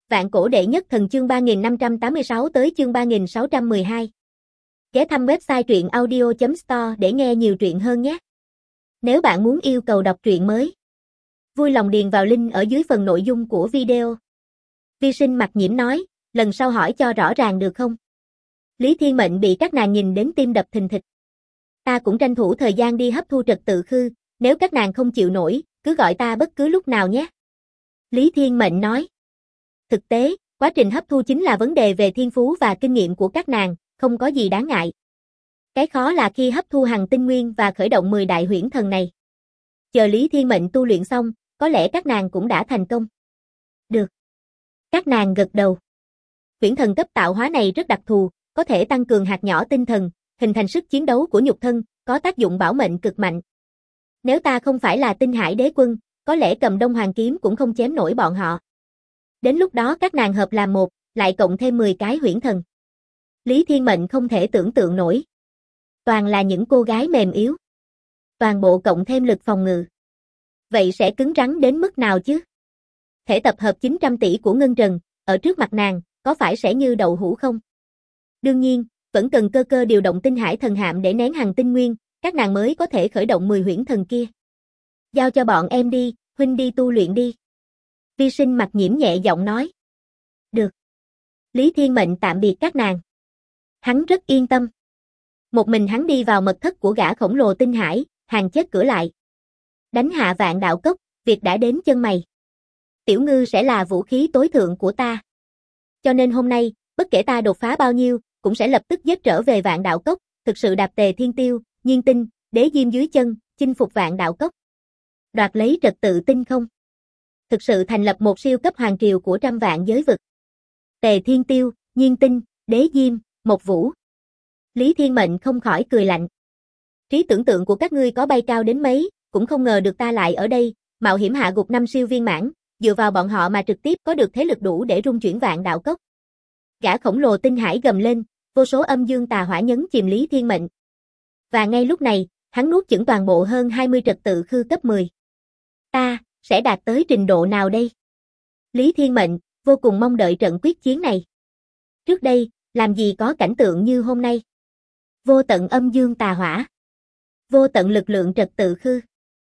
Vạn cổ đệ nhất thần chương 3586 tới chương 3612. Ghé thăm website truyện audio.store để nghe nhiều truyện hơn nhé. Nếu bạn muốn yêu cầu đọc truyện mới, vui lòng điền vào link ở dưới phần nội dung của video. Vi Sinh mặt nhiễm nói, lần sau hỏi cho rõ ràng được không? Lý Thiên Mệnh bị các nàng nhìn đến tim đập thình thịch. Ta cũng tranh thủ thời gian đi hấp thu trật tự khư, nếu các nàng không chịu nổi, cứ gọi ta bất cứ lúc nào nhé. Lý Thiên Mệnh nói. Thực tế, quá trình hấp thu chính là vấn đề về thiên phú và kinh nghiệm của các nàng, không có gì đáng ngại. Cái khó là khi hấp thu hằng tinh nguyên và khởi động 10 đại huyễn thần này. Chờ Lý Thiên Mệnh tu luyện xong, có lẽ các nàng cũng đã thành công. Được. Các nàng gật đầu. Huyễn thần cấp tạo hóa này rất đặc thù, có thể tăng cường hạt nhỏ tinh thần, hình thành sức chiến đấu của nhục thân, có tác dụng bảo mệnh cực mạnh. Nếu ta không phải là Tinh Hải Đế Quân, có lẽ Cầm Đông Hoàng kiếm cũng không chém nổi bọn họ. Đến lúc đó các nàng hợp làm một, lại cộng thêm 10 cái huyễn thần. Lý Thiên Mệnh không thể tưởng tượng nổi. Toàn là những cô gái mềm yếu. Toàn bộ cộng thêm lực phòng ngự. Vậy sẽ cứng rắn đến mức nào chứ? Thể tập hợp 900 tỷ của Ngân Trần, ở trước mặt nàng, có phải sẽ như đậu hũ không? Đương nhiên, vẫn cần cơ điều động Tinh Hải thần hạm để nén hằng tinh nguyên, các nàng mới có thể khởi động 10 huyễn thần kia. Giao cho bọn em đi, huynh đi tu luyện đi. Vi Sinh mặt nhiễm nhẹ giọng nói. Được. Lý Thiên Mệnh tạm biệt các nàng. Hắn rất yên tâm. Một mình hắn đi vào mật thất của gã khổng lồ Tinh Hải, hàng chết cửa lại. Đánh hạ Vạn Đạo Cốc, việc đã đến chân mày. Tiểu ngư sẽ là vũ khí tối thượng của ta. Cho nên hôm nay, bất kể ta đột phá bao nhiêu, cũng sẽ lập tức giết trở về Vạn Đạo Cốc, thực sự đạp Tề Thiên Tiêu, Nhiên Tinh, Đế Diêm dưới chân, chinh phục Vạn Đạo Cốc. Đoạt lấy trật tự tinh không. Thực sự thành lập một siêu cấp hoàng triều của trăm vạn giới vực. Tề Thiên Tiêu, Nhiên Tinh, Đế Diêm, Mộc Vũ. Lý Thiên Mệnh không khỏi cười lạnh. Trí tưởng tượng của các ngươi có bay cao đến mấy, cũng không ngờ được ta lại ở đây, mạo hiểm hạ gục 5 siêu viên mãn, dựa vào bọn họ mà trực tiếp có được thế lực đủ để rung chuyển Vạn Đạo Cốc. Gã khổng lồ Tinh Hải gầm lên, vô số âm dương tà hỏa nhấn chìm Lý Thiên Mệnh. Và ngay lúc này, hắn nuốt chửng toàn bộ hơn 20 trật tự khư cấp 10. Ta sẽ đạt tới trình độ nào đây? Lý Thiên Mệnh vô cùng mong đợi trận quyết chiến này. Trước đây, làm gì có cảnh tượng như hôm nay? Vô tận âm dương tà hỏa, vô tận lực lượng trật tự khư.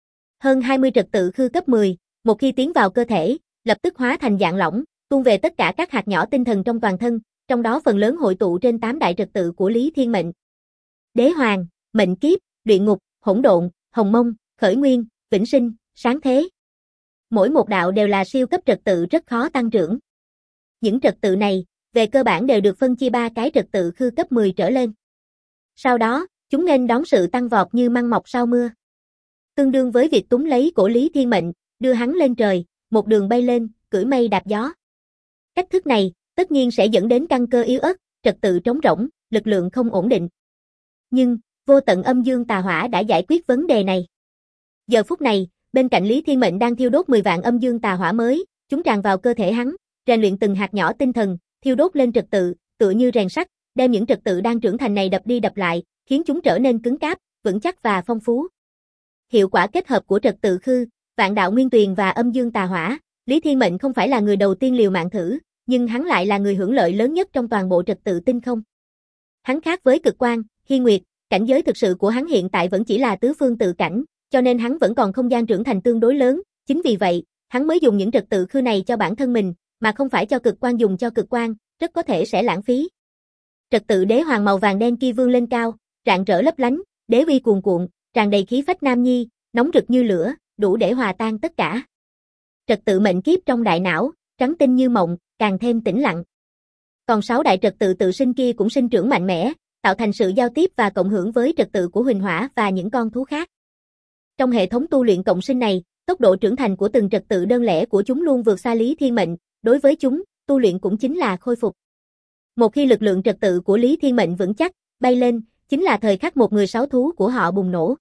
Hơn 20 trật tự khư cấp 10, một khi tiến vào cơ thể, lập tức hóa thành dạng lỏng, tuôn về tất cả các hạt nhỏ tinh thần trong toàn thân, trong đó phần lớn hội tụ trên 8 đại trật tự của Lý Thiên Mệnh. Đế Hoàng, Mệnh Kiếp, Luyện Ngục, Hỗn Độn, Hồng Mông, Khởi Nguyên, Vĩnh Sinh, Sáng Thế. Mỗi một đạo đều là siêu cấp trật tự rất khó tăng trưởng. Những trật tự này, về cơ bản đều được phân chia 3 cái trật tự khư cấp 10 trở lên. Sau đó, chúng nên đón sự tăng vọt như măng mọc sau mưa. Tương đương với việc túm lấy cổ Lý Thiên Mệnh, đưa hắn lên trời, một đường bay lên, cưỡi mây đạp gió. Cách thức này, tất nhiên sẽ dẫn đến căn cơ yếu ớt, trật tự trống rỗng, lực lượng không ổn định. Nhưng, vô tận âm dương tà hỏa đã giải quyết vấn đề này. Giờ phút này, bên cạnh Lý Thiên Mệnh đang thiêu đốt 10 vạn âm dương tà hỏa mới, chúng tràn vào cơ thể hắn, rèn luyện từng hạt nhỏ tinh thần, thiêu đốt lên trật tự, tựa như rèn sắt, đem những trật tự đang trưởng thành này đập đi đập lại, khiến chúng trở nên cứng cáp, vững chắc và phong phú. Hiệu quả kết hợp của trật tự khư, Vạn Đạo Nguyên Tuyền và âm dương tà hỏa, Lý Thiên Mệnh không phải là người đầu tiên liều mạng thử, nhưng hắn lại là người hưởng lợi lớn nhất trong toàn bộ trật tự tinh không. Hắn khác với Cực Quang, Hiên Nguyệt, cảnh giới thực sự của hắn hiện tại vẫn chỉ là tứ phương tự cảnh, cho nên hắn vẫn còn không gian trưởng thành tương đối lớn, chính vì vậy, hắn mới dùng những trật tự khư này cho bản thân mình, mà không phải cho Cực Quang dùng cho Cực Quang, rất có thể sẽ lãng phí. Trật tự đế hoàng màu vàng đen kia vươn lên cao, rạng rỡ lấp lánh, đế uy cuồn cuộn, tràn đầy khí phách nam nhi, nóng rực như lửa, đủ để hòa tan tất cả. Trật tự mệnh kiếp trong đại não, trắng tinh như mộng, càng thêm tĩnh lặng. Còn 6 đại trật tự tự sinh kia cũng sinh trưởng mạnh mẽ, tạo thành sự giao tiếp và cộng hưởng với trật tự của Huỳnh Hỏa và những con thú khác. Trong hệ thống tu luyện cộng sinh này, tốc độ trưởng thành của từng trật tự đơn lẻ của chúng luôn vượt xa Lý Thiên Mệnh, đối với chúng, tu luyện cũng chính là khôi phục. Một khi lực lượng trật tự của Lý Thiên Mệnh vững chắc, bay lên, chính là thời khắc một người sáu thú của họ bùng nổ.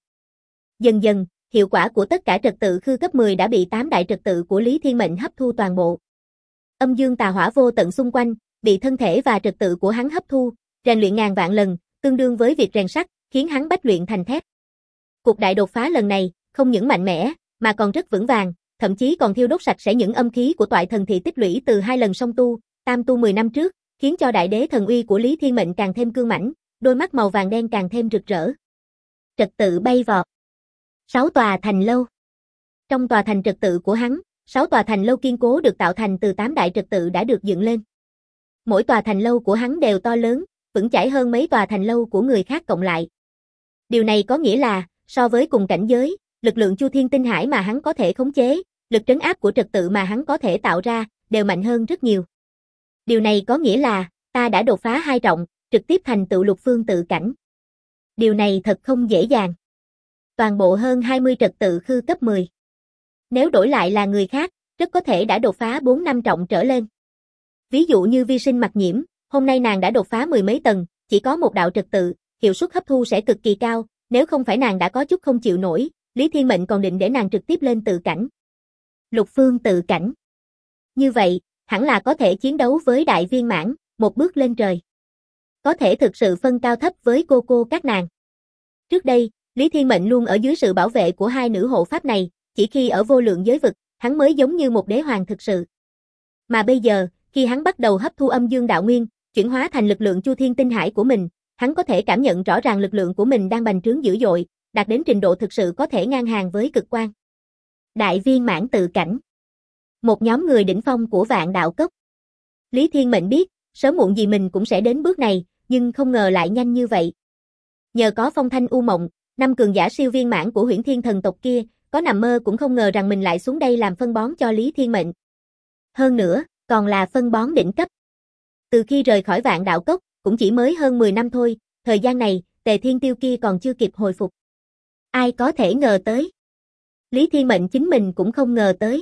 Dần dần, hiệu quả của tất cả trật tự khư cấp 10 đã bị 8 đại trật tự của Lý Thiên Mệnh hấp thu toàn bộ. Âm dương tà hỏa vô tận xung quanh, bị thân thể và trật tự của hắn hấp thu, rèn luyện ngàn vạn lần, tương đương với việc rèn sắt, khiến hắn bách luyện thành thép. Cuộc đại đột phá lần này, không những mạnh mẽ, mà còn rất vững vàng, thậm chí còn thiêu đốt sạch sẽ những âm khí của toại thần thị tích lũy từ 2 lần song tu, tam tu 10 năm trước, khiến cho đại đế thần uy của Lý Thiên Mệnh càng thêm cương mãnh, đôi mắt màu vàng đen càng thêm rực rỡ. Trật tự bay vọt. 6 tòa thành lâu. Trong tòa thành trật tự của hắn, 6 tòa thành lâu kiên cố được tạo thành từ 8 đại trật tự đã được dựng lên. Mỗi tòa thành lâu của hắn đều to lớn, vững chãi hơn mấy tòa thành lâu của người khác cộng lại. Điều này có nghĩa là, so với cùng cảnh giới, lực lượng Chu Thiên Tinh Hải mà hắn có thể khống chế, lực trấn áp của trật tự mà hắn có thể tạo ra, đều mạnh hơn rất nhiều. Điều này có nghĩa là, ta đã đột phá 2 trọng, trực tiếp thành tựu lục phương tự cảnh. Điều này thật không dễ dàng. Toàn bộ hơn 20 trật tự khư cấp 10. Nếu đổi lại là người khác, rất có thể đã đột phá 4-5 trọng trở lên. Ví dụ như Vi Sinh Mặc Nhiễm, hôm nay nàng đã đột phá 10 mấy tầng, chỉ có một đạo trật tự, hiệu suất hấp thu sẽ cực kỳ cao, nếu không phải nàng đã có chút không chịu nổi, Lý Thiên Mệnh còn định để nàng trực tiếp lên tự cảnh. Lục phương tự cảnh. Như vậy, hẳn là có thể chiến đấu với đại viên mãn, một bước lên trời. Có thể thực sự phân cao thấp với cô các nàng. Trước đây, Lý Thiên Mệnh luôn ở dưới sự bảo vệ của 2 nữ hộ pháp này, chỉ khi ở vô lượng giới vực, hắn mới giống như một đế hoàng thực sự. Mà bây giờ, khi hắn bắt đầu hấp thu âm dương đạo nguyên, chuyển hóa thành lực lượng Chu Thiên Tinh Hải của mình, hắn có thể cảm nhận rõ ràng lực lượng của mình đang bành trướng dữ dội, đạt đến trình độ thực sự có thể ngang hàng với cực quan. Đại viên mãn tự cảnh. Một nhóm người đỉnh phong của Vạn Đạo Cốc. Lý Thiên Mệnh biết, sớm muộn gì mình cũng sẽ đến bước này, nhưng không ngờ lại nhanh như vậy. Nhờ có Phong Thanh U Mộng, 5 cường giả siêu viên mãn của Huyễn Thiên thần tộc kia, có nằm mơ cũng không ngờ rằng mình lại xuống đây làm phân bón cho Lý Thiên Mệnh. Hơn nữa, còn là phân bón đỉnh cấp. Từ khi rời khỏi Vạn Đạo Cốc, cũng chỉ mới hơn 10 năm thôi, thời gian này, Tề Thiên Tiêu kia còn chưa kịp hồi phục. Ai có thể ngờ tới? Lý Thiên Mệnh chính mình cũng không ngờ tới.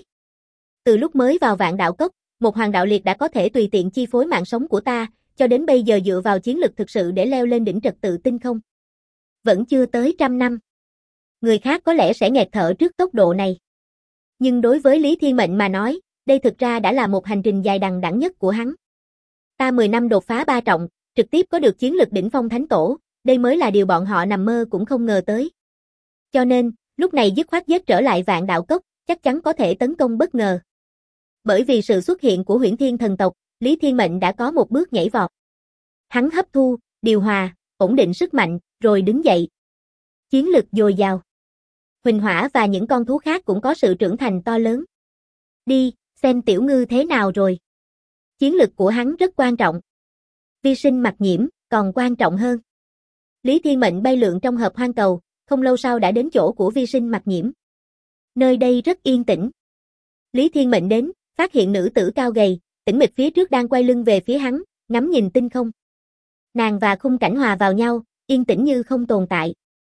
Từ lúc mới vào Vạn Đạo Cốc, một Hoàng Đạo Liệt đã có thể tùy tiện chi phối mạng sống của ta, cho đến bây giờ dựa vào chiến lực thực sự để leo lên đỉnh trật tự tinh không. Vẫn chưa tới 100 năm. Người khác có lẽ sẽ nghẹt thở trước tốc độ này. Nhưng đối với Lý Thiên Mệnh mà nói, đây thực ra đã là một hành trình dài đằng đẵng nhất của hắn. Ta 10 năm đột phá 3 trọng, trực tiếp có được chiến lực đỉnh phong thánh tổ, đây mới là điều bọn họ nằm mơ cũng không ngờ tới. Cho nên, lúc này dứt khoát giết trở lại Vạn Đạo Cốc, chắc chắn có thể tấn công bất ngờ. Bởi vì sự xuất hiện của Huyễn Thiên thần tộc, Lý Thiên Mệnh đã có một bước nhảy vọt. Hắn hấp thu, điều hòa, ổn định sức mạnh, rồi đứng dậy. Chiến lực dồi dào. Huỳnh Hỏa và những con thú khác cũng có sự trưởng thành to lớn. Đi, xem Tiểu Ngư thế nào rồi. Chiến lực của hắn rất quan trọng. Vi Sinh Mặc Nhiễm, còn quan trọng hơn. Lý Thiên Mệnh bay lượn trong hợp hoang cầu, không lâu sau đã đến chỗ của Vi Sinh Mặc Nhiễm. Nơi đây rất yên tĩnh. Lý Thiên Mệnh đến, phát hiện nữ tử cao gầy, tĩnh mịch phía trước đang quay lưng về phía hắn, ngắm nhìn tinh không. Nàng và khung cảnh hòa vào nhau, yên tĩnh như không tồn tại.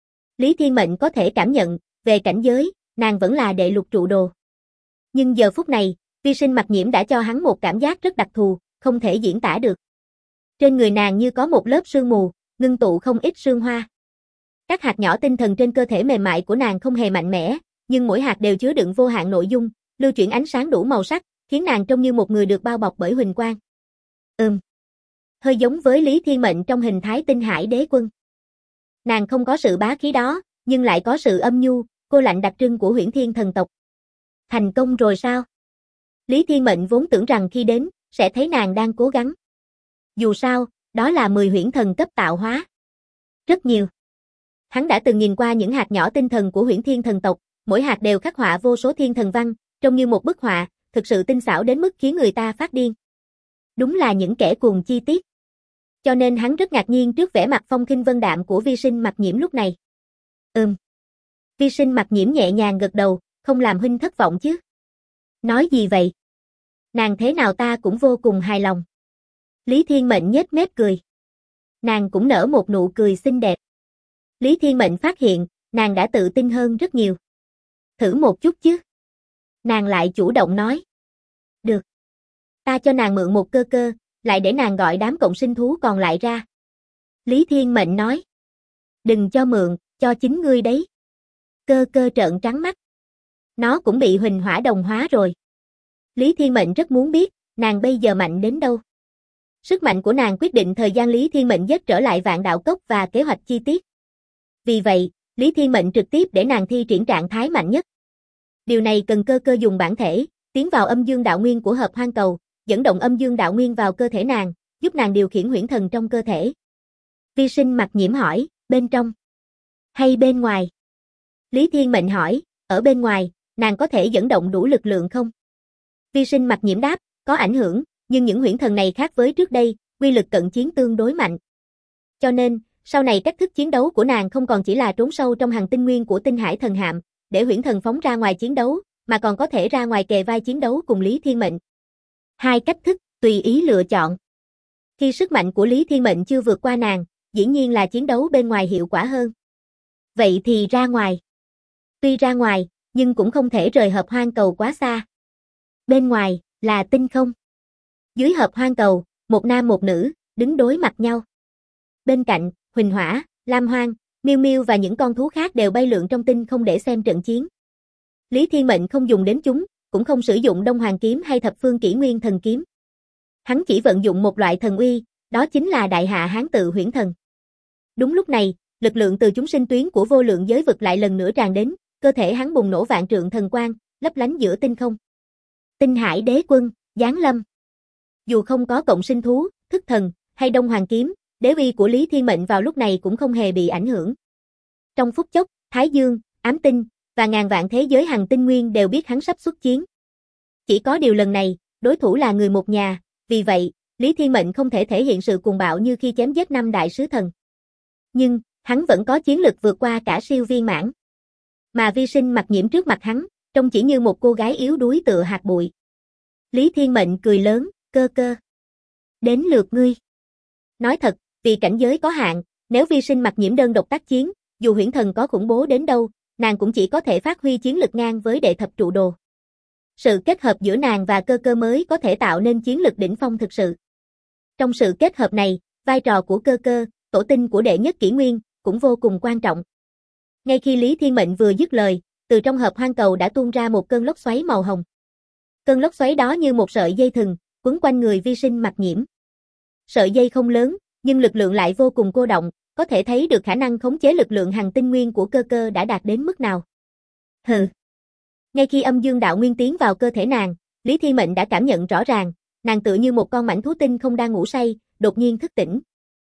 Lý Thiên Mệnh có thể cảm nhận, về cảnh giới, nàng vẫn là đệ lục trụ đồ. Nhưng giờ phút này, Vi Sinh Mặc Nhiễm đã cho hắn một cảm giác rất đặc thù, không thể diễn tả được. Trên người nàng như có một lớp sương mù, ngưng tụ không ít sương hoa. Các hạt nhỏ tinh thần trên cơ thể mềm mại của nàng không hề mạnh mẽ, nhưng mỗi hạt đều chứa đựng vô hạn nội dung, lưu chuyển ánh sáng đủ màu sắc, khiến nàng trông như một người được bao bọc bởi huỳnh quang. Hơi giống với Lý Thiên Mệnh trong hình thái Tinh Hải Đế Quân. Nàng không có sự bá khí đó, nhưng lại có sự âm nhu, cô lạnh đặc trưng của Huyễn Thiên thần tộc. Thành công rồi sao? Lý Thiên Mệnh vốn tưởng rằng khi đến, sẽ thấy nàng đang cố gắng. Dù sao, đó là 10 huyễn thần cấp tạo hóa. Rất nhiều. Hắn đã từng nhìn qua những hạt nhỏ tinh thần của Huyễn Thiên thần tộc, mỗi hạt đều khắc họa vô số thiên thần văn, trông như một bức họa, thực sự tinh xảo đến mức khiến người ta phát điên. Đúng là những kẻ cuồng chi tiết. Cho nên hắn rất ngạc nhiên trước vẻ mặt phong khinh vân đạm của Vi Sinh Mặc Nhiễm lúc này. Vi Sinh Mặc Nhiễm nhẹ nhàng gật đầu, không làm huynh thất vọng chứ. Nói gì vậy? Nàng thế nào ta cũng vô cùng hài lòng. Lý Thiên Mệnh nhếch mép cười. Nàng cũng nở một nụ cười xinh đẹp. Lý Thiên Mệnh phát hiện, nàng đã tự tin hơn rất nhiều. Thử một chút chứ. Nàng lại chủ động nói. Được. Ta cho nàng mượn một cơ cơ, lại để nàng gọi đám cộng sinh thú còn lại ra. Lý Thiên Mệnh nói. Đừng cho mượn, cho chính ngươi đấy. Cơ cơ trợn trắng mắt. Nó cũng bị huỳnh hỏa đồng hóa rồi. Lý Thiên Mệnh rất muốn biết, nàng bây giờ mạnh đến đâu. Sức mạnh của nàng quyết định thời gian Lý Thiên Mệnh dết trở lại Vạn Đạo Cốc và kế hoạch chi tiết. Vì vậy, Lý Thiên Mệnh trực tiếp để nàng thi triển trạng thái mạnh nhất. Điều này cần cơ cơ dùng bản thể, tiến vào âm dương đạo nguyên của hợp hoang cầu, dẫn động âm dương đạo nguyên vào cơ thể nàng, giúp nàng điều khiển huyễn thần trong cơ thể. Vi Sinh Mặc Nhiễm hỏi, bên trong hay bên ngoài? Lý Thiên Mệnh hỏi, ở bên ngoài, nàng có thể dẫn động đủ lực lượng không? Vi Sinh Mặc Nhiễm đáp, có ảnh hưởng, nhưng những huyễn thần này khác với trước đây, quy lực cận chiến tương đối mạnh. Cho nên, sau này cách thức chiến đấu của nàng không còn chỉ là trốn sâu trong hằng tinh nguyên của Tinh Hải Thần Hạm, để huyễn thần phóng ra ngoài chiến đấu, mà còn có thể ra ngoài kề vai chiến đấu cùng Lý Thiên Mệnh. Hai cách thức, tùy ý lựa chọn. Khi sức mạnh của Lý Thiên Mệnh chưa vượt qua nàng, dĩ nhiên là chiến đấu bên ngoài hiệu quả hơn. Vậy thì ra ngoài. Tuy ra ngoài, nhưng cũng không thể rời hợp hoang cầu quá xa. Bên ngoài, là tinh không. Dưới hợp hoang cầu, một nam một nữ, đứng đối mặt nhau. Bên cạnh, Huỳnh Hỏa, Lam Hoang, Miêu Miêu và những con thú khác đều bay lượn trong tinh không để xem trận chiến. Lý Thiên Mệnh không dùng đến chúng, cũng không sử dụng Đông Hoàng kiếm hay Thập Phương Kỷ Nguyên Thần kiếm. Hắn chỉ vận dụng một loại thần uy, đó chính là Đại Hạ Hán Tự Huyễn Thần. Đúng lúc này, lực lượng từ chúng sinh tuyến của vô lượng giới vực lại lần nữa tràn đến, cơ thể hắn bùng nổ vạn trượng thần quang, lấp lánh giữa tinh không. Tinh Hải Đế Quân, giáng lâm. Dù không có cộng sinh thú, thức thần hay Đông Hoàng kiếm, đế uy của Lý Thiên Mệnh vào lúc này cũng không hề bị ảnh hưởng. Trong phút chốc, Thái Dương, Ám Tinh và ngàn vạn thế giới hằng tinh nguyên đều biết hắn sắp xuất chiến. Chỉ có điều lần này, đối thủ là người một nhà, vì vậy, Lý Thiên Mệnh không thể thể hiện sự cuồng bạo như khi chém giết 5 đại sứ thần. Nhưng, hắn vẫn có chiến lực vượt qua cả siêu viên mãn. Mà Vi Sinh Mặc Nhiễm trước mặt hắn, trông chỉ như một cô gái yếu đuối tựa hạt bụi. Lý Thiên Mệnh cười lớn, cơ cơ. Đến lượt ngươi. Nói thật, vì cảnh giới có hạn, nếu Vi Sinh Mặc Nhiễm đơn độc tác chiến, dù huyễn thần có khủng bố đến đâu, nàng cũng chỉ có thể phát huy chiến lực ngang với đệ thập trụ đồ. Sự kết hợp giữa nàng và cơ cơ mới có thể tạo nên chiến lực đỉnh phong thực sự. Trong sự kết hợp này, vai trò của cơ cơ, tổ tinh của đệ nhất kỷ nguyên, cũng vô cùng quan trọng. Ngay khi Lý Thiên Mệnh vừa dứt lời, từ trong hợp hoang cầu đã tuôn ra một cơn lốc xoáy màu hồng. Cơn lốc xoáy đó như một sợi dây thừng, quấn quanh người Vi Sinh Mặc Nhiễm. Sợi dây không lớn, nhưng lực lượng lại vô cùng cô động, có thể thấy được khả năng khống chế lực lượng hằng tinh nguyên của cơ cơ đã đạt đến mức nào. Hừ. Ngay khi âm dương đạo nguyên tiến vào cơ thể nàng, Lý Thiên Mệnh đã cảm nhận rõ ràng, nàng tựa như một con mãnh thú tinh không đang ngủ say, đột nhiên thức tỉnh.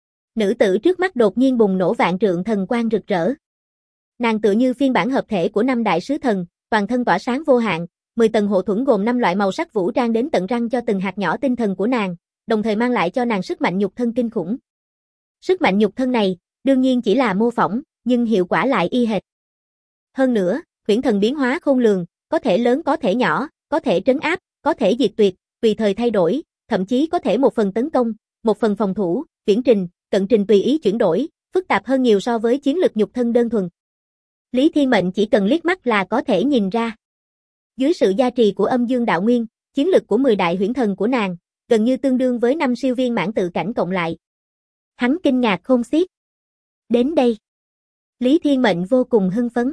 Nữ tử trước mắt đột nhiên bùng nổ vạn trượng thần quang rực rỡ. Nàng tựa như phiên bản hợp thể của 5 đại sứ thần, toàn thân tỏa sáng vô hạn, 10 tầng hộ thuẫn gồm 5 loại màu sắc vũ trang đến tận răng cho từng hạt nhỏ tinh thần của nàng, đồng thời mang lại cho nàng sức mạnh nhục thân kinh khủng. Sức mạnh nhục thân này, đương nhiên chỉ là mô phỏng, nhưng hiệu quả lại y hệt. Hơn nữa, huyễn thần biến hóa khôn lường, có thể lớn có thể nhỏ, có thể trấn áp, có thể diệt tuyệt, tùy thời thay đổi, thậm chí có thể một phần tấn công, một phần phòng thủ, viễn trình, cận trình tùy ý chuyển đổi, phức tạp hơn nhiều so với chiến lực nhục thân đơn thuần. Lý Thiên Mệnh chỉ cần liếc mắt là có thể nhìn ra. Dưới sự gia trì của âm dương đạo nguyên, chiến lực của 10 đại huyễn thần của nàng, gần như tương đương với 5 siêu viên mãn tự cảnh cộng lại. Hắn kinh ngạc khôn xiết. Đến đây, Lý Thiên Mệnh vô cùng hưng phấn.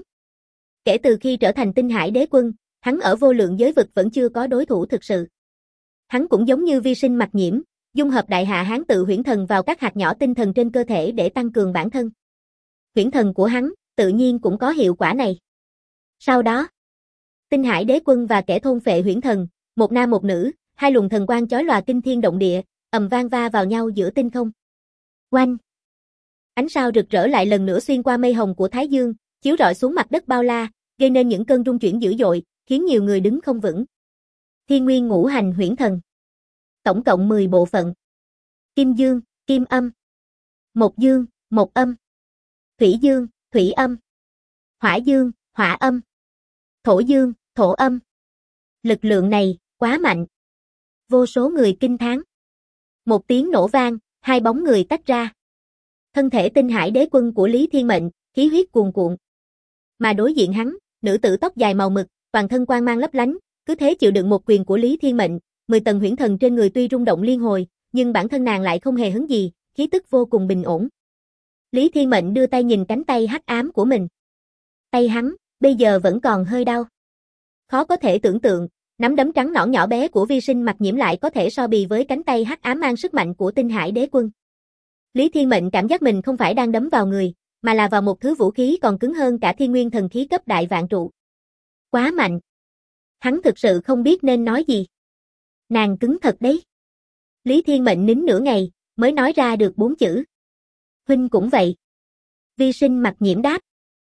Kể từ khi trở thành Tinh Hải Đế Quân, hắn ở vô lượng giới vực vẫn chưa có đối thủ thực sự. Hắn cũng giống như Vi Sinh Mặc Nhiễm, dung hợp Đại Hạ Hán Tự Huyễn Thần vào các hạt nhỏ tinh thần trên cơ thể để tăng cường bản thân. Huyễn thần của hắn, tự nhiên cũng có hiệu quả này. Sau đó, Tinh Hải Đế Quân và kẻ thôn phệ huyễn thần, một nam một nữ, hai luồng thần quang chói lòa kinh thiên động địa, ầm vang va vào nhau giữa tinh không. Oanh! Ánh sao rực rỡ lại lần nữa xuyên qua mây hồng của Thái Dương, chiếu rọi xuống mặt đất bao la, gây nên những cơn rung chuyển dữ dội, khiến nhiều người đứng không vững. Thiên Nguyên Ngũ Hành Huyễn Thần. Tổng cộng 10 bộ phận. Kim Dương, Kim Âm. Mộc Dương, Mộc Âm. Thủy Dương, Thủy Âm. Hỏa Dương, Hỏa Âm. Thổ Dương, Thổ Âm. Lực lượng này, quá mạnh. Vô số người kinh thán. Một tiếng nổ vang, hai bóng người tách ra. Thân thể Tinh Hải Đế Quân của Lý Thiên Mệnh, khí huyết cuồn cuộn. Mà đối diện hắn, nữ tử tóc dài màu mực, toàn thân quang mang lấp lánh, cứ thế chịu đựng một quyền của Lý Thiên Mệnh, 10 tầng huyễn thần trên người tuy rung động liên hồi, nhưng bản thân nàng lại không hề hứng gì, khí tức vô cùng bình ổn. Lý Thiên Mệnh đưa tay nhìn cánh tay hắc ám của mình. Tay hắn, bây giờ vẫn còn hơi đau. Khó có thể tưởng tượng, nắm đấm trắng nõn nhỏ bé của Vi Sinh Mặc Nhiễm lại có thể so bì với cánh tay hắc ám mang sức mạnh của Tinh Hải Đế Quân. Lý Thiên Mệnh cảm giác mình không phải đang đấm vào người, mà là vào một thứ vũ khí còn cứng hơn cả Thiên Nguyên Thần khí cấp đại vạn trụ. Quá mạnh. Hắn thực sự không biết nên nói gì. Nàng cứng thật đấy. Lý Thiên Mệnh nín nửa ngày, mới nói ra được 4 chữ. Huynh cũng vậy. Vi Sinh Mặc Nhiễm đáp.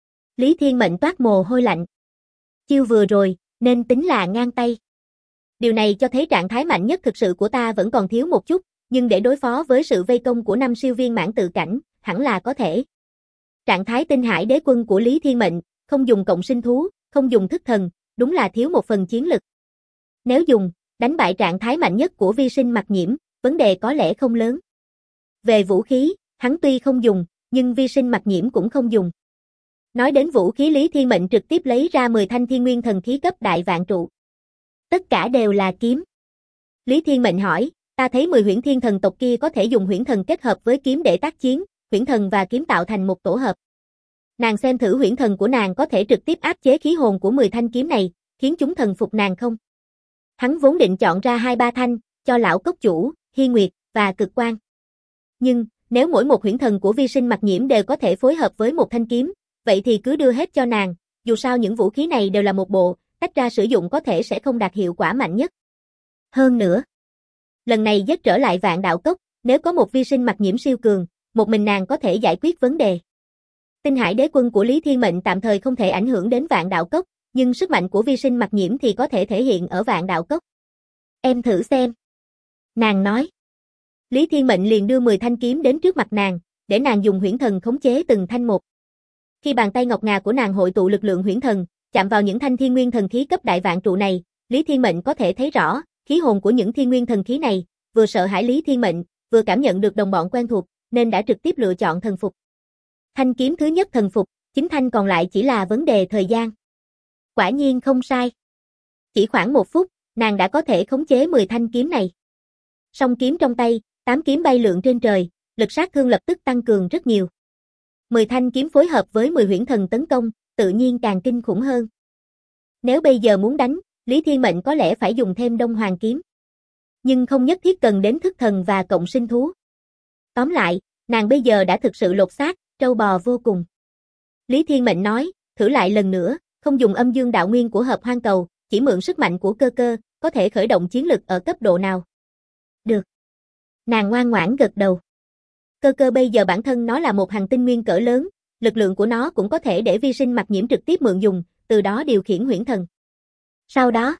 Lý Thiên Mệnh toát mồ hôi lạnh. Chiêu vừa rồi, nên tính là ngang tay. Điều này cho thấy trạng thái mạnh nhất thực sự của ta vẫn còn thiếu một chút, nhưng để đối phó với sự vây công của 5 siêu viên mãn tự cảnh, hẳn là có thể. Trạng thái tinh hải đế quân của Lý Thiên Mệnh, không dùng cộng sinh thú, không dùng thức thần, đúng là thiếu một phần chiến lực. Nếu dùng, đánh bại trạng thái mạnh nhất của Vi Sinh Mặc Nhiễm, vấn đề có lẽ không lớn. Về vũ khí, hắn tuy không dùng, nhưng Vi Sinh Mặc Nhiễm cũng không dùng. Nói đến vũ khí, Lý Thiên Mệnh trực tiếp lấy ra 10 thanh thiên nguyên thần khí cấp đại vạn trụ. Tất cả đều là kiếm. Lý Thiên Mệnh hỏi, ta thấy 10 huyễn thiên thần tộc kia có thể dùng huyễn thần kết hợp với kiếm để tác chiến, huyễn thần và kiếm tạo thành một tổ hợp. Nàng xem thử huyễn thần của nàng có thể trực tiếp áp chế khí hồn của 10 thanh kiếm này, khiến chúng thần phục nàng không? Hắn vốn định chọn ra 2-3 thanh, cho lão cốc chủ, Hy Nguyệt, và Cực Quang. Nhưng, nếu mỗi một huyễn thần của Vi Sinh Mặc Nhiễm đều có thể phối hợp với một thanh kiếm, vậy thì cứ đưa hết cho nàng, dù sao những vũ khí này đều là một bộ, tách ra sử dụng có thể sẽ không đạt hiệu quả mạnh nhất. Hơn nữa, lần này dứt trở lại Vạn Đạo Cốc, nếu có một Vi Sinh Mặc Nhiễm siêu cường, một mình nàng có thể giải quyết vấn đề. Tinh hải đế quân của Lý Thiên Mệnh tạm thời không thể ảnh hưởng đến Vạn Đạo Cốc, nhưng sức mạnh của Vi Sinh Mặc Nhiễm thì có thể thể hiện ở Vạn Đạo Cốc. Em thử xem. Nàng nói. Lý Thiên Mệnh liền đưa 10 thanh kiếm đến trước mặt nàng, để nàng dùng huyễn thần khống chế từng thanh một. Khi bàn tay ngọc ngà của nàng hội tụ lực lượng huyễn thần, chạm vào những thanh thiên nguyên thần khí cấp đại vạn trụ này, Lý Thiên Mệnh có thể thấy rõ, khí hồn của những thiên nguyên thần khí này, vừa sợ hãi Lý Thiên Mệnh, vừa cảm nhận được đồng bọn quen thuộc, nên đã trực tiếp lựa chọn thần phục. Thanh kiếm thứ nhất thần phục, 9 thanh còn lại chỉ là vấn đề thời gian. Quả nhiên không sai. Chỉ khoảng 1 phút, nàng đã có thể khống chế 10 thanh kiếm này. Song kiếm trong tay, 8 kiếm bay lượn trên trời, lực sát thương lập tức tăng cường rất nhiều. 10 thanh kiếm phối hợp với 10 huyễn thần tấn công, tự nhiên càng kinh khủng hơn. Nếu bây giờ muốn đánh, Lý Thiên Mệnh có lẽ phải dùng thêm Đông Hoàng kiếm. Nhưng không nhất thiết cần đến thức thần và cộng sinh thú. Tóm lại, nàng bây giờ đã thực sự lột xác, trâu bò vô cùng. Lý Thiên Mệnh nói, thử lại lần nữa, không dùng âm dương đạo nguyên của hợp hoang cầu, chỉ mượn sức mạnh của cơ cơ, có thể khởi động chiến lực ở cấp độ nào. Được. Nàng ngoan ngoãn gật đầu. Cơ cơ bây giờ bản thân nó là một hành tinh nguyên cỡ lớn, lực lượng của nó cũng có thể để Vi Sinh Mặc Nhiễm trực tiếp mượn dùng, từ đó điều khiển huyễn thần. Sau đó,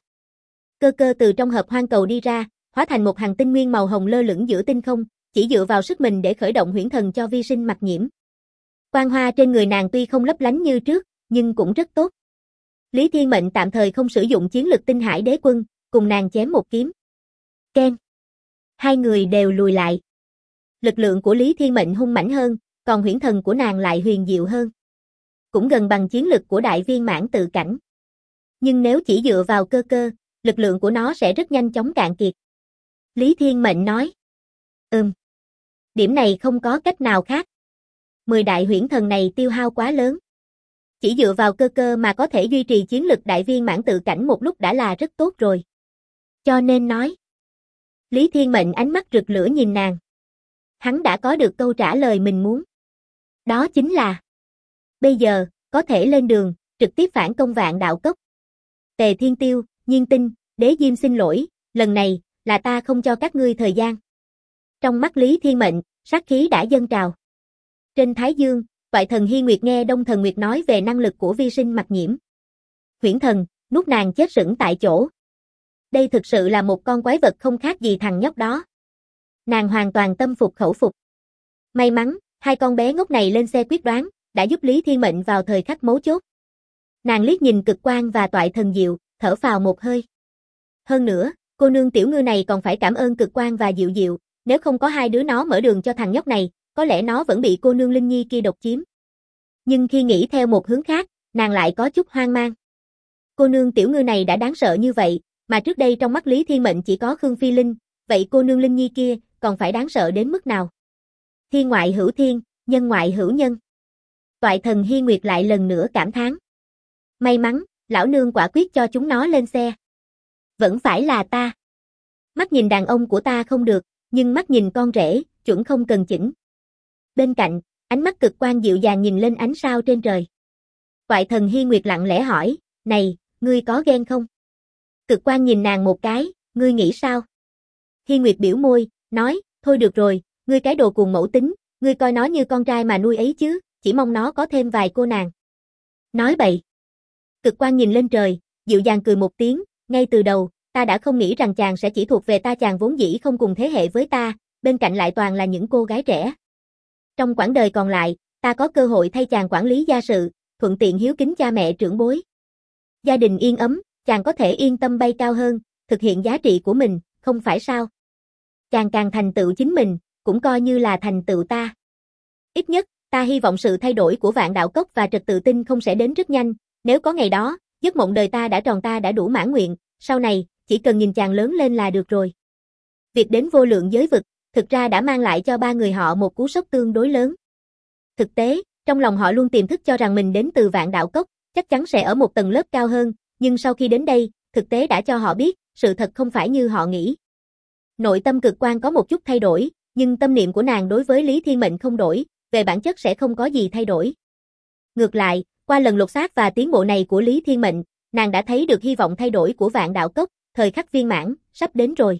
cơ cơ từ trong hợp hoang cầu đi ra, hóa thành một hành tinh nguyên màu hồng lơ lửng giữa tinh không, chỉ dựa vào sức mình để khởi động huyễn thần cho Vi Sinh Mặc Nhiễm. Quang hoa trên người nàng tuy không lấp lánh như trước, nhưng cũng rất tốt. Lý Thiên Mệnh tạm thời không sử dụng chiến lực tinh hải đế quân, cùng nàng chém một kiếm. Ken. Hai người đều lùi lại. Lực lượng của Lý Thiên Mệnh hung mãnh hơn, còn huyễn thần của nàng lại huyền diệu hơn. Cũng gần bằng chiến lực của đại viên mãn tự cảnh. Nhưng nếu chỉ dựa vào cơ cơ, lực lượng của nó sẽ rất nhanh chóng cạn kiệt. Lý Thiên Mệnh nói. Điểm này không có cách nào khác. 10 đại huyễn thần này tiêu hao quá lớn. Chỉ dựa vào cơ cơ mà có thể duy trì chiến lực đại viên mãn tự cảnh một lúc đã là rất tốt rồi. Cho nên nói. Lý Thiên Mệnh ánh mắt rực lửa nhìn nàng. Hắn đã có được câu trả lời mình muốn. Đó chính là bây giờ, có thể lên đường, trực tiếp phản công Vạn Đạo Cốc. Tề Thiên Tiêu, Nhiên Tinh, Đế Diêm xin lỗi, lần này, là ta không cho các ngươi thời gian. Trong mắt Lý Thiên Mệnh, sát khí đã dâng trào. Trên Thái Dương, Toại thần Hy Nguyệt nghe Đông Thần Nguyệt nói về năng lực của Vi Sinh Mặc Nhiễm. Huyễn thần, nuốt nàng chết sững tại chỗ. Đây thực sự là một con quái vật không khác gì thằng nhóc đó. Nàng hoàn toàn tâm phục khẩu phục. May mắn, hai con bé ngốc này lên xe quyết đoán, đã giúp Lý Thiên Mệnh vào thời khắc mấu chốt. Nàng liếc nhìn Cực Quang và Toại thần Diệu, thở phào một hơi. Hơn nữa, cô nương tiểu ngư này còn phải cảm ơn Cực Quang và Diệu Diệu, nếu không có hai đứa nó mở đường cho thằng nhóc này, có lẽ nó vẫn bị cô nương Linh Nhi kia độc chiếm. Nhưng khi nghĩ theo một hướng khác, nàng lại có chút hoang mang. Cô nương tiểu ngư này đã đáng sợ như vậy, mà trước đây trong mắt Lý Thiên Mệnh chỉ có Khương Phi Linh, vậy cô nương Linh Nhi kia còn phải đáng sợ đến mức nào? Thiên ngoại hữu thiên, nhân ngoại hữu nhân. Toại thần Hy Nguyệt lại lần nữa cảm thán. May mắn, lão nương quả quyết cho chúng nó lên xe. Vẫn phải là ta. Mắt nhìn đàn ông của ta không được, nhưng mắt nhìn con rể, chuẩn không cần chỉnh. Bên cạnh, ánh mắt Cực Quang dịu dàng nhìn lên ánh sao trên trời. Toại thần Hy Nguyệt lặng lẽ hỏi, này, ngươi có ghen không? Cực Quang nhìn nàng một cái, ngươi nghĩ sao? Hi Nguyệt biểu môi, nói, thôi được rồi, ngươi cái đồ cuồng mẫu tính, ngươi coi nó như con trai mà nuôi ấy chứ, chỉ mong nó có thêm vài cô nàng. Nói bậy. Cực Quang nhìn lên trời, dịu dàng cười một tiếng, ngay từ đầu, ta đã không nghĩ rằng chàng sẽ chỉ thuộc về ta, chàng vốn dĩ không cùng thế hệ với ta, bên cạnh lại toàn là những cô gái trẻ. Trong quãng đời còn lại, ta có cơ hội thay chàng quản lý gia sự, thuận tiện hiếu kính cha mẹ trưởng bối. Gia đình yên ấm, chàng có thể yên tâm bay cao hơn, thực hiện giá trị của mình, không phải sao? Chàng càng thành tựu chính mình, cũng coi như là thành tựu ta. Ít nhất, ta hy vọng sự thay đổi của Vạn Đạo Cốc và trật tự tinh không sẽ đến rất nhanh, nếu có ngày đó, giấc mộng đời ta đã tròn, ta đã đủ mãn nguyện, sau này, chỉ cần nhìn chàng lớn lên là được rồi. Việc đến vô lượng giới vực, thực ra đã mang lại cho ba người họ một cú sốc tương đối lớn. Thực tế, trong lòng họ luôn tiềm thức cho rằng mình đến từ Vạn Đạo Cốc, chắc chắn sẽ ở một tầng lớp cao hơn, nhưng sau khi đến đây, thực tế đã cho họ biết, sự thật không phải như họ nghĩ. Nội tâm Cực Quang có một chút thay đổi, nhưng tâm niệm của nàng đối với Lý Thiên Mệnh không đổi, về bản chất sẽ không có gì thay đổi. Ngược lại, qua lần lột xác và tiến bộ này của Lý Thiên Mệnh, nàng đã thấy được hy vọng thay đổi của Vạn Đạo Cốc, thời khắc viên mãn, sắp đến rồi.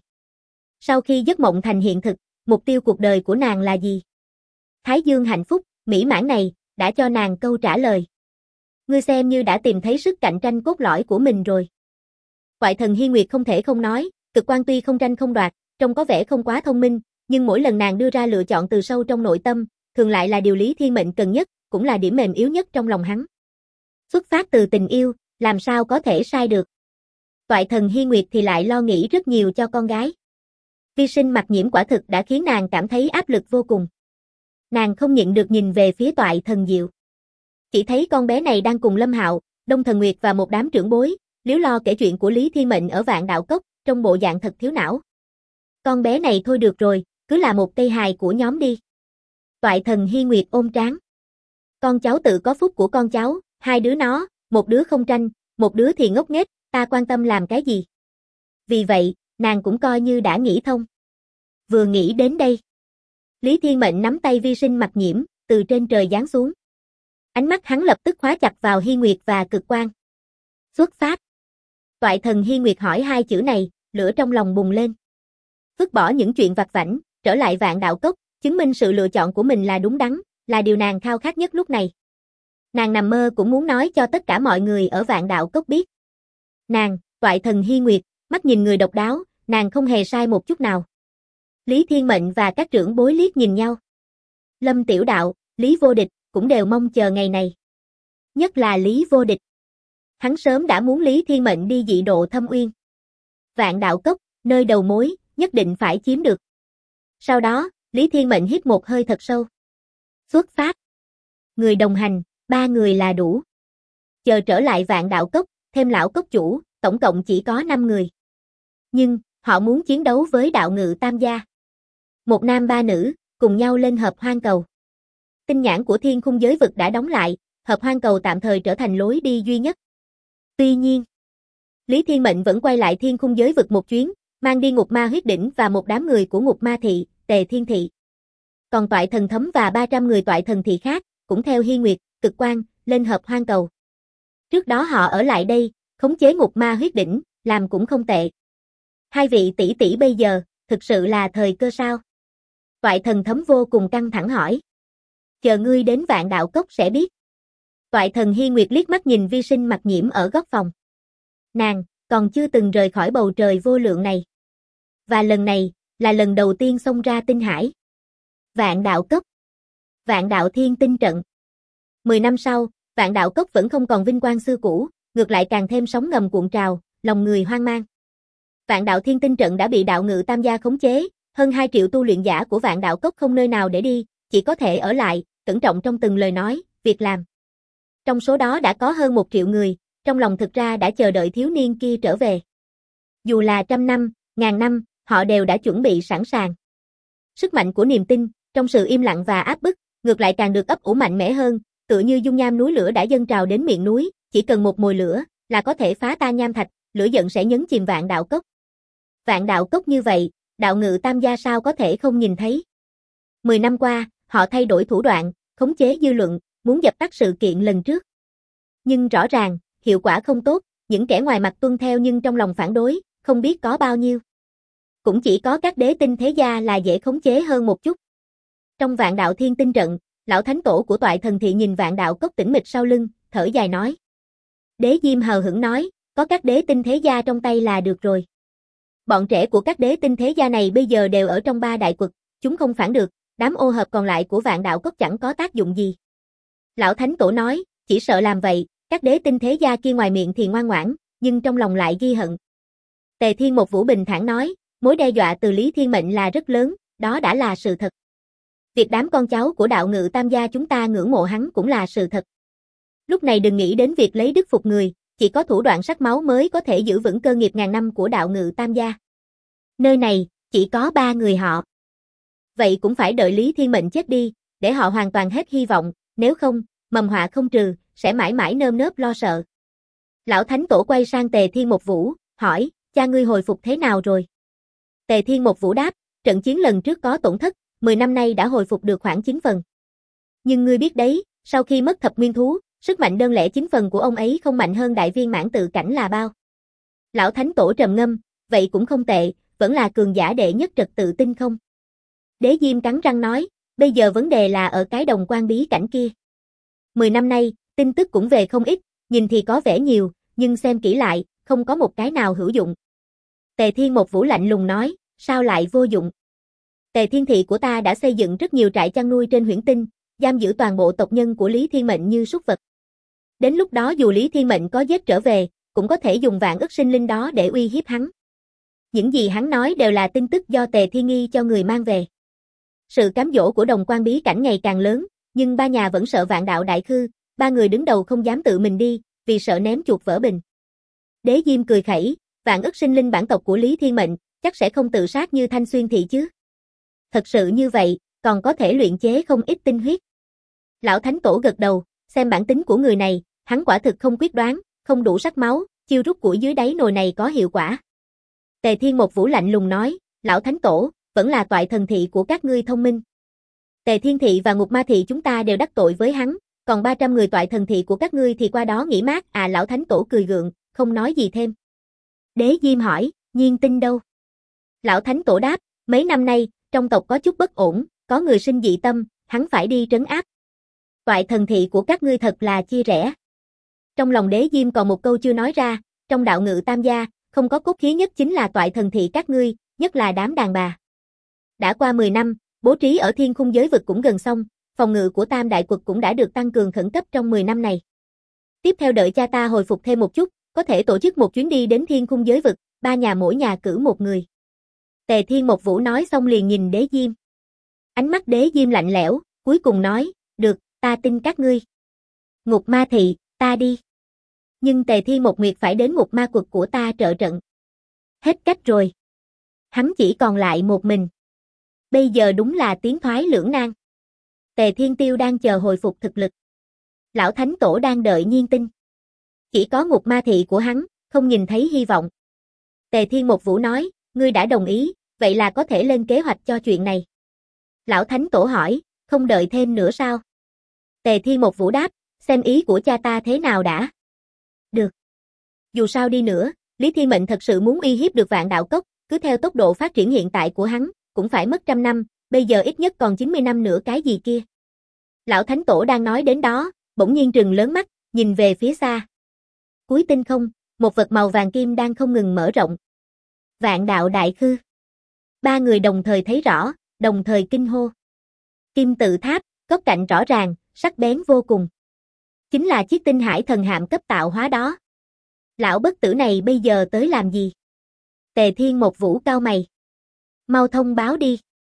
Sau khi giấc mộng thành hiện thực, mục tiêu cuộc đời của nàng là gì? Thái Dương hạnh phúc, mỹ mãn này, đã cho nàng câu trả lời. Ngươi xem như đã tìm thấy sức cạnh tranh cốt lõi của mình rồi. Toại thần Hi Nguyệt không thể không nói, Cực Quang tuy không tranh không đoạt, trông có vẻ không quá thông minh, nhưng mỗi lần nàng đưa ra lựa chọn từ sâu trong nội tâm, thường lại là điều Lý Thiên Mệnh cần nhất, cũng là điểm mềm yếu nhất trong lòng hắn. Xuất phát từ tình yêu, làm sao có thể sai được. Toại thần Hi Nguyệt thì lại lo nghĩ rất nhiều cho con gái. Vi sinh Mặc Nhiễm quả thực đã khiến nàng cảm thấy áp lực vô cùng. Nàng không nhịn được nhìn về phía Toại thần Diệu. Chỉ thấy con bé này đang cùng Lâm Hạo, Đông Thần Nguyệt và một đám trưởng bối, líu lo kể chuyện của Lý Thiên Mệnh ở Vạn Đạo Cốc, trong bộ dạng thật thiếu não. Con bé này thôi được rồi, cứ là một Tây hài của nhóm đi. Toại thần Hi Nguyệt ôm trán. Con cháu tự có phúc của con cháu, hai đứa nó, một đứa không tranh, một đứa thì ngốc nghếch, ta quan tâm làm cái gì. Vì vậy, nàng cũng coi như đã nghĩ thông. Vừa nghĩ đến đây, Lý Thiên Mệnh nắm tay Vi sinh Mặc Nhiễm, từ trên trời giáng xuống. Ánh mắt hắn lập tức khóa chặt vào Hi Nguyệt và Cực Quang. Xuất phát. Toại thần Hi Nguyệt hỏi hai chữ này, lửa trong lòng bùng lên. Vứt bỏ những chuyện vặt vãnh, trở lại Vạn Đạo Cốc, chứng minh sự lựa chọn của mình là đúng đắn, là điều nàng khao khát nhất lúc này. Nàng nằm mơ cũng muốn nói cho tất cả mọi người ở Vạn Đạo Cốc biết. Nàng, Toại thần Hi Nguyệt, mắt nhìn người độc đáo, nàng không hề sai một chút nào. Lý Thiên Mệnh và các trưởng bối liếc nhìn nhau. Lâm Tiểu Đạo, Lý Vô Địch, cũng đều mong chờ ngày này. Nhất là Lý Vô Địch. Hắn sớm đã muốn Lý Thiên Mệnh đi dị độ Thâm Uyên. Vạn Đạo Cốc, nơi đầu mối, nhất định phải chiếm được. Sau đó, Lý Thiên Mệnh hít một hơi thật sâu. Xuất phát. Người đồng hành, 3 người là đủ. Chờ trở lại Vạn Đạo Cốc, thêm lão cốc chủ, tổng cộng chỉ có 5 người. Nhưng, họ muốn chiến đấu với đạo ngự tam gia. 1 nam 3 nữ, cùng nhau lên hợp hoang cầu. Tinh nhãn của thiên khung giới vực đã đóng lại, hợp hoang cầu tạm thời trở thành lối đi duy nhất. Tuy nhiên, Lý Thiên Mệnh vẫn quay lại thiên khung giới vực một chuyến, mang đi Ngục Ma Huyết Đỉnh và một đám người của Ngục Ma Thị, Tề Thiên Thị. Còn Toại thần Thấm và 300 người Toại thần Thị khác, cũng theo Hi Nguyệt, Cực Quang, lên hợp hoang cầu. Trước đó họ ở lại đây, khống chế Ngục Ma Huyết Đỉnh, làm cũng không tệ. Hai vị tỷ tỷ bây giờ, thực sự là thời cơ sao? Toại thần Thấm vô cùng căng thẳng hỏi. Chờ ngươi đến Vạn Đạo Cốc sẽ biết. Toại thần Hi Nguyệt liếc mắt nhìn Vi sinh Mặc Nhiễm ở góc phòng. Nàng, còn chưa từng rời khỏi bầu trời vô lượng này. Và lần này, là lần đầu tiên xông ra tinh hải. Vạn Đạo Cốc. Vạn Đạo Thiên Tinh Trận. 10 năm sau, Vạn Đạo Cốc vẫn không còn vinh quang xưa cũ, ngược lại càng thêm sóng ngầm cuộn trào, lòng người hoang mang. Vạn Đạo Thiên Tinh Trận đã bị đạo ngự tam gia khống chế, hơn 2 triệu tu luyện giả của Vạn Đạo Cốc không nơi nào để đi, chỉ có thể ở lại, cẩn trọng trong từng lời nói, việc làm. Trong số đó đã có hơn 1 triệu người, trong lòng thực ra đã chờ đợi thiếu niên kia trở về. Dù là 100 năm, 1000 năm, họ đều đã chuẩn bị sẵn sàng. Sức mạnh của niềm tin, trong sự im lặng và áp bức, ngược lại càng được ấp ủ mạnh mẽ hơn, tựa như dung nham núi lửa đã dâng trào đến miệng núi, chỉ cần một mồi lửa, là có thể phá tan nham thạch, lửa giận sẽ nhấn chìm Vạn Đạo Cốc. Vạn Đạo Cốc như vậy, đạo ngự tam gia sao có thể không nhìn thấy. 10 năm qua, họ thay đổi thủ đoạn, khống chế dư luận, muốn dập tắt sự kiện lần trước. Nhưng rõ ràng, hiệu quả không tốt, những kẻ ngoài mặt tuân theo nhưng trong lòng phản đối, không biết có bao nhiêu. Cũng chỉ có các đế tinh thế gia là dễ khống chế hơn một chút. Trong Vạn Đạo Thiên Tinh trận, lão thánh tổ của Toại Thần Thị nhìn Vạn Đạo Cốc tĩnh mịch sau lưng, thở dài nói. Đế Diêm hờ hững nói, có các đế tinh thế gia trong tay là được rồi. Bọn trẻ của các đế tinh thế gia này bây giờ đều ở trong ba đại quật, chúng không phản được, đám ô hợp còn lại của Vạn Đạo Cốc chẳng có tác dụng gì. Lão thánh tổ nói, chỉ sợ làm vậy, các đế tinh thế gia kia ngoài miệng thì ngoan ngoãn, nhưng trong lòng lại ghi hận. Tề Thiên Một Vũ bình thản nói, mối đe dọa từ Lý Thiên Mệnh là rất lớn, đó đã là sự thật. Việc đám con cháu của Đạo Ngự Tam gia chúng ta ngưỡng mộ hắn cũng là sự thật. Lúc này đừng nghĩ đến việc lấy đức phục người, chỉ có thủ đoạn sắc máu mới có thể giữ vững cơ nghiệp ngàn năm của Đạo Ngự Tam gia. Nơi này, chỉ có 3 người họ. Vậy cũng phải đợi Lý Thiên Mệnh chết đi, để họ hoàn toàn hết hy vọng, nếu không, mầm họa không trừ, sẽ mãi mãi nơm nớp lo sợ. Lão Thánh Tổ quay sang Tề Thiên Một Vũ, hỏi, cha ngươi hồi phục thế nào rồi? Tề Thiên Một Vũ đáp, trận chiến lần trước có tổn thất, 10 năm nay đã hồi phục được khoảng 9 phần. Nhưng ngươi biết đấy, sau khi mất thập nguyên thú, sức mạnh đơn lẻ 9 phần của ông ấy không mạnh hơn đại viên mãn tự cảnh là bao. Lão Thánh Tổ trầm ngâm, vậy cũng không tệ, vẫn là cường giả đệ nhất trật tự tinh không? Đế Diêm cắn răng nói, bây giờ vấn đề là ở cái đồng quan bí cảnh kia. 10 năm nay, tin tức cũng về không ít, nhìn thì có vẻ nhiều, nhưng xem kỹ lại, không có một cái nào hữu dụng. Tề Thiên Một Vũ lạnh lùng nói, sao lại vô dụng? Tề Thiên Thị của ta đã xây dựng rất nhiều trại chăn nuôi trên Huyễn Tinh, giam giữ toàn bộ tộc nhân của Lý Thiên Mệnh như súc vật. Đến lúc đó dù Lý Thiên Mệnh có giết trở về, cũng có thể dùng vạn ức sinh linh đó để uy hiếp hắn. Những gì hắn nói đều là tin tức do Tề Thiên Nghi cho người mang về. Sự cám dỗ của đồng quan bí cảnh ngày càng lớn, nhưng ba nhà vẫn sợ Vạn Đạo Đại Khư, 3 người đứng đầu không dám tự mình đi, vì sợ ném chuột vỡ bình. Đế Diêm cười khẩy, vạn ức sinh linh bản tộc của Lý Thiên Mệnh, chắc sẽ không tự sát như Thanh Xuyên Thị chứ. Thật sự như vậy, còn có thể luyện chế không ít tinh huyết. Lão Thánh Tổ gật đầu, xem bản tính của người này, hắn quả thực không quyết đoán, không đủ sắc máu, chiêu rút củi dưới đáy nồi này có hiệu quả. Tề Thiên Một Vũ lạnh lùng nói, Lão Thánh Tổ, vẫn là Toại Thần Thị của các ngươi thông minh. Tề Thiên Thị và Ngục Ma Thị chúng ta đều đắc tội với hắn, còn 300 người Toại Thần Thị của các ngươi thì qua đó nghỉ mát. Lão Thánh Tổ cười gượng, không nói gì thêm. Đế Diêm hỏi, Nhiên Tinh đâu? Lão Thánh Tổ đáp, mấy năm nay, trong tộc có chút bất ổn, có người sinh dị tâm, hắn phải đi trấn áp. Toại Thần Thị của các ngươi thật là chia rẽ. Trong lòng Đế Diêm còn một câu chưa nói ra, trong Đạo Ngự Tam gia, không có cốt khí nhất chính là Toại Thần Thị các ngươi, nhất là đám đàn bà. Đã qua 10 năm, bố trí ở Thiên Khung giới vực cũng gần xong, phòng ngự của Tam Đại Quật cũng đã được tăng cường khẩn cấp trong 10 năm này. Tiếp theo đợi cha ta hồi phục thêm một chút, có thể tổ chức một chuyến đi đến Thiên Khung giới vực, 3 nhà mỗi nhà cử một người. Tề Thiên Một Vũ nói xong liền nhìn Đế Diêm. Ánh mắt Đế Diêm lạnh lẽo, cuối cùng nói, được, ta tin các ngươi. Ngục Ma Thị, ta đi. Nhưng Tề Thiên Một Nguyệt phải đến Ngục Ma Quật của ta trợ trận. Hết cách rồi. Hắn chỉ còn lại một mình. Bây giờ đúng là tiến thoái lưỡng nan. Tề Thiên Tiêu đang chờ hồi phục thực lực. Lão Thánh Tổ đang đợi Nhiên Tinh. Chỉ có Ngục Ma Thị của hắn, không nhìn thấy hy vọng. Tề Thiên Một Vũ nói, ngươi đã đồng ý, vậy là có thể lên kế hoạch cho chuyện này. Lão Thánh Tổ hỏi, không đợi thêm nữa sao? Tề Thiên Một Vũ đáp, xem ý của cha ta thế nào đã. Được. Dù sao đi nữa, Lý Thiên Mệnh thật sự muốn uy hiếp được Vạn Đạo Cốc, cứ theo tốc độ phát triển hiện tại của hắn, cũng phải mất 100 năm, bây giờ ít nhất còn 90 năm nữa cái gì kia. Lão Thánh Tổ đang nói đến đó, bỗng nhiên trừng lớn mắt, nhìn về phía xa. Cuối tinh không, một vật màu vàng kim đang không ngừng mở rộng. Vạn Đạo Đại Khư. 3 người đồng thời thấy rõ, đồng thời kinh hô. Kim tự tháp, góc cạnh rõ ràng, sắc bén vô cùng. Chính là chiếc tinh hải thần hạm cấp tạo hóa đó. Lão bất tử này bây giờ tới làm gì? Tề Thiên Một Vũ cau mày. Mau thông báo đi.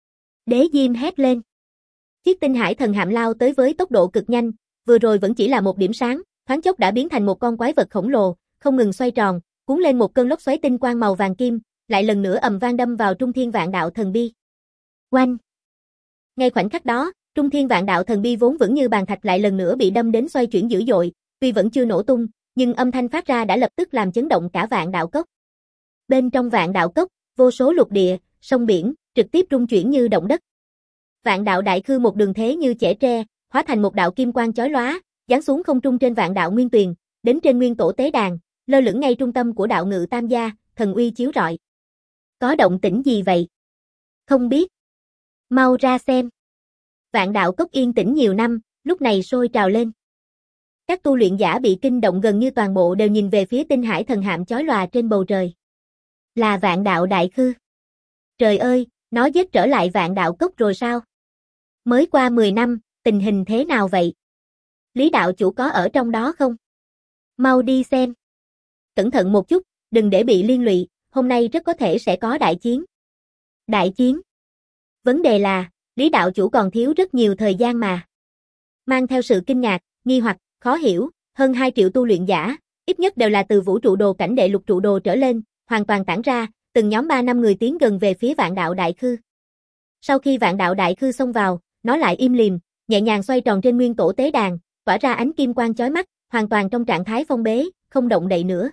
Đế Diêm hét lên. Chiếc tinh hải thần hạm lao tới với tốc độ cực nhanh, vừa rồi vẫn chỉ là một điểm sáng, thoáng chốc đã biến thành một con quái vật khổng lồ, không ngừng xoay tròn, cuốn lên một cơn lốc xoáy tinh quang màu vàng kim, lại lần nữa ầm vang đâm vào Trung Thiên Vạn Đạo Thần Bi. Oanh! Ngay khoảnh khắc đó, Trung Thiên Vạn Đạo Thần Bi vốn vững như bàn thạch lại lần nữa bị đâm đến xoay chuyển dữ dội, tuy vẫn chưa nổ tung, nhưng âm thanh phát ra đã lập tức làm chấn động cả Vạn Đạo Cốc. Bên trong Vạn Đạo Cốc, vô số lục địa, sông biển, trực tiếp rung chuyển như động đất. Vạn Đạo Đại Khư một đường thế như chẻ tre, hóa thành một đạo kim quang chói lóa, giáng xuống không trung trên Vạn Đạo Nguyên Tuyền, đến trên Nguyên Tổ Tế Đàn, lơ lửng ngay trung tâm của đạo ngự tam gia, thần uy chiếu rọi. Có động tĩnh gì vậy? Không biết. Mau ra xem. Vạn đạo cốc yên tĩnh nhiều năm, lúc này sôi trào lên. Các tu luyện giả bị kinh động gần như toàn bộ đều nhìn về phía tinh hải thần hạm chói lòa trên bầu trời. Là vạn đạo đại khư. Trời ơi, nó giết trở lại vạn đạo cốc rồi sao? Mới qua 10 năm, tình hình thế nào vậy? Lý đạo chủ có ở trong đó không? Mau đi xem. Cẩn thận một chút, đừng để bị liên lụy, hôm nay rất có thể sẽ có đại chiến. Đại chiến? Vấn đề là, Lý đạo chủ còn thiếu rất nhiều thời gian mà. Mang theo sự kinh ngạc, nghi hoặc, khó hiểu, hơn 2 triệu tu luyện giả, ít nhất đều là từ vũ trụ đồ cảnh đệ lục trụ đồ trở lên, hoàn toàn tản ra, từng nhóm 3 năm người tiến gần về phía vạn đạo đại khư. Sau khi vạn đạo đại khư xông vào, nó lại im lìm, nhẹ nhàng xoay tròn trên nguyên tổ tế đàn, tỏa ra ánh kim quang chói mắt, hoàn toàn trong trạng thái phong bế, không động đậy nữa.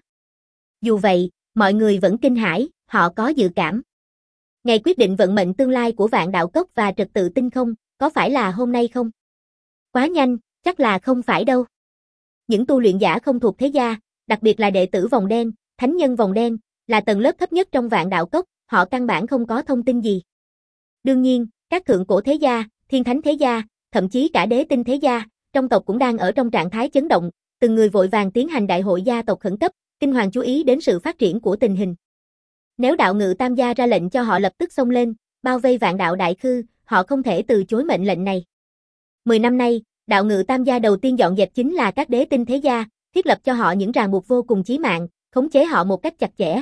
Dù vậy, mọi người vẫn kinh hãi, họ có dự cảm. Ngày quyết định vận mệnh tương lai của vạn đạo cốc và trật tự tinh không, có phải là hôm nay không? Quá nhanh, chắc là không phải đâu. Những tu luyện giả không thuộc thế gia, đặc biệt là đệ tử vòng đen, thánh nhân vòng đen, là tầng lớp thấp nhất trong vạn đạo cốc, họ căn bản không có thông tin gì. Đương nhiên, các thượng cổ thế gia, thiên thánh thế gia, thậm chí cả đế tinh thế gia, trong tộc cũng đang ở trong trạng thái chấn động, từng người vội vàng tiến hành đại hội gia tộc khẩn cấp, kinh hoàng chú ý đến sự phát triển của tình hình. Nếu đạo ngự tam gia ra lệnh cho họ lập tức xông lên, bao vây vạn đạo đại khư, họ không thể từ chối mệnh lệnh này. 10 năm nay, đạo ngự tam gia đầu tiên dọn dẹp chính là các đế tinh thế gia, thiết lập cho họ những ràng buộc vô cùng chí mạng, khống chế họ một cách chặt chẽ.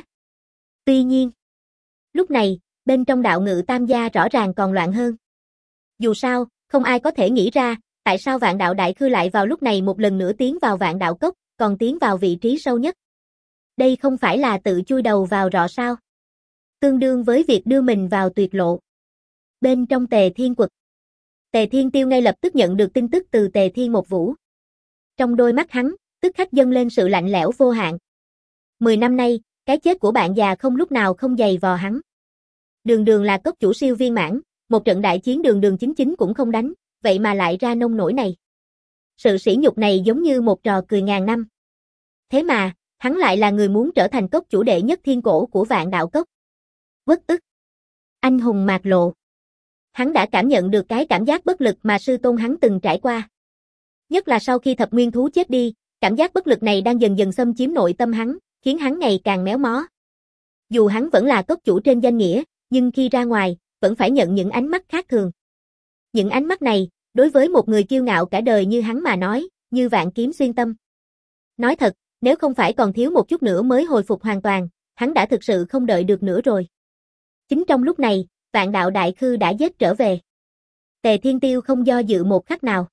Tuy nhiên, lúc này, bên trong đạo ngự tam gia rõ ràng còn loạn hơn. Dù sao, không ai có thể nghĩ ra, tại sao vạn đạo đại khư lại vào lúc này một lần nữa tiến vào vạn đạo cốc, còn tiến vào vị trí sâu nhất. Đây không phải là tự chui đầu vào rọ sao? Tương đương với việc đưa mình vào tuyệt lộ. Bên trong Tề Thiên Quật, Tề Thiên Tiêu ngay lập tức nhận được tin tức từ Tề Thiên Một Vũ. Trong đôi mắt hắn, tức khắc dâng lên sự lạnh lẽo vô hạn. 10 năm nay, cái chết của bạn già không lúc nào không dày vò hắn. Đường đường là cốc chủ siêu viên mãn, một trận đại chiến đường đường chính chính cũng không đánh, vậy mà lại ra nông nổi này. Sự sỉ nhục này giống như một trò cười ngàn năm. Thế mà, hắn lại là người muốn trở thành cốc chủ đệ nhất thiên cổ của vạn đạo cốc. Uất ức. Anh hùng mạc lộ. Hắn đã cảm nhận được cái cảm giác bất lực mà sư tôn hắn từng trải qua. Nhất là sau khi thập nguyên thú chết đi, cảm giác bất lực này đang dần dần xâm chiếm nội tâm hắn, khiến hắn ngày càng méo mó. Dù hắn vẫn là cốc chủ trên danh nghĩa, nhưng khi ra ngoài, vẫn phải nhận những ánh mắt khác thường. Những ánh mắt này, đối với một người kiêu ngạo cả đời như hắn mà nói, như vạn kiếm xuyên tâm. Nói thật, nếu không phải còn thiếu một chút nữa mới hồi phục hoàn toàn, hắn đã thực sự không đợi được nữa rồi. Chính trong lúc này, vạn đạo đại khư đã giết trở về. Tề Thiên Tiêu không do dự một khắc nào.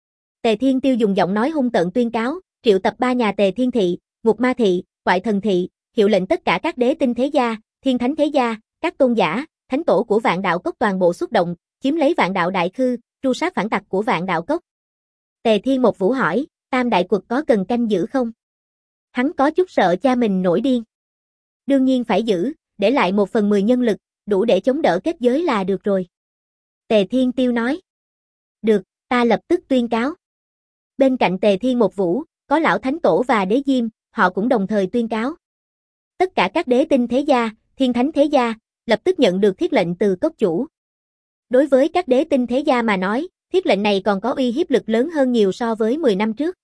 Tề Thiên Tiêu dùng giọng nói hung tợn tuyên cáo, triệu tập 3 nhà Tề Thiên Thị, Ngục Ma Thị, Quại Thần Thị, hiệu lệnh tất cả các đế tinh thế gia, thiên thánh thế gia, các tôn giả, thánh tổ của vạn đạo cốc toàn bộ xuất động, chiếm lấy vạn đạo đại khư, tru sát phản tặc của vạn đạo cốc. Tề Thiên Một Vũ hỏi, Tam đại quật có cần canh giữ không? Hắn có chút sợ cha mình nổi điên. Đương nhiên phải giữ, để lại 1/10 nhân lực, đủ để chống đỡ kết giới là được rồi. Tề Thiên Tiêu nói. Được, ta lập tức tuyên cáo. Bên cạnh Tề Thiên Một Vũ, có lão thánh tổ và đế diêm, họ cũng đồng thời tuyên cáo. Tất cả các đế tinh thế gia, thiên thánh thế gia, lập tức nhận được thiết lệnh từ cốc chủ. Đối với các đế tinh thế gia mà nói, thiết lệnh này còn có uy hiếp lực lớn hơn nhiều so với 10 năm trước.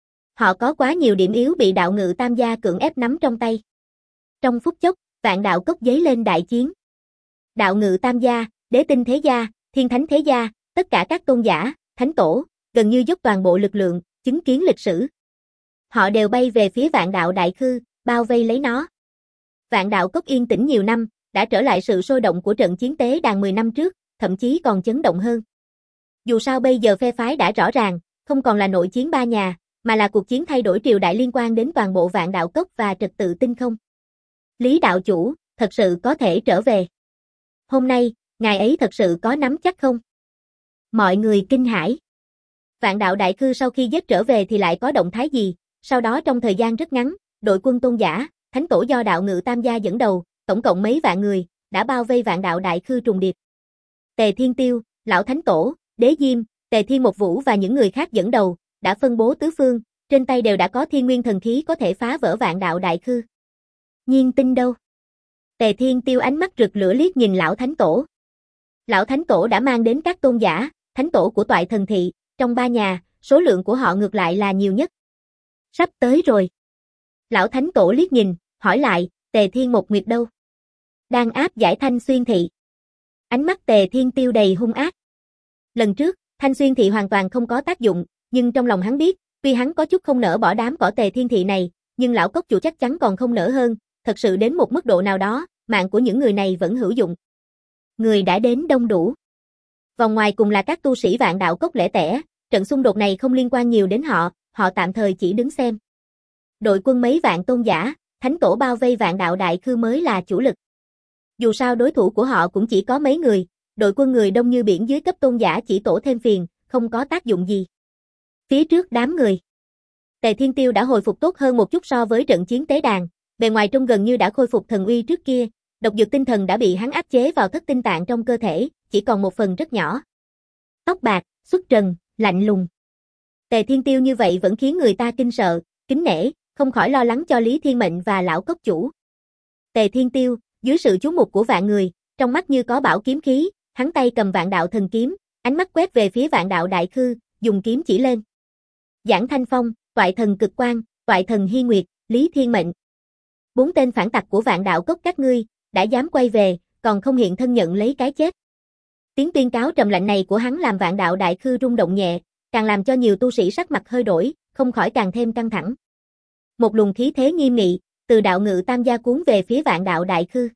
Họ có quá nhiều điểm yếu bị đạo ngự tam gia cưỡng ép nắm trong tay. Trong phút chốc, vạn đạo cốc giấy lên đại chiến. Đạo ngự tam gia, đế tinh thế gia, thiên thánh thế gia, tất cả các tôn giả, thánh tổ, gần như dốc toàn bộ lực lượng, chứng kiến lịch sử. Họ đều bay về phía vạn đạo đại khư, bao vây lấy nó. Vạn đạo cốc yên tĩnh nhiều năm, đã trở lại sự sôi động của trận chiến tế đàn 10 năm trước, thậm chí còn chấn động hơn. Dù sao bây giờ phe phái đã rõ ràng, không còn là nội chiến 3 nhà, mà là cuộc chiến thay đổi triều đại liên quan đến toàn bộ vạn đạo cốc và trật tự tinh không. Lý đạo chủ, thật sự có thể trở về. Hôm nay, ngài ấy thật sự có nắm chắc không? Mọi người kinh hãi. Vạn đạo đại khư sau khi giết trở về thì lại có động thái gì? Sau đó trong thời gian rất ngắn, đội quân tôn giả, thánh tổ do đạo ngự tam gia dẫn đầu, tổng cộng mấy vạn người, đã bao vây vạn đạo đại khư trùng điệp. Tề Thiên Tiêu, lão thánh tổ, đế diêm, Tề Thiên Một Vũ và những người khác dẫn đầu, đã phân bố tứ phương, trên tay đều đã có thiên nguyên thần khí có thể phá vỡ vạn đạo đại khư. Nhiên tinh đâu? Tề Thiên Tiêu ánh mắt rực lửa liếc nhìn lão thánh tổ. Lão thánh tổ đã mang đến các tôn giả, thánh tổ của Toại Thần Thị, trong 3 nhà, số lượng của họ ngược lại là nhiều nhất. Sắp tới rồi. Lão thánh tổ liếc nhìn, hỏi lại, Tề Thiên Một Nguyệt đâu? Đang áp giải Thanh Xuyên Thị. Ánh mắt Tề Thiên Tiêu đầy hung ác. Lần trước, Thanh Xuyên Thị hoàn toàn không có tác dụng, nhưng trong lòng hắn biết, tuy hắn có chút không nỡ bỏ đám cỏ Tề Thiên Thị này, nhưng lão cốc chủ chắc chắn còn không nỡ hơn, thật sự đến một mức độ nào đó, mạng của những người này vẫn hữu dụng. Người đã đến đông đủ. Vòng ngoài cùng là các tu sĩ Vạn Đạo Cốc lẻ tẻ, trận xung đột này không liên quan nhiều đến họ, họ tạm thời chỉ đứng xem. Đội quân mấy vạn tôn giả, thánh tổ bao vây Vạn Đạo Đại Khư mới là chủ lực. Dù sao đối thủ của họ cũng chỉ có mấy người, đội quân người đông như biển dưới cấp tôn giả chỉ tổ thêm phiền, không có tác dụng gì. Phía trước đám người, Tề Thiên Tiêu đã hồi phục tốt hơn một chút so với trận chiến tế đàn, bề ngoài trông gần như đã khôi phục thần uy trước kia, độc dược tinh thần đã bị hắn áp chế vào thất tinh tạng trong cơ thể, chỉ còn một phần rất nhỏ. Tóc bạc, xuất trần, lạnh lùng. Tề Thiên Tiêu như vậy vẫn khiến người ta kinh sợ, kính nể, không khỏi lo lắng cho Lý Thiên Mệnh và lão cốc chủ. Tề Thiên Tiêu, dưới sự chú mục của vạn người, trong mắt như có bảo kiếm khí, hắn tay cầm Vạn Đạo Thần Kiếm, ánh mắt quét về phía Vạn Đạo Đại Khư, dùng kiếm chỉ lên. Giảng Thanh Phong, Toại Thần Cực Quang, Toại Thần Hy Nguyệt, Lý Thiên Mệnh. 4 tên phản tặc của Vạn Đạo Cốc các ngươi, đã dám quay về, còn không hiện thân nhận lấy cái chết. Tiếng tuyên cáo trầm lạnh này của hắn làm Vạn Đạo Đại Khư rung động nhẹ, càng làm cho nhiều tu sĩ sắc mặt hơi đổi, không khỏi càng thêm căng thẳng. Một luồng khí thế nghiêm nghị, từ đạo ngự tam gia cuốn về phía Vạn Đạo Đại Khư.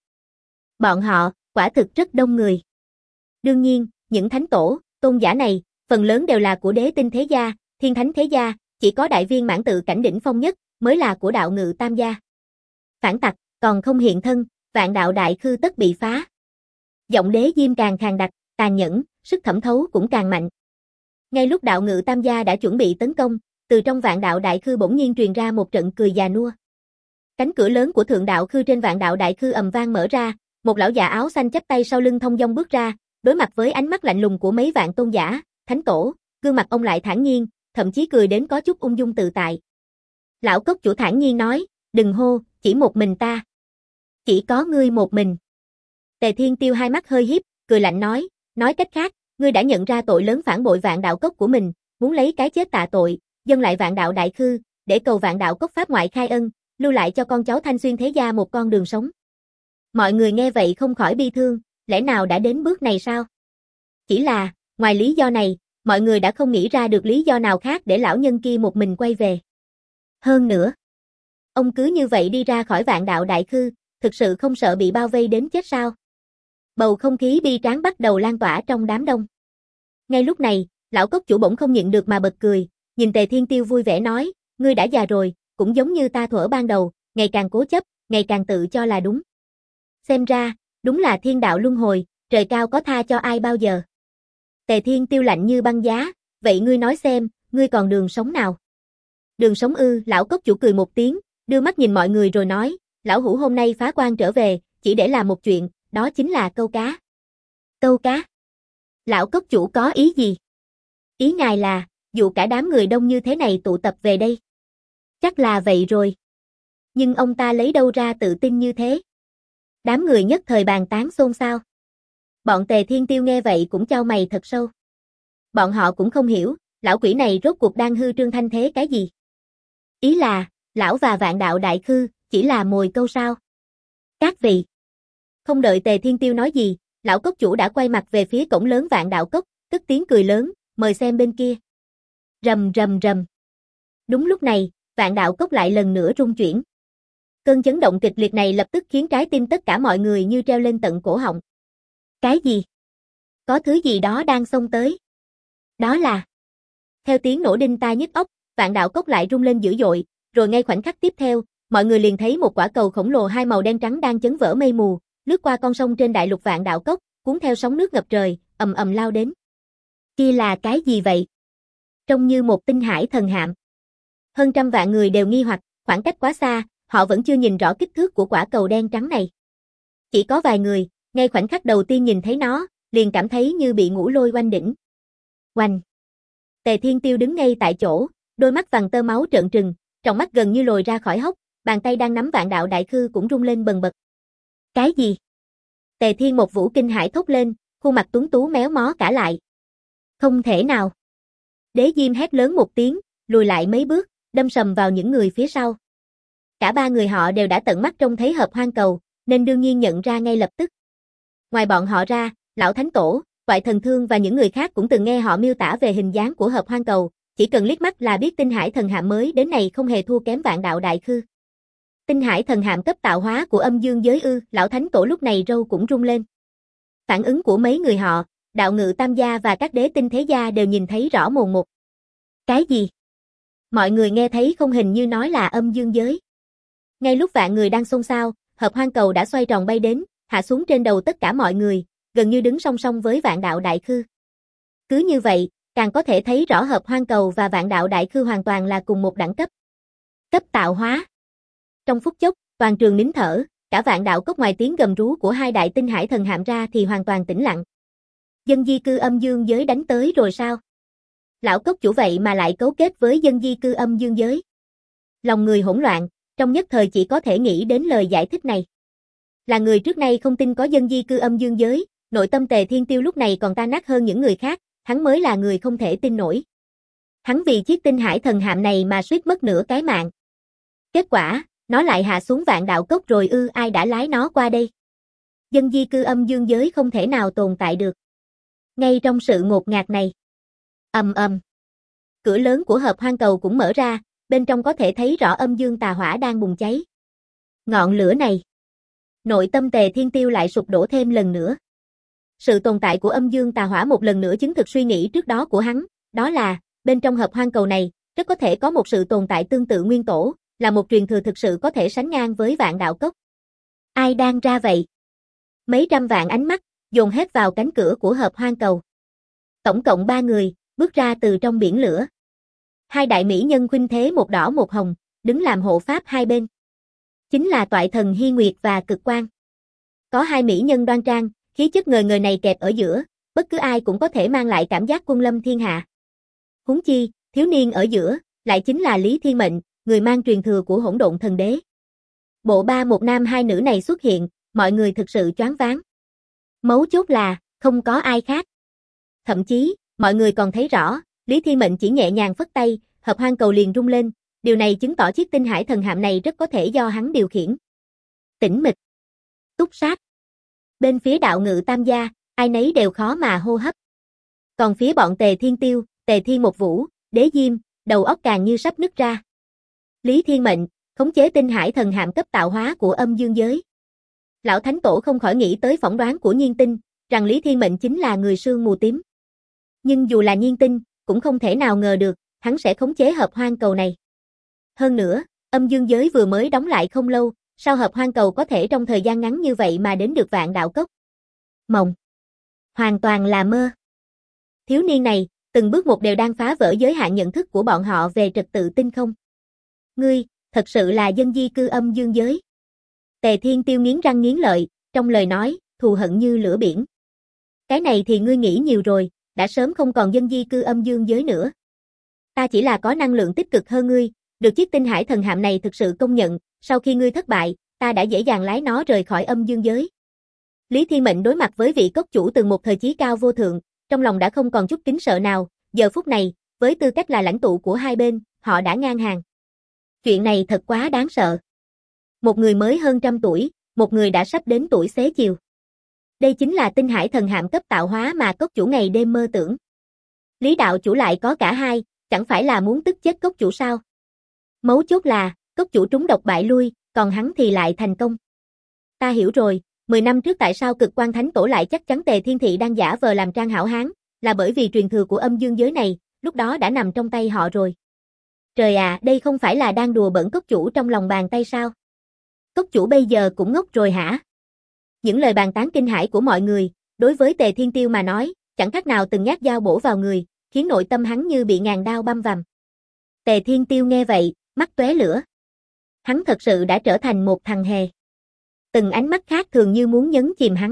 Bọn họ, quả thực rất đông người. Đương nhiên, những thánh tổ, tôn giả này, phần lớn đều là của Đế Tinh thế gia, Thiên Thánh thế gia, chỉ có đại viên mãn tự cảnh đỉnh phong nhất, mới là của đạo ngự tam gia. Phản tặc, còn không hiện thân, Vạn Đạo Đại Khư tất bị phá. Giọng Đế Diêm càng khàn đặc, tàn nhẫn, sức thẩm thấu cũng càng mạnh. Ngay lúc đạo ngự tam gia đã chuẩn bị tấn công, từ trong Vạn Đạo Đại Khư bỗng nhiên truyền ra một trận cười già nua. Cánh cửa lớn của Thượng Đạo Khư trên Vạn Đạo Đại Khư ầm vang mở ra, một lão già áo xanh chắp tay sau lưng thông dong bước ra, đối mặt với ánh mắt lạnh lùng của mấy vạn tôn giả, thánh tổ, gương mặt ông lại thản nhiên, thậm chí cười đến có chút ung dung tự tại. Lão cốc chủ thản nhiên nói, đừng hô, chỉ một mình ta. Chỉ có ngươi một mình. Tề Thiên Tiêu hai mắt hơi híp, cười lạnh nói cách khác, ngươi đã nhận ra tội lớn phản bội Vạn Đạo Cốc của mình, muốn lấy cái chết tạ tội, dâng lại Vạn Đạo Đại Khư, để cầu Vạn Đạo Cốc pháp ngoại khai ân, lưu lại cho con cháu Thanh Xuyên thế gia một con đường sống. Mọi người nghe vậy không khỏi bi thương, lẽ nào đã đến bước này sao? Chỉ là, ngoài lý do này, mọi người đã không nghĩ ra được lý do nào khác để lão nhân kia một mình quay về. Hơn nữa, ông cứ như vậy đi ra khỏi Vạn Đạo Đại Khư, thực sự không sợ bị bao vây đến chết sao? Bầu không khí bi tráng bắt đầu lan tỏa trong đám đông. Ngay lúc này, lão cốc chủ bỗng không nhịn được mà bật cười, nhìn Tề Thiên Tiêu vui vẻ nói, ngươi đã già rồi, cũng giống như ta thuở ban đầu, ngày càng cố chấp, ngày càng tự cho là đúng. Xem ra, đúng là thiên đạo luân hồi, trời cao có tha cho ai bao giờ. Tề Thiên Tiêu lạnh như băng giá, vậy ngươi nói xem, ngươi còn đường sống nào? Đường sống ư? Lão cốc chủ cười một tiếng, đưa mắt nhìn mọi người rồi nói, lão hủ hôm nay phá quan trở về, chỉ để làm một chuyện, đó chính là câu cá. Câu cá? Lão cốc chủ có ý gì? Ý ngài là, dụ cả đám người đông như thế này tụ tập về đây. Chắc là vậy rồi. Nhưng ông ta lấy đâu ra tự tin như thế? Đám người nhất thời bàn tán xôn xao. Bọn Tề Thiên Tiêu nghe vậy cũng chau mày thật sâu. Bọn họ cũng không hiểu, lão quỷ này rốt cuộc đang hư trương thanh thế cái gì? Ý là, lão và Vạn Đạo Đại Khư, chỉ là mồi câu sao? Các vị. Không đợi Tề Thiên Tiêu nói gì, lão cốc chủ đã quay mặt về phía cổng lớn Vạn Đạo Cốc, cất tiếng cười lớn, mời xem bên kia. Rầm rầm rầm. Đúng lúc này, Vạn Đạo Cốc lại lần nữa rung chuyển. Cơn chấn động kịch liệt này lập tức khiến trái tim tất cả mọi người như treo lên tận cổ họng. Cái gì? Có thứ gì đó đang xông tới. Đó là... Theo tiếng nổ đinh tai nhức óc, Vạn Đạo Cốc lại rung lên dữ dội, rồi ngay khoảnh khắc tiếp theo, mọi người liền thấy một quả cầu khổng lồ hai màu đen trắng đang chấn vỡ mây mù, lướt qua con sông trên đại lục Vạn Đạo Cốc, cuốn theo sóng nước ngập trời, ầm ầm lao đến. Kia là cái gì vậy? Trông như một tinh hải thần hạm. Hơn trăm vạn người đều nghi hoặc, khoảng cách quá xa, họ vẫn chưa nhìn rõ kích thước của quả cầu đen trắng này. Chỉ có vài người, ngay khoảnh khắc đầu tiên nhìn thấy nó, liền cảm thấy như bị ngũ lôi oanh đỉnh. Oanh! Tề Thiên Tiêu đứng ngay tại chỗ, Đôi mắt vằn tơ máu trợn trừng, tròng mắt gần như lồi ra khỏi hốc, bàn tay đang nắm vạn đạo đại khư cũng rung lên bần bật. Cái gì? Tề Thiên một Vũ kinh hãi thốt lên, khuôn mặt tuấn tú méo mó cả lại. Không thể nào. Đế Diêm hét lớn một tiếng, lùi lại mấy bước, đâm sầm vào những người phía sau. Cả ba người họ đều đã tận mắt trông thấy Hợp Hoang Cầu, nên đương nhiên nhận ra ngay lập tức. Ngoài bọn họ ra, Lão Thánh Tổ, Toại Thần Thương và những người khác cũng từng nghe họ miêu tả về hình dáng của Hợp Hoang Cầu, chỉ cần liếc mắt là biết Tinh Hải Thần Hạm mới đến này không hề thua kém vạn đạo đại khư. Tinh Hải Thần Hạm cấp tạo hóa của âm dương giới ư? Lão Thánh Tổ lúc này râu cũng rung lên. Phản ứng của mấy người họ, Đạo Ngự Tam Gia và các đế tinh thế gia đều nhìn thấy rõ mồn một. Cái gì? Mọi người nghe thấy không hình như nói là âm dương giới. Ngay lúc vạn người đang xôn xao, Hợp Hoang Cầu đã xoay tròn bay đến, hạ xuống trên đầu tất cả mọi người, gần như đứng song song với vạn đạo đại khư. Cứ như vậy, càng có thể thấy rõ Hợp Hoang Cầu và vạn đạo đại khư hoàn toàn là cùng một đẳng cấp. Cấp tạo hóa. Trong phút chốc, toàn trường nín thở, cả vạn đạo cốc ngoài tiếng gầm rú của hai đại tinh hải thần hạm ra thì hoàn toàn tĩnh lặng. Dân di cư âm dương giới đánh tới rồi sao? Lão cốc chủ vậy mà lại cấu kết với dân di cư âm dương giới. Lòng người hỗn loạn, trong nhất thời chỉ có thể nghĩ đến lời giải thích này. Là người trước nay không tin có dân di cư âm dương giới, nội tâm Tề Thiên Tiêu lúc này còn tan nát hơn những người khác, hắn mới là người không thể tin nổi. Hắn vì chiếc tinh hải thần hạm này mà suýt mất nửa cái mạng. Kết quả, nó lại hạ xuống vạn đạo cốc rồi ư? Ai đã lái nó qua đây? Dân di cư âm dương giới không thể nào tồn tại được. Ngay trong sự ngột ngạt này. Ầm ầm. Cửa lớn của Hợp Hoang Cầu cũng mở ra, bên trong có thể thấy rõ âm dương tà hỏa đang bùng cháy. Ngọn lửa này. Nội tâm Tề Thiên Tiêu lại sụp đổ thêm lần nữa. Sự tồn tại của âm dương tà hỏa một lần nữa chứng thực suy nghĩ trước đó của hắn, đó là, bên trong Hợp Hoang Cầu này, rất có thể có một sự tồn tại tương tự nguyên tổ, là một truyền thừa thực sự có thể sánh ngang với vạn đạo cốc. Ai đang ra vậy? Mấy trăm vạn ánh mắt, dồn hết vào cánh cửa của Hợp Hoang Cầu. Tổng cộng 3 người, bước ra từ trong biển lửa. Hai đại mỹ nhân khuynh thế một đỏ một hồng, đứng làm hộ pháp hai bên. Chính là Toại Thần Hy Nguyệt và Cực Quang. Có hai mỹ nhân đoan trang, khí chất ngời ngời này kẹp ở giữa, bất cứ ai cũng có thể mang lại cảm giác quân lâm thiên hạ. Huống chi, thiếu niên ở giữa, lại chính là Lý Thiên Mệnh, người mang truyền thừa của Hỗn Độn Thần Đế. Bộ ba một nam hai nữ này xuất hiện, mọi người thực sự choáng váng. Mấu chốt là, không có ai khác. Thậm chí, mọi người còn thấy rõ, Lý Thiên Mệnh chỉ nhẹ nhàng phất tay, Hợp Hoang Cầu liền rung lên, điều này chứng tỏ chiếc tinh hải thần hạm này rất có thể do hắn điều khiển. Tĩnh mịch. Túc sát. Bên phía Đạo Ngự Tam Gia, ai nấy đều khó mà hô hấp. Còn phía bọn Tề Thiên Tiêu, Tề Thiên một Vũ, Đế Diêm, đầu óc càng như sắp nứt ra. Lý Thiên Mệnh, khống chế tinh hải thần hạm cấp tạo hóa của âm dương giới. Lão Thánh Tổ không khỏi nghĩ tới phỏng đoán của Nhiên Tinh, rằng Lý Thiên Mệnh chính là người sương mù tím. Nhưng dù là Nhiên Tinh, cũng không thể nào ngờ được, hắn sẽ khống chế Hợp Hoang Cầu này. Hơn nữa, âm dương giới vừa mới đóng lại không lâu, sao Hợp Hoang Cầu có thể trong thời gian ngắn như vậy mà đến được vạn đạo cốc? Mộng. Hoàn toàn là mơ. Thiếu niên này, từng bước một đều đang phá vỡ giới hạn nhận thức của bọn họ về trật tự tinh không. Ngươi, thật sự là dân di cư âm dương giới. Tề Thiên Tiêu nghiến răng nghiến lợi, trong lời nói, thù hận như lửa biển. Cái này thì ngươi nghĩ nhiều rồi, đã sớm không còn dân di cư âm dương giới nữa. Ta chỉ là có năng lượng tích cực hơn ngươi, được chiếc tinh hải thần hạm này thực sự công nhận, sau khi ngươi thất bại, ta đã dễ dàng lái nó rời khỏi âm dương giới. Lý Thiên Mệnh đối mặt với vị cốc chủ từng một thời chí cao vô thượng, trong lòng đã không còn chút kính sợ nào, giờ phút này, với tư cách là lãnh tụ của hai bên, họ đã ngang hàng. Chuyện này thật quá đáng sợ. Một người mới hơn 100 tuổi, một người đã sắp đến tuổi xế chiều. Đây chính là tinh hải thần hạm cấp tạo hóa mà cốc chủ ngày đêm mơ tưởng. Lý đạo chủ lại có cả hai, chẳng phải là muốn tức chết cốc chủ sao? Mấu chốt là, cốc chủ trúng độc bại lui, còn hắn thì lại thành công. Ta hiểu rồi, 10 năm trước tại sao Cực Quang Thánh Tổ lại chắc chắn Tề Thiên Thị đang giả vờ làm trang hảo hán, là bởi vì truyền thừa của âm dương giới này, lúc đó đã nằm trong tay họ rồi. Trời à, đây không phải là đang đùa bỡn cốc chủ trong lòng bàn tay sao? Cốc chủ bây giờ cũng ngốc rồi hả? Những lời bàn tán kinh hãi của mọi người, đối với Tề Thiên Tiêu mà nói, chẳng khác nào từng nhát dao bổ vào người, khiến nội tâm hắn như bị ngàn đao băm vằm. Tề Thiên Tiêu nghe vậy, mắt tóe lửa. Hắn thật sự đã trở thành một thằng hề. Từng ánh mắt khác thường như muốn nhấn chìm hắn.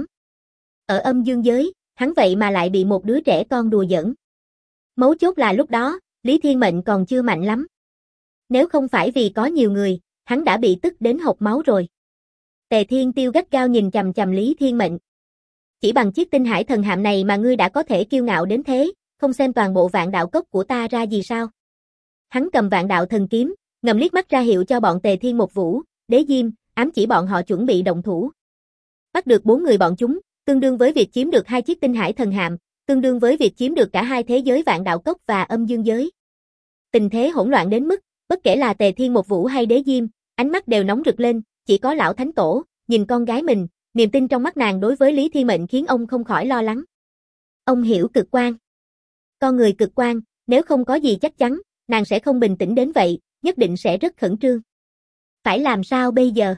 Ở âm dương giới, hắn vậy mà lại bị một đứa trẻ con đùa giỡn. Mấu chốt là lúc đó, Lý Thiên Mệnh còn chưa mạnh lắm. Nếu không phải vì có nhiều người, hắn đã bị tức đến hộc máu rồi. Tề Thiên Tiêu gắt gao nhìn chằm chằm Lý Thiên Mệnh. Chỉ bằng chiếc tinh hải thần hạm này mà ngươi đã có thể kiêu ngạo đến thế, không xem toàn bộ vạn đạo cốc của ta ra gì sao? Hắn cầm vạn đạo thần kiếm, ngầm liếc mắt ra hiệu cho bọn Tề Thiên một vũ, Đế Diêm, ám chỉ bọn họ chuẩn bị động thủ. Bắt được 4 người bọn chúng, tương đương với việc chiếm được 2 chiếc tinh hải thần hạm, tương đương với việc chiếm được cả 2 thế giới vạn đạo cốc và âm dương giới. Tình thế hỗn loạn đến mức, bất kể là Tề Thiên một vũ hay Đế Diêm, ánh mắt đều nóng rực lên, chỉ có lão thánh tổ, nhìn con gái mình, niềm tin trong mắt nàng đối với Lý Thiên Mệnh khiến ông không khỏi lo lắng. Ông hiểu cực quan. Con người cực quan, nếu không có gì chắc chắn, nàng sẽ không bình tĩnh đến vậy, nhất định sẽ rất khẩn trương. Phải làm sao bây giờ?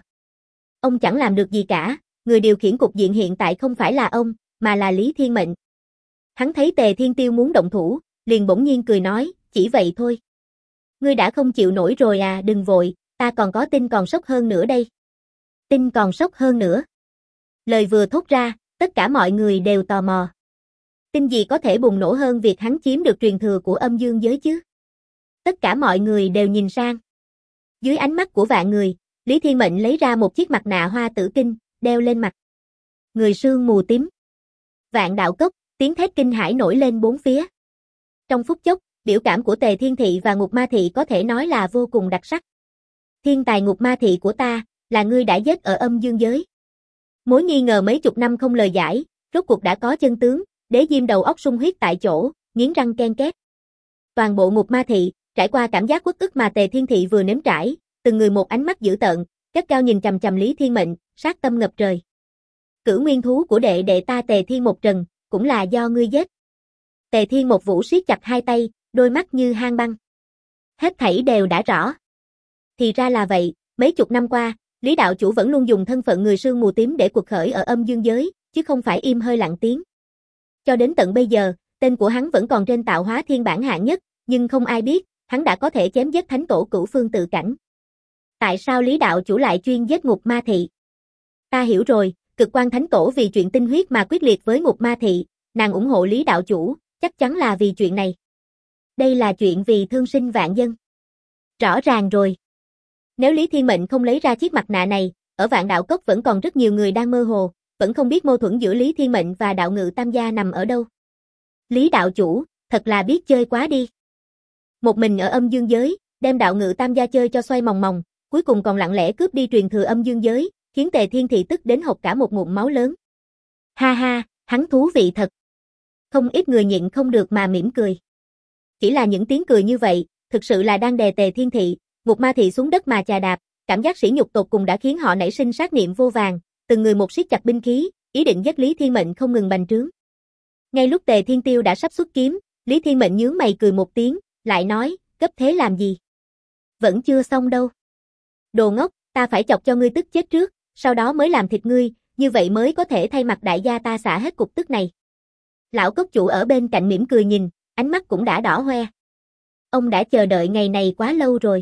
Ông chẳng làm được gì cả, người điều khiển cục diện hiện tại không phải là ông, mà là Lý Thiên Mệnh. Hắn thấy Tề Thiên Tiêu muốn động thủ, liền bỗng nhiên cười nói, chỉ vậy thôi. Ngươi đã không chịu nổi rồi à, đừng vội, ta còn có tin còn sốc hơn nữa đây. Tin còn sốc hơn nữa. Lời vừa thốt ra, tất cả mọi người đều tò mò. Tin gì có thể bùng nổ hơn việc hắn chiếm được truyền thừa của âm dương giới chứ? Tất cả mọi người đều nhìn sang. Dưới ánh mắt của vạn người, Lý Thiên Mệnh lấy ra một chiếc mặt nạ hoa tử kinh, đeo lên mặt. Người sương mù tím. Vạn đạo cốc, tiếng thét kinh hãi nổi lên bốn phía. Trong phút chốc, biểu cảm của Tề Thiên Thị và Ngục Ma Thị có thể nói là vô cùng đặc sắc. Thiên tài Ngục Ma Thị của ta, là ngươi đã giết ở âm dương giới. Mối nghi ngờ mấy chục năm không lời giải, rốt cuộc đã có chân tướng, Đế Diêm đầu óc sung huyết tại chỗ, nghiến răng ken két. Toàn bộ Ngục Ma Thị, trải qua cảm giác uất ức mà Tề Thiên Thị vừa nếm trải, từng người một ánh mắt dữ tợn, gắt cao nhìn chằm chằm Lý Thiên Mệnh, sát tâm ngập trời. Cửu nguyên thú của đệ đệ ta Tề Thiên Một Trần, cũng là do ngươi giết. Tề Thiên Một Vũ siết chặt hai tay, đôi mắt như hang băng. Hết thảy đều đã rõ. Thì ra là vậy, mấy chục năm qua, Lý đạo chủ vẫn luôn dùng thân phận người sương mù tím để cuộc khởi ở âm dương giới, chứ không phải im hơi lặng tiếng. Cho đến tận bây giờ, tên của hắn vẫn còn trên tạo hóa thiên bảng hạng nhất, nhưng không ai biết, hắn đã có thể chém giết thánh tổ Cửu Phương Tự Cảnh. Tại sao Lý đạo chủ lại chuyên giết Ngục Ma Thị? Ta hiểu rồi, Cực Quan Thánh Tổ vì chuyện tinh huyết mà quyết liệt với Ngục Ma Thị, nàng ủng hộ Lý đạo chủ, chắc chắn là vì chuyện này. Đây là chuyện vì thương sinh vạn dân. Rõ ràng rồi. Nếu Lý Thiên Mệnh không lấy ra chiếc mặt nạ này, ở Vạn Đạo Cốc vẫn còn rất nhiều người đang mơ hồ, vẫn không biết mâu thuẫn giữa Lý Thiên Mệnh và Đạo Ngự Tam Gia nằm ở đâu. Lý đạo chủ, thật là biết chơi quá đi. Một mình ở âm dương giới, đem Đạo Ngự Tam Gia chơi cho xoay mòng mòng, cuối cùng còn lặng lẽ cướp đi truyền thừa âm dương giới, khiến Tề Thiên Thị tức đến hộc cả một ngụm máu lớn. Ha ha, hắn thú vị thật. Không ít người nhịn không được mà mỉm cười. Chỉ là những tiếng cười như vậy, thực sự là đang đè Tề Thiên Thị, Ngục Ma Thị xuống đất mà chà đạp, cảm giác sỉ nhục tột cùng đã khiến họ nảy sinh sát niệm vô vàn, từng người một siết chặt binh khí, ý định giết Lý Thiên Mệnh không ngừng bành trướng. Ngay lúc Tề Thiên Tiêu đã sắp xuất kiếm, Lý Thiên Mệnh nhướng mày cười một tiếng, lại nói, gấp thế làm gì? Vẫn chưa xong đâu. Đồ ngốc, ta phải chọc cho ngươi tức chết trước, sau đó mới làm thịt ngươi, như vậy mới có thể thay mặt đại gia ta xả hết cục tức này. Lão cốc chủ ở bên cạnh mỉm cười nhìn, ánh mắt cũng đã đỏ hoe. Ông đã chờ đợi ngày này quá lâu rồi.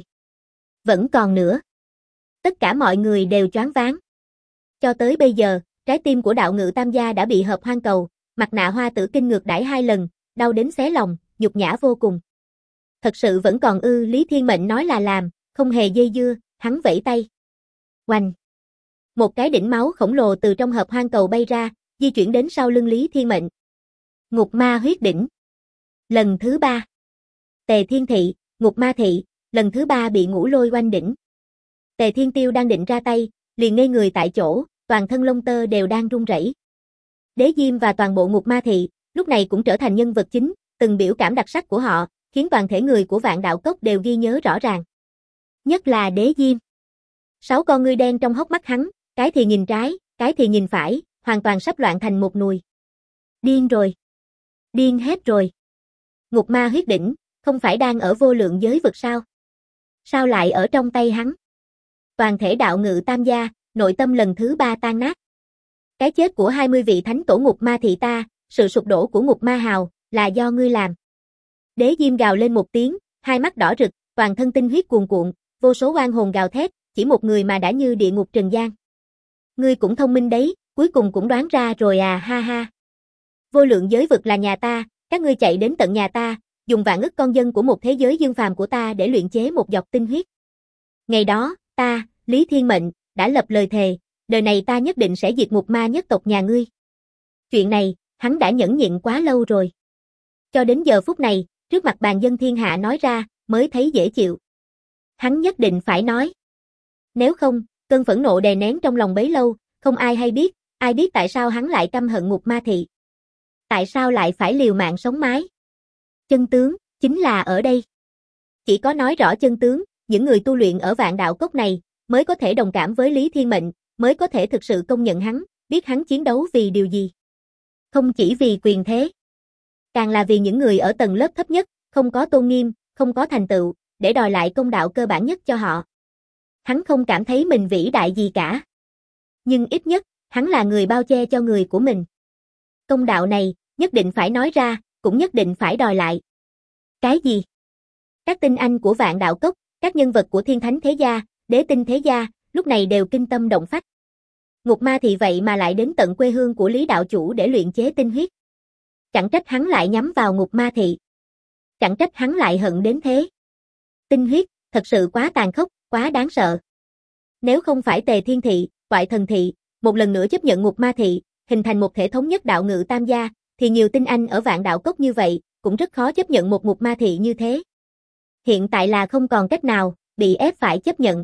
Vẫn còn nữa. Tất cả mọi người đều choáng váng. Cho tới bây giờ, trái tim của Đạo Ngự Tam Gia đã bị hợp hoang cầu, mặt nạ hoa tử kinh ngược đãi 2 lần, đau đến xé lòng, nhục nhã vô cùng. Thật sự vẫn còn Lý Thiên Mệnh nói là làm, không hề dây dưa, hắn vẫy tay. Oanh! Một cái đỉnh máu khổng lồ từ trong hợp hoang cầu bay ra, di chuyển đến sau lưng Lý Thiên Mệnh. Ngục Ma huyết đỉnh. Lần thứ 3. Tề Thiên Thị, Ngục Ma Thị, lần thứ 3 bị ngũ lôi oanh đỉnh. Tề Thiên Tiêu đang định ra tay, liền ngây người tại chỗ, toàn thân lông tơ đều đang run rẩy. Đế Diêm và toàn bộ Ngục Ma Thị, lúc này cũng trở thành nhân vật chính, từng biểu cảm đặc sắc của họ, khiến toàn thể người của Vạn Đạo Cốc đều ghi nhớ rõ ràng. Nhất là Đế Diêm. 6 con ngươi đen trong hốc mắt hắn, cái thì nhìn trái, cái thì nhìn phải, hoàn toàn sắp loạn thành một nùi. Điên rồi. Điên hết rồi. Ngục Ma huyết đỉnh, không phải đang ở vô lượng giới vực sao? Sao lại ở trong tay hắn? Toàn thể Đạo Ngự Tam Gia, nội tâm lần thứ 3 tan nát. Cái chết của 20 vị thánh tổ Ngục Ma Thị ta, sự sụp đổ của Ngục Ma Hào, là do ngươi làm. Đế Diêm gào lên một tiếng, hai mắt đỏ rực, toàn thân tinh huyết cuồn cuộn, vô số oan hồn gào thét, chỉ một người mà đã như địa ngục trần gian. Ngươi cũng thông minh đấy, cuối cùng cũng đoán ra rồi à, ha ha. Vô lượng giới vực là nhà ta, các ngươi chạy đến tận nhà ta, dùng vạn ức con dân của một thế giới dương phàm của ta để luyện chế một giọt tinh huyết. Ngày đó, ta, Lý Thiên Mệnh, đã lập lời thề, đời này ta nhất định sẽ diệt ngục ma nhất tộc nhà ngươi. Chuyện này, hắn đã nhẫn nhịn quá lâu rồi. Cho đến giờ phút này, trước mặt bàn dân thiên hạ nói ra, mới thấy dễ chịu. Hắn nhất định phải nói. Nếu không, cơn phẫn nộ đè nén trong lòng bấy lâu, không ai hay biết, ai biết tại sao hắn lại căm hận ngục ma thị. Tại sao lại phải liều mạng sống mái? Chân tướng, chính là ở đây. Chỉ có nói rõ chân tướng, những người tu luyện ở Vạn Đạo Cốc này, mới có thể đồng cảm với Lý Thiên Mệnh, mới có thể thực sự công nhận hắn, biết hắn chiến đấu vì điều gì. Không chỉ vì quyền thế, càng là vì những người ở tầng lớp thấp nhất, không có tôn nghiêm, không có thành tựu, để đòi lại công đạo cơ bản nhất cho họ. Hắn không cảm thấy mình vĩ đại gì cả. Nhưng ít nhất, hắn là người bao che cho người của mình. Công đạo này, nhất định phải nói ra, cũng nhất định phải đòi lại. Cái gì? Các tinh anh của Vạn Đạo Cốc, các nhân vật của Thiên Thánh Thế Gia, Đế Tinh Thế Gia, lúc này đều kinh tâm động phách. Ngục ma thị vậy mà lại đến tận quê hương của Lý đạo chủ để luyện chế tinh huyết. Chẳng trách hắn lại nhắm vào ngục ma thị. Chẳng trách hắn lại hận đến thế. Tinh huyết, thật sự quá tàn khốc, quá đáng sợ. Nếu không phải Tề Thiên Thị, Toại Thần Thị, một lần nữa chấp nhận ngục ma thị, hình thành một thể thống nhất đạo ngự tam gia, thì nhiều tinh anh ở Vạn Đạo Cốc như vậy, cũng rất khó chấp nhận một ngục ma thị như thế. Hiện tại là không còn cách nào, bị ép phải chấp nhận.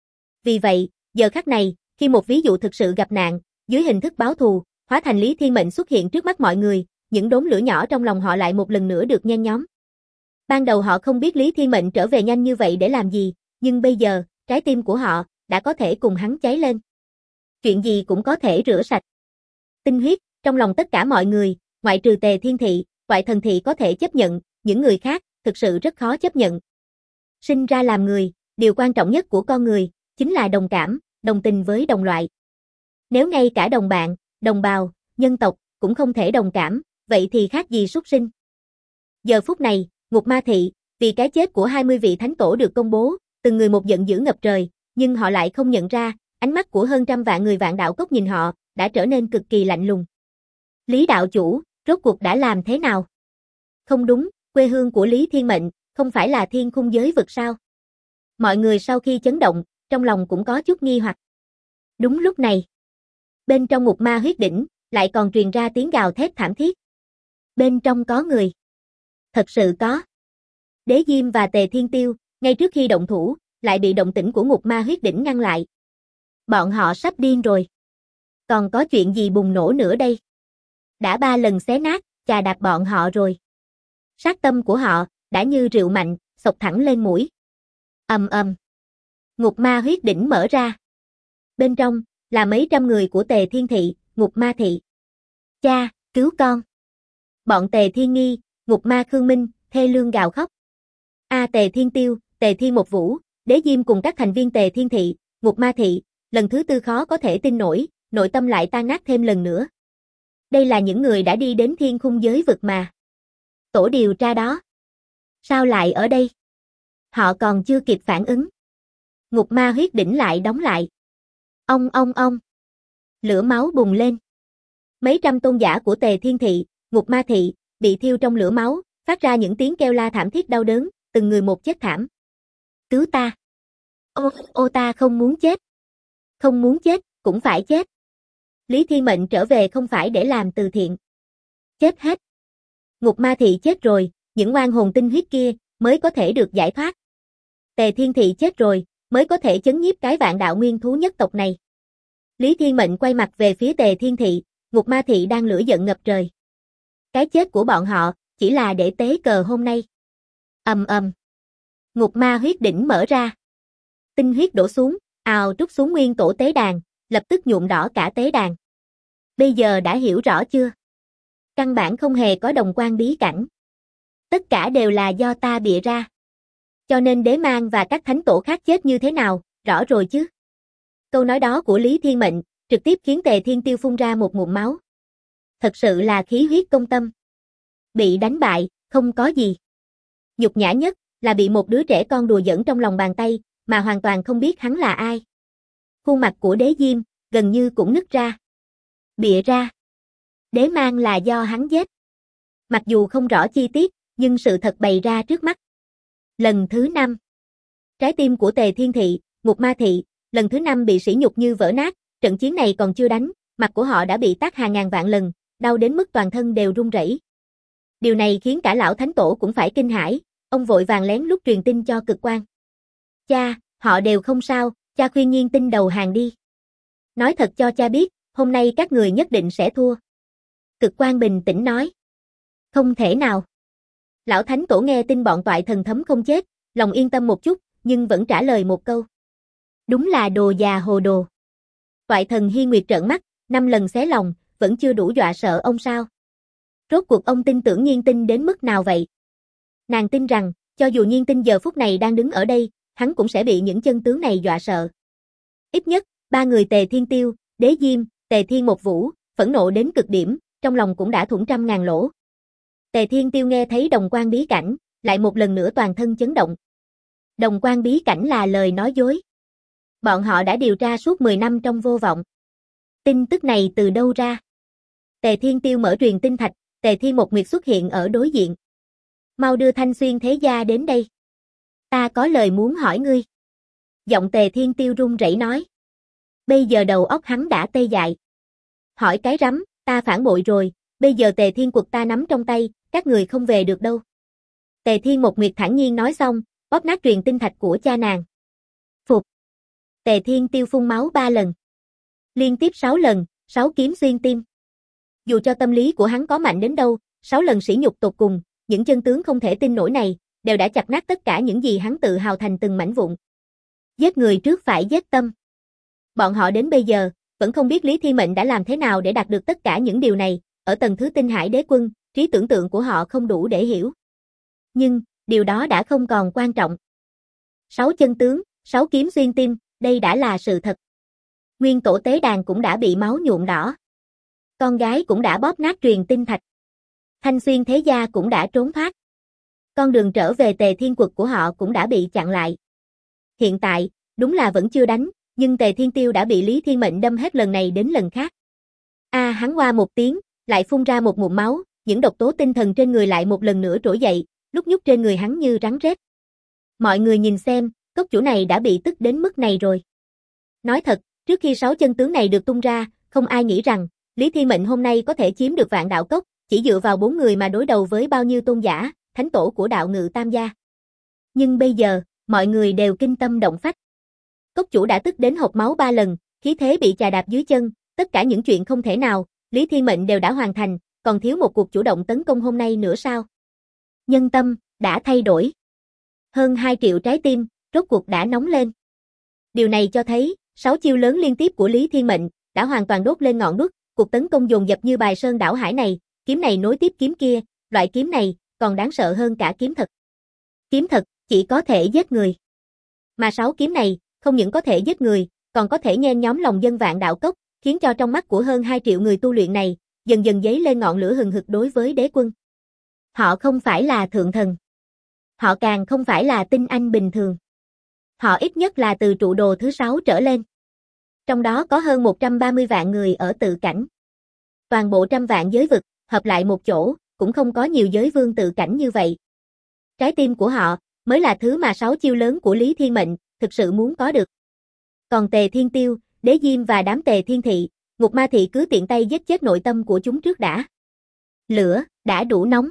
Vì vậy, giờ khắc này, khi một ví dụ thực sự gặp nạn, dưới hình thức báo thù, hóa thành Lý Thiên Mệnh xuất hiện trước mắt mọi người, những đốm lửa nhỏ trong lòng họ lại một lần nữa được nhen nhóm. Ban đầu họ không biết Lý Thiên Mệnh trở về nhanh như vậy để làm gì, nhưng bây giờ, trái tim của họ đã có thể cùng hắn cháy lên. Chuyện gì cũng có thể rửa sạch. Tinh huyết, trong lòng tất cả mọi người, ngoại trừ Tề Thiên Thị, Toại Thần Thị có thể chấp nhận, những người khác, thực sự rất khó chấp nhận. Sinh ra làm người, điều quan trọng nhất của con người, chính là đồng cảm, đồng tình với đồng loại. Nếu ngay cả đồng bạn, đồng bào, nhân tộc, cũng không thể đồng cảm, vậy thì khác gì súc sinh. Giờ phút này, ngục ma thị, vì cái chết của 20 vị thánh tổ được công bố, từng người một giận dữ ngập trời, nhưng họ lại không nhận ra, ánh mắt của hơn trăm vạn người Vạn Đạo Cốc nhìn họ, đã trở nên cực kỳ lạnh lùng. Lý đạo chủ, rốt cuộc đã làm thế nào? Không đúng, quê hương của Lý Thiên Mệnh, không phải là thiên khung giới vực sao? Mọi người sau khi chấn động, trong lòng cũng có chút nghi hoặc. Đúng lúc này, bên trong ngục ma huyết đỉnh, lại còn truyền ra tiếng gào thét thảm thiết. Bên trong có người. Thật sự có. Đế Diêm và Tề Thiên Tiêu, ngay trước khi động thủ, lại bị động tĩnh của ngục ma huyết đỉnh ngăn lại. Bọn họ sắp điên rồi. Còn có chuyện gì bùng nổ nữa đây? Đã 3 lần xé nát, chà đạp bọn họ rồi. Sát tâm của họ, đã như rượu mạnh, xộc thẳng lên mũi. Ầm ầm. Ngục ma huyết đỉnh mở ra. Bên trong, là mấy trăm người của Tề Thiên Thị, ngục ma thị. Cha, cứu con. Bọn Tề Thiên Nghi, ngục ma Khương Minh, thê lương gào khóc. Tề Thiên Tiêu, Tề Thiên Một Vũ, Đế Diêm cùng các thành viên Tề Thiên Thị, ngục ma thị, lần thứ tư khó có thể tin nổi, nội tâm lại tan nát thêm lần nữa. Đây là những người đã đi đến thiên khung giới vực mà. Tổ điều tra đó. Sao lại ở đây? Họ còn chưa kịp phản ứng. Ngục ma huyết đỉnh lại đóng lại. Ông. Lửa máu bùng lên. Mấy trăm tôn giả của Tề Thiên Thị, ngục ma thị, bị thiêu trong lửa máu, phát ra những tiếng kêu la thảm thiết đau đớn, từng người một chết thảm. Cứu ta. Ô ta không muốn chết. Không muốn chết, cũng phải chết. Lý Thiên Mệnh trở về không phải để làm từ thiện. Chết hết. Ngục ma thị chết rồi, những oan hồn tinh huyết kia, mới có thể được giải thoát. Tề Thiên Thị chết rồi, mới có thể chấn nhiếp cái Vạn Đạo nguyên thú nhất tộc này. Lý Thiên Mệnh quay mặt về phía Tề Thiên Thị, ngục ma thị đang lửa giận ngập trời. Cái chết của bọn họ, chỉ là để tế cờ hôm nay. Ầm ầm. Ngục ma huyết đỉnh mở ra. Tinh huyết đổ xuống, ào trút xuống nguyên tổ tế đàn, lập tức nhuộm đỏ cả tế đàn. Bây giờ đã hiểu rõ chưa? Căn bản không hề có đồng quan bí cảnh. Tất cả đều là do ta bịa ra. Cho nên Đế Mang và các thánh tổ khác chết như thế nào, rõ rồi chứ? Câu nói đó của Lý Thiên Mệnh, trực tiếp khiến Tề Thiên Tiêu phun ra một ngụm máu. Thật sự là khí huyết công tâm. Bị đánh bại, không có gì. Nhục nhã nhất, là bị một đứa trẻ con đùa giỡn trong lòng bàn tay, mà hoàn toàn không biết hắn là ai. Khuôn mặt của Đế Diêm, gần như cũng nứt ra. Bịa ra. Đế Mang là do hắn giết. Mặc dù không rõ chi tiết, Nhưng sự thật bày ra trước mắt. Lần thứ 5. Trái tim của Tề Thiên Thị, Ngục Ma Thị, lần thứ 5 bị sỉ nhục như vỡ nát, trận chiến này còn chưa đánh, mặt của họ đã bị tát hàng ngàn vạn lần, đau đến mức toàn thân đều run rẩy. Điều này khiến cả lão thánh tổ cũng phải kinh hãi, ông vội vàng lén lút truyền tin cho Cực Quang. Cha, họ đều không sao, cha khuyên Nhiên Tinh đầu hàng đi. Nói thật cho cha biết, hôm nay các người nhất định sẽ thua. Cực Quang bình tĩnh nói. Không thể nào. Lão thánh tổ nghe tin bọn toại thần thấm không chết, lòng yên tâm một chút, nhưng vẫn trả lời một câu. Đúng là đồ già hồ đồ. Toại thần Hi Nguyệt trợn mắt, 5 lần xé lòng, vẫn chưa đủ dọa sợ ông sao? Rốt cuộc ông tin tưởng Nhiên Tinh đến mức nào vậy? Nàng tin rằng, cho dù Nhiên Tinh giờ phút này đang đứng ở đây, hắn cũng sẽ bị những chân tướng này dọa sợ. Ít nhất, 3 người Tề Thiên Tiêu, Đế Diêm, Tề Thiên Một Vũ, phẫn nộ đến cực điểm, trong lòng cũng đã thủng trăm ngàn lỗ. Tề Thiên Tiêu nghe thấy đồng quan bí cảnh, lại một lần nữa toàn thân chấn động. Đồng quan bí cảnh là lời nói dối. Bọn họ đã điều tra suốt 10 năm trong vô vọng. Tin tức này từ đâu ra? Tề Thiên Tiêu mở truyền tinh thạch, Tề Thiên Một Nguyệt xuất hiện ở đối diện. Mau đưa Thanh Xuyên Thế Gia đến đây. Ta có lời muốn hỏi ngươi. Giọng Tề Thiên Tiêu run rẩy nói. Bây giờ đầu óc hắn đã tê dại. Hỏi cái rắm, ta phản bội rồi, bây giờ Tề Thiên Quật ta nắm trong tay, các người không về được đâu. Tề Thiên Một Nguyệt thản nhiên nói xong, bóp nát truyền tinh thạch của cha nàng. Phục. Tề Thiên Tiêu phun máu 3 lần. Liên tiếp 6 lần, 6 kiếm xuyên tim. Dù cho tâm lý của hắn có mạnh đến đâu, 6 lần sỉ nhục tột cùng, những chân tướng không thể tin nổi này, đều đã chặt nát tất cả những gì hắn tự hào thành từng mảnh vụn. Giết người trước phải giết tâm. Bọn họ đến bây giờ, vẫn không biết Lý Thiên Mệnh đã làm thế nào để đạt được tất cả những điều này, ở tầng thứ Tinh Hải Đế Quân, trí tưởng tượng của họ không đủ để hiểu. Nhưng, điều đó đã không còn quan trọng. 6 chân tướng, 6 kiếm xuyên tim, đây đã là sự thật. Nguyên tổ tế đàn cũng đã bị máu nhuộm đỏ. Con gái cũng đã bóp nát truyền tinh thạch. Thanh Xuyên Thế Gia cũng đã trốn thoát. Con đường trở về Tề Thiên Quật của họ cũng đã bị chặn lại. Hiện tại, đúng là vẫn chưa đánh, nhưng Tề Thiên Tiêu đã bị Lý Thiên Mệnh đâm hết lần này đến lần khác. Hắn hoa một tiếng, lại phun ra một ngụm máu, những độc tố tinh thần trên người lại một lần nữa trỗi dậy, lúc nhúc trên người hắn như rắn rết. Mọi người nhìn xem, cốc chủ này đã bị tức đến mức này rồi. Nói thật, trước khi 6 chân tướng này được tung ra, không ai nghĩ rằng, Lý Thiên Mệnh hôm nay có thể chiếm được Vạn Đạo Cốc, chỉ dựa vào 4 người mà đối đầu với bao nhiêu tôn giả, thánh tổ của đạo ngự Tam Gia. Nhưng bây giờ, mọi người đều kinh tâm động phách. Cốc chủ đã tức đến hộc máu 3 lần, khí thế bị chà đạp dưới chân, tất cả những chuyện không thể nào, Lý Thiên Mệnh đều đã hoàn thành, còn thiếu một cuộc chủ động tấn công hôm nay nữa sao? Nhân tâm, đã thay đổi. Hơn 2 triệu trái tim, rốt cuộc đã nóng lên. Điều này cho thấy, 6 chiêu lớn liên tiếp của Lý Thiên Mệnh, đã hoàn toàn đốt lên ngọn đuốc, cuộc tấn công dồn dập như bài sơn đảo hải này, kiếm này nối tiếp kiếm kia, loại kiếm này, còn đáng sợ hơn cả kiếm thật. Kiếm thật, chỉ có thể giết người. Mà 6 kiếm này, không những có thể giết người, còn có thể nhen nhóm lòng dân Vạn Đạo Cốc, khiến cho trong mắt của hơn 2 triệu người tu luyện này, dần dần dấy lên ngọn lửa hừng hực đối với đế quân. Họ không phải là thượng thần. Họ càng không phải là tinh anh bình thường. Họ ít nhất là từ trụ đồ thứ 6 trở lên. Trong đó có hơn 130 vạn người ở tự cảnh. Toàn bộ trăm vạn giới vực, hợp lại một chỗ, cũng không có nhiều giới vương tự cảnh như vậy. Trái tim của họ, mới là thứ mà 6 chiêu lớn của Lý Thiên Mệnh, thực sự muốn có được. Còn Tề Thiên Tiêu, Đế Diêm và đám Tề Thiên Thị, Ngục Ma Thị cứ tiện tay giết chết nội tâm của chúng trước đã. Lửa, đã đủ nóng.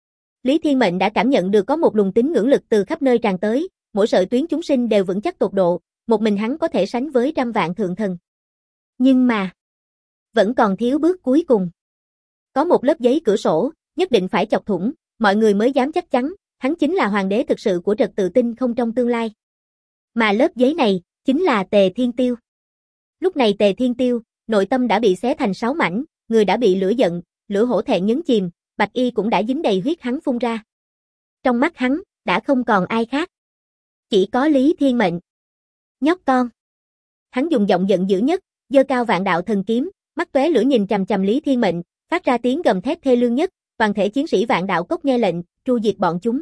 Lý Thiên Mệnh đã cảm nhận được có một luồng tín ngưỡng lực từ khắp nơi tràn tới, mỗi sợi tuyến chúng sinh đều vững chắc tột độ, một mình hắn có thể sánh với trăm vạn thượng thần. Nhưng mà, vẫn còn thiếu bước cuối cùng. Có một lớp giấy cửa sổ, nhất định phải chọc thủng, mọi người mới dám chắc chắn, hắn chính là hoàng đế thực sự của trật tự tinh không trong tương lai. Mà lớp giấy này, chính là Tề Thiên Tiêu. Lúc này Tề Thiên Tiêu, nội tâm đã bị xé thành 6 mảnh, người đã bị lửa giận, lửa hổ thẹn nhấn chìm, bạch y cũng đã dính đầy huyết hắn phun ra. Trong mắt hắn, đã không còn ai khác. Chỉ có Lý Thiên Mệnh. Nhóc con. Hắn dùng giọng giận dữ nhất, giơ cao Vạn Đạo Thần Kiếm, mắt tóe lửa nhìn chằm chằm Lý Thiên Mệnh, phát ra tiếng gầm thét thê lương nhất, toàn thể chiến sĩ Vạn Đạo Cốc nghe lệnh, tru diệt bọn chúng.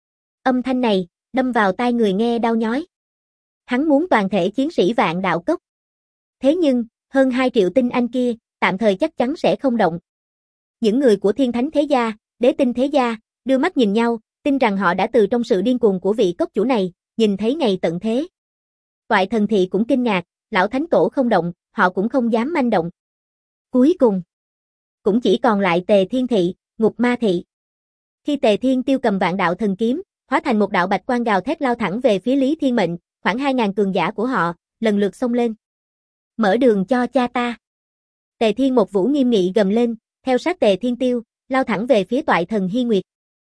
Âm thanh này, đâm vào tai người nghe đau nhói. Hắn muốn toàn thể chiến sĩ Vạn Đạo Cốc. Thế nhưng, hơn 2 triệu tinh anh kia, tạm thời chắc chắn sẽ không động. Những người của Thiên Thánh Thế Gia, Đế Tinh Thế Gia, đưa mắt nhìn nhau, tin rằng họ đã từ trong sự điên cuồng của vị cốc chủ này, nhìn thấy ngày tận thế. Toại Thần Thị cũng kinh ngạc, lão thánh tổ không động, họ cũng không dám manh động. Cuối cùng, cũng chỉ còn lại Tề Thiên Thị, Ngục Ma Thị. Khi Tề Thiên Tiêu cầm vạn đạo thần kiếm, hóa thành một đạo bạch quang gào thét lao thẳng về phía Lý Thiên Mệnh, khoảng 2.000 cường giả của họ, lần lượt xông lên. Mở đường cho cha ta. Tề Thiên một vũ nghiêm nghị gầm lên, theo sát Tề Thiên Tiêu, lao thẳng về phía Toại Thần Hi Nguyệt.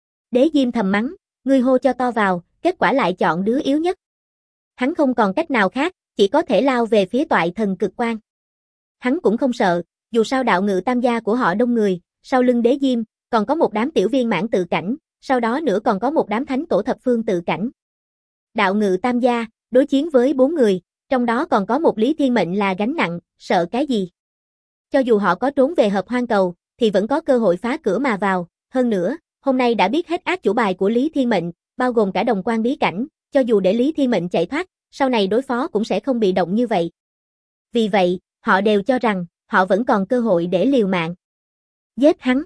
Đế Diêm thầm mắng, ngươi hô cho to vào, kết quả lại chọn đứa yếu nhất. Hắn không còn cách nào khác, chỉ có thể lao về phía Toại Thần Cực Quang. Hắn cũng không sợ, dù sao đạo ngự tam gia của họ đông người, sau lưng Đế Diêm, còn có một đám tiểu viên mãn tự cảnh, sau đó nữa còn có một đám thánh tổ thập phương tự cảnh. Đạo ngự tam gia, đối chiến với 4 người, trong đó còn có một Lý Thiên Mệnh là gánh nặng, sợ cái gì? Cho dù họ có trốn về Hợp Hoang Cầu, thì vẫn có cơ hội phá cửa mà vào, hơn nữa, hôm nay đã biết hết át chủ bài của Lý Thiên Mệnh, bao gồm cả đồng quan bí cảnh, cho dù để Lý Thiên Mệnh chạy thoát, sau này đối phó cũng sẽ không bị động như vậy. Vì vậy, họ đều cho rằng, họ vẫn còn cơ hội để liều mạng. Giết hắn.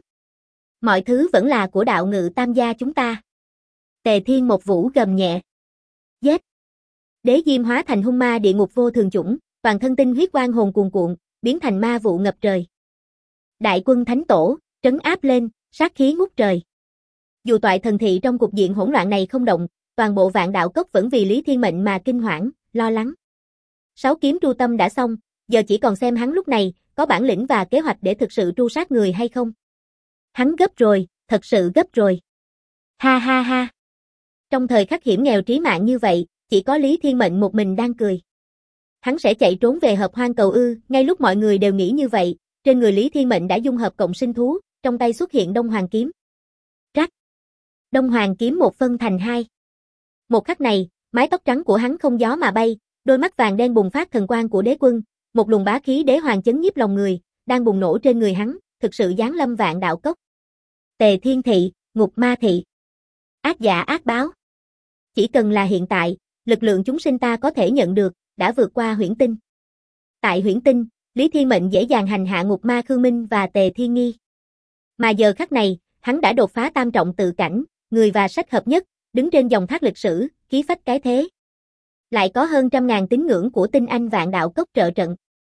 Mọi thứ vẫn là của đạo ngự tam gia chúng ta. Tề Thiên một vũ gầm nhẹ. Giết. Đế Diêm hóa thành hung ma địa ngục vô thường chủng, toàn thân tinh huyết quang hồn cuồn cuộn, biến thành ma vụ ngập trời. Đại quân thánh tổ, trấn áp lên, sát khí ngút trời. Dù Toại Thần Thị trong cục diện hỗn loạn này không động, toàn bộ vạn đạo cốc vẫn vì Lý Thiên Mệnh mà kinh hoảng, lo lắng. 6 kiếm tru tâm đã xong, giờ chỉ còn xem hắn lúc này, có bản lĩnh và kế hoạch để thực sự tru sát người hay không. Hắn gấp rồi, thật sự gấp rồi. Ha ha ha. Trong thời khắc hiểm nghèo trí mạng như vậy, chỉ có Lý Thiên Mệnh một mình đang cười. Hắn sẽ chạy trốn về Hợp Hoang Cầu ư? Ngay lúc mọi người đều nghĩ như vậy, trên người Lý Thiên Mệnh đã dung hợp cộng sinh thú, trong tay xuất hiện Đông Hoàng kiếm. Rắc. Đông Hoàng kiếm một phân thành hai. Một khắc này, mái tóc trắng của hắn không gió mà bay, đôi mắt vàng đen bùng phát thần quang của đế quân, một luồng bá khí đế hoàng chấn nhiếp lòng người, đang bùng nổ trên người hắn, thực sự giáng lâm vạn đạo cốc. Tề Thiên Thị, Ngục Ma Thị. Ác dạ ác báo. Chỉ cần là hiện tại, lực lượng chúng sinh ta có thể nhận được, đã vượt qua Huyễn Tinh. Tại Huyễn Tinh, Lý Thiên Mệnh dễ dàng hành hạ Ngục Ma Khương Minh và Tề Thiên Nghi. Mà giờ khắc này, hắn đã đột phá tam trọng tự cảnh, người và sách hợp nhất, đứng trên dòng thác lịch sử, khí phách cái thế. Lại có hơn 100.000 tín ngưỡng của tinh anh vạn đạo cốc trợ trận.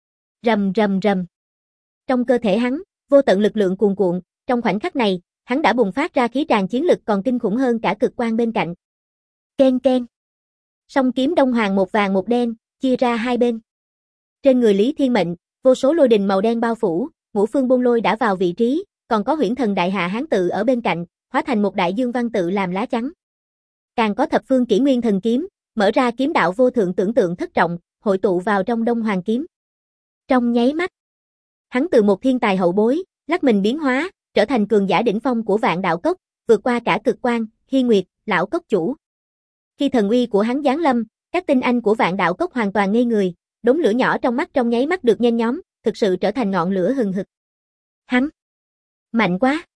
Rầm rầm rầm. Trong cơ thể hắn, vô tận lực lượng cuồn cuộn, trong khoảnh khắc này, hắn đã bùng phát ra khí tràn chiến lực còn kinh khủng hơn cả cực quang bên cạnh. Ken ken. Song kiếm Đông Hoàng một vàng một đen, chia ra hai bên. Trên người Lý Thiên Mệnh, vô số lôi đình màu đen bao phủ, ngũ phương bôn lôi đã vào vị trí, còn có Huyễn Thần Đại Hạ Hán tự ở bên cạnh, hóa thành một đại dương văn tự làm lá chắn. Càng có thập phương kỷ nguyên thần kiếm, mở ra kiếm đạo vô thượng tưởng tượng thất trọng, hội tụ vào trong Đông Hoàng kiếm. Trong nháy mắt, hắn từ một thiên tài hậu bối, lắc mình biến hóa, trở thành cường giả đỉnh phong của vạn đạo cốc, vượt qua cả cực quang, Hi Nguyệt, lão cốc chủ. Khi thần uy của hắn giáng lâm, các tinh anh của vạn đạo cốc hoàn toàn ngây người, đốm lửa nhỏ trong mắt trong nháy mắt được nhen nhóm, thực sự trở thành ngọn lửa hừng hực. Hắn mạnh quá.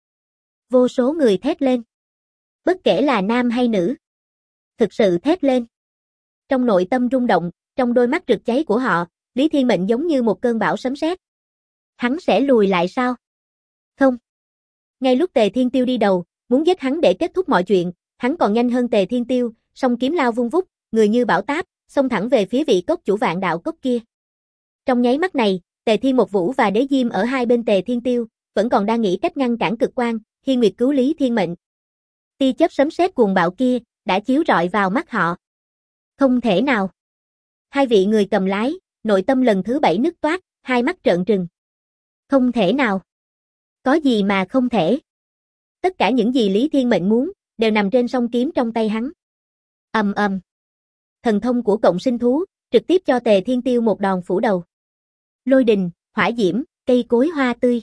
Vô số người thét lên. Bất kể là nam hay nữ. Thực sự thét lên. Trong nội tâm rung động, trong đôi mắt rực cháy của họ, Lý Thiên Mệnh giống như một cơn bão sấm sét. Hắn sẽ lùi lại sao? Không. Ngay lúc Tề Thiên Tiêu đi đầu, muốn giết hắn để kết thúc mọi chuyện, hắn còn nhanh hơn Tề Thiên Tiêu, song kiếm lao vung vút, người như bão táp, xông thẳng về phía vị cốc chủ vạn đạo cốc kia. Trong nháy mắt này, Tề Thiên Một Vũ và Đế Diêm ở hai bên Tề Thiên Tiêu, vẫn còn đang nghĩ cách ngăn cản cực quang, Hi Nguyệt cứu Lý Thiên Mệnh. Tia chớp sấm sét cuồng bạo kia, đã chiếu rọi vào mắt họ. Không thể nào. Hai vị người cầm lái, nội tâm lần thứ 7 nứt toát, hai mắt trợn trừng. Không thể nào. Có gì mà không thể. Tất cả những gì Lý Thiên Mệnh muốn, đều nằm trên song kiếm trong tay hắn. Ầm ầm. Thần thông của cộng sinh thú, trực tiếp cho Tề Thiên Tiêu một đòn phủ đầu. Lôi đình, hỏa diễm, cây cối hoa tươi.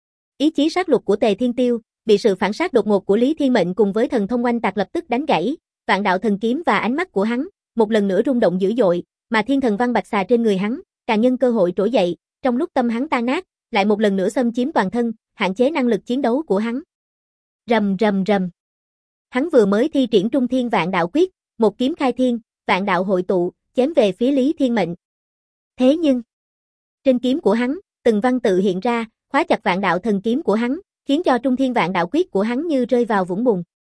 Ý chí sát lục của Tề Thiên Tiêu, bị sự phản sát đột ngột của Lý Thiên Mệnh cùng với thần thông oanh tạc lập tức đánh gãy, vạn đạo thần kiếm và ánh mắt của hắn, một lần nữa rung động dữ dội, mà thiên thần văn bạch xà trên người hắn, càng nhân cơ hội trỗi dậy, trong lúc tâm hắn tan nát, lại một lần nữa xâm chiếm toàn thân, hạn chế năng lực chiến đấu của hắn. Rầm rầm rầm. Hắn vừa mới thi triển Trung Thiên Vạn Đạo Quyết, một kiếm khai thiên, vạn đạo hội tụ, chém về phía Lý Thiên Mệnh. Thế nhưng, trên kiếm của hắn, từng văn tự hiện ra, khóa chặt vạn đạo thần kiếm của hắn, khiến cho Trung Thiên Vạn Đạo Quyết của hắn như rơi vào vũng bùn.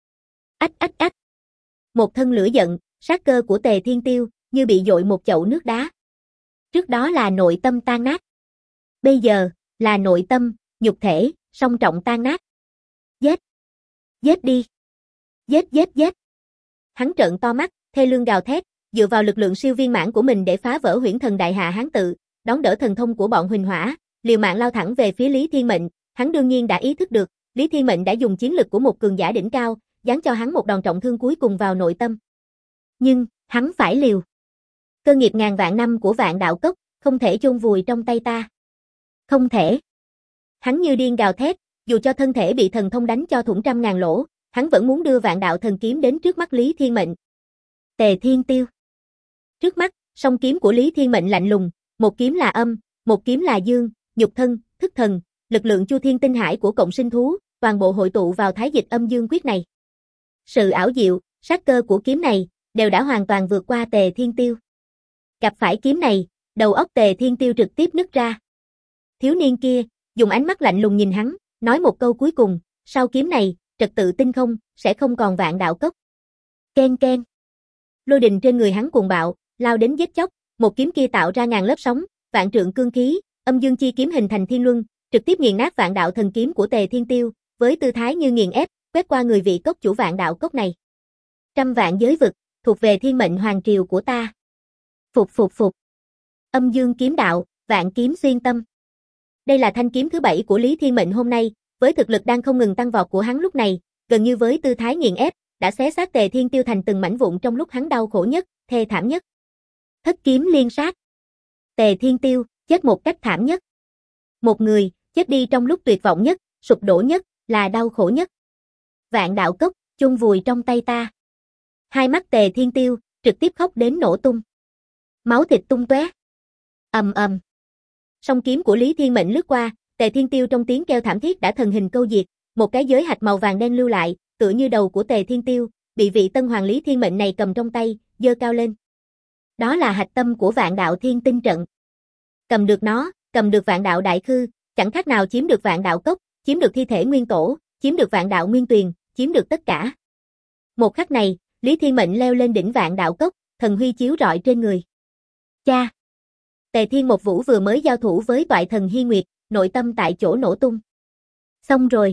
Ách ách ách. Một thân lửa giận, sát cơ của Tề Thiên Tiêu, như bị dội một chậu nước đá. Trước đó là nội tâm tan nát. Bây giờ, là nội tâm, nhục thể, song trọng tan nát. Giết! Giết đi! Giết giết giết! Hắn trợn to mắt, thê lương gào thét, dựa vào lực lượng siêu viên mãn của mình để phá vỡ Huyễn Thần Đại Hạ Hán tự, đón đỡ thần thông của bọn Huỳnh Hỏa, liều mạng lao thẳng về phía Lý Thiên Mệnh. Hắn đương nhiên đã ý thức được, Lý Thiên Mệnh đã dùng chiến lực của một cường giả đỉnh cao, giáng cho hắn một đòn trọng thương cuối cùng vào nội tâm. Nhưng, hắn phải liều. Cơ nghiệp ngàn vạn năm của Vạn Đạo Cốc, không thể chôn vùi trong tay ta. Không thể. Hắn như điên gào thét, dù cho thân thể bị thần thông đánh cho thủng trăm ngàn lỗ, hắn vẫn muốn đưa Vạn Đạo Thần Kiếm đến trước mắt Lý Thiên Mệnh. Tề Thiên Tiêu. Trước mắt, song kiếm của Lý Thiên Mệnh lạnh lùng, một kiếm là âm, một kiếm là dương, nhục thân, thức thần, lực lượng Chu Thiên Tinh Hải của cộng sinh thú, toàn bộ hội tụ vào Thái Dịch Âm Dương Quyết này. Sự ảo diệu, sát cơ của kiếm này, đều đã hoàn toàn vượt qua Tề Thiên Tiêu. Gặp phải kiếm này, đầu óc Tề Thiên Tiêu trực tiếp nứt ra. Thiếu niên kia, dùng ánh mắt lạnh lùng nhìn hắn, nói một câu cuối cùng, sau kiếm này, trật tự tinh không, sẽ không còn Vạn Đạo Cốc. Ken ken. Lôi đình trên người hắn cuồng bạo, lao đến giết chóc, một kiếm kia tạo ra ngàn lớp sóng, vạn trượng cương khí, âm dương chi kiếm hình thành thiên luân, trực tiếp nghiền nát Vạn Đạo Thần Kiếm của Tề Thiên Tiêu, với tư thái như nghiền ép, quét qua người vị cốc chủ Vạn Đạo Cốc này. Trăm vạn giới vực, thuộc về thiên mệnh hoàng triều của ta. Phục phục phục. Âm dương kiếm đạo, vạn kiếm xuyên tâm. Đây là thanh kiếm thứ 7 của Lý Thiên Mệnh hôm nay, với thực lực đang không ngừng tăng vọt của hắn lúc này, gần như với tư thái nghiền ép, đã xé xác Tề Thiên Tiêu thành từng mảnh vụn trong lúc hắn đau khổ nhất, thê thảm nhất. Thất kiếm liên sát. Tề Thiên Tiêu, chết một cách thảm nhất. Một người, chết đi trong lúc tuyệt vọng nhất, sụp đổ nhất, là đau khổ nhất. Vạn Đạo Cốc, chôn vùi trong tay ta. Hai mắt Tề Thiên Tiêu, trực tiếp khóc đến nổ tung. Máu thịt tung tóe. Ầm ầm. Song kiếm của Lý Thiên Mệnh lướt qua, Tề Thiên Tiêu trong tiếng kêu thảm thiết đã thần hình câu diệt, một cái giới hạch màu vàng đen lưu lại, tựa như đầu của Tề Thiên Tiêu, bị vị tân hoàng Lý Thiên Mệnh này cầm trong tay, giơ cao lên. Đó là hạch tâm của Vạn Đạo Thiên Tinh trận. Cầm được nó, cầm được Vạn Đạo Đại Khư, chẳng khác nào chiếm được Vạn Đạo Cốc, chiếm được thi thể nguyên tổ, chiếm được Vạn Đạo Nguyên Tuyền, chiếm được tất cả. Một khắc này, Lý Thiên Mệnh leo lên đỉnh Vạn Đạo Cốc, thần huy chiếu rọi trên người. Cha! Tề Thiên Một Vũ vừa mới giao thủ với toại thần Hy Nguyệt, nội tâm tại chỗ nổ tung. Xong rồi.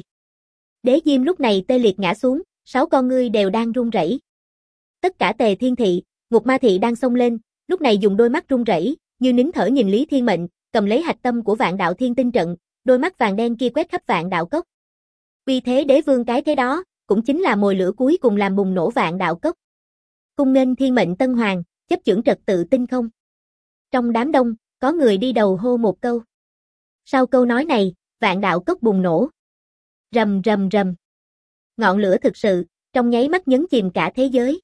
Đế Diêm lúc này tê liệt ngã xuống, 6 con ngươi đều đang run rẩy. Tất cả Tề Thiên Thị, Ngục Ma Thị đang xông lên, lúc này dùng đôi mắt run rẩy, như nín thở nhìn Lý Thiên Mệnh, cầm lấy hạch tâm của Vạn Đạo Thiên Tinh trận, đôi mắt vàng đen kia quét khắp Vạn Đạo Cốc. Uy thế đế vương cái thế đó, cũng chính là mồi lửa cuối cùng làm bùng nổ Vạn Đạo Cốc. Cung nghênh Thiên Mệnh Tân Hoàng, chấp chưởng trật tự tinh không. Trong đám đông, có người đi đầu hô một câu. Sau câu nói này, Vạn Đạo Cốc bùng nổ. Rầm rầm rầm. Ngọn lửa thực sự, trong nháy mắt nhấn chìm cả thế giới.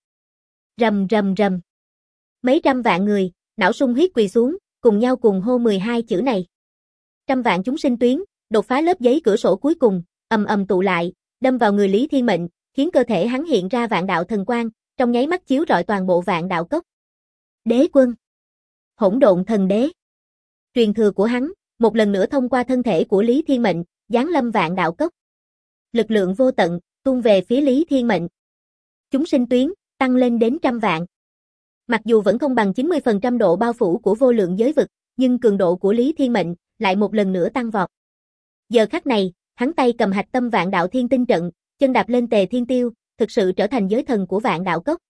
Rầm rầm rầm. Mấy trăm vạn người, não sung huyết quỳ xuống, cùng nhau cùng hô 12 chữ này. Trăm vạn chúng sinh tuyến, đột phá lớp giấy cửa sổ cuối cùng, ầm ầm tụ lại, đâm vào người Lý Thiên Mệnh, khiến cơ thể hắn hiện ra Vạn Đạo thần quang, trong nháy mắt chiếu rọi toàn bộ Vạn Đạo Cốc. Đế quân. Hỗn Độn Thần Đế. Truyền thừa của hắn, một lần nữa thông qua thân thể của Lý Thiên Mệnh, giáng lâm Vạn Đạo Cốc. Lực lượng vô tận, tuôn về phía Lý Thiên Mệnh. Chúng sinh tuyến, tăng lên đến trăm vạn. Mặc dù vẫn không bằng 90% độ bao phủ của vô lượng giới vực, nhưng cường độ của Lý Thiên Mệnh lại một lần nữa tăng vọt. Giờ khắc này, hắn tay cầm hạch tâm Vạn Đạo Thiên Tinh trận, chân đạp lên Tề Thiên Tiêu, thực sự trở thành giới thần của Vạn Đạo Cốc.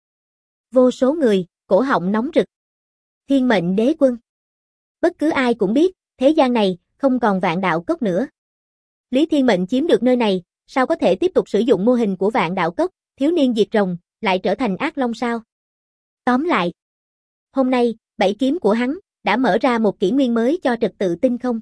Vô số người, cổ họng nóng rực. Thiên Mệnh Đế quân. Bất cứ ai cũng biết, thế gian này không còn Vạn Đạo Cốc nữa. Lý Thiên Mệnh chiếm được nơi này, sao có thể tiếp tục sử dụng mô hình của Vạn Đạo Cốc, thiếu niên diệt rồng, lại trở thành ác long sao? Tóm lại, hôm nay, 7 kiếm của hắn đã mở ra một kỷ nguyên mới cho trật tự tinh không.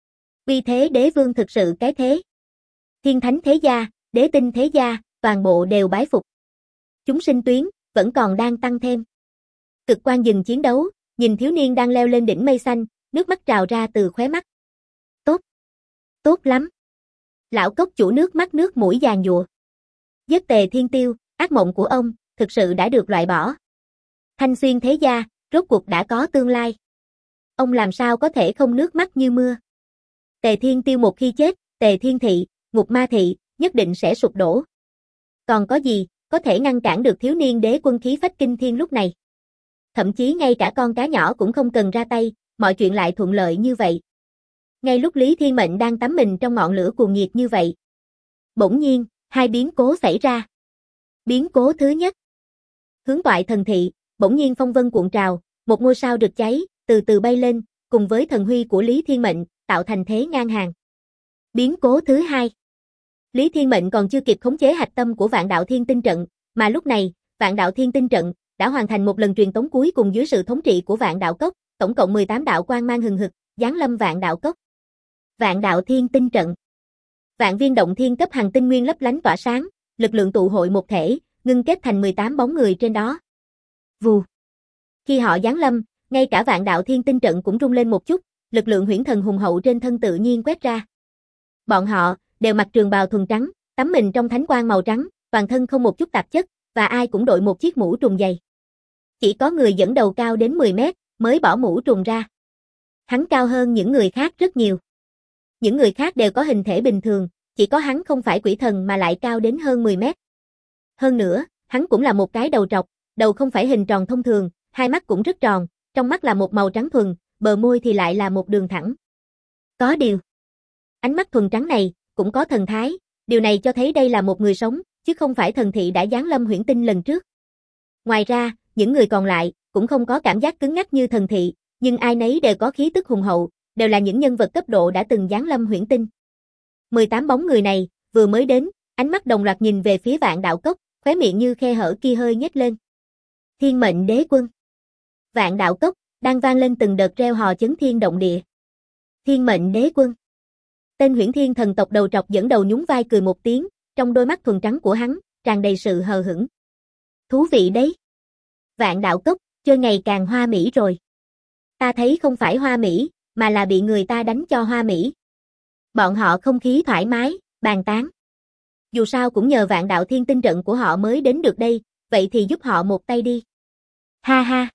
Uy thế đế vương thực sự cái thế. Thiên thánh thế gia, đế tinh thế gia, toàn bộ đều bái phục. Chúng sinh tuyến vẫn còn đang tăng thêm. Cực Quan dừng chiến đấu, nhìn thiếu niên đang leo lên đỉnh mây xanh, nước mắt trào ra từ khóe mắt. Tốt, tốt lắm. Lão cốc chủ nước mắt nước mũi giàn giụa. Giết Tề Thiên Tiêu, ác mộng của ông thực sự đã được loại bỏ. Thanh Xuyên thế gia, rốt cuộc đã có tương lai. Ông làm sao có thể không nước mắt như mưa. Tề Thiên Tiêu một khi chết, Tề Thiên Thị, Ngục Ma Thị, nhất định sẽ sụp đổ. Còn có gì, có thể ngăn cản được thiếu niên đế quân khí phách kinh thiên lúc này. Thậm chí ngay cả con cá nhỏ cũng không cần ra tay, mọi chuyện lại thuận lợi như vậy. Ngay lúc Lý Thiên Mệnh đang tắm mình trong ngọn lửa cuồng nhiệt như vậy, bỗng nhiên, hai biến cố xảy ra. Biến cố thứ nhất, hướng Toại Thần Thị, bỗng nhiên phong vân cuộn trào, một ngôi sao rực cháy, từ từ bay lên, cùng với thần huy của Lý Thiên Mệnh, tạo thành thế ngang hàng. Biến cố thứ hai, Lý Thiên Mệnh còn chưa kịp khống chế hạch tâm của Vạn Đạo Thiên Tinh Trận, mà lúc này, Vạn Đạo Thiên Tinh Trận đã hoàn thành một lần truyền tống cuối cùng dưới sự thống trị của Vạn Đạo Cốc, tổng cộng 18 đạo quang mang hừng hực, giáng lâm Vạn Đạo Cốc. Vạn Đạo Thiên Tinh Trận. Vạn viên động thiên cấp hành tinh nguyên lấp lánh tỏa sáng, lực lượng tụ hội một thể, ngưng kết thành 18 bóng người trên đó. Vù. Khi họ giáng lâm, ngay cả Vạn Đạo Thiên Tinh Trận cũng rung lên một chút, lực lượng huyễn thần hùng hậu trên thân tự nhiên quét ra. Bọn họ đều mặc trường bào thuần trắng, tắm mình trong thánh quang màu trắng, toàn thân không một chút tạp chất, và ai cũng đội một chiếc mũ trùng dày. Chỉ có người dẫn đầu cao đến 10 mét mới bỏ mũ trùng ra. Hắn cao hơn những người khác rất nhiều. Những người khác đều có hình thể bình thường, chỉ có hắn không phải quỷ thần mà lại cao đến hơn 10 mét. Hơn nữa, hắn cũng là một cái đầu trọc, đầu không phải hình tròn thông thường, hai mắt cũng rất tròn, trong mắt là một màu trắng thuần, bờ môi thì lại là một đường thẳng. Có điều, ánh mắt thuần trắng này cũng có thần thái, điều này cho thấy đây là một người sống, chứ không phải thần thị đã giáng lâm huyễn tinh lần trước. Ngoài ra, những người còn lại cũng không có cảm giác cứng ngắc như thần thị, nhưng ai nấy đều có khí tức hùng hậu, đều là những nhân vật cấp độ đã từng giáng lâm huyễn tinh. 18 bóng người này vừa mới đến, ánh mắt đồng loạt nhìn về phía Vạn Đạo Cốc, khóe miệng như khe hở kia hơi nhếch lên. Thiên Mệnh Đế Quân. Vạn Đạo Cốc đang vang lên từng đợt reo hò chấn thiên động địa. Thiên Mệnh Đế Quân. Tên Huyễn Thiên thần tộc đầu trọc dẫn đầu nhún vai cười một tiếng, trong đôi mắt thuần trắng của hắn tràn đầy sự hờ hững. Thú vị đấy. Vạn Đạo Cốc chơi ngày càng hoa mỹ rồi. Ta thấy không phải hoa mỹ, mà là bị người ta đánh cho hoa mỹ. Bọn họ không khí thoải mái, bàn tán. Dù sao cũng nhờ Vạn Đạo Thiên Tinh Trận của họ mới đến được đây, vậy thì giúp họ một tay đi. Ha ha.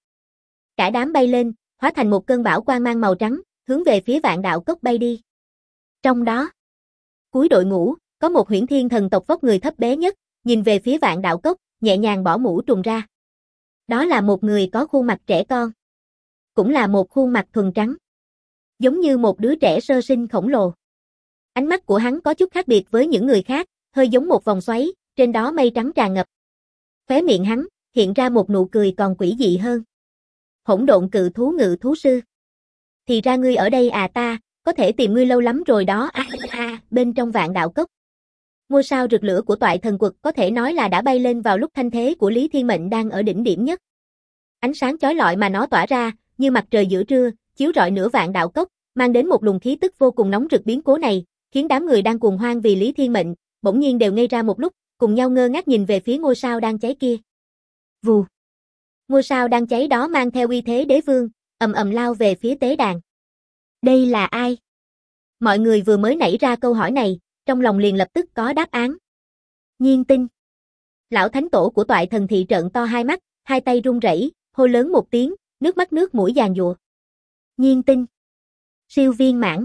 Cả đám bay lên, hóa thành một cơn bão quang mang màu trắng, hướng về phía Vạn Đạo Cốc bay đi. Trong đó, cuối đội ngũ, có một Huyễn Thiên thần tộc vóc người thấp bé nhất, nhìn về phía Vạn Đạo Cốc, nhẹ nhàng bỏ mũ trùng ra. Đó là một người có khuôn mặt trẻ con. Cũng là một khuôn mặt thuần trắng. Giống như một đứa trẻ sơ sinh khổng lồ. Ánh mắt của hắn có chút khác biệt với những người khác, hơi giống một vòng xoáy, trên đó mây trắng tràn ngập. Khóe miệng hắn hiện ra một nụ cười còn quỷ dị hơn. Hỗn độn cự thú ngự thú sư. Thì ra ngươi ở đây à, ta có thể tìm ngươi lâu lắm rồi đó. Bên trong Vạn Đạo Cốc, ngôi sao rực lửa của Toại Thần Quật có thể nói là đã bay lên vào lúc thanh thế của Lý Thiên Mệnh đang ở đỉnh điểm nhất. Ánh sáng chói lọi mà nó tỏa ra, như mặt trời giữa trưa, chiếu rọi nửa Vạn Đạo Cốc, mang đến một luồng khí tức vô cùng nóng rực. Biến cố này khiến đám người đang cuồng hoan vì Lý Thiên Mệnh bỗng nhiên đều ngây ra một lúc, cùng nhau ngơ ngác nhìn về phía ngôi sao đang cháy kia. Vù. Ngôi sao đang cháy đó mang theo uy thế đế vương, ầm ầm lao về phía tế đàn. Đây là ai? Mọi người vừa mới nảy ra câu hỏi này, trong lòng liền lập tức có đáp án. Nhiên Tinh. Lão thánh tổ của Toại Thần Thị trợn to hai mắt, hai tay run rẩy, hô lớn một tiếng, nước mắt nước mũi giàn giụa. Nhiên Tinh. Siêu viên mãn.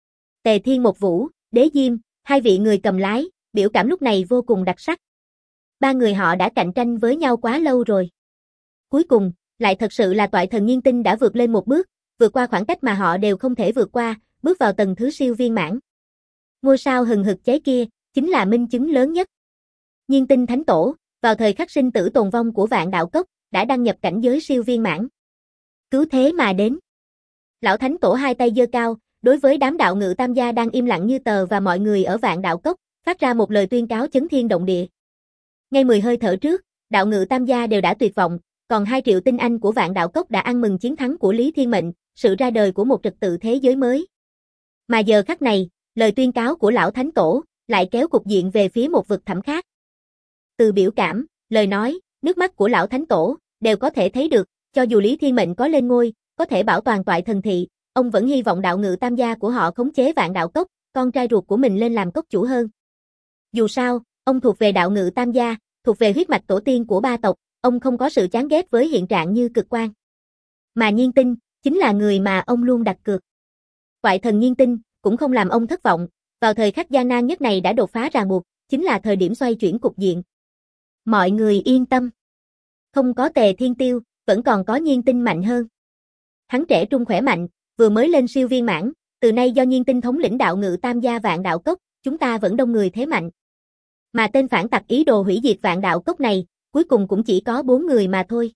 Tề Thiên Một Vũ, Đế Diêm, hai vị người cầm lái, biểu cảm lúc này vô cùng đặc sắc. Ba người họ đã cạnh tranh với nhau quá lâu rồi. Cuối cùng, lại thật sự là Toại Thần Nhiên Tinh đã vượt lên một bước, vượt qua khoảng cách mà họ đều không thể vượt qua, bước vào tầng thứ siêu viên mãn. Ngôi sao hừng hực cháy kia, chính là minh chứng lớn nhất. Nhiên Tinh Thánh Tổ, vào thời khắc sinh tử tồn vong của Vạn Đạo Cốc, đã đăng nhập cảnh giới siêu viên mãn. Cứu thế mà đến. Lão Thánh Tổ hai tay giơ cao, đối với đám đạo ngự tam gia đang im lặng như tờ và mọi người ở Vạn Đạo Cốc, phát ra một lời tuyên cáo chấn thiên động địa. Ngay 10 hơi thở trước, đạo ngự tam gia đều đã tuyệt vọng, còn 2 triệu tinh anh của Vạn Đạo Cốc đã ăn mừng chiến thắng của Lý Thiên Mệnh, sự ra đời của một trật tự thế giới mới. Mà giờ khắc này, lời tuyên cáo của Lão Thánh Tổ lại kéo cục diện về phía một vực thẳm khác. Từ biểu cảm, lời nói, nước mắt của Lão Thánh Tổ đều có thể thấy được, cho dù Lý Thiên Mệnh có lên ngôi, có thể bảo toàn Toại Thần Thị, ông vẫn hy vọng đạo ngự tam gia của họ khống chế Vạn Đạo Cốc, con trai ruột của mình lên làm cốc chủ hơn. Dù sao, ông thuộc về đạo ngự tam gia, thuộc về huyết mạch tổ tiên của ba tộc, ông không có sự chán ghét với hiện trạng như Cực Quang. Mà Nhiên Tinh, chính là người mà ông luôn đặt cược. Toại Thần Nhiên Tinh cũng không làm ông thất vọng, vào thời khắc gian nan nhất này đã đột phá ràng buộc, chính là thời điểm xoay chuyển cục diện. Mọi người yên tâm. Không có Tề Thiên Tiêu, vẫn còn có Nhiên Tinh mạnh hơn. Hắn trẻ trung khỏe mạnh, vừa mới lên siêu viên mãn, từ nay do Nhiên Tinh thống lĩnh đạo ngự tam gia vạn đạo cốc, chúng ta vẫn đông người thế mạnh. Mà tên phản tặc ý đồ hủy diệt vạn đạo cốc này, cuối cùng cũng chỉ có 4 người mà thôi.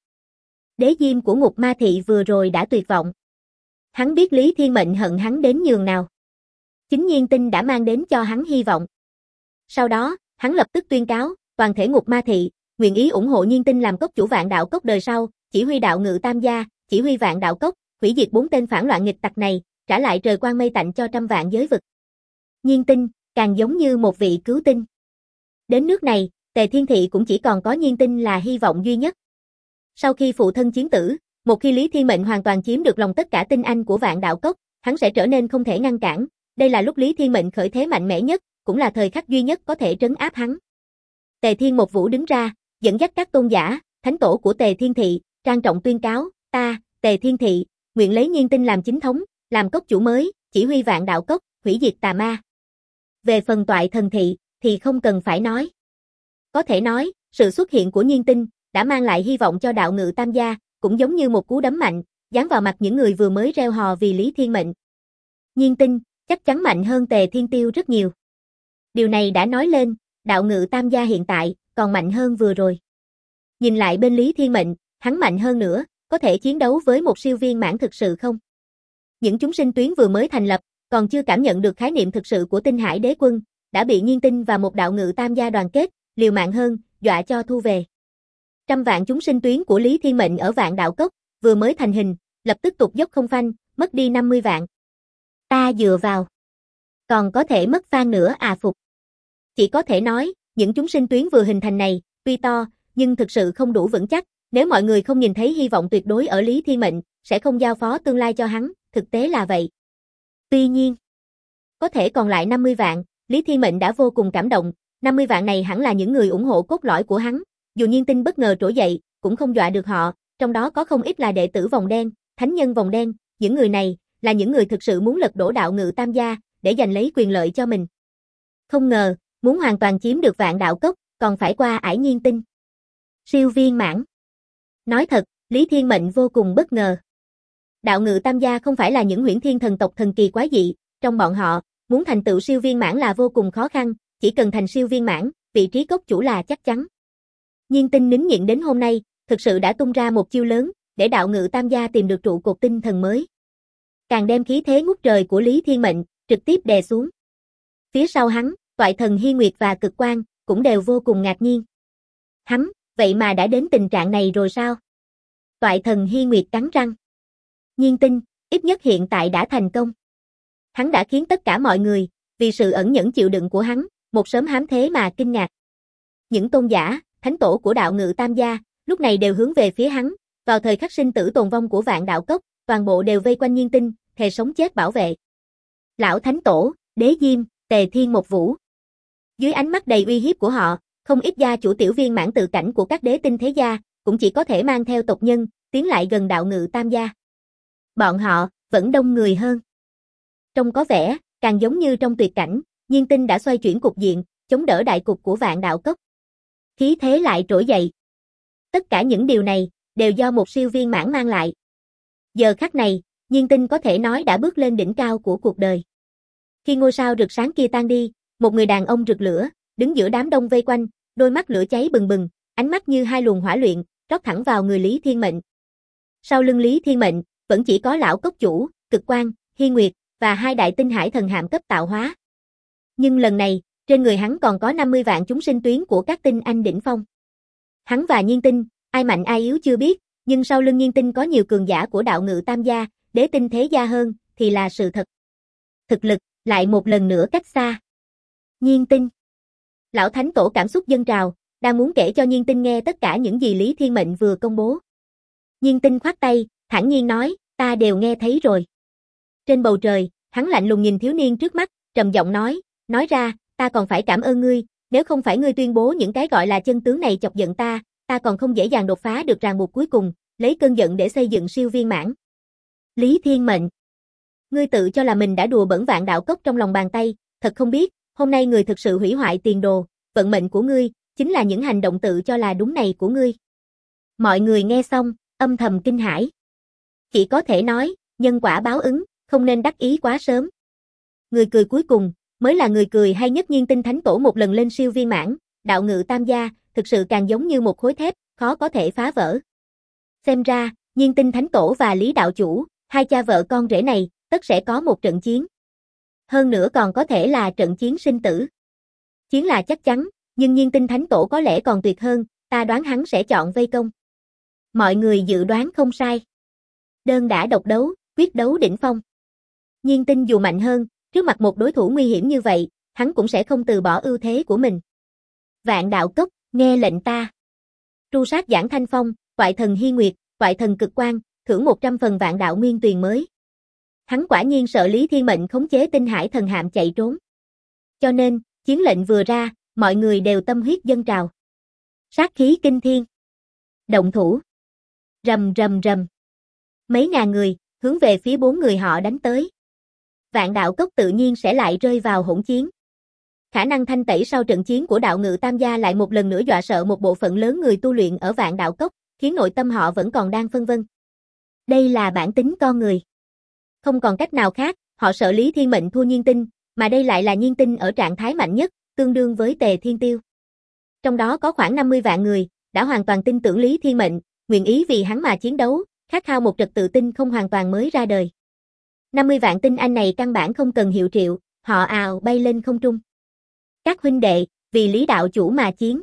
Đế Diêm của Ngục Ma Thị vừa rồi đã tuyệt vọng. Hắn biết Lý Thiên Mệnh hận hắn đến nhường nào. Chính Nhiên Tinh đã mang đến cho hắn hy vọng. Sau đó, hắn lập tức tuyên cáo, toàn thể Ngục Ma Thị, nguyện ý ủng hộ Nhiên Tinh làm cốc chủ vạn đạo cốc đời sau, chỉ huy đạo ngự tam gia, chỉ huy vạn đạo cốc, hủy diệt 4 tên phản loạn nghịch tặc này, trả lại trời quang mây tạnh cho trăm vạn giới vực. Nhiên Tinh, càng giống như một vị cứu tinh. Đến nước này, Tề Thiên Thị cũng chỉ còn có Nhiên Tinh là hy vọng duy nhất. Sau khi phụ thân chiến tử, một khi Lý Thiên Mệnh hoàn toàn chiếm được lòng tất cả tinh anh của vạn đạo cốc, hắn sẽ trở nên không thể ngăn cản. Đây là lúc Lý Thiên Mệnh khởi thế mạnh mẽ nhất, cũng là thời khắc duy nhất có thể trấn áp hắn. Tề Thiên Một Vũ đứng ra, dẫn dắt các tôn giả, thánh tổ của Tề Thiên Thị, trang trọng tuyên cáo, ta, Tề Thiên Thị, nguyện lấy Nhiên Tinh làm chính thống, làm cốc chủ mới, chỉ huy vạn đạo cốc, hủy diệt tà ma. Về phần Toại Thần Thị, thì không cần phải nói. Có thể nói, sự xuất hiện của Nhiên Tinh đã mang lại hy vọng cho đạo ngự tam gia, cũng giống như một cú đấm mạnh, giáng vào mặt những người vừa mới reo hò vì Lý Thiên Mệnh. Nhiên Tinh chắc chắn mạnh hơn Tề Thiên Tiêu rất nhiều. Điều này đã nói lên, đạo ngự tam gia hiện tại còn mạnh hơn vừa rồi. Nhìn lại bên Lý Thiên Mệnh, hắn mạnh hơn nữa, có thể chiến đấu với một siêu viên mãn thực sự không? Những chúng sinh tuyến vừa mới thành lập, còn chưa cảm nhận được khái niệm thực sự của Tinh Hải Đế Quân, đã bị Nhiên Tinh và một đạo ngự tam gia đoàn kết, liều mạng hơn, dọa cho thu về. Trăm vạn chúng sinh tuyến của Lý Thiên Mệnh ở vạn đạo cốc, vừa mới thành hình, lập tức tụt dốc không phanh, mất đi 50 vạn. Ta dựa vào. Còn có thể mất phan nữa à phục. Chỉ có thể nói, những chúng sinh tuyến vừa hình thành này, tuy to, nhưng thực sự không đủ vững chắc, nếu mọi người không nhìn thấy hy vọng tuyệt đối ở Lý Thiên Mệnh, sẽ không giao phó tương lai cho hắn, thực tế là vậy. Tuy nhiên, có thể còn lại 50 vạn, Lý Thiên Mệnh đã vô cùng cảm động, 50 vạn này hẳn là những người ủng hộ cốt lõi của hắn, dù Nhiên Tinh bất ngờ trỗi dậy, cũng không dọa được họ, trong đó có không ít là đệ tử vòng đen, thánh nhân vòng đen, những người này, là những người thực sự muốn lật đổ đạo ngự tam gia, để giành lấy quyền lợi cho mình. Không ngờ, muốn hoàn toàn chiếm được vạn đạo cốc, còn phải qua ải Nhiên Tinh. Siêu viên mãn. Nói thật, Lý Thiên Mệnh vô cùng bất ngờ. Đạo ngự tam gia không phải là những huyễn thiên thần tộc thần kỳ quái dị, trong bọn họ, muốn thành tựu siêu viên mãn là vô cùng khó khăn, chỉ cần thành siêu viên mãn, vị trí cốc chủ là chắc chắn. Nhiên Tinh nín nhịn đến hôm nay, thực sự đã tung ra một chiêu lớn, để đạo ngự tam gia tìm được trụ cột tinh thần mới. Càng đem khí thế ngút trời của Lý Thiên Mệnh, trực tiếp đè xuống. Phía sau hắn, Toại Thần Hi Nguyệt và Cực Quang, cũng đều vô cùng ngạc nhiên. Hắn, vậy mà đã đến tình trạng này rồi sao? Toại Thần Hi Nguyệt cắn răng. Nhiên Tinh, ít nhất hiện tại đã thành công. Hắn đã khiến tất cả mọi người, vì sự ẩn nhẫn chịu đựng của hắn, một sớm hám thế mà kinh ngạc. Những tôn giả, thánh tổ của đạo ngự tam gia, lúc này đều hướng về phía hắn, vào thời khắc sinh tử tồn vong của vạn đạo cốc, toàn bộ đều vây quanh Nhiên Tinh, thề sống chết bảo vệ. Lão thánh tổ, Đế Diêm, Tề Thiên Một Vũ. Dưới ánh mắt đầy uy hiếp của họ, không ít gia chủ tiểu viên mãn tự cảnh của các đế tinh thế gia, cũng chỉ có thể mang theo tộc nhân, tiến lại gần đạo ngự tam gia. Bọn họ, vẫn đông người hơn. Trông có vẻ, càng giống như trong tuyệt cảnh, Nhiên Tinh đã xoay chuyển cục diện, chống đỡ đại cục của vạn đạo cốc. Khí thế lại trỗi dậy. Tất cả những điều này, đều do một siêu viên mãn mang lại. Giờ khắc này, Nhiên Tinh có thể nói đã bước lên đỉnh cao của cuộc đời. Khi ngôi sao rực sáng kia tan đi, một người đàn ông rực lửa, đứng giữa đám đông vây quanh, đôi mắt lửa cháy bừng bừng, ánh mắt như hai luồng hỏa luyện, rót thẳng vào người Lý Thiên Mệnh. Sau lưng Lý Thiên Mệnh, vẫn chỉ có lão cốc chủ, Cực Quang, Hi Nguyệt, và hai đại tinh hải thần hạm cấp tạo hóa. Nhưng lần này, trên người hắn còn có 50 vạn chúng sinh tuyến của các tinh anh đỉnh phong. Hắn và Nhiên Tinh, ai mạnh ai yếu chưa biết, nhưng sau lưng Nhiên Tinh có nhiều cường giả của đạo ngự tam gia, đế tinh thế gia hơn, thì là sự thật. Thực lực, lại một lần nữa cách xa. Nhiên Tinh. Lão thánh tổ cảm xúc dâng trào, đang muốn kể cho Nhiên Tinh nghe tất cả những gì Lý Thiên Mệnh vừa công bố. Nhiên Tinh khoát tay, thản nhiên nói, ta đều nghe thấy rồi. Trên bầu trời, hắn lạnh lùng nhìn thiếu niên trước mắt, trầm giọng nói ra, ta còn phải cảm ơn ngươi, nếu không phải ngươi tuyên bố những cái gọi là chân tướng này chọc giận ta còn không dễ dàng đột phá được ràng buộc cuối cùng, lấy cơn giận để xây dựng siêu viên mãn. Lý Thiên Mệnh. Ngươi tự cho là mình đã đùa bẩn vạn đạo cốc trong lòng bàn tay, thật không biết, hôm nay người thực sự hủy hoại tiền đồ, vận mệnh của ngươi, chính là những hành động tự cho là đúng này của ngươi. Mọi người nghe xong, âm thầm kinh hãi. Chỉ có thể nói, nhân quả báo ứng, không nên đắc ý quá sớm. Người cười cuối cùng, mới là người cười hay nhất. Nhiên Tinh Thánh Tổ một lần lên siêu viên mãn, đạo ngự tam gia, thực sự càng giống như một khối thép, khó có thể phá vỡ. Xem ra, Nhiên Tinh Thánh Tổ và Lý đạo chủ, hai cha vợ con rể này, tất sẽ có một trận chiến. Hơn nữa còn có thể là trận chiến sinh tử. Chiến là chắc chắn, nhưng Nhiên Tinh Thánh Tổ có lẽ còn tuyệt hơn, ta đoán hắn sẽ chọn vây công. Mọi người dự đoán không sai. Đơn đả độc đấu, quyết đấu đỉnh phong. Nhiên Tinh dù mạnh hơn, trước mặt một đối thủ nguy hiểm như vậy, hắn cũng sẽ không từ bỏ ưu thế của mình. Vạn đạo cốc, nghe lệnh ta. Tru sát Giảng Thanh Phong, Toại thần Hy Nguyệt, Toại thần Cực Quang, thưởng 100 phần vạn đạo nguyên tuyền mới. Hắn quả nhiên sợ Lý Thiên Mệnh khống chế Tinh Hải thần hạm chạy trốn. Cho nên, chiến lệnh vừa ra, mọi người đều tâm huyết dâng trào. Sát khí kinh thiên. Động thủ. Rầm rầm rầm. Mấy ngàn người, hướng về phía 4 người họ đánh tới. Vạn đạo cốc tự nhiên sẽ lại rơi vào hỗn chiến. Khả năng thanh tẩy sau trận chiến của đạo ngự tam gia lại một lần nữa dọa sợ một bộ phận lớn người tu luyện ở vạn đạo cốc, khiến nội tâm họ vẫn còn đang phân vân. Đây là bản tính con người. Không còn cách nào khác, họ sợ Lý Thiên Mệnh thua Nhiên Tinh, mà đây lại là Nhiên Tinh ở trạng thái mạnh nhất, tương đương với Tề Thiên Tiêu. Trong đó có khoảng 50 vạn người, đã hoàn toàn tin tưởng Lý Thiên Mệnh, nguyện ý vì hắn mà chiến đấu, khát khao một trật tự tinh không hoàn toàn mới ra đời. 50 vạn tinh anh này căn bản không cần hiệu triệu, họ ào bay lên không trung. Các huynh đệ, vì Lý đạo chủ mà chiến.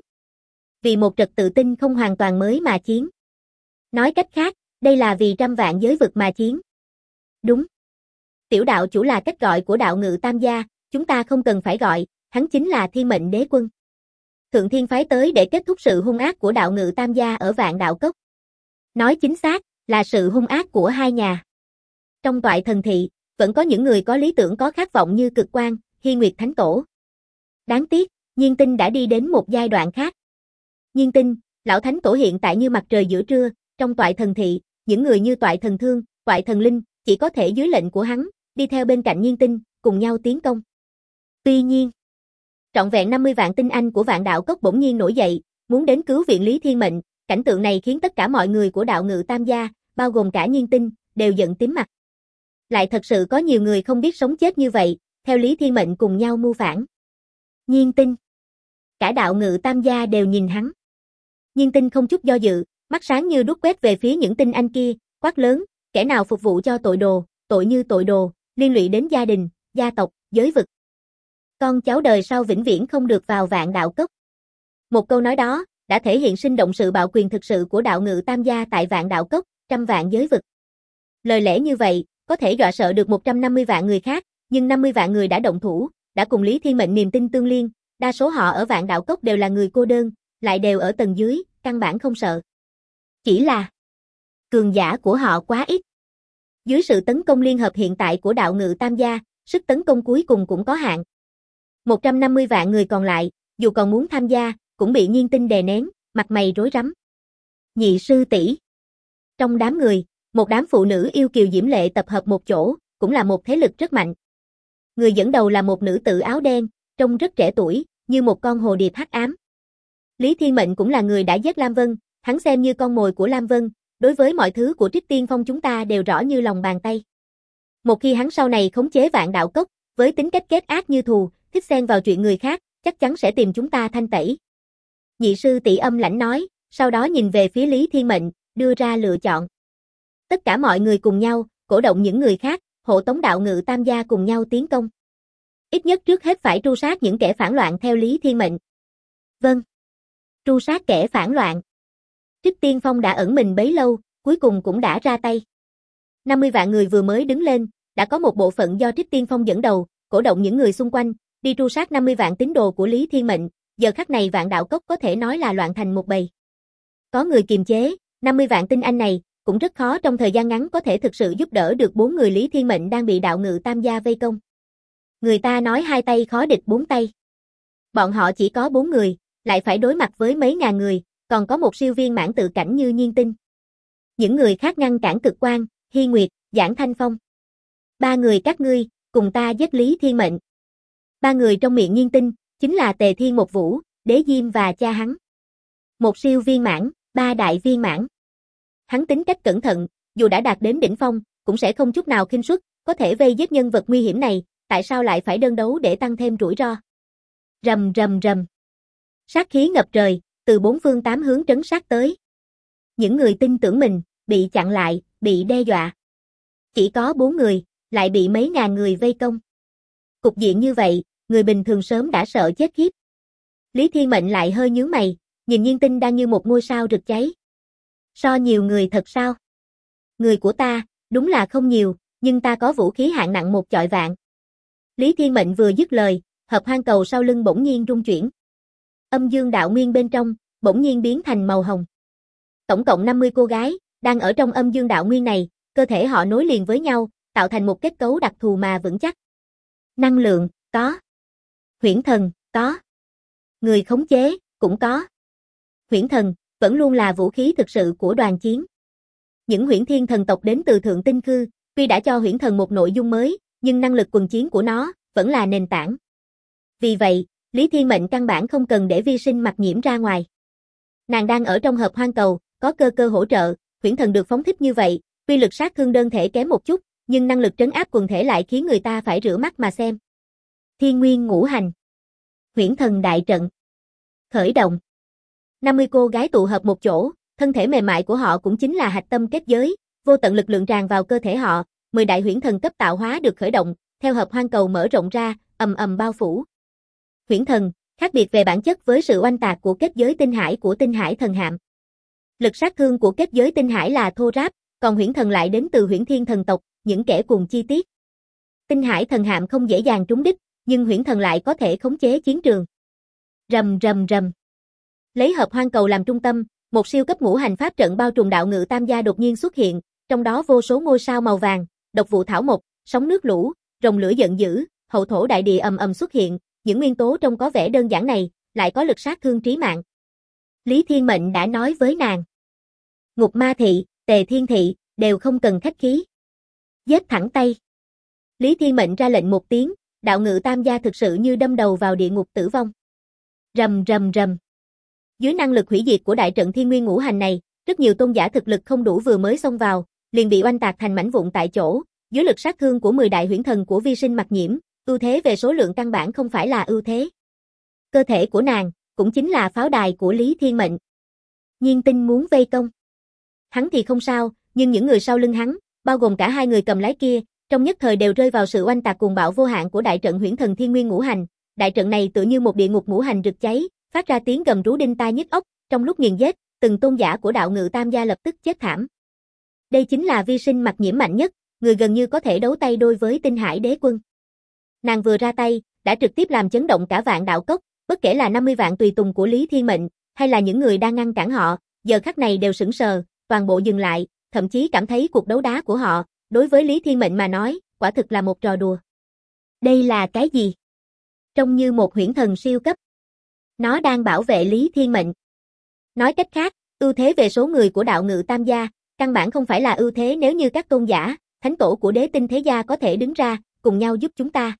Vì một trật tự tinh không hoàn toàn mới mà chiến. Nói cách khác, đây là vì trăm vạn giới vực mà chiến. Đúng. Tiểu đạo chủ là cách gọi của đạo ngự tam gia, chúng ta không cần phải gọi, hắn chính là Thiên Mệnh Đế Quân. Thượng Thiên phái tới để kết thúc sự hung ác của đạo ngự tam gia ở vạn đạo cốc. Nói chính xác, là sự hung ác của hai nhà. Trong Toại thần thị, vẫn có những người có lý tưởng có khát vọng như Cực Quang, Hy Nguyệt Thánh Tổ. Đáng tiếc, Nhiên Tinh đã đi đến một giai đoạn khác. Nhiên Tinh, lão Thánh Tổ hiện tại như mặt trời giữa trưa, trong Toại thần thị, những người như Toại thần Thương, Toại thần Linh, chỉ có thể dưới lệnh của hắn, đi theo bên cạnh Nhiên Tinh, cùng nhau tiến công. Tuy nhiên, trọn vẹn 50 vạn tinh anh của vạn đạo cốc bỗng nhiên nổi dậy, muốn đến cứu viện Lý Thiên Mệnh, cảnh tượng này khiến tất cả mọi người của đạo ngự tam gia, bao gồm cả Nhiên Tinh, đều giận tím mặt. Lại thật sự có nhiều người không biết sống chết như vậy, theo Lý Thiên Mệnh cùng nhau mưu phản. Nhiên Tinh. Cả đạo ngự tam gia đều nhìn hắn. Nhiên Tinh không chút do dự, mắt sáng như đuốc quét về phía những tinh anh kia, quát lớn, kẻ nào phục vụ cho tội đồ, tội như tội đồ, liên lụy đến gia đình, gia tộc, giới vực. Con cháu đời sau vĩnh viễn không được vào vạn đạo cốc. Một câu nói đó, đã thể hiện sinh động sự bạo quyền thực sự của đạo ngự tam gia tại vạn đạo cốc, trăm vạn giới vực. Lời lẽ như vậy, có thể dọa sợ được 150 vạn người khác, nhưng 50 vạn người đã động thủ, đã cùng Lý Thiên Mệnh niềm tin tương liên, đa số họ ở vạn đạo cốc đều là người cô đơn, lại đều ở tầng dưới, căn bản không sợ. Chỉ là cường giả của họ quá ít. Dưới sự tấn công liên hợp hiện tại của đạo ngự tam gia, sức tấn công cuối cùng cũng có hạn. 150 vạn người còn lại, dù còn muốn tham gia, cũng bị Nhiên Tinh đè nén, mặt mày rối rắm. Nhị sư tỷ. Trong đám người, một đám phụ nữ yêu kiều diễm lệ tập hợp một chỗ, cũng là một thế lực rất mạnh. Người dẫn đầu là một nữ tử áo đen, trông rất trẻ tuổi, như một con hồ điệp hắc ám. Lý Thiên Mệnh cũng là người đã giết Lam Vân, hắn xem như con mồi của Lam Vân, đối với mọi thứ của Trích Tiên Phong chúng ta đều rõ như lòng bàn tay. Một khi hắn sau này khống chế vạn đạo cốc, với tính cách kết ác như thù, thích xen vào chuyện người khác, chắc chắn sẽ tìm chúng ta thanh tẩy. Nhị sư tỷ âm lãnh nói, sau đó nhìn về phía Lý Thiên Mệnh, đưa ra lựa chọn. Tất cả mọi người cùng nhau, cổ động những người khác, hộ tống đạo ngự tam gia cùng nhau tiến công. Ít nhất trước hết phải tru sát những kẻ phản loạn theo Lý Thiên Mệnh. Vâng. Tru sát kẻ phản loạn. Trích Tiên Phong đã ẩn mình bấy lâu, cuối cùng cũng đã ra tay. 50 vạn người vừa mới đứng lên, đã có một bộ phận do Trích Tiên Phong dẫn đầu, cổ động những người xung quanh, đi tru sát 50 vạn tín đồ của Lý Thiên Mệnh, giờ khắc này vạn đạo cốc có thể nói là loạn thành một bầy. Có người kiềm chế, 50 vạn tinh anh này, cũng rất khó trong thời gian ngắn có thể thực sự giúp đỡ được 4 người Lý Thiên Mệnh đang bị đạo ngự tam gia vây công. Người ta nói hai tay khó địch 4 tay. Bọn họ chỉ có 4 người, lại phải đối mặt với mấy ngàn người, còn có một siêu viên mãn tự cảnh như Nhiên Tinh. Những người khác ngăn cản Cực Quang, Hy Nguyệt, Giảng Thanh Phong. 3 người các ngươi, cùng ta giết Lý Thiên Mệnh. 3 người trong miệng Nhiên Tinh, chính là Tề Thiên Một Vũ, Đế Diêm và cha hắn. Một siêu viên mãn, ba đại viên mãn. Hắn tính cách cẩn thận, dù đã đạt đến đỉnh phong, cũng sẽ không chút nào khinh suất, có thể vây giết nhân vật nguy hiểm này, tại sao lại phải đơn đấu để tăng thêm rủi ro. Rầm rầm rầm. Sát khí ngập trời, từ bốn phương tám hướng trấn sát tới. Những người tin tưởng mình, bị chặn lại, bị đe dọa. Chỉ có 4 người, lại bị mấy ngàn người vây công. Cục diện như vậy, người bình thường sớm đã sợ chết khiếp. Lý Thiên Mệnh lại hơi nhướng mày, nhìn Nhiên Tinh đang như một ngôi sao rực cháy. So nhiều người thật sao? Người của ta, đúng là không nhiều, nhưng ta có vũ khí hạng nặng 1 chọi vạn. Lý Thiên Mệnh vừa dứt lời, hợp hoang cầu sau lưng bỗng nhiên rung chuyển. Âm dương đạo nguyên bên trong, bỗng nhiên biến thành màu hồng. Tổng cộng 50 cô gái, đang ở trong âm dương đạo nguyên này, cơ thể họ nối liền với nhau, tạo thành một kết cấu đặc thù mà vững chắc. Năng lượng, có. Huyễn thần, có. Người khống chế, cũng có. Huyễn thần, vẫn luôn là vũ khí thực sự của đoàn chiến. Những huyễn thiên thần tộc đến từ Thượng Tinh Khư, tuy đã cho huyễn thần một nội dung mới, nhưng năng lực quần chiến của nó, vẫn là nền tảng. Vì vậy, Lý Thiên Mệnh căn bản không cần để Vi Sinh Mặc Nhiễm ra ngoài. Nàng đang ở trong hợp hoang cầu, có cơ hỗ trợ, huyễn thần được phóng thích như vậy, tuy lực sát thương đơn thể kém một chút, nhưng năng lực trấn áp quần thể lại khiến người ta phải rửa mắt mà xem. Thiên Nguyên Ngũ Hành. Huyễn thần đại trận. Khởi động. 50 cô gái tụ hợp một chỗ, thân thể mềm mại của họ cũng chính là hạch tâm kết giới, vô tận lực lượng tràn vào cơ thể họ, 10 đại huyễn thần cấp tạo hóa được khởi động, theo hợp hoang cầu mở rộng ra, ầm ầm bao phủ. Huyễn thần, khác biệt về bản chất với sự oanh tạc của kết giới tinh hải của tinh hải thần hạm. Lực sát thương của kết giới tinh hải là thô ráp, còn huyễn thần lại đến từ huyễn thiên thần tộc, những kẻ cùng chi tiết. Tinh hải thần hạm không dễ dàng trúng đích, nhưng huyễn thần lại có thể khống chế chiến trường. Rầm rầm rầm. Lấy hợp hoang cầu làm trung tâm, một siêu cấp ngũ hành pháp trận bao trùm đạo ngự tam gia đột nhiên xuất hiện, trong đó vô số ngôi sao màu vàng, độc vụ thảo mộc, sóng nước lũ, rồng lửa giận dữ, hậu thổ đại địa ầm ầm xuất hiện, những nguyên tố trông có vẻ đơn giản này, lại có lực sát thương trí mạng. Lý Thiên Mệnh đã nói với nàng. Ngục Ma Thị, Tề Thiên Thị, đều không cần khách khí. Giết thẳng tay. Lý Thiên Mệnh ra lệnh một tiếng, đạo ngự tam gia thực sự như đâm đầu vào địa ngục tử vong. Rầm rầm rầm. Dưới năng lực hủy diệt của đại trận Thiên Nguyên Ngũ Hành này, rất nhiều tôn giả thực lực không đủ vừa mới xông vào, liền bị oanh tạc thành mảnh vụn tại chỗ, dưới lực sát thương của 10 đại huyễn thần của Vi Sinh Mặc Nhiễm, ưu thế về số lượng căn bản không phải là ưu thế. Cơ thể của nàng, cũng chính là pháo đài của Lý Thiên Mệnh. Nhiên Tinh muốn vây công. Hắn thì không sao, nhưng những người sau lưng hắn, bao gồm cả 2 người cầm lái kia, trong nhất thời đều rơi vào sự oanh tạc cuồng bạo vô hạn của đại trận huyễn thần Thiên Nguyên Ngũ Hành. Đại trận này tựa như một địa ngục ngũ hành rực cháy, phát ra tiếng gầm rú đinh tai nhức óc, trong lúc nghiền giết, từng tôn giả của đạo ngự tam gia lập tức chết thảm. Đây chính là Vi Sinh Mặc Nhiễm mạnh nhất, người gần như có thể đấu tay đôi với Tinh Hải Đế Quân. Nàng vừa ra tay, đã trực tiếp làm chấn động cả vạn đạo cốc, bất kể là 50 vạn tùy tùng của Lý Thiên Mệnh, hay là những người đang ngăn cản họ, giờ khắc này đều sững sờ, toàn bộ dừng lại, thậm chí cảm thấy cuộc đấu đá của họ, đối với Lý Thiên Mệnh mà nói, quả thực là một trò đùa. Đây là cái gì? Trông như một huyễn thần siêu cấp. Nó đang bảo vệ Lý Thiên Mệnh. Nói cách khác, ưu thế về số người của đạo ngự tam gia, căn bản không phải là ưu thế nếu như các tôn giả, thánh tổ của đế tinh thế gia có thể đứng ra, cùng nhau giúp chúng ta.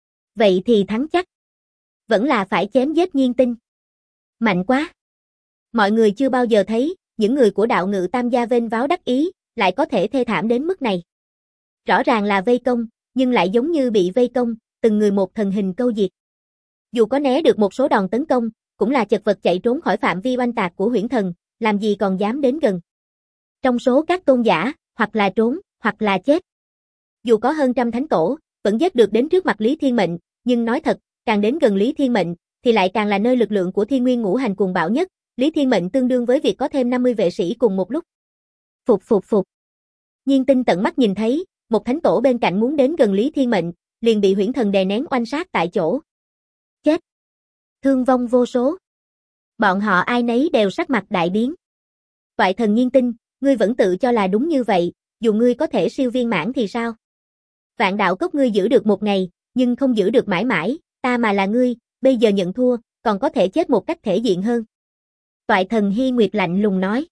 Vậy thì thắng chắc. Vẫn là phải chém giết Nhiên Tinh. Mạnh quá. Mọi người chưa bao giờ thấy, những người của đạo ngự tam gia vênh váo đắc ý, lại có thể thê thảm đến mức này. Rõ ràng là vây công, nhưng lại giống như bị vây công, từng người một thần hình câu diệt. Dù có né được một số đòn tấn công, cũng là chật vật chạy trốn khỏi phạm vi oanh tạc của huyễn thần, làm gì còn dám đến gần. Trong số các tôn giả, hoặc là trốn, hoặc là chết. Dù có hơn trăm thánh tổ, vẫn giết được đến trước mặt Lý Thiên Mệnh, nhưng nói thật, càng đến gần Lý Thiên Mệnh, thì lại càng là nơi lực lượng của Thiên Nguyên Ngũ Hành cuồng bạo nhất, Lý Thiên Mệnh tương đương với việc có thêm 50 vệ sĩ cùng một lúc. Phục phục phục. Nhiên Tinh tận mắt nhìn thấy, một thánh tổ bên cạnh muốn đến gần Lý Thiên Mệnh, liền bị huyễn thần đè nén oanh sát tại chỗ. Chết. Thương vong vô số. Bọn họ ai nấy đều sắc mặt đại biến. Toại thần Nhiên Tinh, ngươi vẫn tự cho là đúng như vậy, dù ngươi có thể siêu viên mãn thì sao? Vạn đạo cốc ngươi giữ được một ngày, nhưng không giữ được mãi mãi, ta mà là ngươi, bây giờ nhận thua, còn có thể chết một cách thể diện hơn. Toại thần Hy Nguyệt lạnh lùng nói.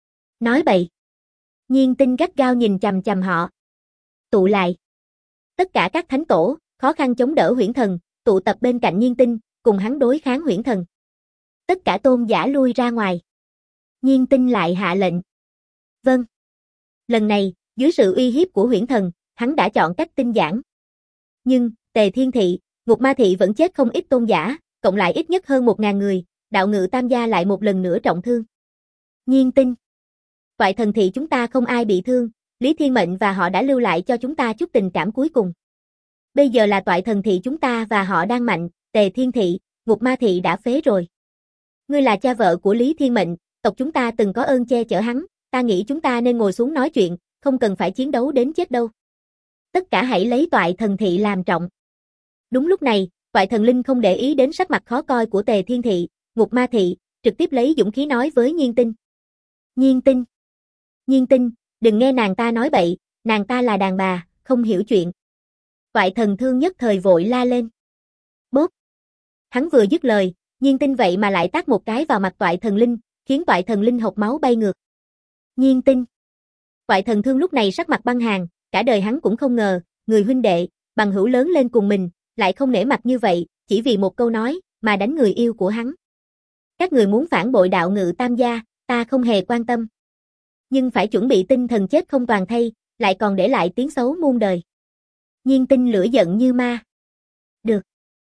Nói bậy. Nhiên Tinh gắt gao nhìn chằm chằm họ. Tụ lại. Tất cả các thánh tổ, khó khăn chống đỡ huyễn thần, tụ tập bên cạnh Nhiên Tinh, cùng hắn đối kháng huyễn thần. Tất cả tôn giả lui ra ngoài. Nhiên Tinh lại hạ lệnh. Vâng. Lần này, dưới sự uy hiếp của huyễn thần, hắn đã chọn cách tinh giản. Nhưng, Tề Thiên Thị, Ngục Ma Thị vẫn chết không ít tôn giả, cộng lại ít nhất hơn 1000 người, Đạo Ngự Tam Gia lại một lần nữa trọng thương. Nhiên Tinh. Toại Thần Thị chúng ta không ai bị thương, Lý Thiên Mệnh và họ đã lưu lại cho chúng ta chút tình cảm cuối cùng. Bây giờ là Toại Thần Thị chúng ta và họ đang mạnh, Tề Thiên Thị, Ngục Ma Thị đã phế rồi. Ngươi là cha vợ của Lý Thiên Mệnh, tộc chúng ta từng có ơn che chở hắn, ta nghĩ chúng ta nên ngồi xuống nói chuyện, không cần phải chiến đấu đến chết đâu. Tất cả hãy lấy Toại Thần Thị làm trọng. Đúng lúc này, Toại Thần Linh không để ý đến sắc mặt khó coi của Tề Thiên Thị, Ngục Ma Thị, trực tiếp lấy dũng khí nói với Nhiên Tinh. Nhiên Tinh. Nhiên Tinh, đừng nghe nàng ta nói bậy, nàng ta là đàn bà, không hiểu chuyện. Toại Thần Thương nhất thời vội la lên. Bốp. Hắn vừa dứt lời, Nhiên Tinh vậy mà lại tát một cái vào mặt Toại Thần Linh, khiến Toại Thần Linh hộc máu bay ngược. Nhiên Tinh. Toại Thần Thương lúc này sắc mặt băng hàn, cả đời hắn cũng không ngờ, người huynh đệ, bằng hữu lớn lên cùng mình, lại không nể mặt như vậy, chỉ vì một câu nói, mà đánh người yêu của hắn. Các người muốn phản bội Đạo Ngự Tam Gia, ta không hề quan tâm. Nhưng phải chuẩn bị tinh thần chết không toàn thây, lại còn để lại tiếng xấu muôn đời. Nhiên Tinh lửa giận như ma. Được.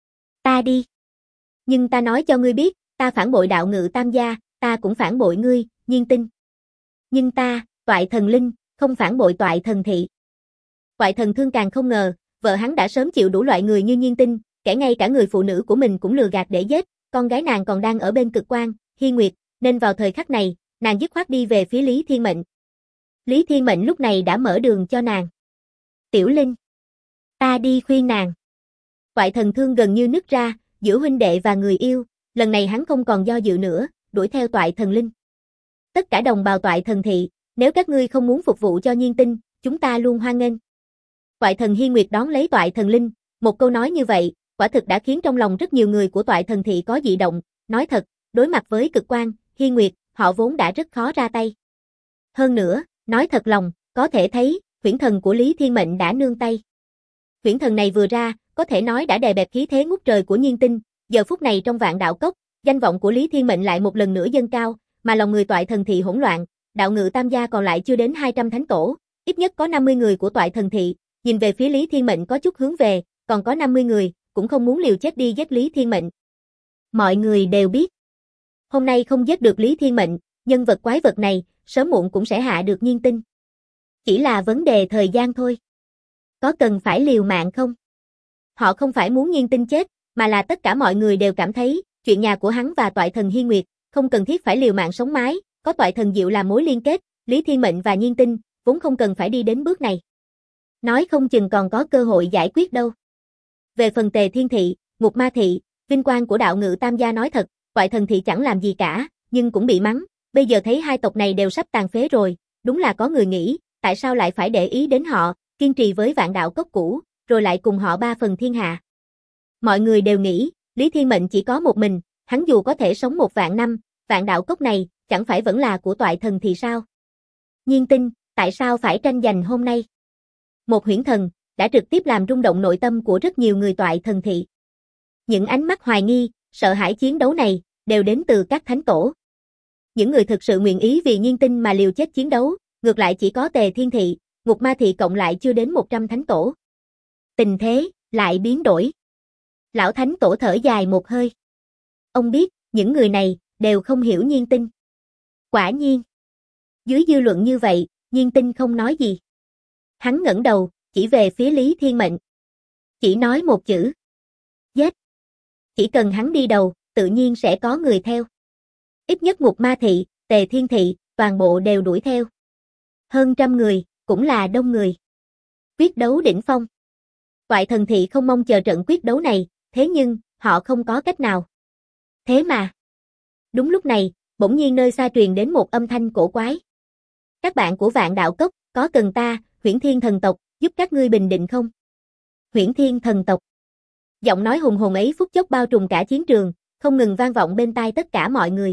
Ta đi. Nhưng ta nói cho ngươi biết, ta phản bội Đạo Ngự Tam Gia, ta cũng phản bội ngươi, Nhiên Tinh. Nhưng ta, Toại Thần Linh, không phản bội Toại Thần Thị. Toại Thần Thương càng không ngờ, vợ hắn đã sớm chịu đủ loại người như Nhiên Tinh, kẻ ngay cả người phụ nữ của mình cũng lừa gạt để giết, con gái nàng còn đang ở bên Cực Quang, Hi Nguyệt, nên vào thời khắc này, nàng dứt khoát đi về phía Lý Thiên Mệnh. Lý Thiên Mệnh lúc này đã mở đường cho nàng. Tiểu Linh, ta đi khuyên nàng. Toại Thần Thương gần như nứt ra, giữa huynh đệ và người yêu, lần này hắn không còn do dự nữa, đuổi theo Toại Thần Linh. Tất cả đồng bào Toại Thần Thị, nếu các ngươi không muốn phục vụ cho Nhiên Tinh, chúng ta luôn hoan nghênh. Toại Thần Hi Nguyệt đón lấy Toại Thần Linh, một câu nói như vậy, quả thực đã khiến trong lòng rất nhiều người của Toại Thần Thị có dị động, nói thật, đối mặt với Cực Quang, Hi Nguyệt, họ vốn đã rất khó ra tay. Hơn nữa, nói thật lòng, có thể thấy, huyễn thần của Lý Thiên Mệnh đã nương tay. Huyễn thần này vừa ra, có thể nói đã đè bẹp khí thế ngút trời của Nhiên Tinh, giờ phút này trong Vạn Đạo Cốc, danh vọng của Lý Thiên Mệnh lại một lần nữa dâng cao, mà lòng người Toại Thần Thị hỗn loạn, Đạo Ngự Tam Gia còn lại chưa đến 200 thánh tổ, ít nhất có 50 người của Toại Thần Thị, nhìn về phía Lý Thiên Mệnh có chút hướng về, còn có 50 người, cũng không muốn liều chết đi giết Lý Thiên Mệnh. Mọi người đều biết, hôm nay không giết được Lý Thiên Mệnh, nhân vật quái vật này, sớm muộn cũng sẽ hạ được Nhiên Tinh. Chỉ là vấn đề thời gian thôi. Có cần phải liều mạng không? Họ không phải muốn Nhiên Tinh chết, mà là tất cả mọi người đều cảm thấy, chuyện nhà của hắn và Toại Thần Hi Nguyệt, không cần thiết phải liều mạng sống mái, có Toại Thần Diệu làm mối liên kết, Lý Thiên Mệnh và Nhiên Tinh, vốn không cần phải đi đến bước này. Nói không chừng còn có cơ hội giải quyết đâu. Về phần Tề Thiên Thị, Ngục Ma Thị, vinh quang của Đạo Ngự Tam Gia nói thật, Toại Thần Thị chẳng làm gì cả, nhưng cũng bị mắng, bây giờ thấy hai tộc này đều sắp tàn phế rồi, đúng là có người nghĩ, tại sao lại phải để ý đến họ, kiên trì với Vạn Đạo Cốc cũ, rồi lại cùng họ 3 phần thiên hạ. Mọi người đều nghĩ, Lý Thiên Mệnh chỉ có một mình, hắn dù có thể sống 1.000 năm, Vạn Đạo Cốc này, chẳng phải vẫn là của Toại Thần thì sao? Nhiên Tinh, tại sao phải tranh giành hôm nay? Một huyễn thần, đã trực tiếp làm rung động nội tâm của rất nhiều người Toại Thần Thị. Những ánh mắt hoài nghi, sợ hãi chiến đấu này, đều đến từ các thánh tổ. Những người thực sự nguyện ý vì Nhiên Tinh mà liều chết chiến đấu, ngược lại chỉ có Tề Thiên Thị, Ngục Ma Thị cộng lại chưa đến 100 thánh tổ. Tình thế, lại biến đổi. Lão thánh tổ thở dài một hơi. Ông biết, những người này, đều không hiểu Nhiên Tinh. Quả nhiên. Dưới dư luận như vậy, Nhiên Tinh không nói gì. Hắn ngẩng đầu, chỉ về phía Lý Thiên Mệnh. Chỉ nói một chữ. Giết. Chỉ cần hắn đi đầu, tự nhiên sẽ có người theo. Ít nhất Ngục Ma Thị, Tề Thiên Thị, toàn bộ đều đuổi theo. Hơn trăm người, cũng là đông người. Quyết đấu đỉnh phong. Toại Thần Thị không mong chờ trận quyết đấu này, thế nhưng, họ không có cách nào. Thế mà. Đúng lúc này, bỗng nhiên nơi xa truyền đến một âm thanh cổ quái. Các bạn của Vạn Đạo Cốc, có cần ta, Huyễn Thiên Thần Tộc, giúp các ngươi bình định không? Huyễn Thiên Thần Tộc. Giọng nói hùng hồn ấy phút chốc bao trùm cả chiến trường, không ngừng vang vọng bên tai tất cả mọi người.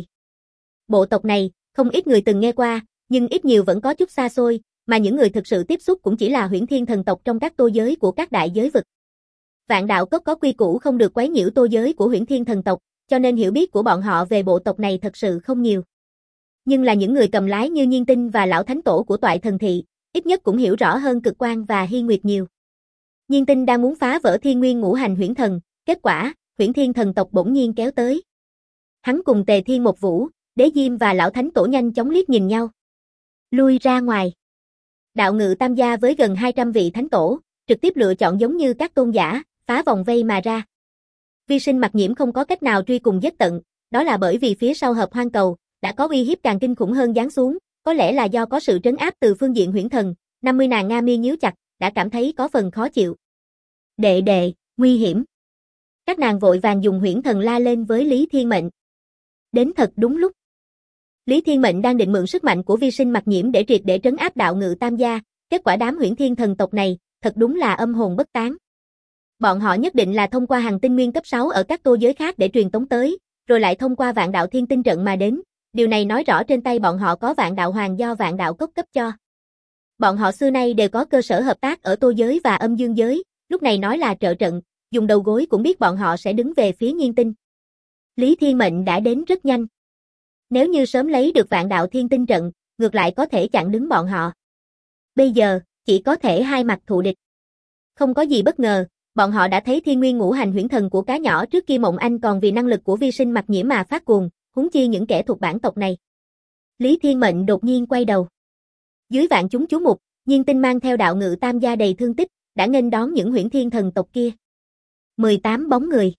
Bộ tộc này, không ít người từng nghe qua, nhưng ít nhiều vẫn có chút xa xôi, mà những người thực sự tiếp xúc cũng chỉ là Huyễn Thiên Thần Tộc trong các tô giới của các đại giới vực. Vạn Đạo Cốc có quy củ không được quấy nhiễu tô giới của Huyễn Thiên Thần Tộc, cho nên hiểu biết của bọn họ về bộ tộc này thật sự không nhiều. Nhưng là những người cầm lái như Nhiên Tinh và lão thánh tổ của Toại Thần Thị, ít nhất cũng hiểu rõ hơn Cực Quang và Hy Nguyệt nhiều. Nhiên Tinh đang muốn phá vỡ Thiên Nguyên Ngũ Hành Huyễn Thần, kết quả, Huyễn Thiên thần tộc bỗng nhiên kéo tới. Hắn cùng Tề Thiên Một Vũ, Đế Diêm và lão thánh tổ nhanh chóng liếc nhìn nhau. Lui ra ngoài. Đạo Ngự Tam gia với gần 200 vị thánh tổ, trực tiếp lựa chọn giống như các tôn giả, phá vòng vây mà ra. Vi Sinh Mặc Nhiễm không có cách nào truy cùng giết tận, đó là bởi vì phía sau Hợp Hoang Cầu đã có uy hiếp càng kinh khủng hơn giáng xuống, có lẽ là do có sự trấn áp từ phương diện huyễn thần, 50 nàng Nga mi nhíu chặt, đã cảm thấy có phần khó chịu. Đệ đệ, nguy hiểm. Các nàng vội vàng dùng huyễn thần la lên với Lý Thiên Mệnh. Đến thật đúng lúc. Lý Thiên Mệnh đang định mượn sức mạnh của Vi Sinh Mặc Nhiễm để triệt để trấn áp Đạo Ngự Tam gia, kết quả đám Huyễn Thiên thần tộc này, thật đúng là âm hồn bất tán. Bọn họ nhất định là thông qua hành tinh nguyên cấp 6 ở các tô giới khác để truyền tống tới, rồi lại thông qua Vạn Đạo Thiên Tinh trận mà đến. Điều này nói rõ trên tay bọn họ có Vạn Đạo Hoàng do Vạn Đạo Cốc cấp cho. Bọn họ xưa nay đều có cơ sở hợp tác ở tô giới và âm dương giới, lúc này nói là trợ trận, dùng đầu gối cũng biết bọn họ sẽ đứng về phía Nhiên Tinh. Lý Thiên Mệnh đã đến rất nhanh. Nếu như sớm lấy được Vạn Đạo Thiên Tinh trận, ngược lại có thể chặn đứng bọn họ. Bây giờ, chỉ có thể hai mặt thù địch. Không có gì bất ngờ, bọn họ đã thấy Thiên Nguyên Ngũ Hành Huyễn Thần của cá nhỏ trước kia Mộng Anh còn vì năng lực của Vi Sinh Mặc Nhiễm mà phát cuồng, huống chi những kẻ thuộc bản tộc này. Lý Thiên Mệnh đột nhiên quay đầu. Dưới vạn chúng chú mục, Nhiên Tinh mang theo Đạo Ngự Tam gia đầy thương tích, đã nghênh đón những Huyễn Thiên thần tộc kia. 18 bóng người.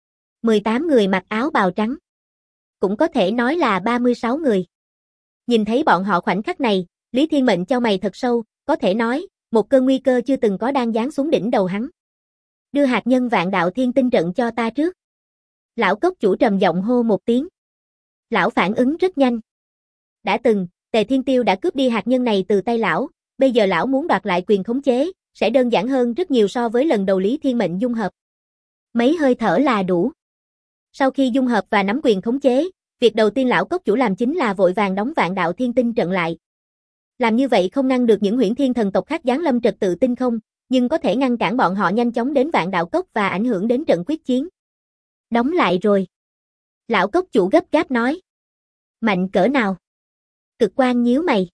18 người mặc áo bào trắng. Cũng có thể nói là 36 người. Nhìn thấy bọn họ khoảnh khắc này, Lý Thiên Mệnh chau mày thật sâu, có thể nói, một cơn nguy cơ chưa từng có đang giáng xuống đỉnh đầu hắn. Đưa hạt nhân Vạn Đạo Thiên Tinh trận cho ta trước. Lão cốc chủ trầm giọng hô một tiếng. Lão phản ứng rất nhanh. Đã từng, Tề Thiên Tiêu đã cướp đi hạt nhân này từ tay lão, bây giờ lão muốn đoạt lại quyền khống chế, sẽ đơn giản hơn rất nhiều so với lần đầu Lý Thiên Mệnh dung hợp. Mấy hơi thở là đủ. Sau khi dung hợp và nắm quyền khống chế, việc đầu tiên lão cốc chủ làm chính là vội vàng đóng Vạn Đạo Thiên Tinh trận lại. Làm như vậy không ngăn được những Huyễn Thiên thần tộc khác giáng lâm trật tự tinh không, nhưng có thể ngăn cản bọn họ nhanh chóng đến Vạn Đạo Cốc và ảnh hưởng đến trận quyết chiến. Đóng lại rồi. Lão cốc chủ gấp gáp nói. Mạnh cỡ nào? Cực Quang nhíu mày.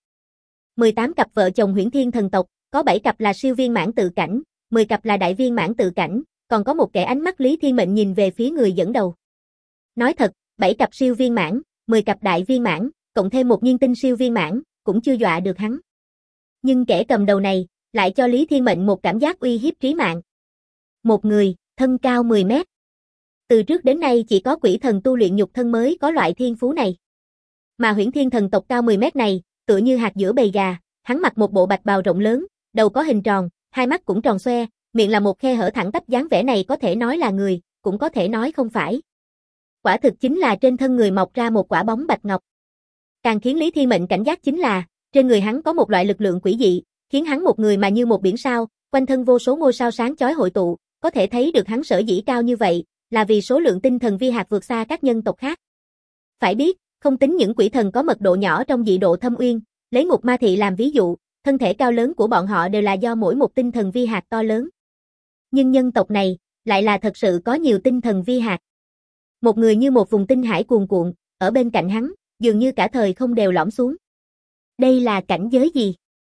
18 cặp vợ chồng Huyễn Thiên thần tộc, có 7 cặp là siêu viên mãn tự cảnh, 10 cặp là đại viên mãn tự cảnh, còn có một kẻ ánh mắt Lý Thiên Mệnh nhìn về phía người dẫn đầu. Nói thật, 7 cặp siêu viên mãn, 10 cặp đại viên mãn, cộng thêm một Nhiên Tinh siêu viên mãn, cũng chưa dọa được hắn. Nhưng kẻ cầm đầu này, lại cho Lý Thiên Mệnh một cảm giác uy hiếp trí mạng. Một người, thân cao 10 mét. Từ trước đến nay chỉ có quỷ thần tu luyện nhục thân mới có loại thiên phú này. Mà Huyễn Thiên thần tộc cao 10 mét này, tựa như hạt giữa bầy gà, hắn mặc một bộ bạch bào rộng lớn, đầu có hình tròn, hai mắt cũng tròn xoe, miệng là một khe hở thẳng tắp, dáng vẻ này có thể nói là người, cũng có thể nói không phải. Quả thực chính là trên thân người mọc ra một quả bóng bạch ngọc. Càng khiến Lý Thiên Mệnh cảnh giác chính là, trên người hắn có một loại lực lượng quỷ dị, khiến hắn một người mà như một biển sao, quanh thân vô số ngôi sao sáng chói hội tụ, có thể thấy được hắn sở dĩ cao như vậy, là vì số lượng tinh thần vi hạt vượt xa các nhân tộc khác. Phải biết, không tính những quỷ thần có mật độ nhỏ trong dị độ thâm uyên, lấy Ngục Ma Thị làm ví dụ, thân thể cao lớn của bọn họ đều là do mỗi một tinh thần vi hạt to lớn. Nhưng nhân tộc này, lại là thật sự có nhiều tinh thần vi hạt. Một người như một vùng tinh hải cuồn cuộn, ở bên cạnh hắn, dường như cả thời không đều lõm xuống. Đây là cảnh giới gì?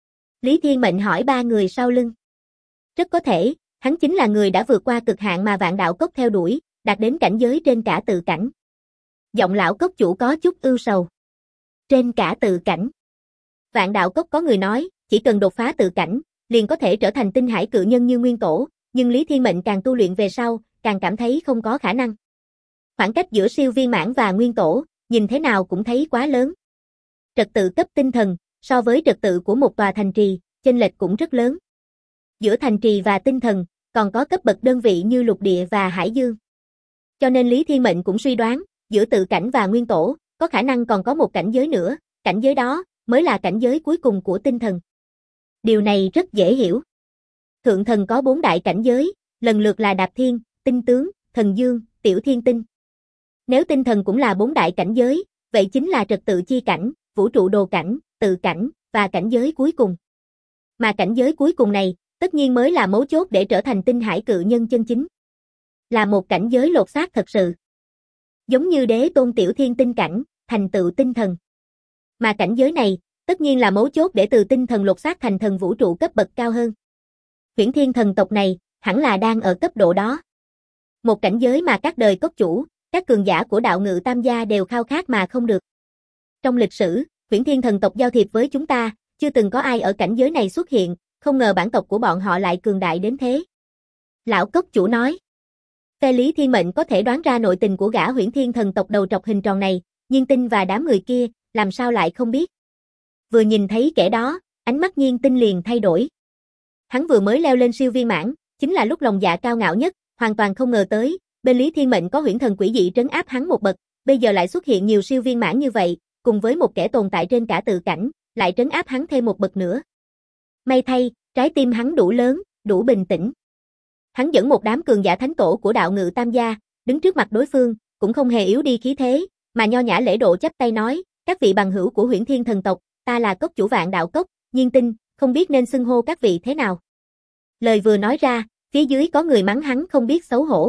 Lý Thiên Mệnh hỏi ba người sau lưng. Rất có thể, hắn chính là người đã vượt qua cực hạn mà Vạn Đạo Cốc theo đuổi, đạt đến cảnh giới trên cả tự cảnh. Giọng lão cốc chủ có chút ưu sầu. Trên cả tự cảnh. Vạn Đạo Cốc có người nói, chỉ cần đột phá tự cảnh, liền có thể trở thành tinh hải cự nhân như Nguyên Tổ, nhưng Lý Thiên Mệnh càng tu luyện về sau, càng cảm thấy không có khả năng. Khoảng cách giữa siêu viên mãn và Nguyên Tổ, nhìn thế nào cũng thấy quá lớn. Trật tự cấp tinh thần, so với trật tự của một tòa thành trì, chênh lệch cũng rất lớn. Giữa thành trì và tinh thần, còn có cấp bậc đơn vị như lục địa và hải dương. Cho nên Lý Thiên Mệnh cũng suy đoán, giữa tự cảnh và Nguyên Tổ, có khả năng còn có một cảnh giới nữa, cảnh giới đó, mới là cảnh giới cuối cùng của tinh thần. Điều này rất dễ hiểu. Thượng thần có 4 đại cảnh giới, lần lượt là Đạp Thiên, Tinh Tướng, Thần Dương, Tiểu Thiên Tinh. Nếu tinh thần cũng là 4 đại cảnh giới, vậy chính là trật tự chi cảnh, vũ trụ đồ cảnh, tự cảnh, và cảnh giới cuối cùng. Mà cảnh giới cuối cùng này, tất nhiên mới là mấu chốt để trở thành tinh hải cự nhân chân chính. Là một cảnh giới lột xác thật sự. Giống như đế tôn tiểu thiên tinh cảnh, thành tựu tinh thần. Mà cảnh giới này, tất nhiên là mấu chốt để từ tinh thần lột xác thành thần vũ trụ cấp bậc cao hơn. Huyễn Thiên thần tộc này, hẳn là đang ở cấp độ đó. Một cảnh giới mà các đời cốc chủ, các cường giả của đạo ngự tam gia đều khao khát mà không được. Trong lịch sử, Huyễn Thiên thần tộc giao thiệp với chúng ta, chưa từng có ai ở cảnh giới này xuất hiện, không ngờ bản tộc của bọn họ lại cường đại đến thế. Lão cốc chủ nói. Phe Lý Thiên Mệnh có thể đoán ra nội tình của gã Huyễn Thiên thần tộc đầu trọc hình tròn này, Nhiên Tinh và đám người kia, làm sao lại không biết. Vừa nhìn thấy kẻ đó, ánh mắt Nhiên Tinh liền thay đổi. Hắn vừa mới leo lên siêu viên mãn, chính là lúc lòng dạ cao ngạo nhất, hoàn toàn không ngờ tới, bên Lý Thiên Mệnh có huyễn thần quỷ dị trấn áp hắn một bậc, bây giờ lại xuất hiện nhiều siêu viên mãn như vậy, cùng với một kẻ tồn tại trên cả tự cảnh, lại trấn áp hắn thêm một bậc nữa. May thay, trái tim hắn đủ lớn, đủ bình tĩnh. Hắn dẫn một đám cường giả thánh tổ của đạo ngự tam gia, đứng trước mặt đối phương, cũng không hề yếu đi khí thế, mà nho nhã lễ độ chắp tay nói, các vị bằng hữu của Huyễn Thiên thần tộc, ta là cốc chủ Vạn Đạo Cốc, Nhiên Tinh, không biết nên xưng hô các vị thế nào. Lời vừa nói ra, phía dưới có người mắng hắn không biết xấu hổ.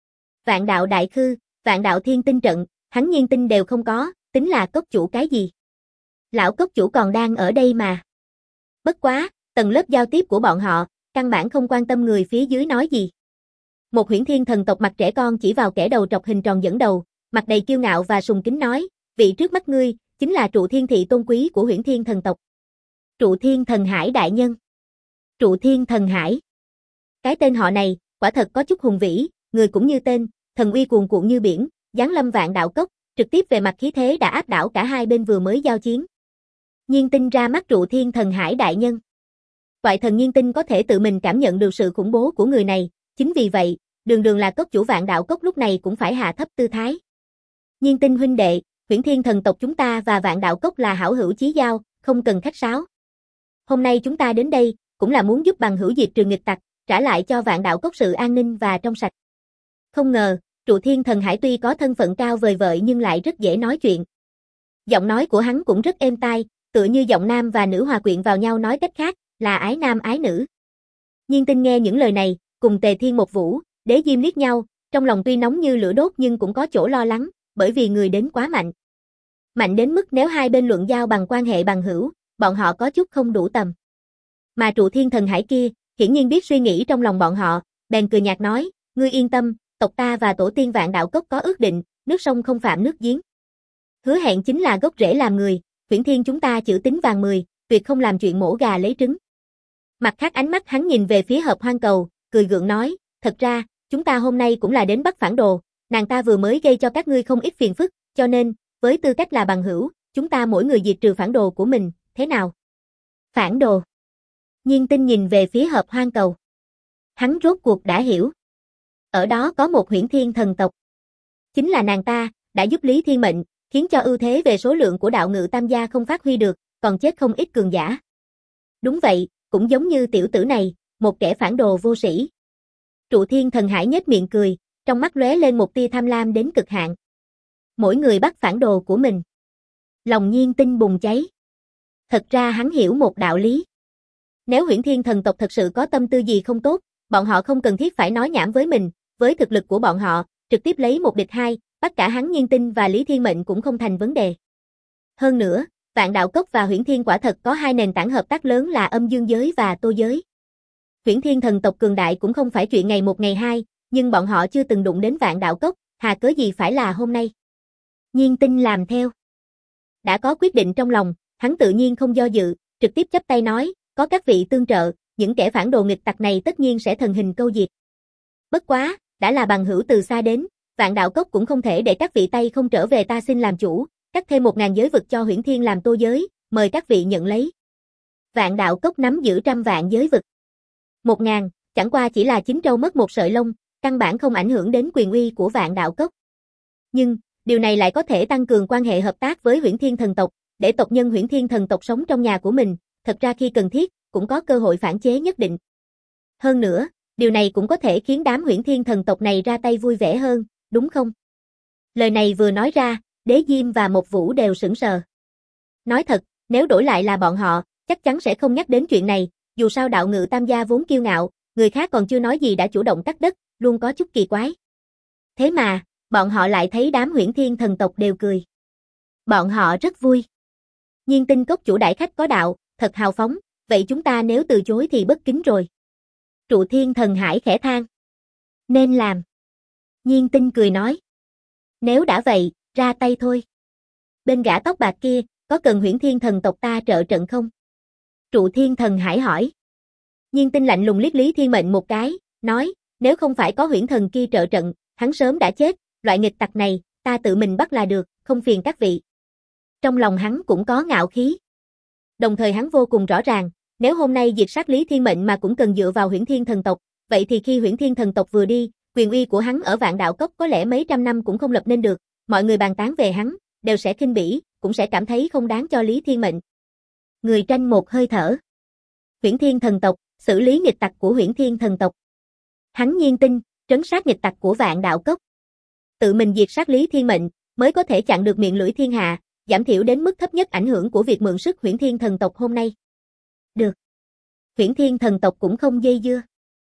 Vạn Đạo Đại Khư, Vạn Đạo Thiên Tinh trận, hắn Nhiên Tinh đều không có, tính là cốc chủ cái gì. Lão cốc chủ còn đang ở đây mà. Bất quá, tầng lớp giao tiếp của bọn họ, căn bản không quan tâm người phía dưới nói gì. Một Huyễn Thiên thần tộc mặt trẻ con chỉ vào kẻ đầu trọc hình tròn dẫn đầu, mặt đầy kiêu ngạo và sùng kính nói, vị trước mắt ngươi, chính là Trụ Thiên thị tôn quý của Huyễn Thiên thần tộc. Trụ Thiên thần Hải đại nhân. Trụ Thiên thần Hải. Cái tên họ này, quả thật có chút hùng vĩ, người cũng như tên, thần uy cuồn cuộn như biển, giáng lâm Vạn Đạo Cốc, trực tiếp về mặt khí thế đã áp đảo cả hai bên vừa mới giao chiến. Nhiên Tinh ra mắt Trụ Thiên thần Hải đại nhân. Toại thần Nhiên Tinh có thể tự mình cảm nhận được sự khủng bố của người này, chính vì vậy, đường đường là cốc chủ Vạn Đạo Cốc lúc này cũng phải hạ thấp tư thái. Nhiên Tinh huynh đệ, Huyễn Thiên thần tộc chúng ta và Vạn Đạo Cốc là hảo hữu chí giao, không cần khách sáo. Hôm nay chúng ta đến đây, cũng là muốn giúp bằng hữu diệt trừ nghịch tặc, trả lại cho Vạn Đạo Cốc sự an ninh và trong sạch. Không ngờ, Trụ Thiên thần Hải tuy có thân phận cao vời vợi nhưng lại rất dễ nói chuyện. Giọng nói của hắn cũng rất êm tai, tựa như giọng nam và nữ hòa quyện vào nhau, nói cách khác, là ái nam ái nữ. Nhiên Tinh nghe những lời này, cùng Tề Thiên Một Vũ, Đế Diêm liếc nhau, trong lòng tuy nóng như lửa đốt nhưng cũng có chỗ lo lắng, bởi vì người đến quá mạnh. Mạnh đến mức nếu hai bên luận giao bằng quan hệ bằng hữu, bọn họ có chút không đủ tầm. Mà Trụ Thiên thần Hải kia, hiển nhiên biết suy nghĩ trong lòng bọn họ, bèn cười nhạt nói, ngươi yên tâm, tộc ta và tổ tiên Vạn Đạo Cốc có ước định, nước sông không phạm nước giếng. Hứa hẹn chính là gốc rễ làm người, Huyễn Thiên chúng ta chữ tín vàng 10, tuyệt không làm chuyện mổ gà lấy trứng. Mặt khác ánh mắt hắn nhìn về phía Hợp Hoang Cầu, cười gượng nói, thật ra, chúng ta hôm nay cũng là đến bắt phản đồ, nàng ta vừa mới gây cho các ngươi không ít phiền phức, cho nên, với tư cách là bằng hữu, chúng ta mỗi người diệt trừ phản đồ của mình, thế nào? Phản đồ. Nhiên Tinh nhìn về phía Hợp Hoang Cầu. Hắn rốt cuộc đã hiểu. Ở đó có một Huyễn Thiên thần tộc. Chính là nàng ta, đã giúp Lý Thiên Mệnh, khiến cho ưu thế về số lượng của đạo ngự tam gia không phát huy được, còn chết không ít cường giả. Đúng vậy, cũng giống như tiểu tử này, một kẻ phản đồ vô sĩ. Trụ Thiên thần Hải nhếch miệng cười, trong mắt lóe lên một tia tham lam đến cực hạn. Mỗi người bắt phản đồ của mình. Lòng Nhiên Tinh bùng cháy. Thật ra hắn hiểu một đạo lý. Nếu Huyễn Thiên thần tộc thật sự có tâm tư gì không tốt, bọn họ không cần thiết phải nói nhảm với mình, với thực lực của bọn họ, trực tiếp lấy một địch hai, bắt cả hắn Nhiên Tinh và Lý Thiên Mệnh cũng không thành vấn đề. Hơn nữa, Vạn Đạo Cốc và Huyễn Thiên quả thật có hai nền tảng hợp tác lớn là âm dương giới và tô giới. Huyễn Thiên thần tộc cường đại cũng không phải chuyện ngày một ngày hai, nhưng bọn họ chưa từng đụng đến Vạn Đạo Cốc, hà cớ gì phải là hôm nay. Nhiên Tinh làm theo. Đã có quyết định trong lòng, hắn tự nhiên không do dự, trực tiếp chắp tay nói, có các vị tương trợ, những kẻ phản đồ nghịch tặc này tất nhiên sẽ thần hình câu diệt. Bất quá, đã là bằng hữu từ xa đến, Vạn Đạo Cốc cũng không thể để các vị tay không trở về, ta xin làm chủ, cắt thêm 1000 giới vực cho Huyễn Thiên làm tô giới, mời các vị nhận lấy. Vạn Đạo Cốc nắm giữ 100 vạn giới vực. 1000, chẳng qua chỉ là 9 trâu mất một sợi lông, căn bản không ảnh hưởng đến quyền uy của Vạn Đạo Cốc. Nhưng, điều này lại có thể tăng cường quan hệ hợp tác với Huyễn Thiên thần tộc, để tộc nhân Huyễn Thiên thần tộc sống trong nhà của mình, thật ra khi cần thiết, cũng có cơ hội phản chế nhất định. Hơn nữa, điều này cũng có thể khiến đám Huyễn Thiên thần tộc này ra tay vui vẻ hơn, đúng không? Lời này vừa nói ra, Đế Diêm và Một Vũ đều sững sờ. Nói thật, nếu đổi lại là bọn họ, chắc chắn sẽ không nhắc đến chuyện này, dù sao đạo ngự tam gia vốn kiêu ngạo, người khác còn chưa nói gì đã chủ động cắt đất, luôn có chút kỳ quái. Thế mà, Bọn họ lại thấy đám Huyễn Thiên thần tộc đều cười. Bọn họ rất vui. Nhiên Tinh cốc chủ đại khách có đạo, thật hào phóng, vậy chúng ta nếu từ chối thì bất kính rồi. Trụ Thiên thần hải khẽ than. Nên làm. Nhiên Tinh cười nói. Nếu đã vậy, ra tay thôi. Bên gã tóc bạc kia, có cần Huyễn Thiên thần tộc ta trợ trận không? Trụ Thiên thần hải hỏi. Nhiên Tinh lạnh lùng liếc Lý Thiên Mệnh một cái, nói, nếu không phải có huyễn thần kia trợ trận, hắn sớm đã chết, loại nghịch tặc này, ta tự mình bắt là được, không phiền các vị. Trong lòng hắn cũng có ngạo khí. Đồng thời hắn vô cùng rõ ràng, nếu hôm nay diệt sát Lý Thiên Mệnh mà cũng cần dựa vào Huyễn Thiên thần tộc, vậy thì khi Huyễn Thiên thần tộc vừa đi, quyền uy của hắn ở Vạn Đạo Cốc có lẽ mấy trăm năm cũng không lập nên được, mọi người bàn tán về hắn, đều sẽ khinh bỉ, cũng sẽ cảm thấy không đáng cho Lý Thiên Mệnh. Người tranh một hơi thở. Huyễn Thiên thần tộc, xử lý nghịch tặc của Huyễn Thiên thần tộc. Hắn Nhiên Tinh, trấn sát nghịch tặc của Vạn Đạo Cốc. Tự mình diệt sát Lý Thiên Mệnh, mới có thể chặn được miệng lưỡi thiên hạ, giảm thiểu đến mức thấp nhất ảnh hưởng của việc mượn sức Huyễn Thiên thần tộc hôm nay. Được. Huyễn Thiên thần tộc cũng không dây dưa.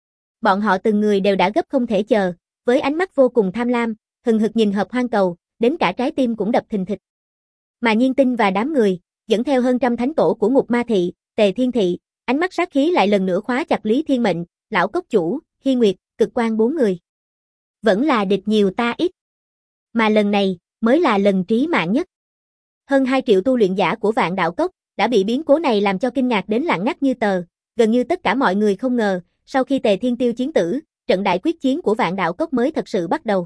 Bọn họ từng người đều đã gấp không thể chờ, với ánh mắt vô cùng tham lam, hừng hực nhìn Hợp Hoang Cầu, đến cả trái tim cũng đập thình thịch. Mà Nhiên Tinh và đám người, dẫn theo hơn trăm thánh tổ của Ngục Ma Thị, Tề Thiên Thị, ánh mắt sát khí lại lần nữa khóa chặt Lý Thiên Mệnh, Lão Cốc Chủ, Hi Nguyệt, Cực Quang bốn người. Vẫn là địch nhiều ta ít. Mà lần này, mới là lần trí mạng nhất. Hơn 2 triệu tu luyện giả của Vạn Đạo Cốc, đã bị biến cố này làm cho kinh ngạc đến lặng ngắt như tờ, gần như tất cả mọi người không ngờ, sau khi Tề Thiên Tiêu chiến tử, trận đại quyết chiến của Vạn Đạo Cốc mới thật sự bắt đầu.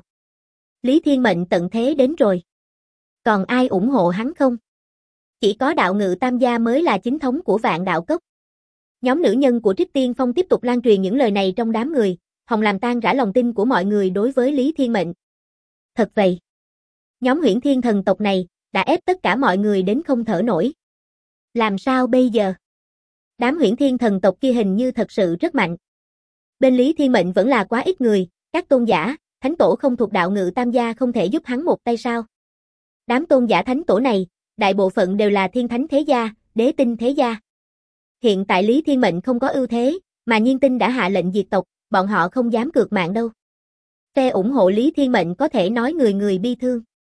Lý Thiên Mệnh tận thế đến rồi. Còn ai ủng hộ hắn không? Chỉ có Đạo Ngự Tam Gia mới là chính thống của Vạn Đạo Cốc. Nhóm nữ nhân của Trích Tiên Phong tiếp tục lan truyền những lời này trong đám người, hòng làm tan rã lòng tin của mọi người đối với Lý Thiên Mệnh. Thật vậy. Nhóm Huyễn Thiên thần tộc này, đã ép tất cả mọi người đến không thở nổi. Làm sao bây giờ? Đám Huyễn Thiên thần tộc kia hình như thật sự rất mạnh. Bên Lý Thiên Mệnh vẫn là quá ít người, các tôn giả, thánh tổ không thuộc Đạo Ngự Tam Gia không thể giúp hắn một tay sao? Đám tôn giả thánh tổ này, đại bộ phận đều là thiên thánh thế gia, đế tinh thế gia. Hiện tại Lý Thiên Mệnh không có ưu thế, mà Nhiên Tinh đã hạ lệnh diệt tộc, bọn họ không dám cược mạng đâu. Phe ủng hộ Lý Thiên Mệnh có thể nói người người bi thương.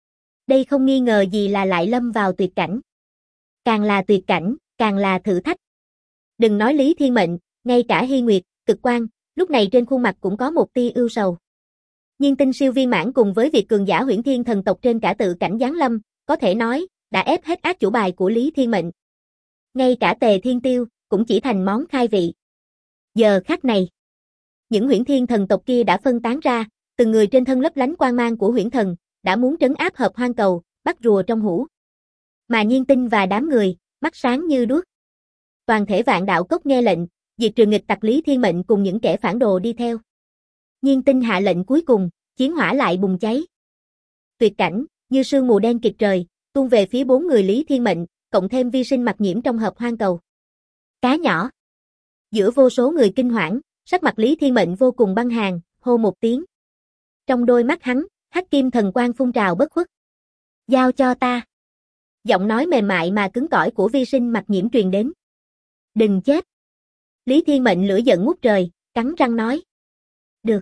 Đây không nghi ngờ gì là lại lâm vào tuyệt cảnh. Càng là tuyệt cảnh, càng là thử thách. Đừng nói Lý Thiên Mệnh, ngay cả Hi Nguyệt, Cực Quang, lúc này trên khuôn mặt cũng có một tia ưu sầu. Nhiên Tinh siêu viên mãn cùng với việc cường giả Huyễn Thiên thần tộc trên cả tự cảnh giáng lâm, có thể nói, đã ép hết át chủ bài của Lý Thiên Mệnh. Ngay cả Tề Thiên Tiêu, cũng chỉ thành món khai vị. Giờ khắc này, những Huyễn Thiên thần tộc kia đã phân tán ra, từng người trên thân lấp lánh quang mang của Huyễn Thần, đã muốn trấn áp Hợp Hoang Cầu, bắt rùa trong hũ. Mà Nhiên Tinh và đám người, mắt sáng như đuốc. Toàn thể Vạn Đạo Cốc nghe lệnh, diệt trừ nghịch tặc Lý Thiên Mệnh cùng những kẻ phản đồ đi theo. Nhiên Tinh hạ lệnh cuối cùng, chiến hỏa lại bùng cháy. Tuyệt cảnh, như sương mù đen kịt trời, tuôn về phía 4 người Lý Thiên Mệnh, cộng thêm vi sinh mặc nhiễm trong Hợp Hoang Cầu. Cá nhỏ. Giữa vô số người kinh hoảng, sắc mặt Lý Thiên Mệnh vô cùng băng hàn, hô một tiếng. Trong đôi mắt hắn, hắc kim thần quang phun trào bất khuất. Giao cho ta. Giọng nói mềm mại mà cứng cỏi của vi sinh mặc nhiễm truyền đến. Đừng chết. Lý Thiên Mệnh lửa giận ngút trời, cắn răng nói. Được.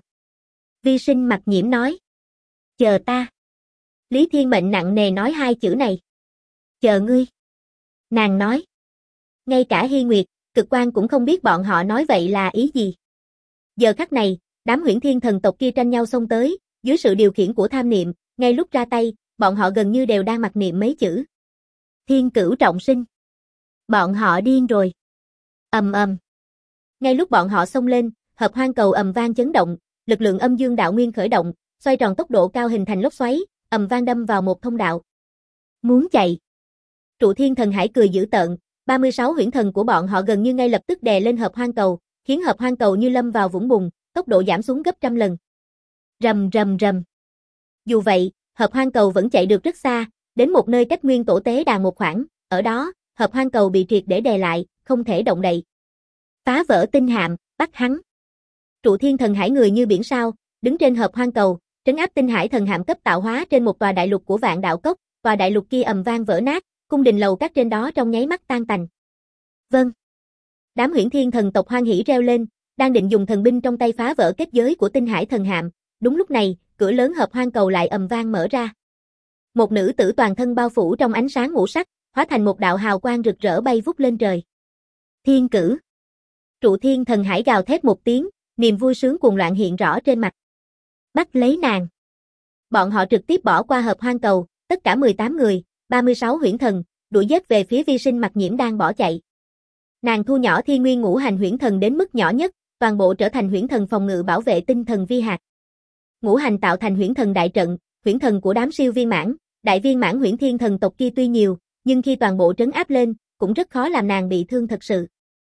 Vi sinh mặc nhiễm nói. Chờ ta. Lý Thiên Mệnh nặng nề nói 2 chữ này. Chờ ngươi. Nàng nói. Ngay cả Hi Nguyệt, Cực Quang cũng không biết bọn họ nói vậy là ý gì. Giờ khắc này, đám Huyễn Thiên thần tộc kia tranh nhau xông tới, dưới sự điều khiển của tham niệm, ngay lúc ra tay, bọn họ gần như đều đang mặc niệm mấy chữ. Thiên cửu trọng sinh. Bọn họ điên rồi. Ầm ầm. Ngay lúc bọn họ xông lên, Hợp Hoang Cầu ầm vang chấn động, lực lượng âm dương đạo nguyên khởi động, xoay tròn tốc độ cao hình thành lốc xoáy, ầm vang đâm vào một thông đạo. Muốn chạy. Trụ Thiên thần hải cười dữ tợn, 36 huyễn thần của bọn họ gần như ngay lập tức đè lên Hợp Hoang Cầu, khiến Hợp Hoang Cầu như lâm vào vũng bùn, tốc độ giảm xuống gấp trăm lần. Rầm rầm rầm. Dù vậy, Hợp Hoang Cầu vẫn chạy được rất xa, đến một nơi cách nguyên tổ tế đàn một khoảng, ở đó, Hợp Hoang Cầu bị triệt để đè lại, không thể động đậy. Phá vỡ tinh hạm, bắt hắn. Trụ Thiên thần hải người như biển sao, đứng trên Hợp Hoang Cầu, trấn áp tinh hải thần hạm cấp tạo hóa trên một tòa đại lục của Vạn Đạo Cốc, tòa đại lục kia ầm vang vỡ nát, cung đình lầu các trên đó trong nháy mắt tan tành. Vâng. Đám Huyễn Thiên thần tộc hoan hỉ reo lên, đang định dùng thần binh trong tay phá vỡ kết giới của tinh hải thần hạm, đúng lúc này, cửa lớn hợp hoang cầu lại ầm vang mở ra. Một nữ tử toàn thân bao phủ trong ánh sáng ngũ sắc, hóa thành một đạo hào quang rực rỡ bay vút lên trời. Thiên cử. Trụ Thiên Thần Hải gào thét một tiếng, niềm vui sướng cuồng loạn hiện rõ trên mặt. Bắt lấy nàng. Bọn họ trực tiếp bỏ qua hợp hoang cầu, tất cả 18 người, 36 huyễn thần, đuổi giết về phía Vi Sinh Mặc Nhiễm đang bỏ chạy. Nàng thu nhỏ Thiên Nguyên Ngũ Hành huyễn thần đến mức nhỏ nhất, toàn bộ trở thành huyễn thần phòng ngự bảo vệ tinh thần vi hạt. Ngũ hành tạo thành huyễn thần đại trận, huyễn thần của đám siêu viên mãn, đại viên mãn huyễn thiên thần tộc kia tuy nhiều, nhưng khi toàn bộ trấn áp lên, cũng rất khó làm nàng bị thương thật sự.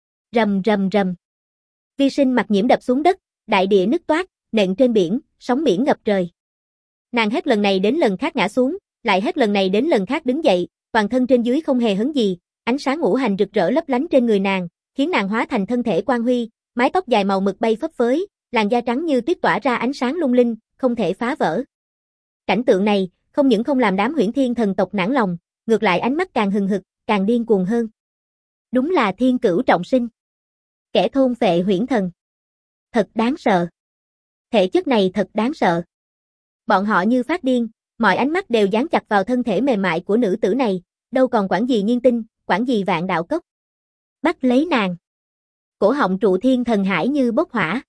Rầm rầm rầm. Vi Sinh Mặc Nhiễm đập xuống đất, đại địa nứt toát, nện trên biển, sóng biển ngập trời. Nàng hết lần này đến lần khác ngã xuống, lại hết lần này đến lần khác đứng dậy, toàn thân trên dưới không hề hấn gì, ánh sáng ngũ hành rực rỡ lấp lánh trên người nàng, khiến nàng hóa thành thân thể quang huy, mái tóc dài màu mực bay phấp phới, làn da trắng như tuyết tỏa ra ánh sáng lung linh, không thể phá vỡ. Cảnh tượng này, không những không làm đám huyễn thiên thần tộc nản lòng, ngược lại ánh mắt càng hừng hực, càng điên cuồng hơn. Đúng là thiên cửu trọng sinh. Kẻ thôn phệ huyễn thần. Thật đáng sợ. Thể chất này thật đáng sợ. Bọn họ như phát điên, mọi ánh mắt đều dán chặt vào thân thể mềm mại của nữ tử này, đâu còn quản gì Nhiên Tinh, quản gì Vạn Đạo Cốc. Bắt lấy nàng. Cổ họng Trụ Thiên Thần Hải như bốc hỏa.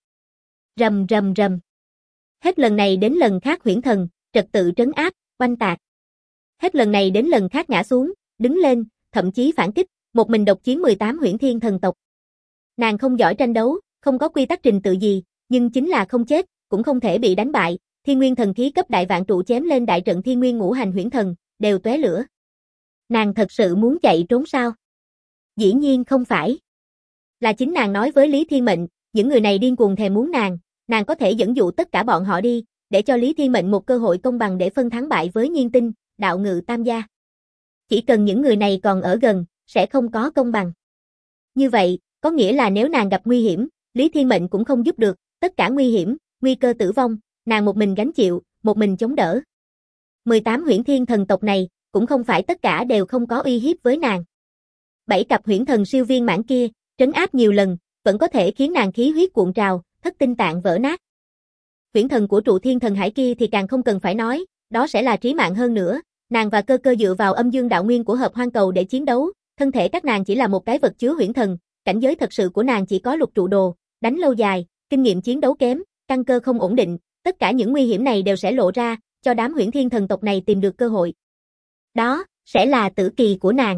Rầm rầm rầm. Hết lần này đến lần khác huyễn thần, trật tự trấn áp, oanh tạc. Hết lần này đến lần khác ngã xuống, đứng lên, thậm chí phản kích, một mình độc chiến 18 huyễn thiên thần tộc. Nàng không giỏi tranh đấu, không có quy tắc trình tự gì, nhưng chính là không chết, cũng không thể bị đánh bại. Thiên nguyên thần khí cấp đại vạn trụ chém lên đại trận thiên nguyên ngũ hành huyễn thần, đều tóe lửa. Nàng thật sự muốn chạy trốn sao? Dĩ nhiên không phải. Là chính nàng nói với Lý Thiên Mệnh, những người này điên cuồng thèm muốn nàng có thể dẫn dụ tất cả bọn họ đi, để cho Lý Thiên Mệnh một cơ hội công bằng để phân thắng bại với Nhiên Tinh, Đạo Ngự Tam gia. Chỉ cần những người này còn ở gần, sẽ không có công bằng. Như vậy, có nghĩa là nếu nàng gặp nguy hiểm, Lý Thiên Mệnh cũng không giúp được, tất cả nguy hiểm, nguy cơ tử vong, nàng một mình gánh chịu, một mình chống đỡ. 18 huyễn thiên thần tộc này, cũng không phải tất cả đều không có uy hiếp với nàng. 7 cặp huyễn thần siêu viên mãn kia, trấn áp nhiều lần, vẫn có thể khiến nàng khí huyết cuộn trào, thất tinh tạng vỡ nát. Huyễn thần của Trụ Thiên Thần Hải kia thì càng không cần phải nói, đó sẽ là trí mạng hơn nữa, nàng và cơ cơ dựa vào âm dương đạo nguyên của hợp hoang cầu để chiến đấu, thân thể các nàng chỉ là một cái vật chứa huyễn thần, cảnh giới thật sự của nàng chỉ có lục trụ đồ, đánh lâu dài, kinh nghiệm chiến đấu kém, căn cơ không ổn định, tất cả những nguy hiểm này đều sẽ lộ ra, cho đám huyễn thiên thần tộc này tìm được cơ hội. Đó, sẽ là tử kỳ của nàng.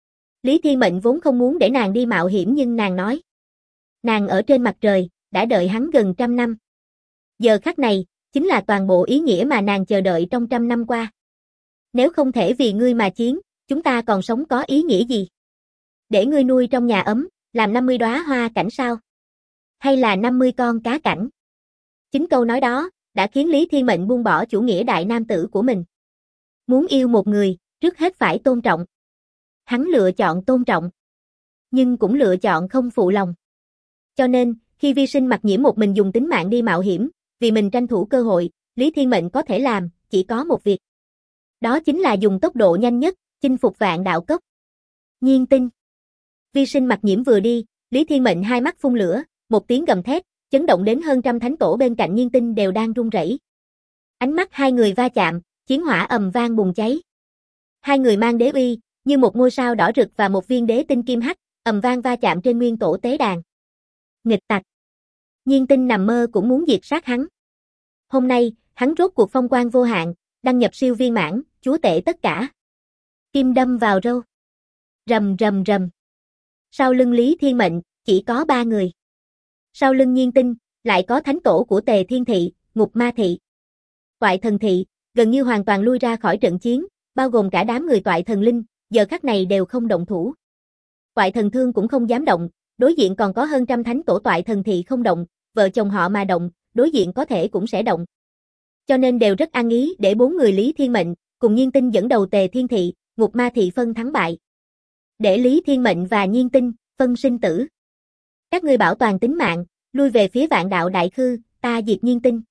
Lý Thiên Mệnh vốn không muốn để nàng đi mạo hiểm nhưng nàng nói. Nàng ở trên mặt trời, đã đợi hắn gần 100 năm. Giờ khắc này, chính là toàn bộ ý nghĩa mà nàng chờ đợi trong 100 năm qua. Nếu không thể vì ngươi mà chiến, chúng ta còn sống có ý nghĩa gì? Để ngươi nuôi trong nhà ấm, làm 50 đóa hoa cảnh sao? Hay là 50 con cá cảnh? Chính câu nói đó, đã khiến Lý Thiên Mệnh buông bỏ chủ nghĩa đại nam tử của mình. Muốn yêu một người, trước hết phải tôn trọng. Hắn lựa chọn tôn trọng, nhưng cũng lựa chọn không phụ lòng. Cho nên, khi Vi Sinh Mặc Nhiễm một mình dùng tính mạng đi mạo hiểm, vì mình tranh thủ cơ hội, Lý Thiên Mệnh có thể làm, chỉ có một việc. Đó chính là dùng tốc độ nhanh nhất, chinh phục Vạn Đạo Cốc. Nhiên Tinh. Vi Sinh Mặc Nhiễm vừa đi, Lý Thiên Mệnh hai mắt phun lửa, một tiếng gầm thét, chấn động đến hơn trăm thánh tổ bên cạnh Nhiên Tinh đều đang run rẩy. Ánh mắt hai người va chạm, chiến hỏa ầm vang bùng cháy. Hai người mang đế uy, như một ngôi sao đỏ rực và một viên đế tinh kim hắc, ầm vang va chạm trên nguyên tổ tế đàn. Nghịch tặc. Nhiên Tinh nằm mơ cũng muốn diệt sát hắn. Hôm nay, hắn rốt cuộc phong quang vô hạn, đăng nhập siêu viên mãn, chúa tể tất cả. Kim đâm vào râu. Rầm rầm rầm. Sau lưng Lý Thiên Mệnh, chỉ có 3 người. Sau lưng Nhiên Tinh, lại có thánh tổ của Tề Thiên Thị, Ngục Ma Thị. Toại Thần Thị, gần như hoàn toàn lui ra khỏi trận chiến, bao gồm cả đám người Toại Thần Linh, giờ khắc này đều không động thủ. Toại Thần Thương cũng không dám động, đối diện còn có hơn trăm thánh tổ Toại Thần Thị không động, vợ chồng họ mà động, đối diện có thể cũng sẽ động. Cho nên đều rất an ý để 4 người Lý Thiên Mệnh, cùng Nhiên Tinh dẫn đầu Tề Thiên Thị, Ngục Ma Thị phân thắng bại. Để Lý Thiên Mệnh và Nhiên Tinh, phân sinh tử. Các ngươi bảo toàn tính mạng, lui về phía Vạn Đạo Đại Khư, ta diệt Nhiên Tinh.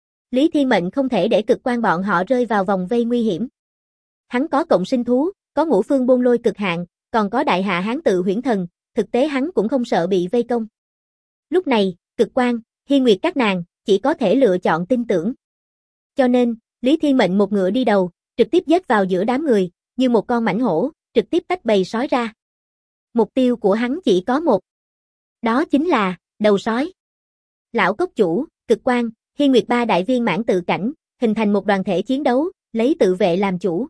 Lý Thiên Mệnh không thể để cực quan bọn họ rơi vào vòng vây nguy hiểm. Hắn có cộng sinh thú, có ngũ phương bôn lôi cực hạn, còn có đại hạ hán tự huyễn thần, thực tế hắn cũng không sợ bị vây công. Lúc này, cực quan, Hiên Nguyệt các nàng, chỉ có thể lựa chọn tin tưởng. Cho nên, Lý Thiên Mệnh một ngựa đi đầu, trực tiếp giết vào giữa đám người, như một con mãnh hổ, trực tiếp tách bầy sói ra. Mục tiêu của hắn chỉ có một. Đó chính là, đầu sói. Lão cốc chủ, Cực Quang, Hi Nguyệt ba đại viên mãn tự cảnh, hình thành một đoàn thể chiến đấu, lấy tự vệ làm chủ.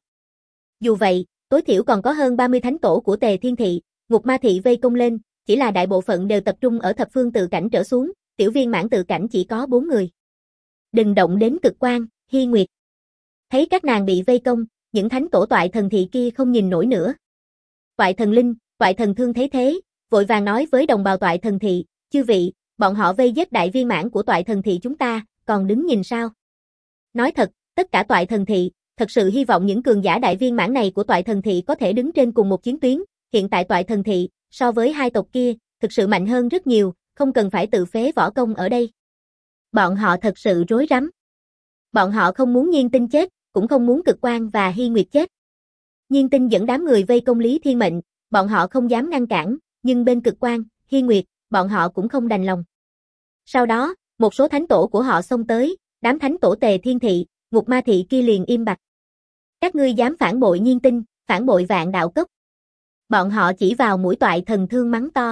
Dù vậy, tối thiểu còn có hơn 30 thánh tổ của Tề Thiên Thị, Ngục Ma Thị vây công lên, chỉ là đại bộ phận đều tập trung ở thập phương tự cảnh trở xuống, tiểu viên mãn tự cảnh chỉ có 4 người. Đừng động đến Cực Quang, Hi Nguyệt. Thấy các nàng bị vây công, những thánh tổ toại thần thị kia không nhìn nổi nữa. Toại thần Linh, Toại thần Thương thấy thế, vội vàng nói với đồng bào toại thần thị, chư vị, bọn họ vây giết đại viên mãn của toại thần thị chúng ta, còn đứng nhìn sao? Nói thật, tất cả toại thần thị, thật sự hy vọng những cường giả đại viên mãn này của toại thần thị có thể đứng trên cùng một chiến tuyến, hiện tại toại thần thị, so với hai tộc kia, thực sự mạnh hơn rất nhiều, không cần phải tự phế võ công ở đây. Bọn họ thật sự rối rắm. Bọn họ không muốn Nhiên Tinh chết, cũng không muốn Cực Quang và Hi Nguyệt chết. Nhiên Tinh dẫn đám người vây công Lý Thiên Mệnh, bọn họ không dám ngăn cản, nhưng bên Cực Quang, Hi Nguyệt, bọn họ cũng không đành lòng. Sau đó, một số thánh tổ của họ xông tới, đám thánh tổ Tề Thiên Thị, Ngục Ma Thị kia liền im bặt. Các ngươi dám phản bội Nhiên Tinh, phản bội Vạn Đạo Cốc. Bọn họ chỉ vào mũi Toại thần Thương mắng to.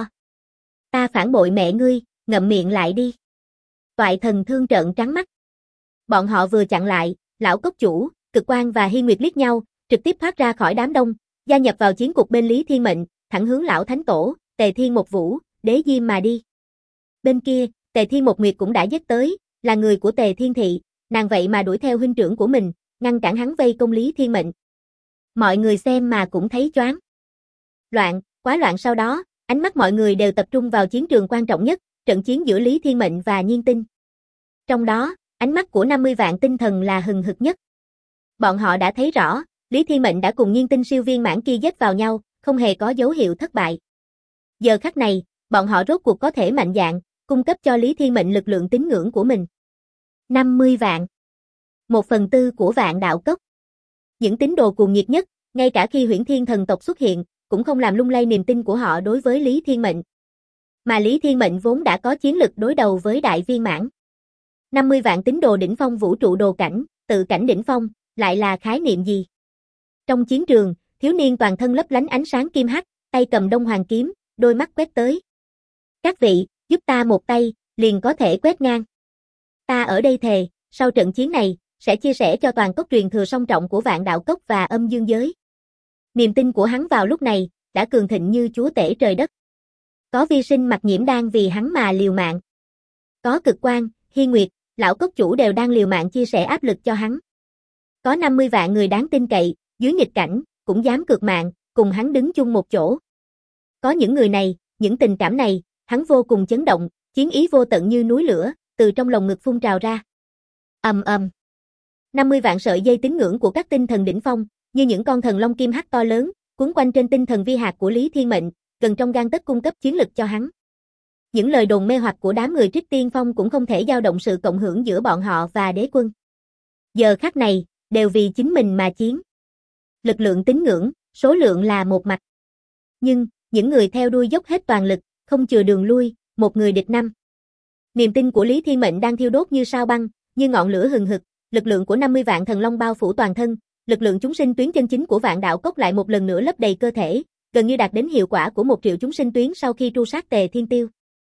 Ta phản bội mẹ ngươi, ngậm miệng lại đi. Toại thần Thương trợn trắng mắt. Bọn họ vừa chặn lại, lão cốc chủ, Cực Quang và Hi Nguyệt liếc nhau, trực tiếp thoát ra khỏi đám đông, gia nhập vào chiến cục bên Lý Thiên Mệnh, thẳng hướng lão thánh tổ, Tề Thiên Một Vũ, Đế Diêm mà đi. Bên kia, Tề Thiên Một Nguyệt cũng đã giết tới, là người của Tề Thiên Thị, nàng vậy mà đuổi theo huynh trưởng của mình, ngăn cản hắn vây công Lý Thiên Mệnh. Mọi người xem mà cũng thấy choáng. Loạn, quá loạn. Sau đó, ánh mắt mọi người đều tập trung vào chiến trường quan trọng nhất, trận chiến giữa Lý Thiên Mệnh và Nhiên Tinh. Trong đó, ánh mắt của 50 vạn tinh thần là hừng hực nhất. Bọn họ đã thấy rõ, Lý Thiên Mệnh đã cùng Nhiên Tinh siêu viên mãn kia giết vào nhau, không hề có dấu hiệu thất bại. Giờ khắc này, bọn họ rốt cuộc có thể mạnh dạn, cung cấp cho Lý Thiên Mệnh lực lượng tín ngưỡng của mình. 50 vạn. 1/4 của Vạn Đạo Cốc. Những tín đồ cuồng nhiệt nhất, ngay cả khi Huyễn Thiên thần tộc xuất hiện, cũng không làm lung lay niềm tin của họ đối với Lý Thiên Mệnh. Mà Lý Thiên Mệnh vốn đã có chiến lực đối đầu với đại viên mãn. 50 vạn tín đồ đỉnh phong vũ trụ đồ cảnh, tự cảnh đỉnh phong, lại là khái niệm gì? Trong chiến trường, thiếu niên toàn thân lấp lánh ánh sáng kim hắc, tay cầm Đông Hoàng kiếm, đôi mắt quét tới. Các vị, giúp ta một tay, liền có thể quét ngang. Ta ở đây thề, sau trận chiến này, sẽ chia sẻ cho toàn cốc truyền thừa song trọng của Vạn Đạo Cốc và âm dương giới. Niềm tin của hắn vào lúc này, đã cường thịnh như chúa tể trời đất. Có vi sinh Mặc Nhiễm đang vì hắn mà liều mạng. Có Cực Quang, Hi Nguyệt, lão cốc chủ đều đang liều mạng chia sẻ áp lực cho hắn. Có 50 vạn người đáng tin cậy, dưới nghịch cảnh, cũng dám cược mạng, cùng hắn đứng chung một chỗ. Có những người này, những tình cảm này, hắn vô cùng chấn động, chiến ý vô tận như núi lửa, từ trong lồng ngực phun trào ra. Ầm ầm. 50 vạn sợi dây tín ngưỡng của các tinh thần đỉnh phong, như những con thần long kim hắc to lớn, quấn quanh trên tinh thần vi hạt của Lý Thiên Mệnh, gần trong gang tấc cung cấp chiến lực cho hắn. Những lời đồn mê hoặc của đám người Trích Tiên Phong cũng không thể dao động sự cộng hưởng giữa bọn họ và đế quân. Giờ khắc này, đều vì chính mình mà chiến. Lực lượng tín ngưỡng, số lượng là một mặt. Nhưng, những người theo đuôi dốc hết toàn lực, không chừa đường lui, một người địch năm. Niềm tin của Lý Thiên Mệnh đang thiêu đốt như sao băng, như ngọn lửa hừng hực, lực lượng của 50 vạn thần long bao phủ toàn thân, lực lượng chúng sinh tuyến chân chính của Vạn Đạo Cốc lại một lần nữa lấp đầy cơ thể, gần như đạt đến hiệu quả của 1 triệu chúng sinh tuyến sau khi tru sát Tề Thiên Tiêu.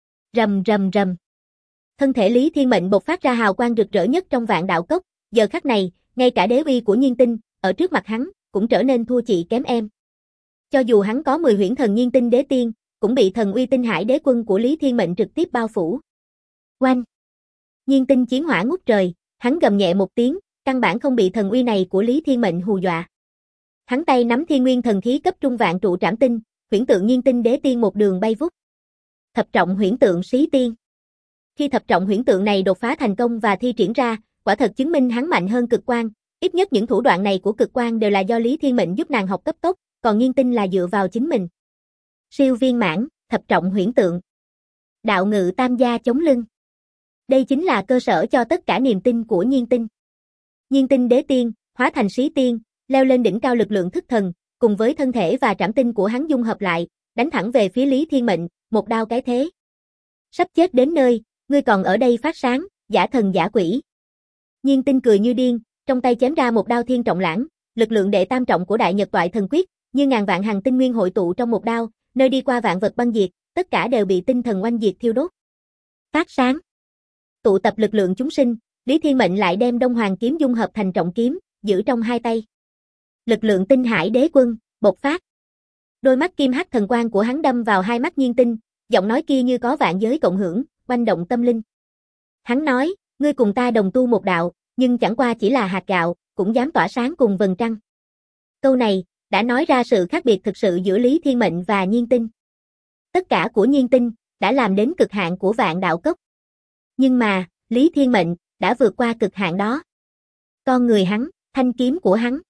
Rầm rầm rầm. Thân thể Lý Thiên Mệnh bộc phát ra hào quang rực rỡ nhất trong Vạn Đạo Cốc, giờ khắc này, ngay cả đế uy của Nhiên Tinh, ở trước mặt hắn, cũng trở nên thua chị kém em. Cho dù hắn có 10 huyễn thần Nhiên Tinh đế tiên, cũng bị thần uy Tinh Hải đế quân của Lý Thiên Mệnh trực tiếp bao phủ. Oanh! Nhiên Tinh chiến hỏa ngút trời, hắn gầm nhẹ một tiếng, căn bản không bị thần uy này của Lý Thiên Mệnh hù dọa. Hắn tay nắm Thiên Nguyên thần khí cấp trung vạn trụ trảm tinh, huyễn tượng Nhiên Tinh đế tiên một đường bay vút. Thập trọng huyễn tượng Xí Tiên. Khi thập trọng huyễn tượng này đột phá thành công và thi triển ra, quả thật chứng minh hắn mạnh hơn Cực Quang, ít nhất những thủ đoạn này của Cực Quang đều là do Lý Thiên Mệnh giúp nàng học cấp tốc, còn Nhiên Tinh là dựa vào chính mình. Siêu viên mãn, thập trọng huyễn tượng. Đạo ngự tam gia chống lưng. Đây chính là cơ sở cho tất cả niềm tin của Nhiên Tinh. Nhiên Tinh đế tiên, hóa thành Xí Tiên, leo lên đỉnh cao lực lượng thức thần, cùng với thân thể và trảm tinh của hắn dung hợp lại, đánh thẳng về phía Lý Thiên Mệnh, một đao cái thế. Sắp chết đến nơi, ngươi còn ở đây phát sáng, giả thần giả quỷ. Nhiên Tinh cười như điên, trong tay chém ra một đao thiên trọng lãng, lực lượng đệ tam trọng của Đại Nhật Toại Thần Quyết, như ngàn vạn hằng tinh nguyên hội tụ trong một đao, nơi đi qua vạn vật băng diệt, tất cả đều bị tinh thần oanh diệt thiêu đốt. Phát sáng. Tụ tập lực lượng chúng sinh, Lý Thiên Mệnh lại đem Đông Hoàng kiếm dung hợp thành trọng kiếm, giữ trong hai tay. Lực lượng Tinh Hải Đế Quân bộc phát. Đôi mắt kim hắc thần quang của hắn đâm vào hai mắt Nhiên Tinh, giọng nói kia như có vạn giới cộng hưởng, oanh động tâm linh. Hắn nói, ngươi cùng ta đồng tu một đạo, nhưng chẳng qua chỉ là hạt gạo, cũng dám tỏa sáng cùng vầng trăng. Câu này đã nói ra sự khác biệt thực sự giữa Lý Thiên Mệnh và Nhiên Tinh. Tất cả của Nhiên Tinh đã làm đến cực hạn của Vạn Đạo Cốc. Nhưng mà, Lý Thiên Mệnh đã vượt qua cực hạn đó. Con người hắn, thanh kiếm của hắn.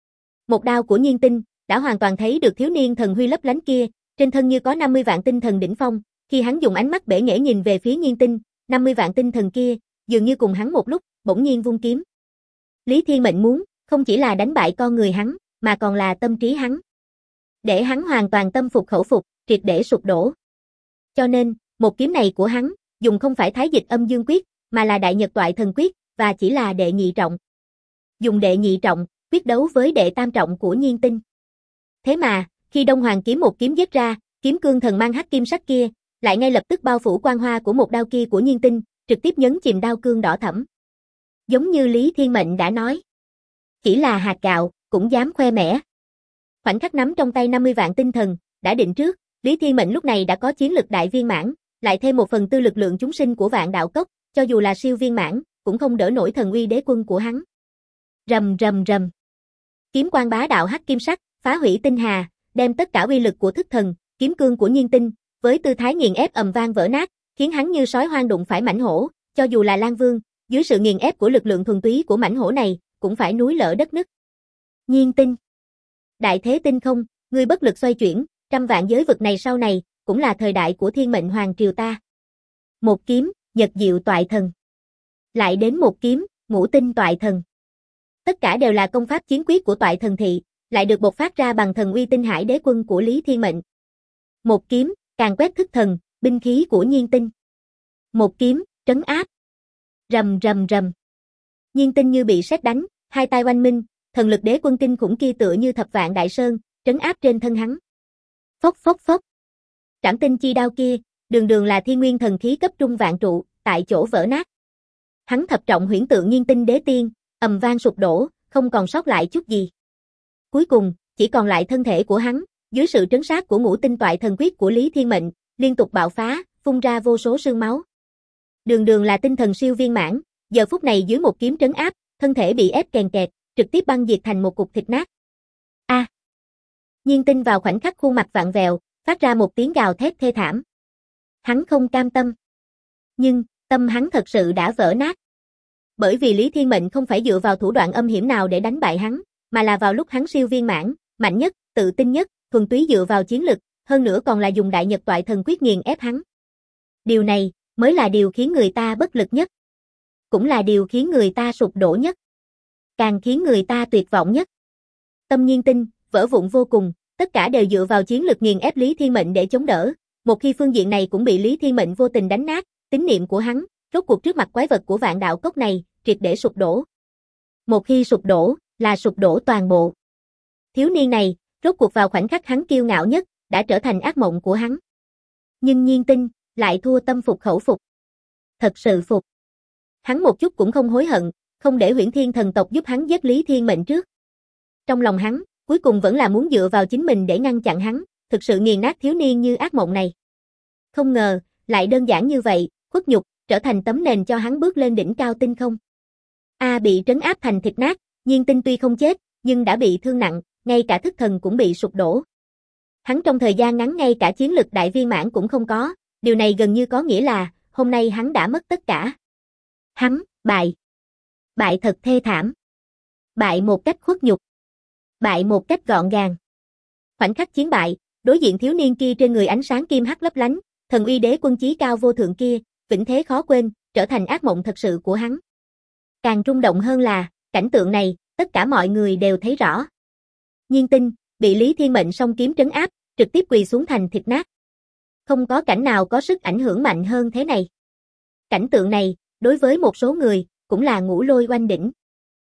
Một đao của Nhiên Tinh đã hoàn toàn thấy được thiếu niên thần huy lấp lánh kia, trên thân như có 50 vạn tinh thần đỉnh phong, khi hắn dùng ánh mắt bể nghễ nhìn về phía Nhiên Tinh, 50 vạn tinh thần kia, dường như cùng hắn một lúc, bỗng nhiên vung kiếm. Lý Thiên Mệnh muốn, không chỉ là đánh bại con người hắn, mà còn là tâm trí hắn. Để hắn hoàn toàn tâm phục khẩu phục, triệt để sụp đổ. Cho nên, một kiếm này của hắn, dùng không phải Thái Dịch Âm Dương Quyết, mà là Đại Nhật Toại Thần Quyết, và chỉ là đệ nhị trọng. Dùng đệ nhị trọng, quyết đấu với đệ tam trọng của Nhiên Tinh. Thế mà, khi Đông Hoàng kiếm một kiếm giết ra, kiếm cương thần mang hắc kim sắc kia, lại ngay lập tức bao phủ quang hoa của một đao kia của Nhiên Tinh, trực tiếp nhấn chìm đao cương đỏ thẫm. Giống như Lý Thiên Mệnh đã nói, chỉ là hạt gạo, cũng dám khoe mẽ. Khoảnh khắc nắm trong tay 50 vạn tinh thần, đã định trước, Lý Thiên Mệnh lúc này đã có chiến lực đại viên mãn, lại thêm 1/4 lực lượng chúng sinh của Vạn Đạo Cốc, cho dù là siêu viên mãn, cũng không đỡ nổi thần uy đế quân của hắn. Rầm rầm rầm. Kiếm quang bá đạo hắc kim sắc, phá hủy tinh hà, đem tất cả uy lực của thức thần, kiếm cương của Nhiên Tinh, với tư thái nghiền ép ầm vang vỡ nát, khiến hắn như sói hoang đụng phải mãnh hổ, cho dù là Lan Vương, dưới sự nghiền ép của lực lượng thuần túy của mãnh hổ này, cũng phải núi lở đất nứt. Nhiên Tinh. Đại thế tinh không, ngươi bất lực xoay chuyển, trăm vạn giới vực này sau này, cũng là thời đại của Thiên Mệnh Hoàng triều ta. Một kiếm, Nhật Diệu Toại Thần. Lại đến một kiếm, Ngũ Tinh Toại Thần. Tất cả đều là công pháp chiến quyết của Toại Thần thị, lại được bộc phát ra bằng thần uy Tinh Hải Đế Quân của Lý Thiên Mệnh. Một kiếm, càn quét thức thần, binh khí của Nhiên Tinh. Một kiếm, trấn áp. Rầm rầm rầm. Nhiên Tinh như bị sét đánh, hai tay oanh minh, thần lực đế quân kinh khủng kia tựa như thập vạn đại sơn, trấn áp trên thân hắn. Phốc phốc phốc. Trảm tinh chi đao kia, đường đường là thiên nguyên thần khí cấp trung vạn trụ, tại chỗ vỡ nát. Hắn thập trọng huyễn tượng Nhiên Tinh đế tiên, ầm vang sụp đổ, không còn sót lại chút gì. Cuối cùng, chỉ còn lại thân thể của hắn, dưới sự trấn sát của Ngũ Tinh Toại Thần Quyết của Lý Thiên Mệnh, liên tục bạo phá, phun ra vô số sương máu. Đường đường là tinh thần siêu viên mãn, giờ phút này dưới một kiếm trấn áp, thân thể bị ép kèn kẹt, trực tiếp băng diệt thành một cục thịt nát. A! Nhiên Tinh vào khoảnh khắc khuôn mặt vặn vẹo, phát ra một tiếng gào thét thê thảm. Hắn không cam tâm. Nhưng, tâm hắn thật sự đã vỡ nát. Bởi vì Lý Thiên Mệnh không phải dựa vào thủ đoạn âm hiểm nào để đánh bại hắn, mà là vào lúc hắn siêu viên mãn, mạnh nhất, tự tin nhất, thuần túy dựa vào chiến lực, hơn nữa còn là dùng Đại Nhật Toại Thần Quyết nghiền ép hắn. Điều này, mới là điều khiến người ta bất lực nhất. Cũng là điều khiến người ta sụp đổ nhất. Càng khiến người ta tuyệt vọng nhất. Tâm Nhiên Tinh, vỡ vụn vô cùng, tất cả đều dựa vào chiến lực nghiền ép Lý Thiên Mệnh để chống đỡ. Một khi phương diện này cũng bị Lý Thiên Mệnh vô tình đánh nát, tín niệm của hắn, rốt cuộc trước mặt quái vật của Vạn Đạo Cốc này, triệt để sụp đổ. Một khi sụp đổ, là sụp đổ toàn bộ. Thiếu niên này, rốt cuộc vào khoảnh khắc hắn kiêu ngạo nhất, đã trở thành ác mộng của hắn. Nhưng Nhiên Tinh, lại thua tâm phục khẩu phục. Thật sự phục. Hắn một chút cũng không hối hận, không để Huyễn Thiên thần tộc giúp hắn giết Lý Thiên Mệnh trước. Trong lòng hắn, cuối cùng vẫn là muốn dựa vào chính mình để ngăn chặn hắn, thực sự nghiền nát thiếu niên như ác mộng này. Không ngờ, lại đơn giản như vậy, khuất nhục, trở thành tấm nền cho hắn bước lên đỉnh cao tinh không. Bị trấn áp thành thịt nát, Nhiên Tinh tuy không chết, nhưng đã bị thương nặng, ngay cả thức thần cũng bị sụp đổ. Hắn trong thời gian ngắn ngay cả chiến lực đại viên mãn cũng không có, điều này gần như có nghĩa là, hôm nay hắn đã mất tất cả. Hắn, bại. Bại thật thê thảm. Bại một cách khuất nhục. Bại một cách gọn gàng. Khoảnh khắc chiến bại, đối diện thiếu niên kia trên người ánh sáng kim hắc lấp lánh, thần uy đế quân chí cao vô thượng kia, vĩnh thế khó quên, trở thành ác mộng thật sự của hắn. Càng rung động hơn là, cảnh tượng này, tất cả mọi người đều thấy rõ. Nhiên Tinh, bị Lý Thiên Mệnh song kiếm trấn áp, trực tiếp quỳ xuống thành thịt nát. Không có cảnh nào có sức ảnh hưởng mạnh hơn thế này. Cảnh tượng này, đối với một số người, cũng là ngũ lôi oanh đỉnh.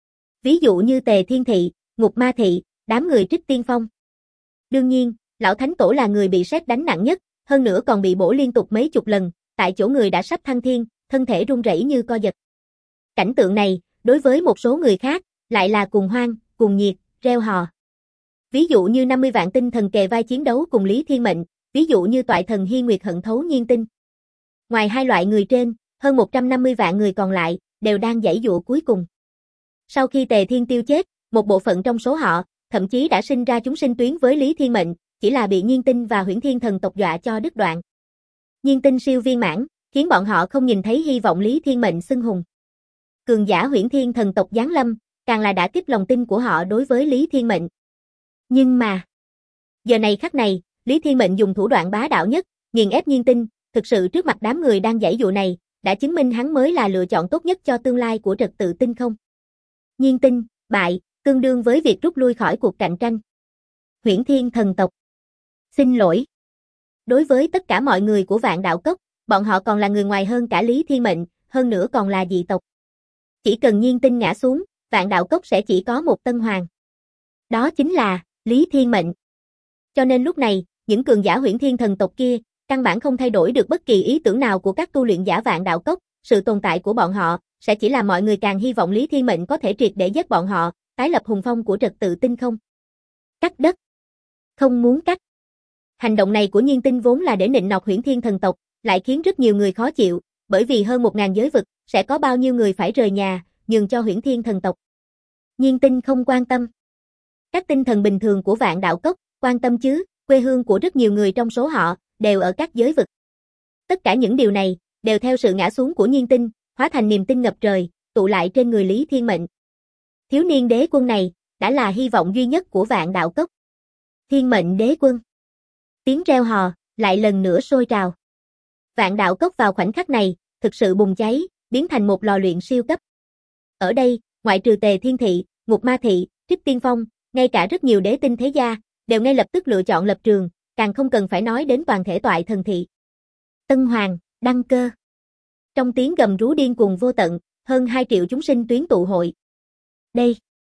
Ví dụ như Tề Thiên Thị, Ngục Ma Thị, đám người Trích Tiên Phong. Đương nhiên, lão thánh tổ là người bị sét đánh nặng nhất, hơn nữa còn bị bổ liên tục mấy chục lần, tại chỗ người đã sắp thăng thiên, thân thể run rẩy như co giật. Cảnh tượng này, đối với một số người khác, lại là cùng hoan, cùng nhiệt, reo hò. Ví dụ như 50 vạn tinh thần kề vai chiến đấu cùng Lý Thiên Mệnh, ví dụ như toại thần Hi Nguyệt hận thấu nhiên tinh. Ngoài hai loại người trên, hơn 150 vạn người còn lại, đều đang giãy giụa cuối cùng. Sau khi Tề Thiên Tiêu chết, một bộ phận trong số họ, thậm chí đã sinh ra chúng sinh tuyến với Lý Thiên Mệnh, chỉ là bị Nhiên Tinh và Huyễn Thiên thần tộc dọa cho đứt đoạn. Nhiên Tinh siêu viên mãn, khiến bọn họ không nhìn thấy hy vọng Lý Thiên Mệnh xưng hùng. Cường giả Huyễn Thiên thần tộc giáng lâm, càng là đả kích lòng tin của họ đối với Lý Thiên Mệnh. Nhưng mà, giờ này khắc này, Lý Thiên Mệnh dùng thủ đoạn bá đạo nhất, nghiền ép Nhiên Tinh, thực sự trước mặt đám người đang giãy giụa này, đã chứng minh hắn mới là lựa chọn tốt nhất cho tương lai của trật tự tinh không. Nhiên Tinh, bại, tương đương với việc rút lui khỏi cuộc cạnh tranh. Huyễn Thiên thần tộc. Xin lỗi. Đối với tất cả mọi người của Vạn Đạo Cốc, bọn họ còn là người ngoài hơn cả Lý Thiên Mệnh, hơn nữa còn là dị tộc. Chỉ cần Nhiên Tinh ngã xuống, Vạn Đạo Cốc sẽ chỉ có một tân hoàng. Đó chính là Lý Thiên Mệnh. Cho nên lúc này, những cường giả Huyễn Thiên thần tộc kia, căn bản không thay đổi được bất kỳ ý tưởng nào của các tu luyện giả Vạn Đạo Cốc, sự tồn tại của bọn họ sẽ chỉ làm mọi người càng hy vọng Lý Thiên Mệnh có thể triệt để giết bọn họ, tái lập hùng phong của trật tự tinh không. Cắt đất. Không muốn cắt. Hành động này của Nhiên Tinh vốn là để nịnh nọt Huyễn Thiên thần tộc, lại khiến rất nhiều người khó chịu, bởi vì hơn 1000 giới vực, sẽ có bao nhiêu người phải rời nhà, nhường cho Huyễn Thiên thần tộc. Nhiên Tinh không quan tâm. Các tinh thần bình thường của Vạn Đạo Cốc, quan tâm chứ, quê hương của rất nhiều người trong số họ, đều ở các giới vực. Tất cả những điều này, đều theo sự ngã xuống của Nhiên Tinh, hóa thành niềm tin ngập trời, tụ lại trên người Lý Thiên Mệnh. Thiếu niên đế quân này, đã là hy vọng duy nhất của Vạn Đạo Cốc. Thiên Mệnh đế quân. Tiếng reo hò, lại lần nữa sôi trào. Vạn Đạo Cốc vào khoảnh khắc này, thực sự bùng cháy, biến thành một lò luyện siêu cấp. Ở đây, ngoại trừ Tề Thiên Thị, Ngục Ma Thị, Trích Tiên Phong, ngay cả rất nhiều đế tinh thế gia, đều ngay lập tức lựa chọn lập trường, càng không cần phải nói đến toàn thể toại thần thị. Tân Hoàng, đăng cơ. Trong tiếng gầm rú điên cuồng vô tận, hơn 2 triệu chúng sinh tuyến tụ hội. Đây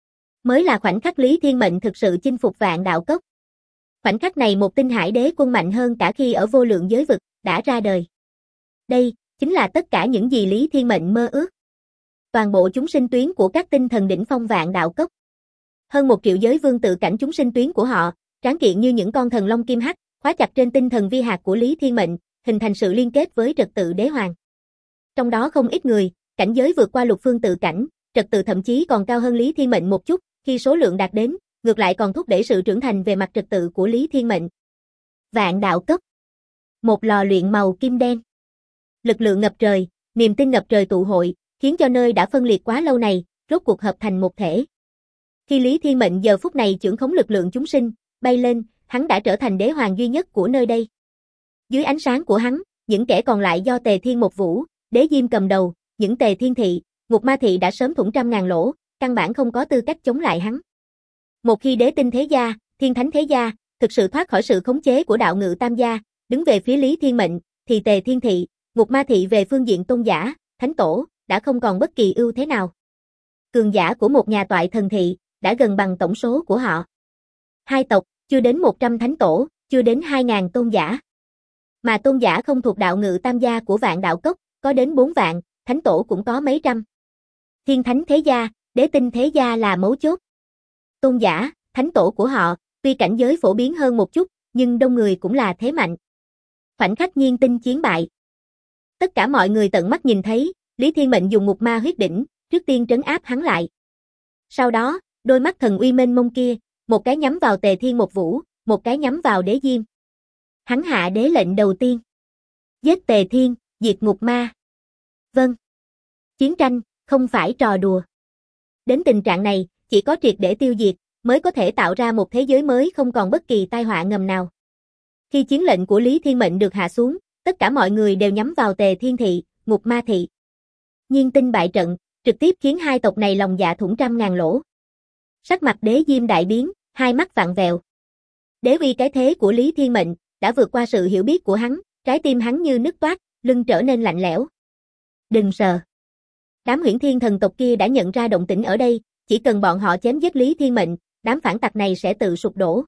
mới là khoảnh khắc Lý Thiên Mệnh thực sự chinh phục Vạn Đạo Cốc. Khoảnh khắc này một tinh hải đế quân mạnh hơn cả khi ở vô lượng giới vực, đã ra đời. Đây, chính là tất cả những gì Lý Thiên Mệnh mơ ước. Toàn bộ chúng sinh tuyến của các tinh thần đỉnh phong Vạn Đạo Cốc. Hơn 1 triệu giới vương tự cảnh chúng sinh tuyến của họ, tráng kiện như những con thần long kim hắc, khóa chặt trên tinh thần vi hạt của Lý Thiên Mệnh, hình thành sự liên kết với trật tự đế hoàng. Trong đó không ít người, cảnh giới vượt qua lục phương tự cảnh, trật tự thậm chí còn cao hơn Lý Thiên Mệnh một chút, khi số lượng đạt đến, ngược lại còn thúc đẩy sự trưởng thành về mặt trật tự của Lý Thiên Mệnh. Vạn Đạo Cốc. Một lò luyện màu kim đen. Lực lượng ngập trời, niềm tin ngập trời tụ hội, khiến cho nơi đã phân liệt quá lâu này, rốt cuộc hợp thành một thể. Khi Lý Thiên Mệnh giờ phút này trưởng khống lực lượng chúng sinh, bay lên, hắn đã trở thành đế hoàng duy nhất của nơi đây. Dưới ánh sáng của hắn, những kẻ còn lại do Tề Thiên Một Vũ, Đế Diêm cầm đầu, những Tề Thiên Thị, Ngục Ma Thị đã sớm thủng trăm ngàn lỗ, căn bản không có tư cách chống lại hắn. Một khi đế tinh thế gia, thiên thánh thế gia, thực sự thoát khỏi sự khống chế của đạo ngự tam gia, đứng về phía Lý Thiên Mệnh, thì Tề Thiên Thị, Ngục Ma Thị về phương diện tôn giả, thánh tổ, đã không còn bất kỳ ưu thế nào. Cường giả của một nhà toại thần thị, đã gần bằng tổng số của họ. Hai tộc, chưa đến 100 thánh tổ, chưa đến 2000 tôn giả. Mà tôn giả không thuộc đạo ngự tam gia của Vạn Đạo Cốc, có đến 4 vạn, thánh tổ cũng có mấy trăm. Thiên thánh thế gia, đế tinh thế gia là mấu chốt. Tôn giả, thánh tổ của họ, tuy cảnh giới phổ biến hơn một chút, nhưng đông người cũng là thế mạnh. Khoảnh khắc Nhiên Tinh chiến bại. Tất cả mọi người tận mắt nhìn thấy, Lý Thiên Mệnh dùng ngục ma huyết đỉnh, trước tiên trấn áp hắn lại. Sau đó, đôi mắt thần uy mênh mông kia, một cái nhắm vào Tề Thiên Một Vũ, một cái nhắm vào Đế Diêm. Hắn hạ đế lệnh đầu tiên. Giết Tề Thiên, diệt ngục ma. Vâng. Chiến tranh, không phải trò đùa. Đến tình trạng này, chỉ có triệt để tiêu diệt, mới có thể tạo ra một thế giới mới không còn bất kỳ tai họa ngầm nào. Khi chiến lệnh của Lý Thiên Mệnh được hạ xuống, tất cả mọi người đều nhắm vào Tề Thiên Thị, Ngục Ma Thị. Nhiên Tinh bại trận, trực tiếp khiến hai tộc này lòng dạ thủng trăm ngàn lỗ. Sắc mặt Đế Diêm đại biến, hai mắt vặn vẹo. Đế uy cái thế của Lý Thiên Mệnh đã vượt qua sự hiểu biết của hắn, trái tim hắn như nứt toát, lưng trở nên lạnh lẽo. Đừng sợ. Đám Huyễn Thiên thần tộc kia đã nhận ra động tĩnh ở đây, chỉ cần bọn họ chém giết Lý Thiên Mệnh, đám phản tặc này sẽ tự sụp đổ.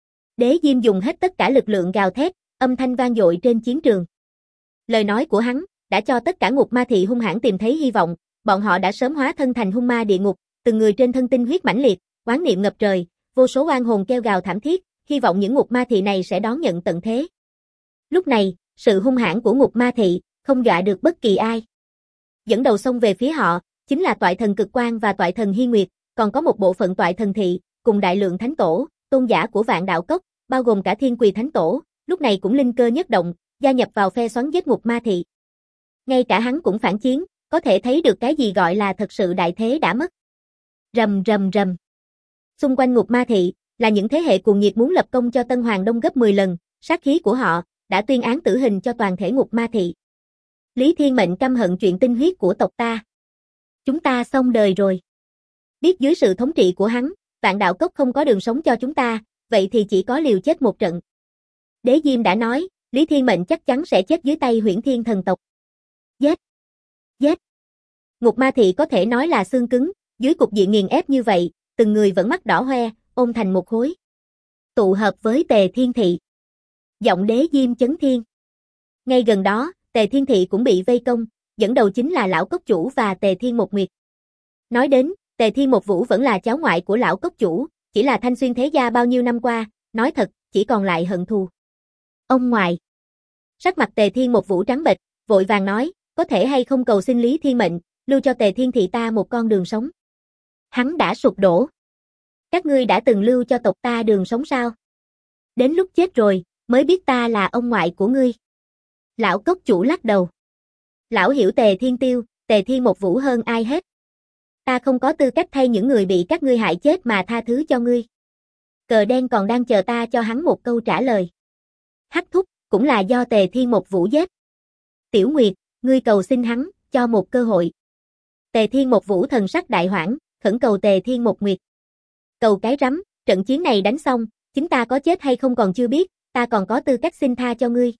Đế Diêm dùng hết tất cả lực lượng gào thét, âm thanh vang dội trên chiến trường. Lời nói của hắn đã cho tất cả ngục ma thị hung hãn tìm thấy hy vọng, bọn họ đã sớm hóa thân thành hung ma địa ngục, từng người trên thân tinh huyết mãnh liệt, oán niệm ngập trời, vô số oan hồn kêu gào thảm thiết, hy vọng những ngục ma thị này sẽ đón nhận tận thế. Lúc này, sự hung hãn của ngục ma thị không dọa được bất kỳ ai. Dẫn đầu xông về phía họ chính là toại thần Cực Quang và toại thần Hy Nguyệt, còn có một bộ phận toại thần thị cùng đại lượng thánh tổ, tôn giả của Vạn Đạo Cốc, bao gồm cả Thiên Quỳ thánh tổ, lúc này cũng linh cơ nhất động, gia nhập vào phe xoắn giết ngục ma thị. Ngay cả hắn cũng phản chiến, có thể thấy được cái gì gọi là thật sự đại thế đã mất. Rầm rầm rầm. Xung quanh ngục ma thị là những thế hệ cuồng nhiệt muốn lập công cho Tân Hoàng Đông gấp 10 lần, sát khí của họ đã tuyên án tử hình cho toàn thể ngục ma thị. Lý Thiên Mệnh căm hận chuyện tinh huyết của tộc ta. Chúng ta xong đời rồi. Biết dưới sự thống trị của hắn, Vạn Đạo Cốc không có đường sống cho chúng ta, vậy thì chỉ có liều chết một trận. Đế Diêm đã nói, Lý Thiên Mệnh chắc chắn sẽ chết dưới tay Huyễn Thiên thần tộc. Giết! Giết! Ngục ma thị có thể nói là xương cứng, dưới cục diện nghiền ép như vậy, từng người vẫn mắt đỏ hoe, ôm thành một khối. Tụ hợp với Tề Thiên Thị. Giọng Đế Diêm chấn thiên. Ngay gần đó, Tề Thiên Thị cũng bị vây công, dẫn đầu chính là lão cốc chủ và Tề Thiên Một Nguyệt. Nói đến, Tề Thiên Một Vũ vẫn là cháu ngoại của lão cốc chủ, chỉ là thanh xuyên thế gia bao nhiêu năm qua, nói thật, chỉ còn lại hận thù. Ông ngoại. Sắc mặt Tề Thiên Một Vũ trắng bệch, vội vàng nói, có thể hay không cầu xin Lý Thiên Mệnh, lưu cho Tề Thiên Thị ta một con đường sống. Hắn đã sụp đổ. Các ngươi đã từng lưu cho tộc ta đường sống sao? Đến lúc chết rồi, mới biết ta là ông ngoại của ngươi. Lão cốc chủ lắc đầu. Lão hiểu Tề Thiên Tiêu, Tề Thiên Một Vũ hơn ai hết. Ta không có tư cách thay những người bị các ngươi hại chết mà tha thứ cho ngươi. Cờ đen còn đang chờ ta cho hắn một câu trả lời. Hắc thúc, cũng là do Tề Thiên Một Vũ giết. Tiểu Nguyệt, ngươi cầu xin hắn, cho một cơ hội. Tề Thiên Một Vũ thần sắc đại hoảng, khẩn cầu Tề Thiên Một Nguyệt. Cầu cái rắm, trận chiến này đánh xong, chính ta có chết hay không còn chưa biết, ta còn có tư cách xin tha cho ngươi.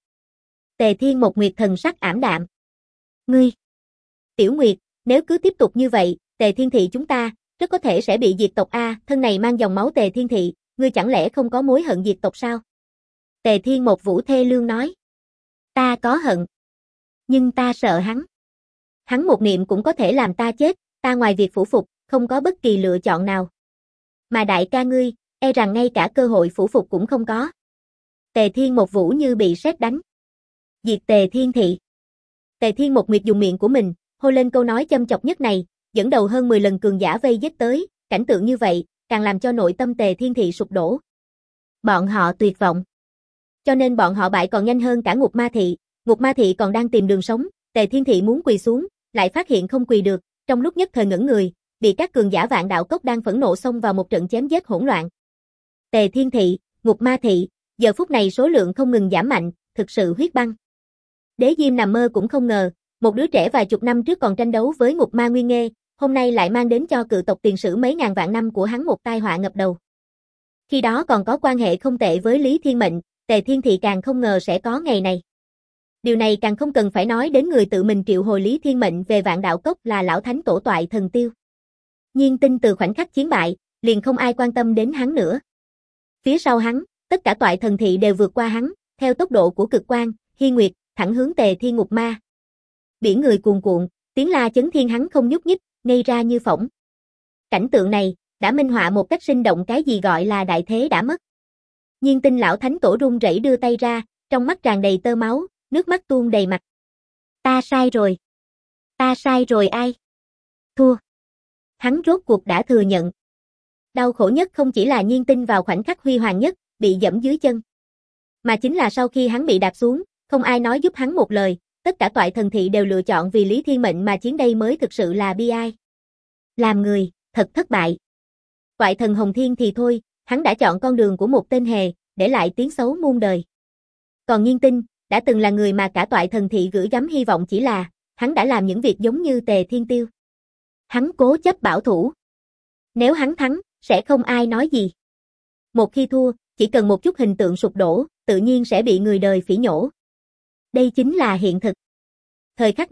Tề Thiên Một Nguyệt thần sắc ảm đạm. Ngươi! Tiểu Nguyệt, nếu cứ tiếp tục như vậy, Tề Thiên Thị chúng ta, rất có thể sẽ bị diệt tộc a, thân này mang dòng máu Tề Thiên Thị, ngươi chẳng lẽ không có mối hận diệt tộc sao? Tề Thiên Một Vũ thê lương nói. Ta có hận. Nhưng ta sợ hắn. Hắn một niệm cũng có thể làm ta chết, ta ngoài việc phủ phục, không có bất kỳ lựa chọn nào. Mà đại ca ngươi, e rằng ngay cả cơ hội phủ phục cũng không có. Tề Thiên Một Vũ như bị sét đánh. Diệt Tề Thiên Thị. Tề Thiên Một Nguyệt dùng miệng của mình, hô lên câu nói châm chọc nhất này, dẫn đầu hơn 10 lần cường giả vây giết tới, cảnh tượng như vậy, càng làm cho nội tâm Tề Thiên Thị sụp đổ. Bọn họ tuyệt vọng. Cho nên bọn họ bại còn nhanh hơn cả ngục ma thị, ngục ma thị còn đang tìm đường sống, Tề Thiên Thị muốn quỳ xuống, lại phát hiện không quỳ được, trong lúc nhất thời ngẩn người, bị các cường giả Vạn Đạo Cốc đang phẫn nộ xông vào một trận chém giết hỗn loạn. Tề Thiên Thị, ngục ma thị, giờ phút này số lượng không ngừng giảm mạnh, thực sự huyết băng. Đế Diêm nằm mơ cũng không ngờ, một đứa trẻ vài chục năm trước còn tranh đấu với ngục ma Nguyên Nghê, hôm nay lại mang đến cho cự tộc tiền sử mấy ngàn vạn năm của hắn một tai họa ngập đầu. Khi đó còn có quan hệ không tệ với Lý Thiên Mệnh, Tề Thiên Thị càng không ngờ sẽ có ngày này. Điều này càng không cần phải nói đến người tự mình triệu hồi Lý Thiên Mệnh về Vạn Đạo Cốc là lão thánh tổ toại thần Tiêu. Nhiên Tinh từ khoảnh khắc chiến bại, liền không ai quan tâm đến hắn nữa. Phía sau hắn, tất cả toại thần thị đều vượt qua hắn, theo tốc độ của Cực Quang, Hy Nguyệt, thẳng hướng Tề Thiên Ngục Ma. Biển người cuồn cuộn, tiếng la chấn thiên hắn không nhúc nhích, ngây ra như phỗng. Cảnh tượng này đã minh họa một cách sinh động cái gì gọi là đại thế đã mất. Nhiên Tinh lão thánh tổ run rẩy đưa tay ra, trong mắt tràn đầy tơ máu, nước mắt tuôn đầy mặt. Ta sai rồi. Ta sai rồi ai? Thua. Hắn rốt cuộc đã thừa nhận. Đau khổ nhất không chỉ là Nhiên Tinh vào khoảnh khắc huy hoàng nhất, bị dẫm dưới chân. Mà chính là sau khi hắn bị đạp xuống, không ai nói giúp hắn một lời, tất cả toại thần thị đều lựa chọn vì Lý Thiên Mệnh mà chiến đây mới thực sự là bi ai. Làm người, thật thất bại. Toại thần Hồng Thiên thì thôi, hắn đã chọn con đường của một tên hề, để lại tiếng xấu muôn đời. Còn Nhiên Tinh, đã từng là người mà cả toại thần thị gửi gắm hy vọng chỉ là, hắn đã làm những việc giống như Tề Thiên Tiêu. Hắn cố chấp bảo thủ. Nếu hắn thắng, sẽ không ai nói gì. Một khi thua, chỉ cần một chút hình tượng sụp đổ, tự nhiên sẽ bị người đời phỉ nhổ. Đây chính là hiện thực. Thời khắc này,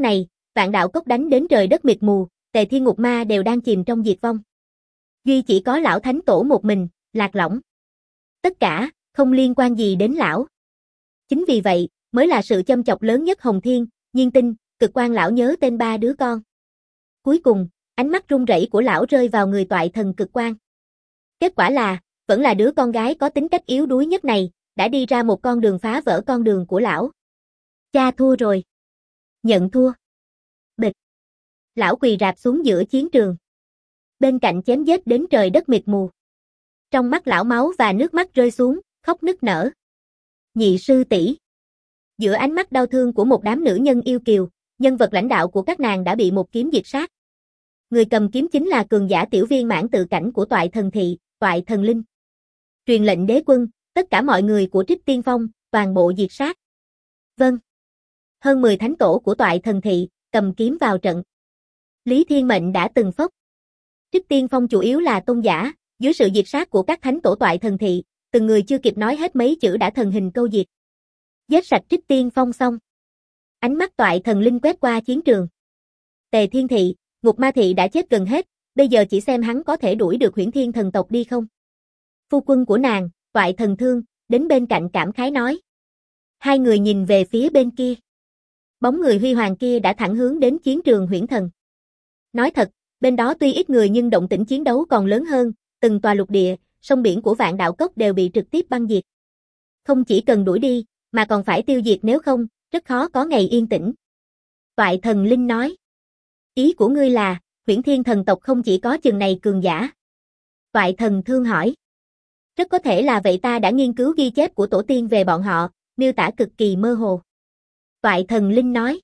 Vạn đạo cốc đánh đến trời đất mịt mù, Tề Thiên Ngục Ma đều đang chìm trong diệt vong. Duy chỉ có lão thánh tổ một mình, lạc lõng. Tất cả, không liên quan gì đến lão. Chính vì vậy, mới là sự châm chọc lớn nhất Hồng Thiên, Nhiên Tinh, Cực Quang lão nhớ tên ba đứa con. Cuối cùng, ánh mắt run rẩy của lão rơi vào người toại thần Cực Quang. Kết quả là, vẫn là đứa con gái có tính cách yếu đuối nhất này, đã đi ra một con đường phá vỡ con đường của lão. Cha thua rồi. Nhận thua. Bịch. Lão quỳ rạp xuống giữa chiến trường. Bên cạnh chém giết đến trời đất mịt mù. Trong mắt lão máu và nước mắt rơi xuống, khóc nức nở. Nhị sư tỷ. Giữa ánh mắt đau thương của một đám nữ nhân yêu kiều, nhân vật lãnh đạo của các nàng đã bị một kiếm diệt sát. Người cầm kiếm chính là cường giả tiểu viên mãn tự cảnh của toại thần thị, toại thần linh. Truyền lệnh đế quân, tất cả mọi người của Trích Tiên Phong, toàn bộ diệt sát. Vâng. Hơn 10 thánh tổ của toại thần thị, cầm kiếm vào trận. Lý Thiên Mệnh đã từng phốc. Trích Tiên Phong chủ yếu là tôn giả, dưới sự diệt sát của các thánh tổ toại thần thị, từng người chưa kịp nói hết mấy chữ đã thần hình câu diệt. Giết sạch Trích Tiên Phong xong. Ánh mắt toại thần linh quét qua chiến trường. Tề Thiên Thị, Ngục Ma Thị đã chết gần hết, bây giờ chỉ xem hắn có thể đuổi được Huyễn Thiên thần tộc đi không. Phu quân của nàng, toại thần Thương, đến bên cạnh cảm khái nói. Hai người nhìn về phía bên kia. Bóng người huy hoàng kia đã thẳng hướng đến chiến trường Huyễn Thần. Nói thật, bên đó tuy ít người nhưng động tĩnh chiến đấu còn lớn hơn, từng tòa lục địa, sông biển của Vạn Đạo Cốc đều bị trực tiếp băng diệt. Không chỉ cần đuổi đi, mà còn phải tiêu diệt nếu không, rất khó có ngày yên tĩnh. Toại thần linh nói. Ý của ngươi là, Huyễn Thiên thần tộc không chỉ có chừng này cường giả. Toại thần Thương hỏi. Rất có thể là vậy, ta đã nghiên cứu ghi chép của tổ tiên về bọn họ, miêu tả cực kỳ mơ hồ. Toại thần linh nói.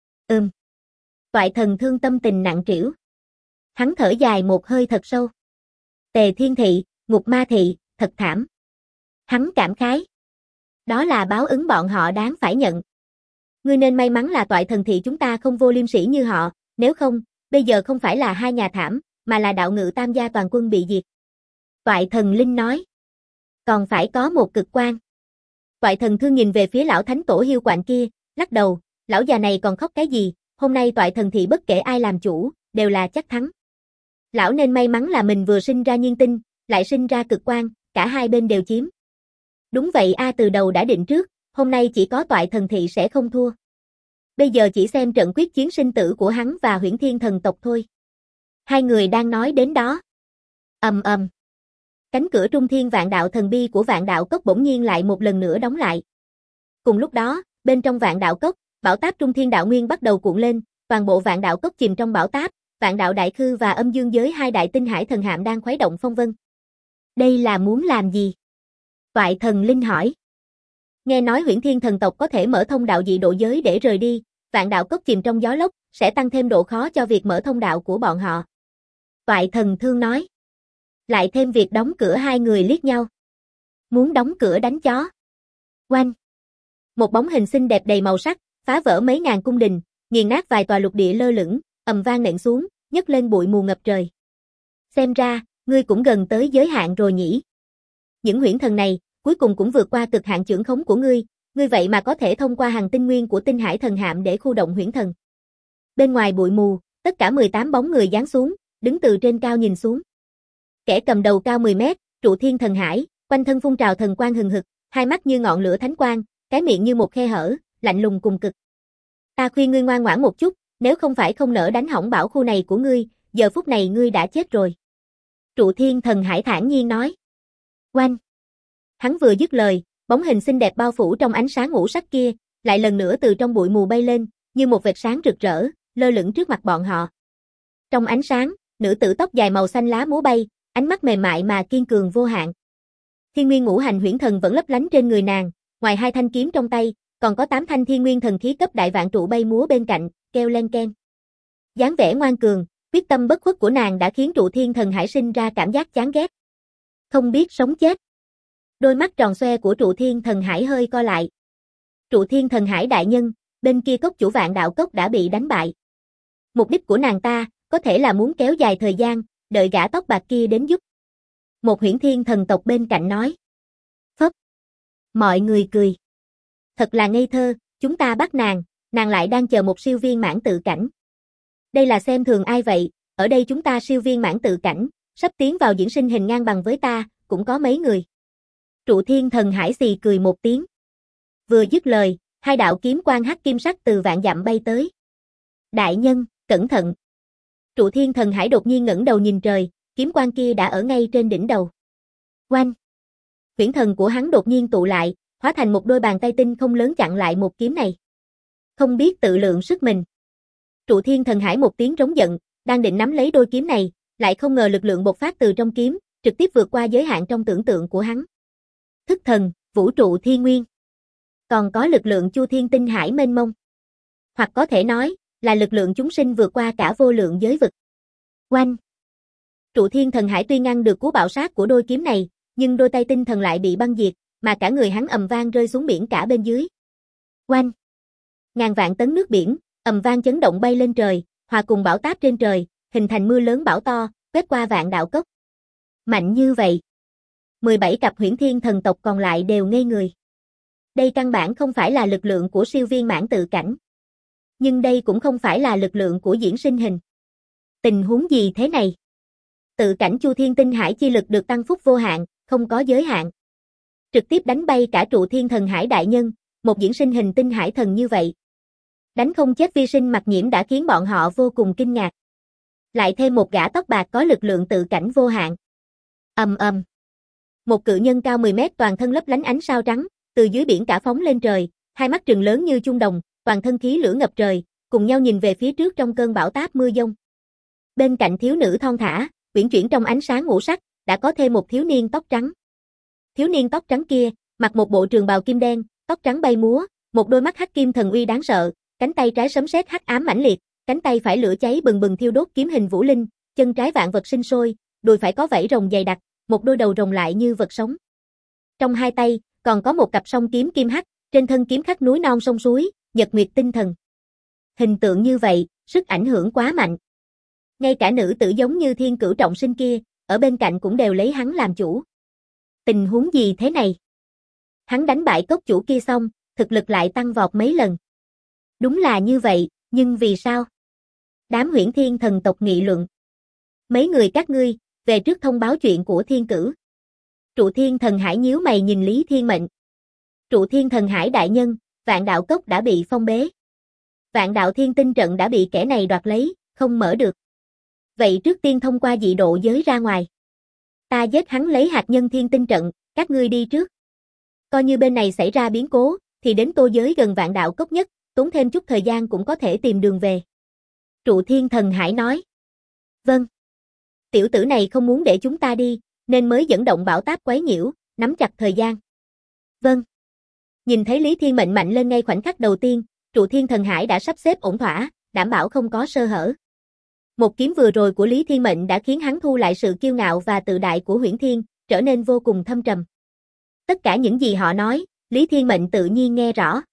Toại thần Thương tâm tình nặng trĩu. Hắn thở dài một hơi thật sâu. Tề Thiên Thị, Ngục Ma Thị, thật thảm. Hắn cảm khái. Đó là báo ứng bọn họ đáng phải nhận. Ngươi nên may mắn là toại thần thị chúng ta không vô liêm sỉ như họ, nếu không, bây giờ không phải là hai nhà thảm, mà là đạo ngự tam gia toàn quân bị diệt. Toại thần linh nói. Còn phải có một cực quan. Toại thần Thương nhìn về phía lão thánh tổ hiu quạnh kia, lắc đầu, lão già này còn khóc cái gì, hôm nay toại thần thị bất kể ai làm chủ, đều là chắc thắng. Lão nên may mắn là mình vừa sinh ra Nhiên Tinh, lại sinh ra cực quan, cả hai bên đều chiếm. Đúng vậy từ đầu đã định trước, hôm nay chỉ có toại thần thị sẽ không thua. Bây giờ chỉ xem trận quyết chiến sinh tử của hắn và Huyễn Thiên thần tộc thôi. Hai người đang nói đến đó. Ầm ầm. Cánh cửa trung thiên vạn đạo thần bi của Vạn Đạo Cốc bỗng nhiên lại một lần nữa đóng lại. Cùng lúc đó, bên trong Vạn Đạo Cốc, bão táp trung thiên đạo nguyên bắt đầu cuộn lên, toàn bộ Vạn Đạo Cốc chìm trong bão táp, Vạn Đạo Đại Khư và Âm Dương Giới hai đại tinh hải thần hạm đang khuấy động phong vân. Đây là muốn làm gì? Toại thần linh hỏi. Nghe nói Huyễn Thiên thần tộc có thể mở thông đạo dị độ giới để rời đi, Vạn Đạo Cốc chìm trong gió lốc, sẽ tăng thêm độ khó cho việc mở thông đạo của bọn họ. Toại thần Thương nói. Lại thêm việc đóng cửa, hai người liếc nhau. Muốn đóng cửa đánh chó. Oanh. Một bóng hình xinh đẹp đầy màu sắc, phá vỡ mấy ngàn cung đình, nghiền nát vài tòa lục địa lơ lửng, ầm vang nện xuống, nhấc lên bụi mù ngập trời. Xem ra, ngươi cũng gần tới giới hạn rồi nhỉ. Những huyễn thần này, cuối cùng cũng vượt qua cực hạn chưởng khống của ngươi vậy mà có thể thông qua hàng tinh nguyên của tinh hải thần hạm để khu động huyễn thần. Bên ngoài bụi mù, tất cả 18 bóng người giáng xuống, đứng từ trên cao nhìn xuống. Kẻ cầm đầu cao 10 mét, Trụ Thiên thần hải, quanh thân phun trào thần quang hừng hực, hai mắt như ngọn lửa thánh quang, cái miệng như một khe hở, lạnh lùng cùng cực. Ta khuyên ngươi ngoan ngoãn một chút, nếu không phải không nỡ đánh hỏng bảo khu này của ngươi, giờ phút này ngươi đã chết rồi. Trụ Thiên thần hải thản nhiên nói. Oanh. Hắn vừa dứt lời, bóng hình xinh đẹp bao phủ trong ánh sáng ngũ sắc kia, lại lần nữa từ trong bụi mù bay lên, như một vệt sáng rực rỡ, lơ lửng trước mặt bọn họ. Trong ánh sáng, nữ tử tóc dài màu xanh lá múa bay, ánh mắt mềm mại mà kiên cường vô hạn. Thiên Nguyên Ngũ Hành Huyễn Thần vẫn lấp lánh trên người nàng, ngoài hai thanh kiếm trong tay, còn có 8 thanh Thiên Nguyên thần khí cấp đại vạn trụ bay múa bên cạnh, kêu len keng. Dáng vẻ ngoan cường, quyết tâm bất khuất của nàng đã khiến Trụ Thiên thần hải sinh ra cảm giác chán ghét. Không biết sống chết. Đôi mắt tròn xoe của Trụ Thiên thần hải hơi co lại. Trụ Thiên thần hải đại nhân, bên kia cốc chủ Vạn Đạo Cốc đã bị đánh bại. Mục đích của nàng ta, có thể là muốn kéo dài thời gian, đợi gã tóc bạc kia đến giúp. Một Huyễn Thiên thần tộc bên cạnh nói. Phấp. Mọi người cười. Thật là ngây thơ, chúng ta bắt nàng, Nàng lại đang chờ một siêu viên mãn tự cảnh. Đây là xem thường ai vậy, ở đây chúng ta siêu viên mãn tự cảnh, sắp tiến vào diễn sinh hình ngang bằng với ta, cũng có mấy người. Trụ Thiên Thần Hải xì cười một tiếng. Vừa dứt lời, hai đạo kiếm quang hắc kim sắc từ vạn dặm bay tới. Đại nhân, cẩn thận. Trụ Thiên Thần Hải đột nhiên ngẩng đầu nhìn trời, kiếm quang kia đã ở ngay trên đỉnh đầu. Oanh! Huyễn thần của hắn đột nhiên tụ lại, hóa thành một đôi bàn tay tinh không lớn chặn lại một kiếm này. Không biết tự lượng sức mình. Trụ Thiên Thần Hải một tiếng trống giận, đang định nắm lấy đôi kiếm này, lại không ngờ lực lượng bộc phát từ trong kiếm, trực tiếp vượt qua giới hạn trong tưởng tượng của hắn. Thức thần, vũ trụ thiên nguyên. Còn có lực lượng Chu Thiên Tinh Hải mênh mông. Hoặc có thể nói, là lực lượng chúng sinh vượt qua cả vô lượng giới vực. Oanh! Trụ Thiên Thần Hải tuy ngăn được cú bạo sát của đôi kiếm này, nhưng đôi tay tinh thần lại bị băng diệt, mà cả người hắn ầm vang rơi xuống biển cả bên dưới. Oanh! Ngàn vạn tấn nước biển, ầm vang chấn động bay lên trời, hòa cùng bão táp trên trời, hình thành mưa lớn bão to, quét qua vạn đạo cốc. Mạnh như vậy. 17 cặp huyễn thiên thần tộc còn lại đều ngây người. Đây căn bản không phải là lực lượng của siêu viên mãn tự cảnh. Nhưng đây cũng không phải là lực lượng của diễn sinh hình. Tình huống gì thế này? Tự cảnh Chu Thiên Tinh Hải chi lực được tăng phúc vô hạn, không có giới hạn. Trực tiếp đánh bay cả Trụ Thiên Thần Hải đại nhân, một diễn sinh hình tinh hải thần như vậy. Đánh không chết Vi Sinh Mặc Nhiễm đã khiến bọn họ vô cùng kinh ngạc. Lại thêm một gã tóc bạc có lực lượng tự cảnh vô hạn. Ầm ầm. Một cự nhân cao 10 mét toàn thân lấp lánh ánh sao trắng, từ dưới biển cả phóng lên trời, hai mắt trừng lớn như chuông đồng, toàn thân khí lửa ngập trời, cùng nhau nhìn về phía trước trong cơn bão táp mưa dông. Bên cạnh thiếu nữ thon thả, uyển chuyển trong ánh sáng ngũ sắc, đã có thêm một thiếu niên tóc trắng. Thiếu niên tóc trắng kia, mặc một bộ trường bào kim đen, tóc trắng bay múa, một đôi mắt hắc kim thần uy đáng sợ, cánh tay trái sấm sét hắc ám mãnh liệt, cánh tay phải lửa cháy bừng bừng thiêu đốt kiếm hình vũ linh, chân trái vạn vật sinh sôi, đùi phải có vảy rồng dày đặc, một đôi đầu rồng lại như vật sống. Trong hai tay, còn có một cặp song kiếm kim hắc, trên thân kiếm khắc núi non sông suối, nhật nguyệt tinh thần. Hình tượng như vậy, sức ảnh hưởng quá mạnh. Ngay cả nữ tử giống như Thiên Cửu Trọng Sinh kia, ở bên cạnh cũng đều lấy hắn làm chủ. Tình huống gì thế này? Hắn đánh bại cốc chủ kia xong, thực lực lại tăng vọt mấy lần. Đúng là như vậy, nhưng vì sao? Đám huyễn thiên thần tộc nghị luận. Mấy người các ngươi, về trước thông báo chuyện của Thiên Cửu. Trụ Thiên Thần Hải nhíu mày nhìn Lý Thiên Mệnh. Trụ Thiên Thần Hải đại nhân, Vạn Đạo Cốc đã bị phong bế. Vạn Đạo Thiên Tinh trận đã bị kẻ này đoạt lấy, không mở được. Vậy trước tiên thông qua dị độ giới ra ngoài. Ta giết hắn lấy hạt nhân thiên tinh trận, các ngươi đi trước. Coi như bên này xảy ra biến cố, thì đến Tô giới gần Vạn Đạo Cốc nhất, tốn thêm chút thời gian cũng có thể tìm đường về. Trụ Thiên Thần Hải nói. Vâng. Tiểu tử này không muốn để chúng ta đi, nên mới dẫn động bão táp quấy nhiễu, nắm chặt thời gian. Vâng. Nhìn thấy Lý Thiên Mệnh mạnh lên ngay khoảnh khắc đầu tiên, Trụ Thiên Thần Hải đã sắp xếp ổn thỏa, đảm bảo không có sơ hở. Một kiếm vừa rồi của Lý Thiên Mệnh đã khiến hắn thu lại sự kiêu ngạo và tự đại của Huyễn Thiên, trở nên vô cùng thâm trầm. Tất cả những gì họ nói, Lý Thiên Mệnh tự nhiên nghe rõ.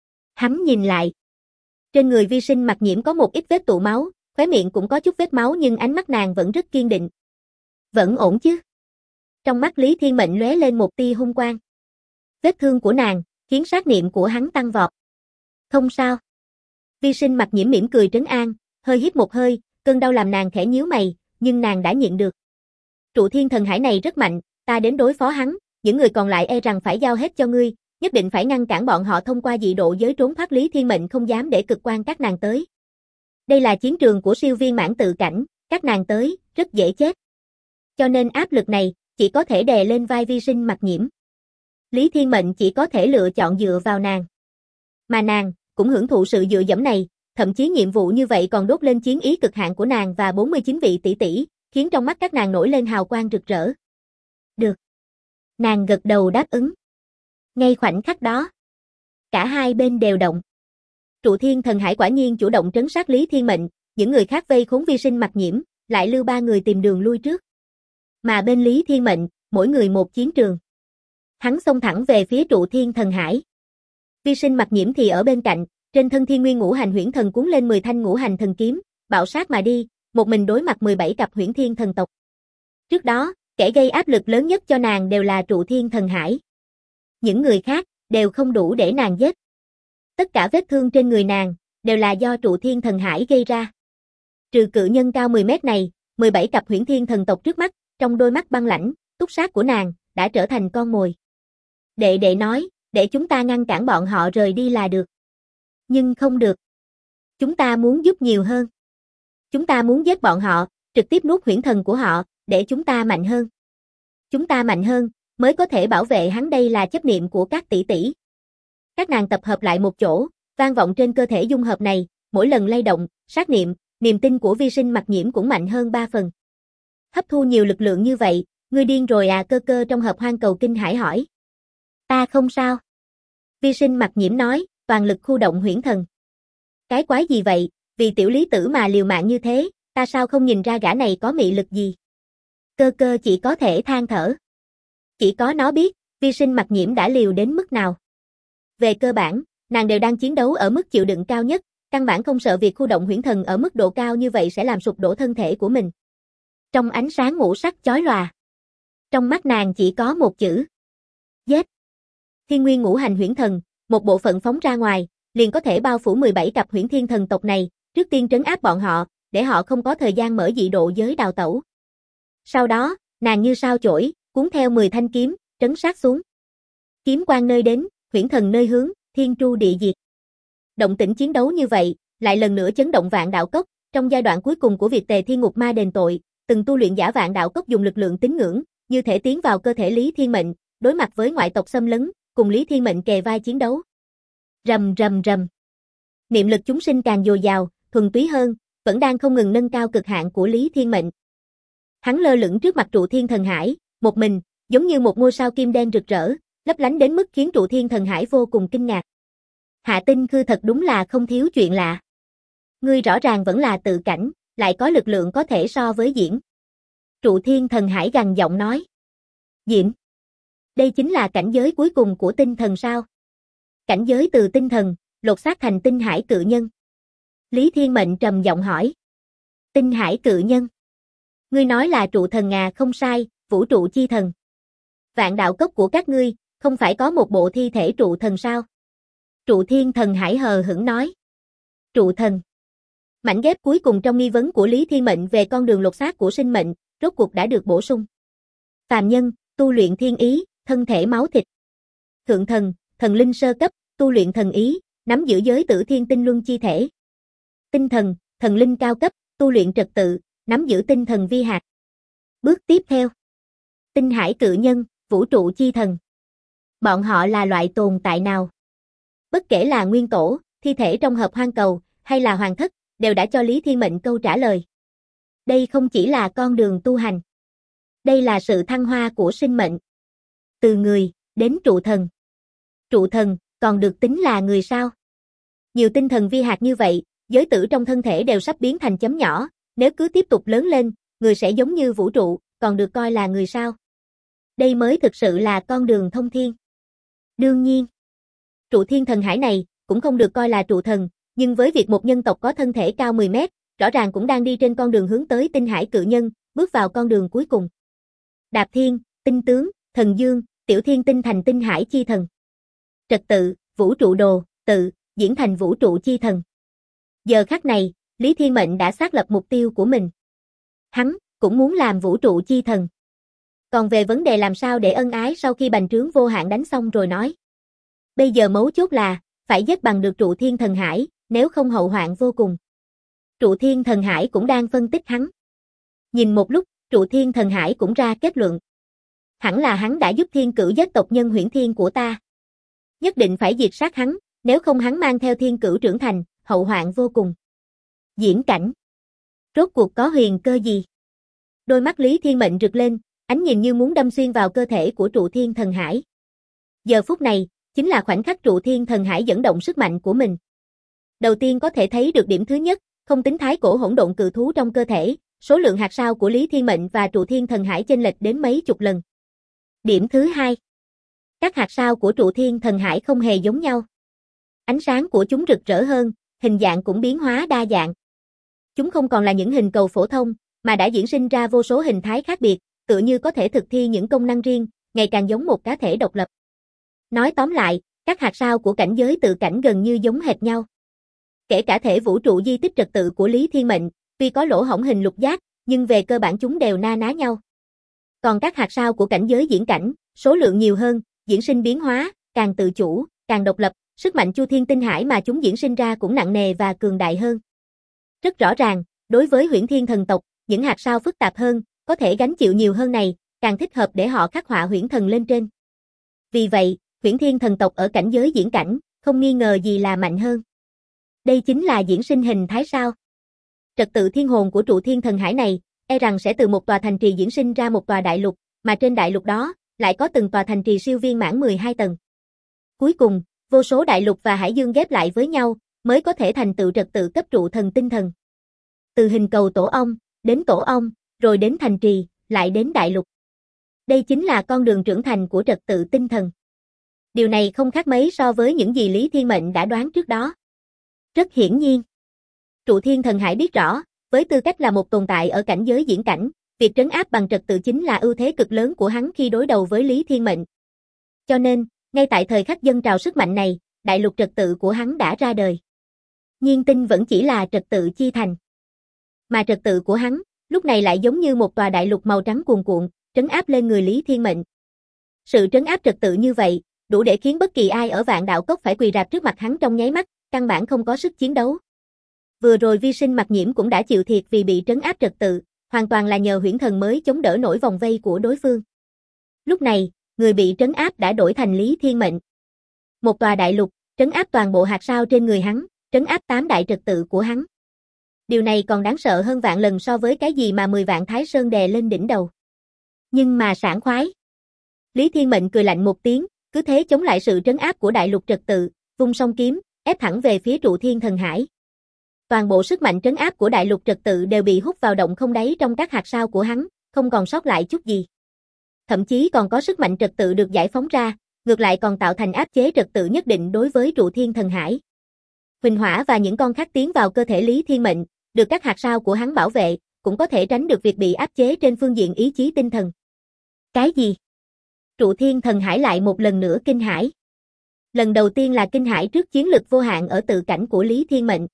Hắn nhìn lại. Trên người Vi Sinh Mặc Nhiễm có một ít vết tụ máu, khóe miệng cũng có chút vết máu nhưng ánh mắt nàng vẫn rất kiên định. Vẫn ổn chứ? Trong mắt Lý Thiên Mệnh lóe lên một tia hung quang. Vết thương của nàng, khiến sát niệm của hắn tăng vọt. Không sao. Vi Sinh Mặc Nhiễm mỉm cười trấn an, hơi hít một hơi, cơn đau làm nàng khẽ nhíu mày, nhưng nàng đã nhịn được. Trụ Thiên Thần Hải này rất mạnh, ta đến đối phó hắn, những người còn lại e rằng phải giao hết cho ngươi, nhất định phải ngăn cản bọn họ thông qua dị độ giới trốn thoát. Lý Thiên Mệnh không dám để cực quan các nàng tới. Đây là chiến trường của siêu viên mãn tự cảnh, các nàng tới, rất dễ chết. Cho nên áp lực này, chỉ có thể đè lên vai Vi Sinh Mặc Nhiễm. Lý Thiên Mệnh chỉ có thể lựa chọn dựa vào nàng. Mà nàng, cũng hưởng thụ sự dựa dẫm này, thậm chí nhiệm vụ như vậy còn đốt lên chiến ý cực hạn của nàng và 49 vị tỷ tỷ, khiến trong mắt các nàng nổi lên hào quang rực rỡ. Được. Nàng gật đầu đáp ứng. Ngay khoảnh khắc đó, cả hai bên đều động. Trụ Thiên Thần Hải quả nhiên chủ động trấn sát Lý Thiên Mệnh, những người khác vây khốn Vi Sinh Mặc Nhiễm, lại lưu ba người tìm đường lui trước. Mà bên Lý Thiên Mệnh, mỗi người một chiến trường. Hắn xông thẳng về phía Trụ Thiên Thần Hải. Vi Sinh Mặc Nhiễm thì ở bên cạnh, trên thân Thiên Nguyên Ngũ Hành Huyễn Thần cuốn lên 10 thanh ngũ hành thần kiếm, bạo sát mà đi, một mình đối mặt 17 cặp Huyễn Thiên thần tộc. Trước đó, kẻ gây áp lực lớn nhất cho nàng đều là Trụ Thiên Thần Hải. Những người khác đều không đủ để nàng giết. Tất cả vết thương trên người nàng, đều là do trụ thiên thần hải gây ra. Trừ cự nhân cao 10 mét này, 17 cặp huyễn thiên thần tộc trước mắt, trong đôi mắt băng lãnh, túc sát của nàng, đã trở thành con mồi. Đệ đệ nói, để chúng ta ngăn cản bọn họ rời đi là được. Nhưng không được. Chúng ta muốn giúp nhiều hơn. Chúng ta muốn giết bọn họ, trực tiếp nuốt huyễn thần của họ, để chúng ta mạnh hơn. Chúng ta mạnh hơn, mới có thể bảo vệ hắn, đây là chấp niệm của các tỷ tỷ. Các nàng tập hợp lại một chỗ, vang vọng trên cơ thể dung hợp này, mỗi lần lay động, sát niệm, niềm tin của Vi Sinh Mặc Nhiễm cũng mạnh hơn 3 phần. Hấp thu nhiều lực lượng như vậy, ngươi điên rồi à? Cơ cơ trong Hợp Hoang Cầu kinh hãi hỏi. Ta không sao. Vi Sinh Mặc Nhiễm nói, toàn lực khu động huyễn thần. Cái quái gì vậy, vì tiểu lý tử mà liều mạng như thế, ta sao không nhìn ra gã này có mị lực gì? Cơ cơ chỉ có thể than thở. Chỉ có nó biết, Vi Sinh Mặc Nhiễm đã liều đến mức nào. Về cơ bản, nàng đều đang chiến đấu ở mức chịu đựng cao nhất, căn bản không sợ việc khu động huyễn thần ở mức độ cao như vậy sẽ làm sụp đổ thân thể của mình. Trong ánh sáng ngũ sắc chói lòa, trong mắt nàng chỉ có một chữ: giết. Thiên nguyên ngũ hành huyễn thần, một bộ phận phóng ra ngoài, liền có thể bao phủ 17 cặp huyễn thiên thần tộc này, trước tiên trấn áp bọn họ, để họ không có thời gian mở dị độ giới đào tẩu. Sau đó, nàng như sao chổi, cuốn theo 10 thanh kiếm, trấn sát xuống. Kiếm quang nơi đến, huyễn thần nơi hướng, thiên tru địa diệt. Động tĩnh chiến đấu như vậy, lại lần nữa chấn động Vạn Đạo Cốc, trong giai đoạn cuối cùng của việc Tề Thiên Ngục Ma đền tội, từng tu luyện giả Vạn Đạo Cốc dùng lực lượng tín ngưỡng, như thể tiến vào cơ thể Lý Thiên Mệnh, đối mặt với ngoại tộc xâm lấn, cùng Lý Thiên Mệnh kề vai chiến đấu. Rầm rầm rầm. Niệm lực chúng sinh càng dồi dào, thuần túy hơn, vẫn đang không ngừng nâng cao cực hạn của Lý Thiên Mệnh. Hắn lơ lửng trước mặt trụ thiên thần hải, một mình, giống như một ngôi sao kim đen rực rỡ, lấp lánh đến mức khiến trụ thiên thần hải vô cùng kinh ngạc. Hạ Tinh Khư thật đúng là không thiếu chuyện lạ. Ngươi rõ ràng vẫn là tự cảnh, lại có lực lượng có thể so với Diễm. Trụ thiên thần hải gằn giọng nói. Diễm? Đây chính là cảnh giới cuối cùng của tinh thần sao? Cảnh giới từ tinh thần, lột xác thành tinh hải cự nhân. Lý Thiên Mệnh trầm giọng hỏi. Tinh hải cự nhân? Ngươi nói là trụ thần à? Không sai, vũ trụ chi thần. Vạn Đạo Cốc của các ngươi, không phải có một bộ thi thể trụ thần sao? Trụ thiên thần hải hờ hững nói. Trụ thần. Mảnh ghép cuối cùng trong nghi vấn của Lý Thiên Mệnh về con đường lột xác của sinh mệnh, rốt cuộc đã được bổ sung. Phàm nhân, tu luyện thiên ý, thân thể máu thịt. Thượng thần, thần linh sơ cấp, tu luyện thần ý, nắm giữ giới tử thiên tinh luân chi thể. Tinh thần, thần linh cao cấp, tu luyện trật tự, nắm giữ tinh thần vi hạt. Bước tiếp theo. Tinh hải cự nhân, vũ trụ chi thần. Bọn họ là loại tồn tại nào? Bất kể là nguyên tổ, thi thể trong Hợp Hoang Cầu, hay là hoàng thất, đều đã cho Lý Thiên Mệnh câu trả lời. Đây không chỉ là con đường tu hành. Đây là sự thăng hoa của sinh mệnh. Từ người, đến trụ thần. Trụ thần, còn được tính là người sao? Nhiều tinh thần vi hạt như vậy, giới tử trong thân thể đều sắp biến thành chấm nhỏ, nếu cứ tiếp tục lớn lên, người sẽ giống như vũ trụ, còn được coi là người sao? Đây mới thực sự là con đường thông thiên. Đương nhiên, trụ thiên thần hải này, cũng không được coi là trụ thần, nhưng với việc một nhân tộc có thân thể cao 10 mét, rõ ràng cũng đang đi trên con đường hướng tới tinh hải cự nhân, bước vào con đường cuối cùng. Đạp thiên, tinh tướng, thần dương, tiểu thiên tinh thành tinh hải chi thần. Trật tự, vũ trụ đồ, tự, diễn thành vũ trụ chi thần. Giờ khắc này, Lý Thiên Mệnh đã xác lập mục tiêu của mình. Hắn, cũng muốn làm vũ trụ chi thần. Còn về vấn đề làm sao để ân ái sau khi bành trướng vô hạn đánh xong rồi nói. Bây giờ mấu chốt là, phải giết bằng được trụ thiên thần hải, nếu không hậu hoạn vô cùng. Trụ thiên thần hải cũng đang phân tích hắn. Nhìn một lúc, trụ thiên thần hải cũng ra kết luận. Hẳn là hắn đã giúp thiên cửu giết tộc nhân huyễn thiên của ta. Nhất định phải diệt sát hắn, nếu không hắn mang theo thiên cửu trưởng thành, hậu hoạn vô cùng. Diễn cảnh. Rốt cuộc có huyền cơ gì? Đôi mắt Lý Thiên Mệnh rực lên, ánh nhìn như muốn đâm xuyên vào cơ thể của trụ thiên thần hải. Giờ phút này, chính là khoảnh khắc trụ thiên thần hải dẫn động sức mạnh của mình. Đầu tiên có thể thấy được điểm thứ nhất, không tính thái cổ hỗn độn cự thú trong cơ thể, số lượng hạt sao của Lý Thiên Mệnh và trụ thiên thần hải chênh lệch đến mấy chục lần. Điểm thứ hai, các hạt sao của trụ thiên thần hải không hề giống nhau. Ánh sáng của chúng rực rỡ hơn, hình dạng cũng biến hóa đa dạng. Chúng không còn là những hình cầu phổ thông, mà đã diễn sinh ra vô số hình thái khác biệt, tựa như có thể thực thi những công năng riêng, ngày càng giống một cá thể độc lập. Nói tóm lại, Các hạt sao của cảnh giới tự cảnh gần như giống hệt nhau. Kể cả thể vũ trụ di tích trật tự của Lý Thiên Mệnh, tuy có lỗ hổng hình lục giác, nhưng về cơ bản chúng đều na ná nhau. Còn các hạt sao của cảnh giới diễn cảnh, số lượng nhiều hơn, diễn sinh biến hóa, càng tự chủ, càng độc lập, sức mạnh Chu Thiên Tinh Hải mà chúng diễn sinh ra cũng nặng nề và cường đại hơn. Rất rõ ràng, đối với Huyễn Thiên thần tộc, những hạt sao phức tạp hơn, có thể gánh chịu nhiều hơn này, càng thích hợp để họ khắc họa huyễn thần lên trên. Vì vậy, Huyễn Thiên thần tộc ở cảnh giới diễn cảnh, không nghi ngờ gì là mạnh hơn. Đây chính là diễn sinh hình thái sao. Trật tự thiên hồn của trụ thiên thần hải này, e rằng sẽ từ một tòa thành trì diễn sinh ra một tòa đại lục, mà trên đại lục đó, lại có từng tòa thành trì siêu viên mãn 12 tầng. Cuối cùng, vô số đại lục và hải dương ghép lại với nhau, mới có thể thành tựu trật tự cấp trụ thần tinh thần. Từ hình cầu tổ ong, đến tổ ong, rồi đến thành trì, lại đến đại lục. Đây chính là con đường trưởng thành của trật tự tinh thần. Điều này không khác mấy so với những gì Lý Thiên Mệnh đã đoán trước đó. Rất hiển nhiên, trụ thiên thần hải biết rõ, với tư cách là một tồn tại ở cảnh giới diễn cảnh, việc trấn áp bằng trật tự chính là ưu thế cực lớn của hắn khi đối đầu với Lý Thiên Mệnh. Cho nên, ngay tại thời khắc dâng trào sức mạnh này, đại lục trật tự của hắn đã ra đời. Nhiên tinh vẫn chỉ là trật tự chi thành. Mà trật tự của hắn, lúc này lại giống như một tòa đại lục màu trắng cuồn cuộn, trấn áp lên người Lý Thiên Mệnh. Sự trấn áp trật tự như vậy, đủ để khiến bất kỳ ai ở Vạn Đạo Cốc phải quỳ rạp trước mặt hắn trong nháy mắt, căn bản không có sức chiến đấu. Vừa rồi Vi Sinh Mặc Nhiễm cũng đã chịu thiệt vì bị trấn áp trật tự, hoàn toàn là nhờ huyễn thần mới chống đỡ nổi vòng vây của đối phương. Lúc này, người bị trấn áp đã đổi thành Lý Thiên Mệnh. Một tòa đại lục, trấn áp toàn bộ hạt sao trên người hắn, trấn áp 8 đại trật tự của hắn. Điều này còn đáng sợ hơn vạn lần so với cái gì mà 10 vạn Thái Sơn đè lên đỉnh đầu. Nhưng mà sảng khoái. Lý Thiên Mệnh cười lạnh một tiếng, cứ thế chống lại sự trấn áp của đại lục trật tự, vung song kiếm, ép thẳng về phía trụ thiên thần hải. Toàn bộ sức mạnh trấn áp của đại lục trật tự đều bị hút vào động không đáy trong các hạt sao của hắn, không còn sót lại chút gì. Thậm chí còn có sức mạnh trật tự được giải phóng ra, ngược lại còn tạo thành áp chế trật tự nhất định đối với trụ thiên thần hải. Huỳnh hỏa và những con khác tiến vào cơ thể Lý Thiên Mệnh, được các hạt sao của hắn bảo vệ, cũng có thể tránh được việc bị áp chế trên phương diện ý chí tinh thần. Cái gì? Trụ thiên thần hải lại một lần nữa kinh hãi. Lần đầu tiên là kinh hãi trước chiến lực vô hạn ở tự cảnh của Lý Thiên Mệnh.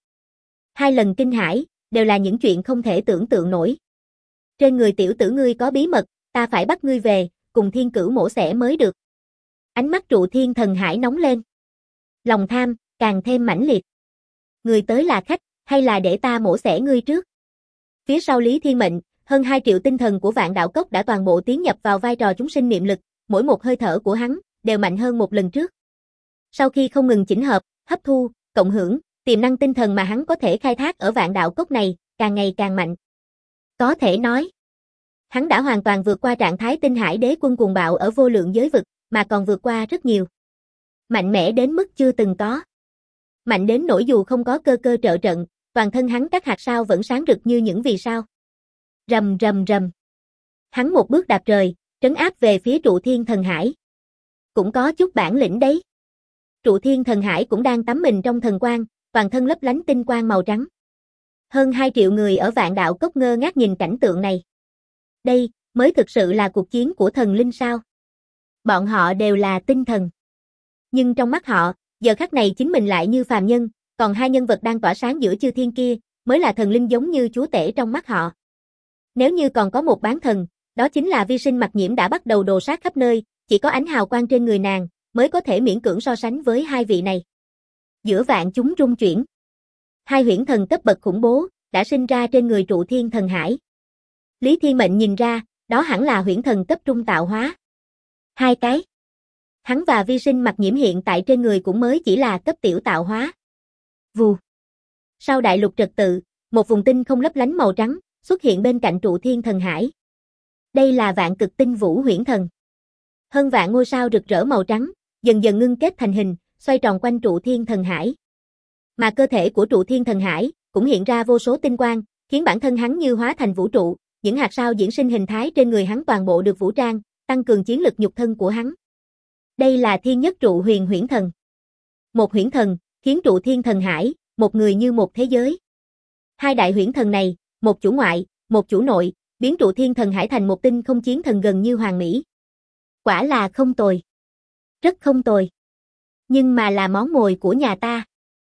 2 lần kinh hãi, đều là những chuyện không thể tưởng tượng nổi. Trên người tiểu tử ngươi có bí mật, ta phải bắt ngươi về, cùng thiên cửu mổ xẻ mới được. Ánh mắt trụ thiên thần hải nóng lên. Lòng tham, càng thêm mãnh liệt. Người tới là khách, hay là để ta mổ xẻ ngươi trước? Phía sau Lý Thiên Mệnh, hơn 2 triệu tinh thần của Vạn Đạo Cốc đã toàn bộ tiến nhập vào vai trò chúng sinh niệm lực, mỗi một hơi thở của hắn, đều mạnh hơn một lần trước. Sau khi không ngừng chỉnh hợp, hấp thu, cộng hưởng, tiềm năng tinh thần mà hắn có thể khai thác ở Vạn Đạo Cốc này, càng ngày càng mạnh. Có thể nói, hắn đã hoàn toàn vượt qua trạng thái tinh hải đế quân cuồng bạo ở vô lượng giới vực, mà còn vượt qua rất nhiều. Mạnh mẽ đến mức chưa từng có. Mạnh đến nỗi dù không có cơ cơ trợ trận, toàn thân hắn các hạt sao vẫn sáng rực như những vì sao. Rầm rầm rầm. Hắn một bước đạp trời, trấn áp về phía trụ thiên thần hải. Cũng có chút bản lĩnh đấy. Trụ thiên thần hải cũng đang tắm mình trong thần quang, toàn thân lấp lánh tinh quang màu trắng. Hơn 2 triệu người ở Vạn Đạo Cốc ngơ ngác nhìn cảnh tượng này. Đây, mới thực sự là cuộc chiến của thần linh sao? Bọn họ đều là tinh thần. Nhưng trong mắt họ, giờ khắc này chính mình lại như phàm nhân, còn 2 nhân vật đang tỏa sáng giữa chư thiên kia, mới là thần linh giống như chúa tể trong mắt họ. Nếu như còn có một bán thần, đó chính là Vi Sinh Mặc Nhiễm đã bắt đầu đồ sát khắp nơi, chỉ có ánh hào quang trên người nàng, mới có thể miễn cưỡng so sánh với 2 vị này. Giữa vạn chúng rung chuyển. 2 huyễn thần cấp bậc khủng bố, đã sinh ra trên người trụ thiên thần hải. Lý Thiên Mệnh nhìn ra, đó hẳn là huyễn thần cấp trung tạo hóa. 2 cái. Hắn và Vi Sinh Mặc Nhiễm hiện tại trên người cũng mới chỉ là cấp tiểu tạo hóa. Vù. Sau đại lục trật tự, một vùng tinh không lấp lánh màu trắng, xuất hiện bên cạnh trụ thiên thần hải. Đây là vạn cực tinh vũ huyễn thần. Hơn vạn ngôi sao rực rỡ màu trắng, dần dần ngưng kết thành hình, xoay tròn quanh trụ thiên thần hải. Mà cơ thể của trụ thiên thần hải, cũng hiện ra vô số tinh quang, khiến bản thân hắn như hóa thành vũ trụ, những hạt sao diễn sinh hình thái trên người hắn toàn bộ được vũ trang, tăng cường chiến lực nhục thân của hắn. Đây là thiên nhất trụ huyền huyễn thần. Một huyễn thần, khiến trụ thiên thần hải, một người như một thế giới. 2 đại huyễn thần này, một chủ ngoại, một chủ nội, biến trụ thiên thần hải thành một tinh không chiến thần gần như hoàn mỹ. Quả là không tồi. Rất không tồi. Nhưng mà là món mồi của nhà ta.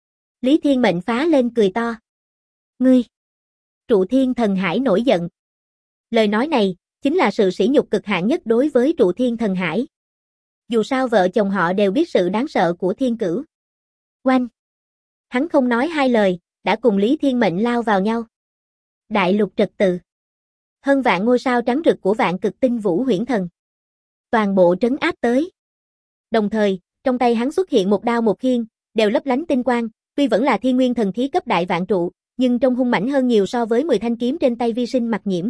Lý Thiên Mệnh phá lên cười to. Ngươi! Trụ Thiên Thần Hải nổi giận. Lời nói này, chính là sự sỉ nhục cực hạn nhất đối với Trụ Thiên Thần Hải. Dù sao vợ chồng họ đều biết sự đáng sợ của Thiên Cửu. Oanh! Hắn không nói hai lời, đã cùng Lý Thiên Mệnh lao vào nhau. Đại lục trật tự. Hơn vạn ngôi sao trắng rực của Vạn Cực Tinh Vũ Huyễn Thần. Toàn bộ trấn áp tới. Đồng thời, trong tay hắn xuất hiện một đao một khiên, đều lấp lánh tinh quang, tuy vẫn là thiên nguyên thần khí cấp đại vạn trụ, nhưng trông hung mãnh hơn nhiều so với 10 thanh kiếm trên tay vi sinh Mặc Nhiễm.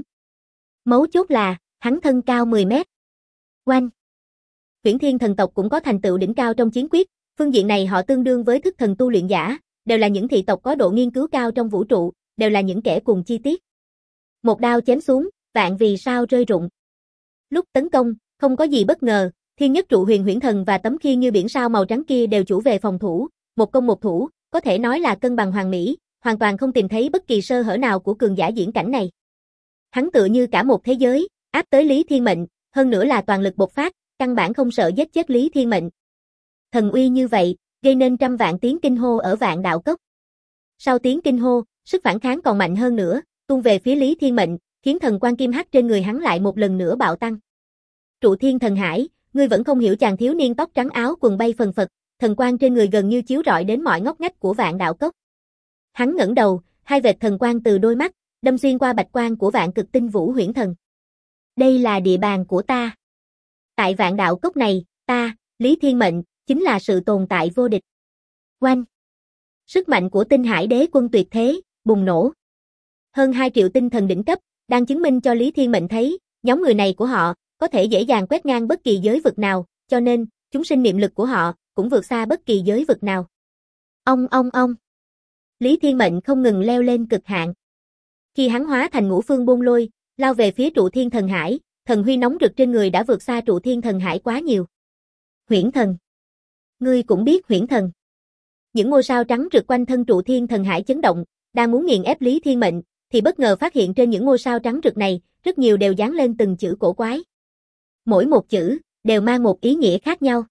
Mấu chốt là, hắn thân cao 10 mét. Oanh! Huyễn Thiên thần tộc cũng có thành tựu đỉnh cao trong chiến quyết, phương diện này họ tương đương với thức thần tu luyện giả, đều là những thị tộc có độ nghiên cứu cao trong vũ trụ, đều là những kẻ cùng chi tiết. Một đao chém xuống, vạn vì sao rơi rụng. Lúc tấn công, không có gì bất ngờ, Thiên Nhất Trụ Huyền Huyễn Thần và tấm khiên như biển sao màu trắng kia đều chủ về phòng thủ, một công một thủ, có thể nói là cân bằng hoàn mỹ, hoàn toàn không tìm thấy bất kỳ sơ hở nào của cường giả diễn cảnh này. Hắn tựa như cả một thế giới, áp tới Lý Thiên Mệnh, hơn nữa là toàn lực bộc phát, căn bản không sợ giết chết Lý Thiên Mệnh. Thần uy như vậy, gây nên trăm vạn tiếng kinh hô ở Vạn Đạo Cốc. Sau tiếng kinh hô, sức phản kháng còn mạnh hơn nữa, tuôn về phía Lý Thiên Mệnh, khiến thần quang kim hắc trên người hắn lại một lần nữa bạo tăng. Trụ Thiên Thần Hải, ngươi vẫn không hiểu chàng thiếu niên tóc trắng áo quần bay phần phật, thần quang trên người gần như chiếu rọi đến mọi ngóc ngách của Vạn Đạo Cốc. Hắn ngẩng đầu, hai vệt thần quang từ đôi mắt, đâm xuyên qua bạch quang của Vạn Cực Tinh Vũ Huyễn Thần. Đây là địa bàn của ta. Tại Vạn Đạo Cốc này, ta, Lý Thiên Mệnh, chính là sự tồn tại vô địch. Oanh! Sức mạnh của Tinh Hải Đế Quân tuyệt thế, bùng nổ. Hơn 2 triệu tinh thần đỉnh cấp, đang chứng minh cho Lý Thiên Mệnh thấy, nhóm người này của họ, có thể dễ dàng quét ngang bất kỳ giới vực nào, cho nên, chúng sinh niệm lực của họ, cũng vượt xa bất kỳ giới vực nào. Ông. Lý Thiên Mệnh không ngừng leo lên cực hạn. Khi hắn hóa thành Ngũ Phương Bôn Lôi, lao về phía Trụ Thiên Thần Hải, thần huy nóng rực trên người đã vượt xa Trụ Thiên Thần Hải quá nhiều. Huyễn Thần. Ngươi cũng biết Huyễn Thần. Những ngôi sao trắng rực quanh thân Trụ Thiên Thần Hải chấn động, đang muốn nghiền ép Lý Thiên Mệnh, thì bất ngờ phát hiện trên những ngôi sao trắng rực này, rất nhiều đều dán lên từng chữ cổ quái. Mỗi một chữ, đều mang một ý nghĩa khác nhau.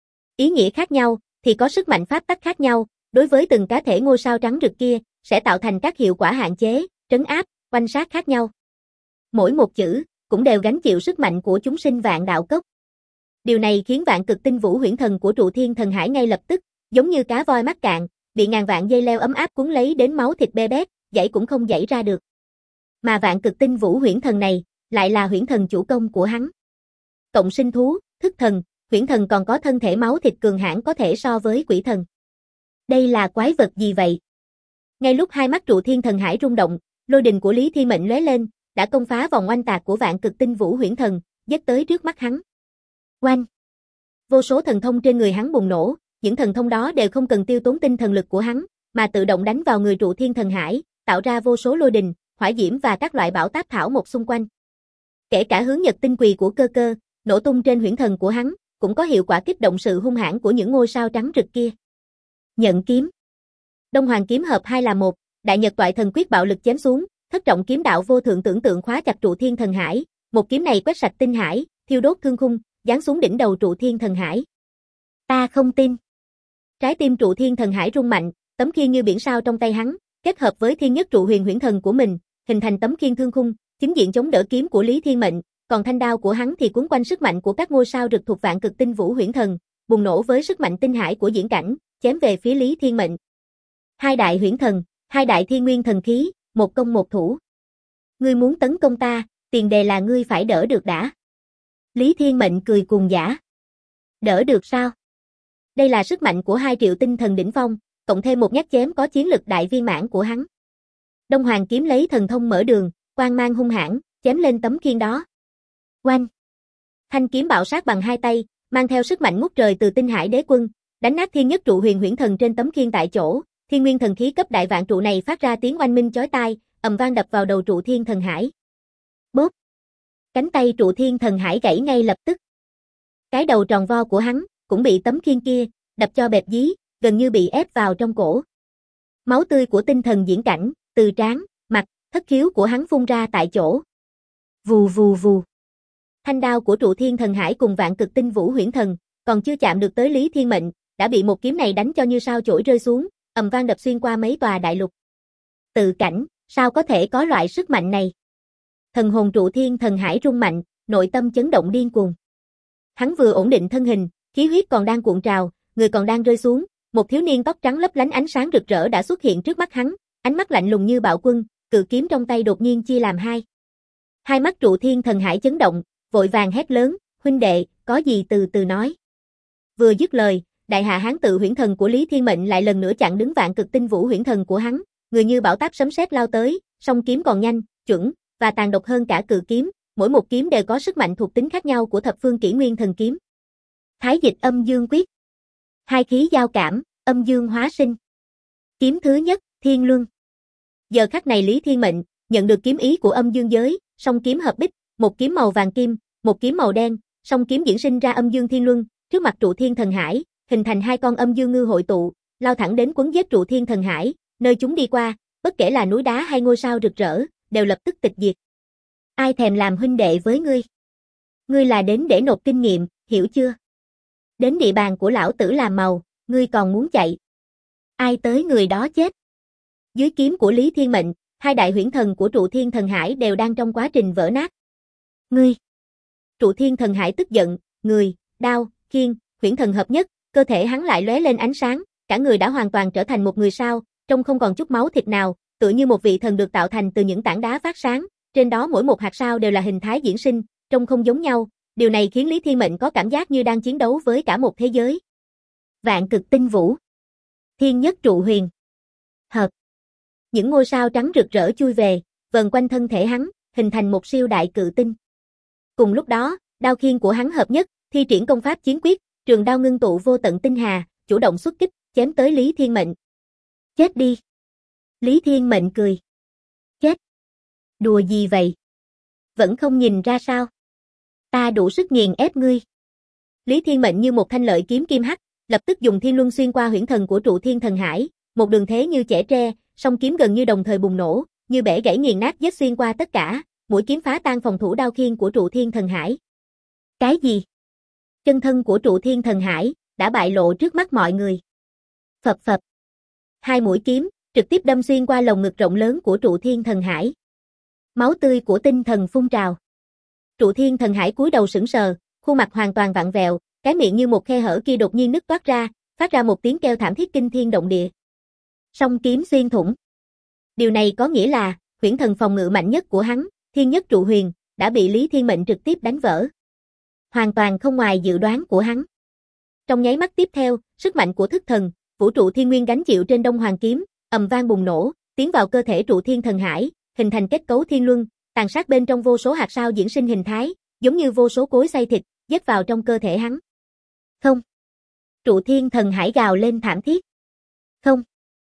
Ý nghĩa khác nhau, thì có sức mạnh pháp tắc khác nhau, đối với từng cá thể ngôi sao trắng rực kia, sẽ tạo thành các hiệu quả hạn chế, trấn áp, oanh sát khác nhau. Mỗi một chữ, cũng đều gánh chịu sức mạnh của chúng sinh Vạn Đạo Cốc. Điều này khiến Vạn Cực Tinh Vũ Huyễn Thần của Trụ Thiên Thần Hải ngay lập tức, giống như cá voi mắc cạn, bị ngàn vạn dây leo ấm áp cuốn lấy đến máu thịt bê bết, giãy cũng không giãy ra được. Mà Vạn Cực Tinh Vũ Huyễn Thần này, lại là huyễn thần chủ công của hắn. Cộng sinh thú, thức thần, huyễn thần còn có thân thể máu thịt cường hãn có thể so với quỷ thần. Đây là quái vật gì vậy? Ngay lúc hai mắt Trụ Thiên Thần Hải rung động, lôi đình của Lý Thiên Mệnh lóe lên, đã công phá vòng oanh tạc của Vạn Cực Tinh Vũ Huyễn Thần, giết tới trước mắt hắn. Oanh! Vô số thần thông trên người hắn bùng nổ, những thần thông đó đều không cần tiêu tốn tinh thần lực của hắn, mà tự động đánh vào người Trụ Thiên Thần Hải, tạo ra vô số lôi đình, hỏa diễm và các loại bão táp thảo mộc xung quanh. Kể cả hướng nhật tinh quỳ của cơ cơ, nổ tung trên huyễn thần của hắn, cũng có hiệu quả kích động sự hung hãn của những ngôi sao trắng rực kia. Nhận kiếm. Đông Hoàng kiếm hợp hai là một, đại nhật toại thần quyết bạo lực chém xuống, thất trọng kiếm đạo vô thượng tưởng tượng khóa chặt Trụ Thiên Thần Hải, một kiếm này quét sạch tinh hải, thiêu đốt cương khung, giáng xuống đỉnh đầu Trụ Thiên Thần Hải. Ta không tin. Trái tim Trụ Thiên Thần Hải rung mạnh, tấm khiên như biển sao trong tay hắn, kết hợp với Thiên Nhất Trụ Huyền Huyễn Thần của mình, hình thành tấm khiên thương khung, chính diện chống đỡ kiếm của Lý Thiên Mệnh, còn thanh đao của hắn thì cuốn quanh sức mạnh của các ngôi sao rực thuộc Vạn Cực Tinh Vũ Huyễn Thần, bùng nổ với sức mạnh tinh hải của diễn cảnh, chém về phía Lý Thiên Mệnh. Hai đại huyễn thần, hai đại thiên nguyên thần khí, một công một thủ. Ngươi muốn tấn công ta, tiền đề là ngươi phải đỡ được đã. Lý Thiên Mệnh cười cuồng dã. Đỡ được sao? Đây là sức mạnh của 2 triệu tinh thần đỉnh phong, cộng thêm một nhát chém có chiến lực đại viên mãn của hắn. Đông Hoàng kiếm lấy thần thông mở đường, quang mang hung hãn, chém lên tấm khiên đó. Oanh! Thanh kiếm bạo sát bằng hai tay, mang theo sức mạnh ngút trời từ Tinh Hải Đế Quân, đánh nát Thiên Nhất Trụ Huyền Huyễn Thần trên tấm khiên tại chỗ. Thiên nguyên thần khí cấp đại vạn trụ này phát ra tiếng oanh minh chói tai, ầm vang đập vào đầu Trụ Thiên Thần Hải. Bốp! Cánh tay Trụ Thiên Thần Hải gãy ngay lập tức. Cái đầu tròn vo của hắn cũng bị tấm khiên kia đập cho bẹp dí, gần như bị ép vào trong cổ. Máu tươi của tinh thần diễn cảnh từ trán, mặt, thất khiếu của hắn phun ra tại chỗ. Vù vù vù. Thanh đao của Trụ Thiên Thần Hải cùng Vạn Cực Tinh Vũ Huyễn Thần còn chưa chạm được tới Lý Thiên Mệnh, đã bị một kiếm này đánh cho như sao chổi rơi xuống, ầm vang đập xuyên qua mấy tòa đại lục. Tự cảnh, sao có thể có loại sức mạnh này? Thần hồn Trụ Thiên Thần Hải rung mạnh, nội tâm chấn động điên cuồng. Hắn vừa ổn định thân hình, khí huyết còn đang cuộn trào, người còn đang rơi xuống, một thiếu niên tóc trắng lấp lánh ánh sáng rực rỡ đã xuất hiện trước mắt hắn, ánh mắt lạnh lùng như bạo quân, cự kiếm trong tay đột nhiên chia làm hai. Hai mắt Trụ Thiên Thần Hải chấn động, vội vàng hét lớn, huynh đệ, có gì từ từ nói. Vừa dứt lời, đại hạ hán tự huyễn thần của Lý Thiên Mệnh lại lần nữa chặn đứng vạn cực tinh vũ huyễn thần của hắn, người như bão táp sấm sét lao tới, song kiếm còn nhanh, chuẩn và tàn độc hơn cả cự kiếm, mỗi một kiếm đều có sức mạnh thuộc tính khác nhau của thập phương kỷ nguyên thần kiếm. Thái dịch âm dương quyết. Hai khí giao cảm, âm dương hóa sinh. Kiếm thứ nhất, Thiên Luân. Giờ khắc này Lý Thiên Mệnh nhận được kiếm ý của âm dương giới, song kiếm hợp bích, một kiếm màu vàng kim, một kiếm màu đen, song kiếm diễn sinh ra âm dương thiên luân, trước mặt Trụ Thiên Thần Hải, hình thành hai con âm dương ngư hội tụ, lao thẳng đến quấn giết Trụ Thiên Thần Hải, nơi chúng đi qua, bất kể là núi đá hay ngôi sao rực rỡ, đều lập tức tịch diệt. Ai thèm làm huynh đệ với ngươi? Ngươi là đến để nộp kinh nghiệm, hiểu chưa? Đến địa bàn của lão tử làm màu, ngươi còn muốn chạy? Ai tới người đó chết. Dưới kiếm của Lý Thiên Mệnh, hai đại huyễn thần của Trụ Thiên Thần Hải đều đang trong quá trình vỡ nát. Ngươi! Trụ Thiên Thần Hải tức giận, người, đao, khiên, huyễn thần hợp nhất, cơ thể hắn lại lóe lên ánh sáng, cả người đã hoàn toàn trở thành một người sao, trông không còn chút máu thịt nào, tựa như một vị thần được tạo thành từ những tảng đá phát sáng, trên đó mỗi một hạt sao đều là hình thái diễn sinh, trông không giống nhau, điều này khiến Lý Thiên Mệnh có cảm giác như đang chiến đấu với cả một thế giới. Vạn cực tinh vũ. Thiên nhất trụ huyền. Hợp. Những ngôi sao trắng rực rỡ chui về, vờn quanh thân thể hắn, hình thành một siêu đại cự tinh. Cùng lúc đó, đao khiên của hắn hợp nhất, thi triển công pháp chiến quyết, trường đao ngưng tụ vô tận tinh hà, chủ động xuất kích, chém tới Lý Thiên Mệnh. Chết đi. Lý Thiên Mệnh cười. Chết. Đùa gì vậy? Vẫn không nhìn ra sao? Ta đủ sức nghiền ép ngươi. Lý Thiên Mệnh như một thanh lợi kiếm kim hắc, lập tức dùng thiên luân xuyên qua huyễn thần của Trụ Thiên Thần Hải, một đường thế như chẻ tre, song kiếm gần như đồng thời bùng nổ, như bẻ gãy nghiền nát vết xuyên qua tất cả, mũi kiếm phá tan phòng thủ đao khiên của Trụ Thiên Thần Hải. Cái gì? Chân thân của Trụ Thiên Thần Hải đã bại lộ trước mắt mọi người. Phập phập. Hai mũi kiếm trực tiếp đâm xuyên qua lồng ngực rộng lớn của Trụ Thiên Thần Hải. Máu tươi của tinh thần phun trào. Trụ Thiên Thần Hải cúi đầu sững sờ, khuôn mặt hoàn toàn vặn vẹo, cái miệng như một khe hở kia đột nhiên nứt toát ra, phát ra một tiếng kêu thảm thiết kinh thiên động địa. Song kiếm xuyên thủng. Điều này có nghĩa là, huyễn thần phòng ngự mạnh nhất của hắn, Thiên Nhất Trụ Huyền, đã bị Lý Thiên Mệnh trực tiếp đánh vỡ. Hoàn toàn không ngoài dự đoán của hắn. Trong nháy mắt tiếp theo, sức mạnh của thức thần, vũ trụ thiên nguyên gánh chịu trên Đông Hoàng kiếm, ầm vang bùng nổ, tiến vào cơ thể Trụ Thiên Thần Hải, hình thành kết cấu thiên luân, tàn sát bên trong vô số hạt sao diễn sinh hình thái, giống như vô số cối xay thịt, dết vào trong cơ thể hắn. Không. Trụ Thiên Thần Hải gào lên thảm thiết. Không.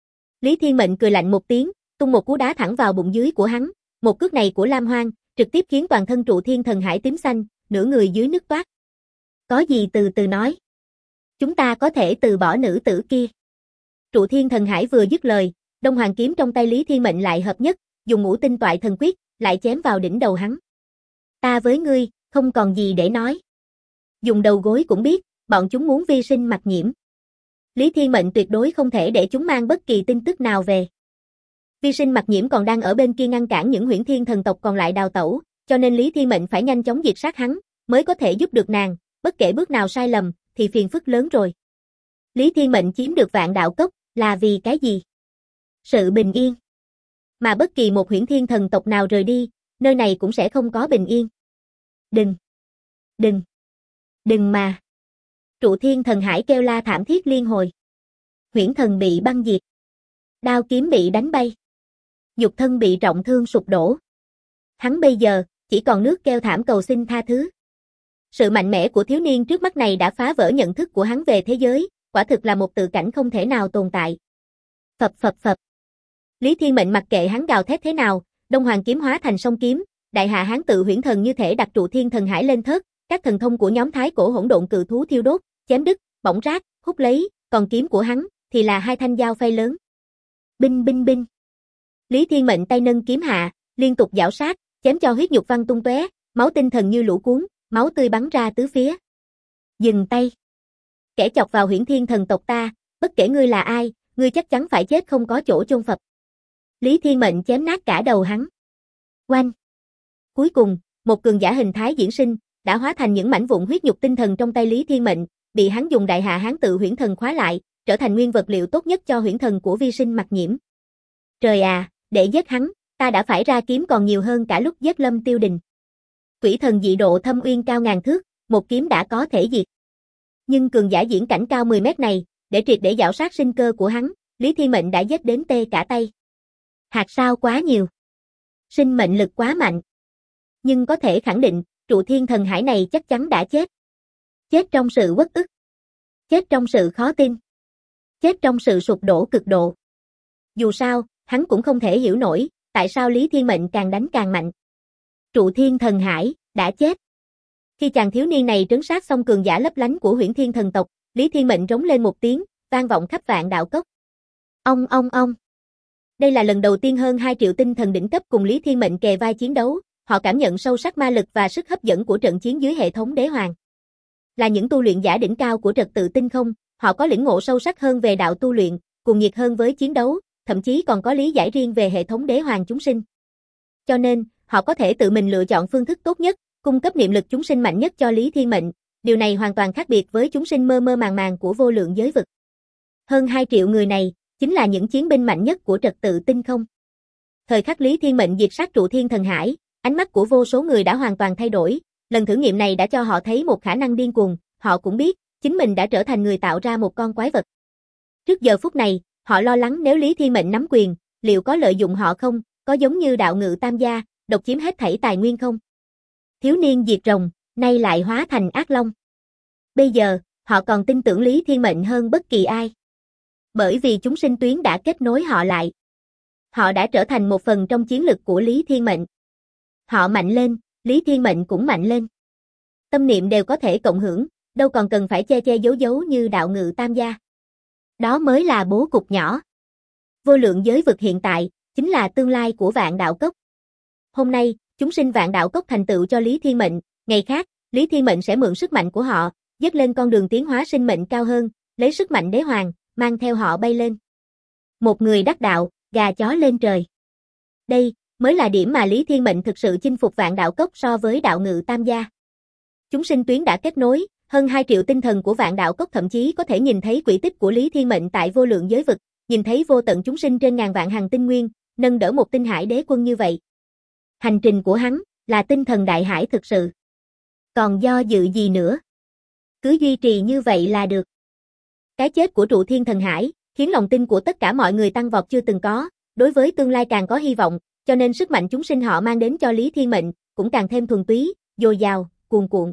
Lý Thiên Mệnh cười lạnh một tiếng, tung một cú đá thẳng vào bụng dưới của hắn, một cước này của Lam Hoang, trực tiếp khiến toàn thân Trụ Thiên Thần Hải tím xanh, nửa người dưới nứt toát. Có gì từ từ nói. Chúng ta có thể từ bỏ nữ tử kia. Trụ Thiên Thần Hải vừa dứt lời, Đông Hoàng kiếm trong tay Lý Thiên Mệnh lại hợp nhất, dùng ngũ tinh toại thần quyết, lại chém vào đỉnh đầu hắn. Ta với ngươi, không còn gì để nói. Dùng đầu gối cũng biết, bọn chúng muốn vi sinh mặc nhiễm. Lý Thiên Mệnh tuyệt đối không thể để chúng mang bất kỳ tin tức nào về. Vi sinh mặc nhiễm còn đang ở bên kia ngăn cản những huyễn thiên thần tộc còn lại đào tẩu, cho nên Lý Thiên Mệnh phải nhanh chóng diệt sát hắn, mới có thể giúp được nàng, bất kể bước nào sai lầm, thì phiền phức lớn rồi. Lý Thiên Mệnh chiếm được Vạn Đạo Cốc, là vì cái gì? Sự bình yên. Mà bất kỳ một huyễn thiên thần tộc nào rời đi, nơi này cũng sẽ không có bình yên. Đừng! Đừng! Đừng mà! Trụ Thiên Thần Hải kêu la thảm thiết liên hồi. Huyễn thần bị băng diệt. Đao kiếm bị đánh bay. Nhục thân bị trọng thương sụp đổ. Hắn bây giờ, chỉ còn nước kêu thảm cầu xin tha thứ. Sự mạnh mẽ của thiếu niên trước mắt này đã phá vỡ nhận thức của hắn về thế giới, quả thực là một tự cảnh không thể nào tồn tại. Phập phập phập. Lý Thiên Mệnh mặc kệ hắn gào thét thế nào, Đông Hoàng kiếm hóa thành song kiếm, đại hạ hán tự huyễn thần như thể đặt Trụ Thiên Thần Hải lên thớt, các thần thông của nhóm thái cổ hỗn độn cự thú thiêu đốt, chém đứt, bỏng rác, hút lấy, còn kiếm của hắn thì là hai thanh dao phay lớn. Binh binh binh. Lý Thiên Mệnh tay nâng kiếm hạ, liên tục giảo sát, chém cho huyết nhục văng tung tóe, máu tinh thần như lũ cuốn, máu tươi bắn ra tứ phía. Dừng tay. Kẻ chọc vào Huyễn Thiên thần tộc ta, bất kể ngươi là ai, ngươi chắc chắn phải chết không có chỗ chôn Phật. Lý Thiên Mệnh chém nát cả đầu hắn. Oanh! Cuối cùng, một cường giả hình thái diễn sinh, đã hóa thành những mảnh vụn huyết nhục tinh thần trong tay Lý Thiên Mệnh, bị hắn dùng đại hạ hán tự huyễn thần khóa lại, trở thành nguyên vật liệu tốt nhất cho huyễn thần của vi sinh Mặc Nhiễm. Trời à, để giết hắn, ta đã phải ra kiếm còn nhiều hơn cả lúc giết Lâm Tiêu Đình. Quỷ thần dị độ thâm uyên cao ngàn thước, một kiếm đã có thể diệt. Nhưng cường giả diễn cảnh cao 10 mét này, để triệt để giảo sát sinh cơ của hắn, Lý Thiên Mệnh đã giết đến tê cả tay. Hạt sao quá nhiều. Sinh mệnh lực quá mạnh. Nhưng có thể khẳng định, trụ thiên thần hải này chắc chắn đã chết. Chết trong sự uất ức. Chết trong sự khó tin. Chết trong sự sụp đổ cực độ. Dù sao, hắn cũng không thể hiểu nổi, tại sao Lý Thiên Mệnh càng đánh càng mạnh. Trụ thiên thần hải, đã chết. Khi chàng thiếu niên này trấn sát xong cường giả lấp lánh của Huyễn Thiên thần tộc, Lý Thiên Mệnh rống lên một tiếng, vang vọng khắp Vạn Đạo Cốc. Ông. Đây là lần đầu tiên hơn 2 triệu tinh thần đỉnh cấp cùng Lý Thiên Mệnh kề vai chiến đấu, họ cảm nhận sâu sắc ma lực và sức hấp dẫn của trận chiến dưới hệ thống đế hoàng. Là những tu luyện giả đỉnh cao của trật tự tinh không, họ có lĩnh ngộ sâu sắc hơn về đạo tu luyện, cuồng nhiệt hơn với chiến đấu, thậm chí còn có lý giải riêng về hệ thống đế hoàng chúng sinh. Cho nên, họ có thể tự mình lựa chọn phương thức tốt nhất, cung cấp niệm lực chúng sinh mạnh nhất cho Lý Thiên Mệnh. Điều này hoàn toàn khác biệt với chúng sinh mơ mơ màng màng của vô lượng giới vực. Hơn 2 triệu người này, chính là những chiến binh mạnh nhất của trật tự tinh không. Thời khắc Lý Thiên Mệnh diệt sát trụ thiên thần hải, ánh mắt của vô số người đã hoàn toàn thay đổi. Lần thử nghiệm này đã cho họ thấy một khả năng điên cuồng, họ cũng biết, chính mình đã trở thành người tạo ra một con quái vật. Trước giờ phút này, họ lo lắng nếu Lý Thiên Mệnh nắm quyền, liệu có lợi dụng họ không, có giống như đạo ngự tam gia, độc chiếm hết thảy tài nguyên không? Thiếu niên diệt rồng, nay lại hóa thành ác long. Bây giờ, họ còn tin tưởng Lý Thiên Mệnh hơn bất kỳ ai. Bởi vì chúng sinh tuyến đã kết nối họ lại. Họ đã trở thành một phần trong chiến lực của Lý Thiên Mệnh. Họ mạnh lên, Lý Thiên Mệnh cũng mạnh lên. Tâm niệm đều có thể cộng hưởng, đâu còn cần phải che che giấu giấu như đạo ngự tam gia. Đó mới là bố cục nhỏ. Vô lượng giới vực hiện tại, chính là tương lai của Vạn Đạo Cốc. Hôm nay, chúng sinh Vạn Đạo Cốc thành tựu cho Lý Thiên Mệnh, ngày khác, Lý Thiên Mệnh sẽ mượn sức mạnh của họ, dứt lên con đường tiến hóa sinh mệnh cao hơn, lấy sức mạnh đế hoàng, mang theo họ bay lên. Một người đắc đạo, gà chó lên trời. Đây, mới là điểm mà Lý Thiên Mệnh thực sự chinh phục Vạn Đạo Cốc so với đạo ngự tam gia. Chúng sinh tuyến đã kết nối, hơn 2 triệu tinh thần của Vạn Đạo Cốc thậm chí có thể nhìn thấy quỹ tích của Lý Thiên Mệnh tại vô lượng giới vực, nhìn thấy vô tận chúng sinh trên ngàn vạn hàng tinh nguyên, nâng đỡ một tinh hải đế quân như vậy. Hành trình của hắn, là tinh thần đại hải thực sự. Còn do dự gì nữa? Cứ duy trì như vậy là được. Cái chết của trụ thiên thần hải, khiến lòng tin của tất cả mọi người tăng vọt chưa từng có, đối với tương lai càng có hy vọng, cho nên sức mạnh chúng sinh họ mang đến cho Lý Thiên Mệnh, cũng càng thêm thuần túy, dồi dào, cuồn cuộn.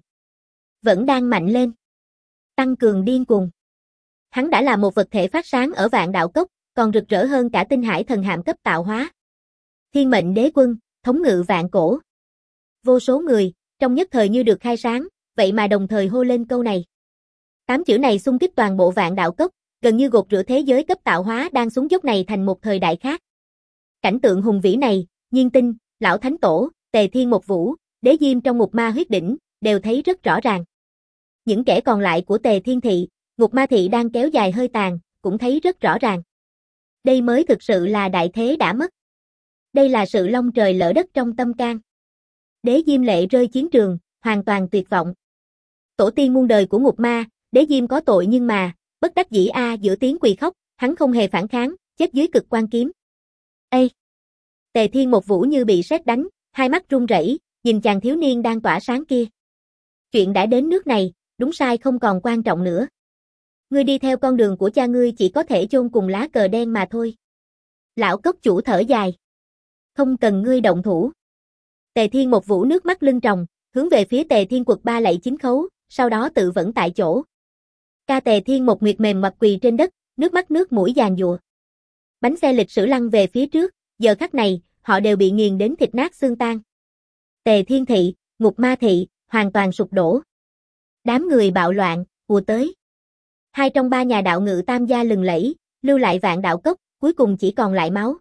Vẫn đang mạnh lên. Tăng cường điên cuồng. Hắn đã là một vật thể phát sáng ở Vạn Đạo Cốc, còn rực rỡ hơn cả tinh hải thần hạm cấp tạo hóa. Thiên Mệnh đế quân, thống ngự vạn cổ. Vô số người, trong nhất thời như được khai sáng, vậy mà đồng thời hô lên câu này. 8 chữ này xung kích toàn bộ Vạn Đạo Cốc, gần như gột rửa thế giới cấp tạo hóa đang xuống dốc này thành một thời đại khác. Cảnh tượng hùng vĩ này, Nhiên Tinh, Lão Thánh Tổ, Tề Thiên Một Vũ, Đế Diêm trong Ngục Ma Huyết Đỉnh, đều thấy rất rõ ràng. Những kẻ còn lại của Tề Thiên Thị, Ngục Ma Thị đang kéo dài hơi tàn, cũng thấy rất rõ ràng. Đây mới thực sự là đại thế đã mất. Đây là sự long trời lỡ đất trong tâm can. Đế Diêm lệ rơi chiến trường, hoàn toàn tuyệt vọng. Tổ tiên muôn đời của Ngục Ma, Đế Diêm có tội nhưng mà, bất đắc dĩ giữa tiếng quỳ khóc, hắn không hề phản kháng, chết dưới cực quan kiếm. Ê! Tề Thiên Một Vũ như bị sét đánh, hai mắt run rẩy, nhìn chàng thiếu niên đang tỏa sáng kia. Chuyện đã đến nước này, đúng sai không còn quan trọng nữa. Ngươi đi theo con đường của cha ngươi chỉ có thể chôn cùng lá cờ đen mà thôi. Lão cốc chủ thở dài. Không cần ngươi động thủ. Tề Thiên Một Vũ nước mắt lưng tròng, hướng về phía Tề Thiên Quật ba lạy 9 khấu, sau đó tự vẫn tại chỗ. Ca Tề Thiên Một Nguyệt mềm mặt quỳ trên đất, nước mắt nước mũi giàn giụa. Bánh xe lịch sử lăn về phía trước, giờ khắc này, họ đều bị nghiền đến thịt nát xương tan. Tề Thiên Thị, Ngục Ma Thị, hoàn toàn sụp đổ. Đám người bạo loạn, ùa tới. 2 trong 3 nhà đạo ngự tam gia lừng lẫy, lưu lại Vạn Đạo Cốc, cuối cùng chỉ còn lại máu.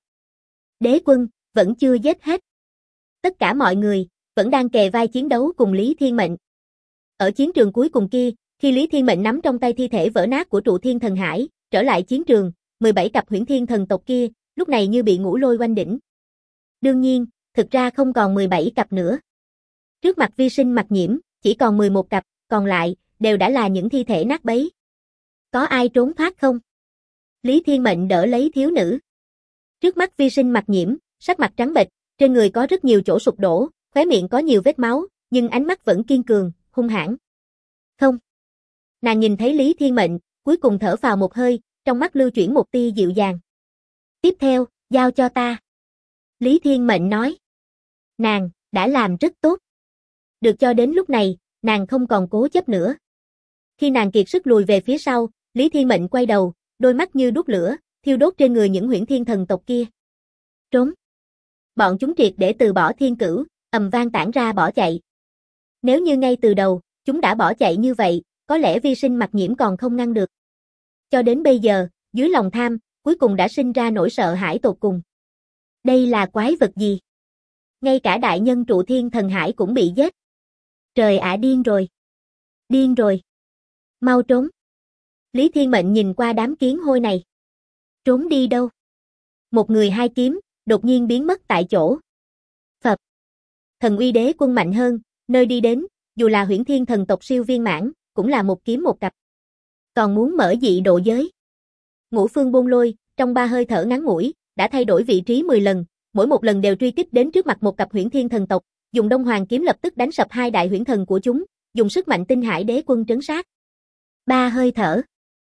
Đế quân, vẫn chưa giết hết. Tất cả mọi người, vẫn đang kề vai chiến đấu cùng Lý Thiên Mệnh. Ở chiến trường cuối cùng kia, Khi Lý Thiên Mệnh nắm trong tay thi thể vỡ nát của Trụ Thiên Thần Hải, trở lại chiến trường, 17 cặp huyễn thiên thần tộc kia, lúc này như bị ngũ lôi oanh đỉnh. Đương nhiên, thực ra không còn 17 cặp nữa. Trước mặt Vi Sinh Mặc Nhiễm, chỉ còn 11 cặp, còn lại, đều đã là những thi thể nát bấy. Có ai trốn thoát không? Lý Thiên Mệnh đỡ lấy thiếu nữ. Trước mắt Vi Sinh Mặc Nhiễm, sắc mặt trắng bệch, trên người có rất nhiều chỗ sụp đổ, khóe miệng có nhiều vết máu, nhưng ánh mắt vẫn kiên cường, hung hãn. Không. Nàng nhìn thấy Lý Thiên Mệnh, cuối cùng thở phào một hơi, trong mắt lưu chuyển một tia dịu dàng. Tiếp theo, giao cho ta. Lý Thiên Mệnh nói. Nàng, đã làm rất tốt. Được cho đến lúc này, nàng không còn cố chấp nữa. Khi nàng kiệt sức lùi về phía sau, Lý Thiên Mệnh quay đầu, đôi mắt như đốt lửa, thiêu đốt trên người những huyễn thiên thần tộc kia. Trốn. Bọn chúng triệt để từ bỏ thiên cửu, ầm vang tản ra bỏ chạy. Nếu như ngay từ đầu, chúng đã bỏ chạy như vậy, có lẽ Vi Sinh Mặc Nhiễm còn không ngăn được. Cho đến bây giờ, dưới lòng tham, cuối cùng đã sinh ra nỗi sợ hãi tột cùng. Đây là quái vật gì? Ngay cả đại nhân Trụ Thiên Thần Hải cũng bị giết. Trời ạ, điên rồi. Điên rồi. Mau trốn. Lý Thiên Mệnh nhìn qua đám kiến hôi này. Trốn đi đâu? Một người hai kiếm, đột nhiên biến mất tại chỗ. Phật. Thần uy đế quân mạnh hơn, nơi đi đến, dù là huyễn thiên thần tộc siêu viên mãn, cũng là một kiếm một cặp. Còn muốn mở dị độ giới. Ngũ phương buôn lôi, trong 3 hơi thở ngắn ngủi, đã thay đổi vị trí 10 lần, mỗi một lần đều truy kích đến trước mặt một cặp huyễn thiên thần tộc, dùng Đông Hoàng kiếm lập tức đánh sập 2 đại huyễn thần của chúng, dùng sức mạnh tinh hải đế quân trấn sát. 3 hơi thở.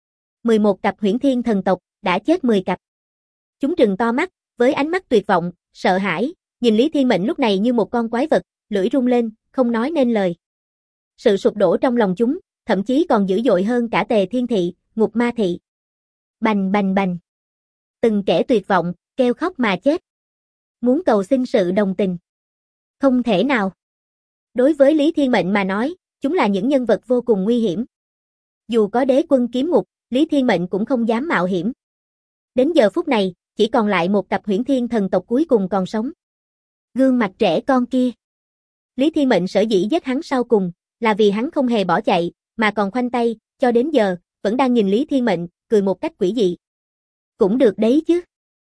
11 cặp huyễn thiên thần tộc, đã chết 10 cặp. Chúng trừng to mắt, với ánh mắt tuyệt vọng, sợ hãi, nhìn Lý Thiên Mệnh lúc này như một con quái vật, lưỡi rung lên, không nói nên lời. Sự sụp đổ trong lòng chúng, thậm chí còn dữ dội hơn cả Tề Thiên Thị, Ngục Ma Thị. Bành bành bành. Từng kẻ tuyệt vọng, kêu khóc mà chết. Muốn cầu xin sự đồng tình. Không thể nào. Đối với Lý Thiên Mệnh mà nói, chúng là những nhân vật vô cùng nguy hiểm. Dù có đế quân kiếm ngục, Lý Thiên Mệnh cũng không dám mạo hiểm. Đến giờ phút này, chỉ còn lại một cặp huyễn thiên thần tộc cuối cùng còn sống. Gương mặt trẻ con kia. Lý Thiên Mệnh sở dĩ giết hắn sau cùng, là vì hắn không hề bỏ chạy, mà còn khoanh tay, cho đến giờ, vẫn đang nhìn Lý Thiên Mệnh, cười một cách quỷ dị. Cũng được đấy chứ.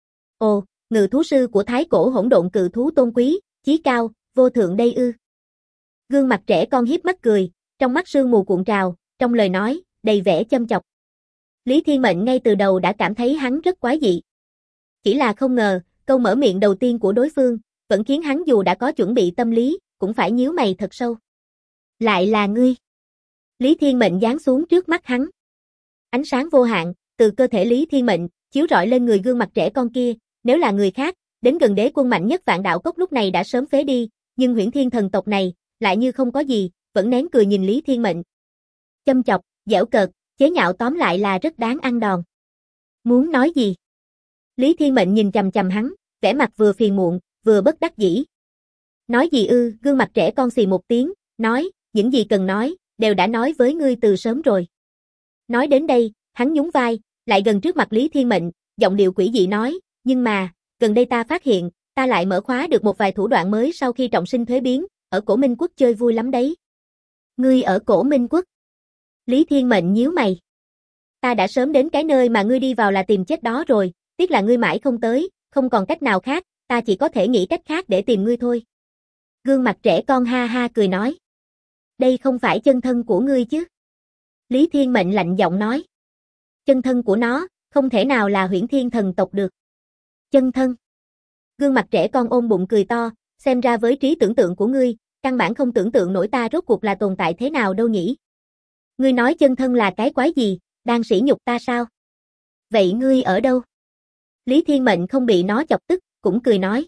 Ồ, ngự thú sư của thái cổ hỗn độn cự thú tôn quý, chí cao, vô thượng đây ư. Gương mặt trẻ con hiếp mắt cười, trong mắt sương mù cuộn trào, trong lời nói, đầy vẻ châm chọc. Lý Thiên Mệnh ngay từ đầu đã cảm thấy hắn rất quái dị. Chỉ là không ngờ, câu mở miệng đầu tiên của đối phương, vẫn khiến hắn dù đã có chuẩn bị tâm lý, cũng phải nhíu mày thật sâu. Lại là ngươi. Lý Thiên Mệnh giáng xuống trước mắt hắn. Ánh sáng vô hạn, từ cơ thể Lý Thiên Mệnh, chiếu rọi lên người gương mặt trẻ con kia, nếu là người khác, đến gần đế quân mạnh nhất Vạn Đạo Cốc lúc này đã sớm phế đi, nhưng huyễn thiên thần tộc này, lại như không có gì, vẫn nén cười nhìn Lý Thiên Mệnh. Châm chọc, giễu cợt, chế nhạo tóm lại là rất đáng ăn đòn. Muốn nói gì? Lý Thiên Mệnh nhìn chằm chằm hắn, vẻ mặt vừa phiền muộn, vừa bất đắc dĩ. Nói gì ư? Gương mặt trẻ con xì một tiếng, nói, những gì cần nói, đều đã nói với ngươi từ sớm rồi. Nói đến đây, hắn nhún vai, lại gần trước mặt Lý Thiên Mệnh, giọng điệu quỷ dị nói, nhưng mà, gần đây ta phát hiện, ta lại mở khóa được một vài thủ đoạn mới sau khi trọng sinh thuế biến, ở Cổ Minh Quốc chơi vui lắm đấy. Ngươi ở Cổ Minh Quốc? Lý Thiên Mệnh nhíu mày. Ta đã sớm đến cái nơi mà ngươi đi vào là tìm chết đó rồi, tiếc là ngươi mãi không tới, không còn cách nào khác, ta chỉ có thể nghĩ cách khác để tìm ngươi thôi. Gương mặt trẻ con ha ha cười nói. Đây không phải chân thân của ngươi chứ? Lý Thiên Mệnh lạnh giọng nói. Chân thân của nó, không thể nào là huyễn thiên thần tộc được. Chân thân. Gương mặt trẻ con ôm bụng cười to, xem ra với trí tưởng tượng của ngươi, căn bản không tưởng tượng nổi ta rốt cuộc là tồn tại thế nào đâu nhỉ? Ngươi nói chân thân là cái quái gì, đang sỉ nhục ta sao? Vậy ngươi ở đâu? Lý Thiên Mệnh không bị nó chọc tức, cũng cười nói.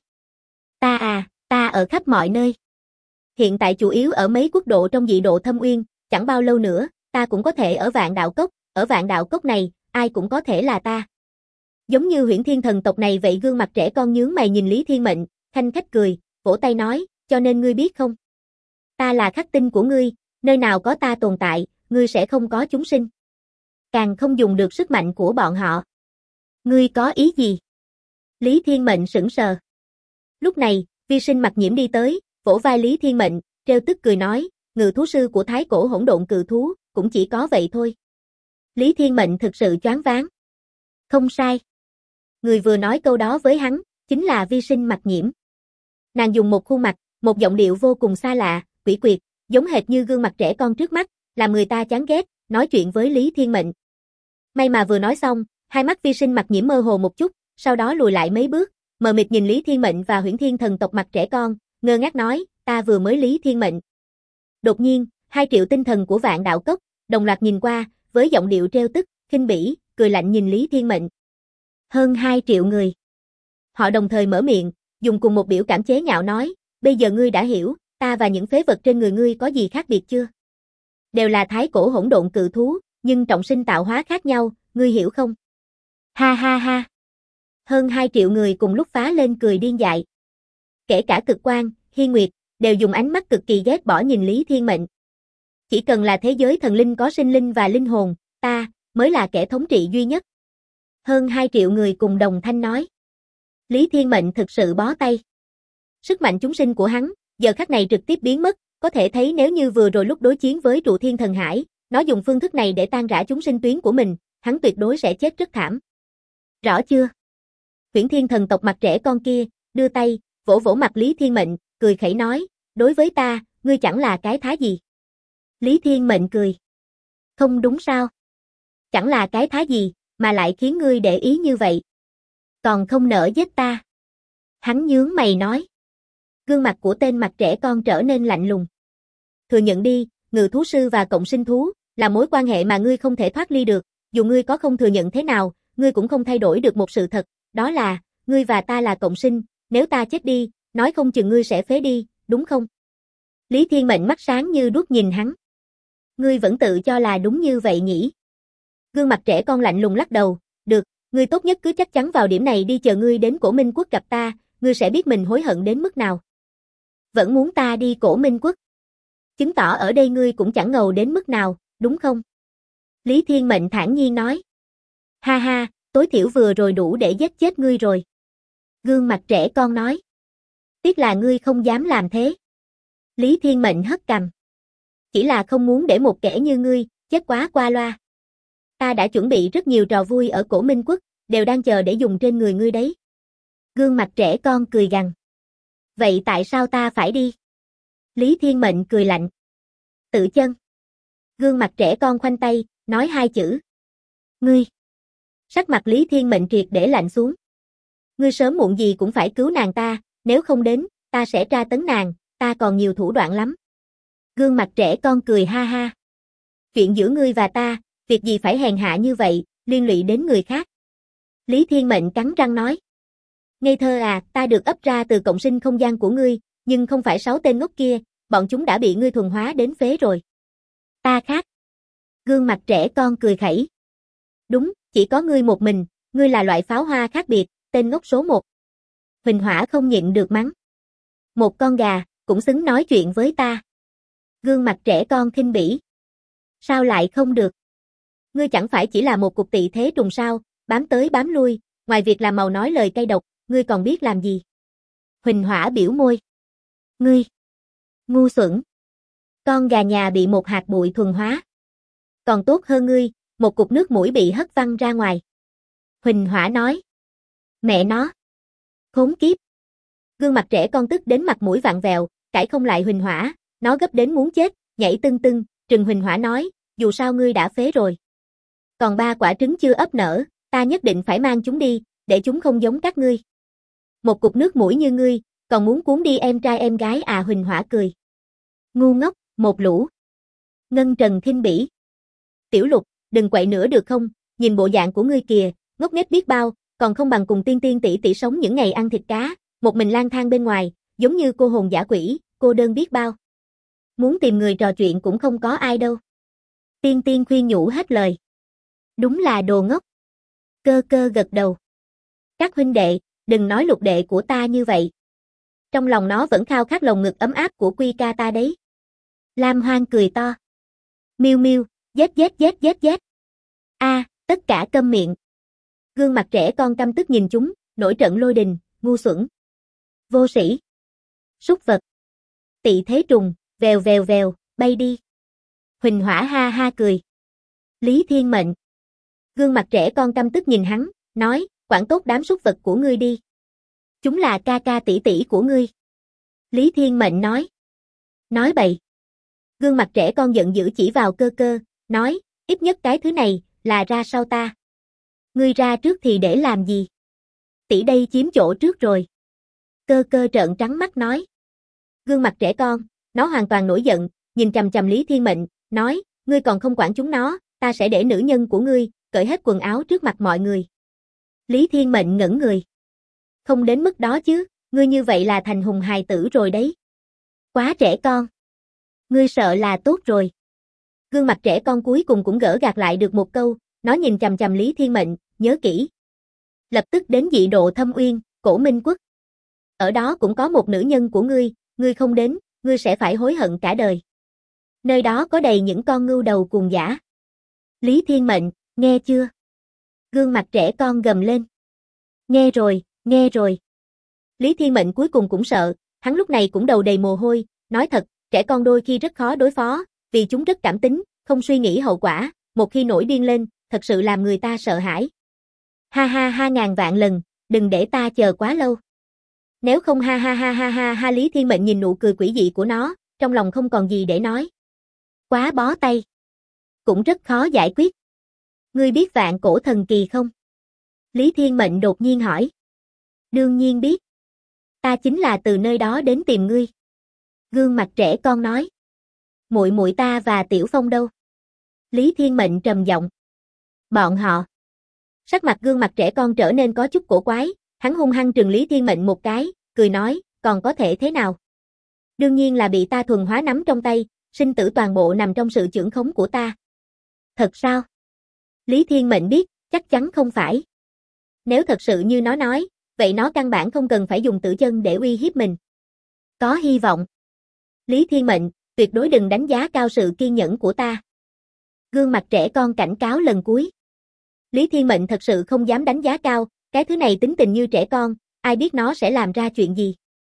Ta ở khắp mọi nơi. Hiện tại chủ yếu ở mấy quốc độ trong dị độ Thâm Uyên, chẳng bao lâu nữa, ta cũng có thể ở Vạn Đạo Cốc, ở Vạn Đạo Cốc này, ai cũng có thể là ta. Giống như huyễn thiên thần tộc này vậy. Gương mặt trẻ con nhướng mày nhìn Lý Thiên Mệnh, khanh khách cười, vỗ tay nói, cho nên ngươi biết không? Ta là khắc tinh của ngươi, nơi nào có ta tồn tại, ngươi sẽ không có chúng sinh. Càng không dùng được sức mạnh của bọn họ. Ngươi có ý gì? Lý Thiên Mệnh sững sờ. Lúc này, Vi Sinh Mặc Nhiễm đi tới, vỗ vai Lý Thiên Mệnh, trêu tức cười nói, ngự thú sư của thái cổ hỗn độn cự thú, cũng chỉ có vậy thôi. Lý Thiên Mệnh thực sự choáng váng. Không sai. Người vừa nói câu đó với hắn, chính là Vi Sinh Mặc Nhiễm. Nàng dùng một khuôn mặt, một giọng điệu vô cùng xa lạ, quỷ quyệt, giống hệt như gương mặt trẻ con trước mắt, làm người ta chán ghét, nói chuyện với Lý Thiên Mệnh. May mà vừa nói xong, hai mắt Vi Sinh Mặc Nhiễm mơ hồ một chút, sau đó lùi lại mấy bước, mờ mịt nhìn Lý Thiên Mệnh và Huyễn Thiên Thần tộc mặt trẻ con, ngơ ngác nói, ta vừa mới Lý Thiên Mệnh. Đột nhiên, 2 triệu tinh thần của Vạn Đạo Cốc, đồng loạt nhìn qua, với giọng điệu trêu tức, khinh bỉ, cười lạnh nhìn Lý Thiên Mệnh. Hơn 2 triệu người. Họ đồng thời mở miệng, dùng cùng một biểu cảm chế nhạo nói, bây giờ ngươi đã hiểu, ta và những phế vật trên người ngươi có gì khác biệt chưa? Đều là thái cổ hỗn độn cự thú, nhưng trọng sinh tạo hóa khác nhau, ngươi hiểu không? Ha ha ha. Hơn 2 triệu người cùng lúc phá lên cười điên dại. Kể cả Cực Quang, Hiên Nguyệt, đều dùng ánh mắt cực kỳ ghét bỏ nhìn Lý Thiên Mệnh. Chỉ cần là thế giới thần linh có sinh linh và linh hồn, ta mới là kẻ thống trị duy nhất. Hơn 2 triệu người cùng đồng thanh nói. Lý Thiên Mệnh thực sự bó tay. Sức mạnh chúng sinh của hắn, giờ khắc này trực tiếp biến mất, có thể thấy nếu như vừa rồi lúc đối chiến với trụ thiên thần hải, nó dùng phương thức này để tan rã chúng sinh tuyến của mình, hắn tuyệt đối sẽ chết rất thảm. Rõ chưa? Huyễn Thiên Thần tộc mặt trẻ con kia, đưa tay, vỗ vỗ mặt Lý Thiên Mệnh, cười khẩy nói, đối với ta, ngươi chẳng là cái thá gì. Lý Thiên Mệnh cười. Không đúng sao? Chẳng là cái thá gì, mà lại khiến ngươi để ý như vậy. Còn không nỡ giết ta. Hắn nhướng mày nói. Gương mặt của tên mặt trẻ con trở nên lạnh lùng. Thừa nhận đi, ngự thú sư và cộng sinh thú, là mối quan hệ mà ngươi không thể thoát ly được, dù ngươi có không thừa nhận thế nào, ngươi cũng không thay đổi được một sự thật, đó là, ngươi và ta là cộng sinh, nếu ta chết đi, nói không chừng ngươi sẽ phế đi, đúng không? Lý Thiên Mệnh mắt sáng như đuốc nhìn hắn. Ngươi vẫn tự cho là đúng như vậy nhỉ? Gương mặt trẻ con lạnh lùng lắc đầu, được, ngươi tốt nhất cứ chắc chắn vào điểm này đi, chờ ngươi đến Cổ Minh Quốc gặp ta, ngươi sẽ biết mình hối hận đến mức nào. Vẫn muốn ta đi Cổ Minh Quốc? Chứng tỏ ở đây ngươi cũng chẳng ngầu đến mức nào, đúng không? Lý Thiên Mệnh thản nhiên nói. Ha ha, tối thiểu vừa rồi đủ để giết chết ngươi rồi. Gương mặt trẻ con nói. Tiếc là ngươi không dám làm thế. Lý Thiên Mệnh hất cằm. Chỉ là không muốn để một kẻ như ngươi, chết quá qua loa. Ta đã chuẩn bị rất nhiều trò vui ở Cổ Minh Quốc, đều đang chờ để dùng trên người ngươi đấy. Gương mặt trẻ con cười gằn. Vậy tại sao ta phải đi? Lý Thiên Mệnh cười lạnh. Tự chân. Gương mặt trẻ con khoanh tay, nói 2 chữ. Ngươi. Sắc mặt Lý Thiên Mệnh triệt để lạnh xuống. Ngươi sớm muộn gì cũng phải cứu nàng ta, nếu không đến, ta sẽ tra tấn nàng, ta còn nhiều thủ đoạn lắm. Gương mặt trẻ con cười ha ha. Chuyện giữa ngươi và ta, việc gì phải hèn hạ như vậy, liên lụy đến người khác. Lý Thiên Mệnh cắn răng nói. Ngây thơ à, ta được ấp ra từ cộng sinh không gian của ngươi, nhưng không phải 6 tên ngốc kia, bọn chúng đã bị ngươi thuần hóa đến phế rồi. Ta khác. Gương mặt trẻ con cười khẩy. Đúng, chỉ có ngươi một mình, ngươi là loại pháo hoa khác biệt, tên ngốc số 1. Huỳnh Hỏa không nhịn được mắng. Một con gà, cũng xứng nói chuyện với ta. Gương mặt trẻ con khinh bỉ. Sao lại không được? Ngươi chẳng phải chỉ là một cục tị thế trùng sao, bám tới bám lui, ngoài việc làm màu nói lời cay độc, ngươi còn biết làm gì? Huỳnh Hỏa biểu môi. Ngươi. Ngu xuẩn. Con gà nhà bị một hạt bụi thuần hóa. Còn tốt hơn ngươi, một cục nước mũi bị hất văng ra ngoài. Huỳnh Hỏa nói. Mẹ nó. Khốn kiếp. Gương mặt trẻ con tức đến mặt mũi vặn vẹo, cãi không lại Huỳnh Hỏa, nó gấp đến muốn chết, nhảy tưng tưng, trừng Huỳnh Hỏa nói, dù sao ngươi đã phế rồi. Còn 3 quả trứng chưa ấp nở, ta nhất định phải mang chúng đi, để chúng không giống các ngươi. Một cục nước mũi như ngươi, còn muốn cuốn đi em trai em gái à? Huỳnh Hỏa cười. Ngu ngốc, một lũ. Ngân Trần khinh bỉ. Tiểu Lục, đừng quậy nữa được không, nhìn bộ dạng của ngươi kìa, ngốc nghếch biết bao, còn không bằng cùng Tiên Tiên tỷ tỷ sống những ngày ăn thịt cá, một mình lang thang bên ngoài, giống như cô hồn dã quỷ, cô đơn biết bao. Muốn tìm người trò chuyện cũng không có ai đâu. Tiên Tiên khuyên nhủ hết lời. Đúng là đồ ngốc. Cơ cơ gật đầu. Các huynh đệ, đừng nói Lục đệ của ta như vậy. Trong lòng nó vẫn khao khát lồng ngực ấm áp của Quy ca ta đấy. Lam Hoang cười to. Miu Miu, Z. A, tất cả câm miệng. Gương mặt trẻ con căm tức nhìn chúng, nổi trận lôi đình, ngu xuẩn. Vô sĩ. Súc vật. Tị thế trùng, vèo, bay đi. Huỳnh Hỏa ha ha cười. Lý Thiên Mệnh. Gương mặt trẻ con căm tức nhìn hắn, nói, quản tốt đám súc vật của ngươi đi. Chúng là ca ca tỷ tỷ của ngươi. Lý Thiên Mệnh nói. Nói bậy. Gương mặt trẻ con giận dữ chỉ vào Cơ Cơ, nói, ít nhất cái thứ này, là ra sau ta. Ngươi ra trước thì để làm gì? Tỷ đây chiếm chỗ trước rồi. Cơ Cơ trợn trắng mắt nói. Gương mặt trẻ con, nó hoàn toàn nổi giận, nhìn chằm chằm Lý Thiên Mệnh, nói, ngươi còn không quản chúng nó, ta sẽ để nữ nhân của ngươi, cởi hết quần áo trước mặt mọi người. Lý Thiên Mệnh ngẩn người. Không đến mức đó chứ, ngươi như vậy là thành hùng hài tử rồi đấy. Quá trẻ con. Ngươi sợ là tốt rồi. Gương mặt trẻ con cuối cùng cũng gỡ gạc lại được một câu, nó nhìn chằm chằm Lý Thiên Mệnh, nhớ kỹ. Lập tức đến Dị Độ Thâm Uyên, Cổ Minh Quốc. Ở đó cũng có một nữ nhân của ngươi không đến, ngươi sẽ phải hối hận cả đời. Nơi đó có đầy những con ngưu đầu cuồng dã. Lý Thiên Mệnh, nghe chưa? Gương mặt trẻ con gầm lên. Nghe rồi, nghe rồi. Lý Thiên Mệnh cuối cùng cũng sợ, hắn lúc này cũng đầu đầy mồ hôi, nói thật, trẻ con đôi khi rất khó đối phó, vì chúng rất cảm tính, không suy nghĩ hậu quả, một khi nổi điên lên, thật sự làm người ta sợ hãi. Ha ha ha ngàn vạn lần, đừng để ta chờ quá lâu. Nếu không ha ha ha ha ha ha Lý Thiên Mệnh nhìn nụ cười quỷ dị của nó, trong lòng không còn gì để nói. Quá bó tay. Cũng rất khó giải quyết. Ngươi biết vạn cổ thần kỳ không? Lý Thiên Mệnh đột nhiên hỏi. Đương nhiên biết. Ta chính là từ nơi đó đến tìm ngươi. Gương mặt trẻ con nói. Muội muội ta và Tiểu Phong đâu? Lý Thiên Mệnh trầm giọng. Bọn họ. Sắc mặt gương mặt trẻ con trở nên có chút cổ quái, hắn hung hăng trừng Lý Thiên Mệnh một cái, cười nói, còn có thể thế nào? Đương nhiên là bị ta thuần hóa nắm trong tay, sinh tử toàn bộ nằm trong sự chưởng khống của ta. Thật sao? Lý Thiên Mệnh biết, chắc chắn không phải. Nếu thật sự như nó nói, vậy nó căn bản không cần phải dùng tử chân để uy hiếp mình. Có hy vọng. Lý Thiên Mệnh, tuyệt đối đừng đánh giá cao sự kiên nhẫn của ta. Gương mặt trẻ con cảnh cáo lần cuối. Lý Thiên Mệnh thật sự không dám đánh giá cao, cái thứ này tính tình như trẻ con, ai biết nó sẽ làm ra chuyện gì.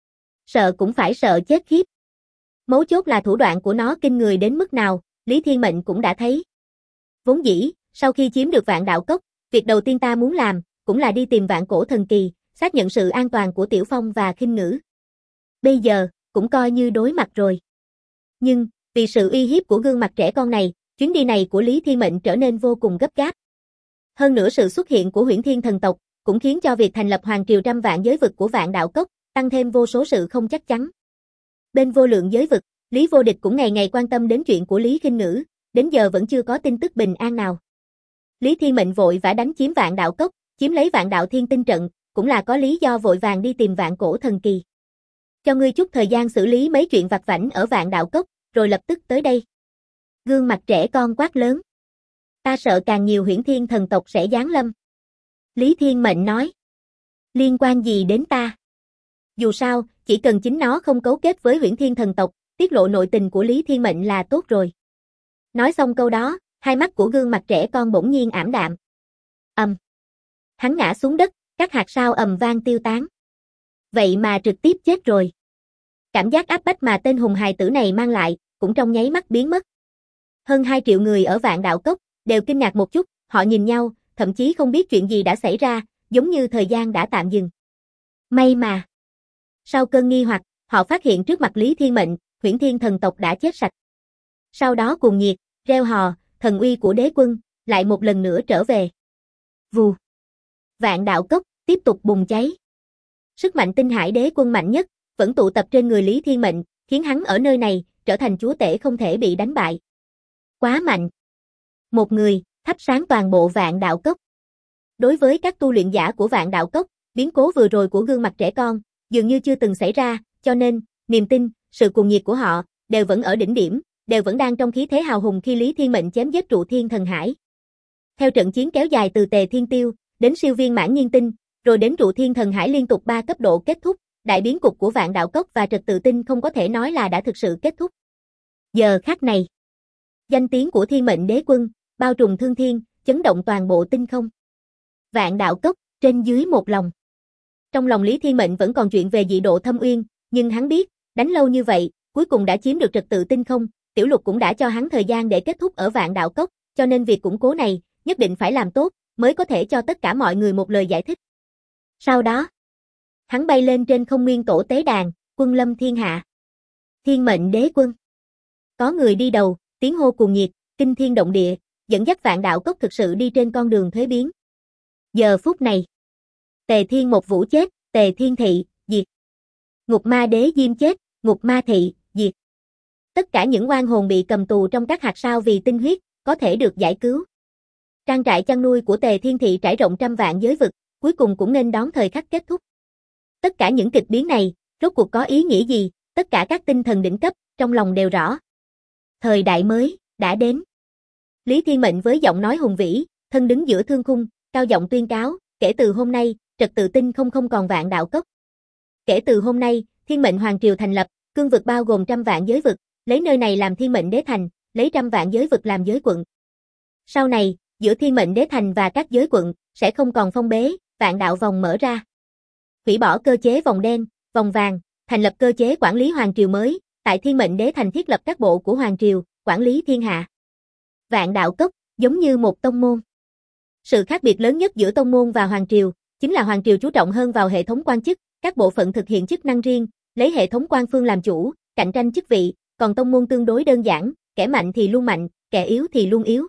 Sợ cũng phải sợ chết khiếp. Mấu chốt là thủ đoạn của nó kinh người đến mức nào, Lý Thiên Mệnh cũng đã thấy. Vốn dĩ, sau khi chiếm được Vạn Đạo Cốc, việc đầu tiên ta muốn làm, cũng là đi tìm Vạn Cổ Thần Kỳ, xác nhận sự an toàn của Tiểu Phong và Khinh Ngữ. Bây giờ, cũng coi như đối mặt rồi. Nhưng, vì sự uy hiếp của gương mặt trẻ con này, chuyến đi này của Lý Thiên Mệnh trở nên vô cùng gấp gáp. Hơn nữa sự xuất hiện của Huyễn Thiên thần tộc, cũng khiến cho việc thành lập Hoàng Triều trăm vạn giới vực của Vạn Đạo Cốc, tăng thêm vô số sự không chắc chắn. Bên vô lượng giới vực, Lý Vô Địch cũng ngày ngày quan tâm đến chuyện của Lý Khinh Ngữ, đến giờ vẫn chưa có tin tức bình an nào. Lý Thiên Mệnh vội vã đánh chiếm Vạn Đạo Cốc, chiếm lấy Vạn Đạo Thiên Tinh trận, cũng là có lý do vội vàng đi tìm Vạn Cổ Thần Kỳ. Cho ngươi chút thời gian xử lý mấy chuyện vặt vãnh ở Vạn Đạo Cốc, rồi lập tức tới đây. Gương mặt trẻ con quát lớn. Ta sợ càng nhiều Huyễn Thiên thần tộc sẽ giáng lâm. Lý Thiên Mệnh nói. Liên quan gì đến ta? Dù sao, chỉ cần chính nó không cấu kết với Huyễn Thiên thần tộc, tiết lộ nội tình của Lý Thiên Mệnh là tốt rồi. Nói xong câu đó, hai mắt của gương mặt trẻ con bỗng nhiên ảm đạm. Hắn ngã xuống đất, các hạt sao ầm vang tiêu tán. Vậy mà trực tiếp chết rồi. Cảm giác áp bách mà tên hùng hài tử này mang lại, cũng trong nháy mắt biến mất. Hơn 2 triệu người ở Vạn Đạo Cốc, đều kinh ngạc một chút, họ nhìn nhau, thậm chí không biết chuyện gì đã xảy ra, giống như thời gian đã tạm dừng. May mà. Sau cơn nghi hoặc, họ phát hiện trước mặt Lý Thiên Mệnh, Huyễn Thiên thần tộc đã chết sạch. Sau đó cuồng nhiệt, reo hò, thần uy của đế quân, lại một lần nữa trở về. Vù. Vạn Đạo Cốc, tiếp tục bùng cháy. Sức mạnh tinh hải đế quân mạnh nhất, vẫn tụ tập trên người Lý Thiên Mệnh, khiến hắn ở nơi này, trở thành chúa tể không thể bị đánh bại. Quá mạnh. Một người, thắp sáng toàn bộ Vạn Đạo Cốc. Đối với các tu luyện giả của Vạn Đạo Cốc, biến cố vừa rồi của gương mặt trẻ con, dường như chưa từng xảy ra, cho nên, niềm tin, sự cuồng nhiệt của họ, đều vẫn ở đỉnh điểm, đều vẫn đang trong khí thế hào hùng khi Lý Thiên Mệnh chém giết Trụ Thiên Thần Hải. Theo trận chiến kéo dài từ Tề Thiên Tiêu, đến siêu viên mãn nhiên tinh, rồi đến Trụ Thiên Thần Hải liên tục 3 cấp độ kết thúc, đại biến cục của Vạn Đạo Cốc và trật tự tinh không có thể nói là đã thực sự kết thúc. Giờ khắc này, danh tiếng của Thiên Mệnh Đế Quân, bao trùm thương thiên, chấn động toàn bộ tinh không. Vạn Đạo Cốc, trên dưới một lòng. Trong lòng Lý Thiên Mệnh vẫn còn chuyện về Dị Độ Thâm Uyên, nhưng hắn biết, đánh lâu như vậy, cuối cùng đã chiếm được trật tự tinh không, Tiểu Lục cũng đã cho hắn thời gian để kết thúc ở Vạn Đạo Cốc, cho nên việc củng cố này, nhất định phải làm tốt, mới có thể cho tất cả mọi người một lời giải thích. Sau đó, hắn bay lên trên không nguyên tổ tế đàn, quân lâm thiên hạ. Thiên mệnh đế quân. Có người đi đầu, tiếng hô cuồng nhiệt, kinh thiên động địa, dẫn dắt Vạn Đạo Cốc thực sự đi trên con đường thuế biến. Giờ phút này, Tề Thiên Một Vũ chết, Tề Thiên Thị, diệt. Ngục Ma Đế Diêm chết, Ngục Ma Thị, diệt. Tất cả những oan hồn bị cầm tù trong các hạt sao vì tinh huyết, có thể được giải cứu. Trang trại chăn nuôi của Tề Thiên Thị trải rộng trăm vạn giới vực, cuối cùng cũng nên đón thời khắc kết thúc. Tất cả những kịch biến này, rốt cuộc có ý nghĩa gì, tất cả các tinh thần đỉnh cấp, trong lòng đều rõ. Thời đại mới, đã đến. Lý Thiên Mệnh với giọng nói hùng vĩ, thân đứng giữa thương khung, cao giọng tuyên cáo, kể từ hôm nay, trật tự tinh không còn Vạn Đạo Cốc. Kể từ hôm nay, Thiên Mệnh Hoàng Triều thành lập, cương vực bao gồm trăm vạn giới vực, lấy nơi này làm Thiên Mệnh Đế Thành, lấy trăm vạn giới vực làm giới quận. Sau này, giữa Thiên Mệnh Đế Thành và các giới quận, sẽ không còn phong bế, vạn đạo vòng mở ra. Hủy bỏ cơ chế vòng đen, vòng vàng, thành lập cơ chế quản lý Hoàng Triều mới, tại Thiên Mệnh Đế Thành thiết lập các bộ của Hoàng Triều, quản lý thiên hạ. Vạn Đạo Cốc, giống như một tông môn. Sự khác biệt lớn nhất giữa tông môn và Hoàng Triều, chính là Hoàng Triều chú trọng hơn vào hệ thống quan chức, các bộ phận thực hiện chức năng riêng, lấy hệ thống quan phương làm chủ, cạnh tranh chức vị, còn tông môn tương đối đơn giản, kẻ mạnh thì luôn mạnh, kẻ yếu thì luôn yếu.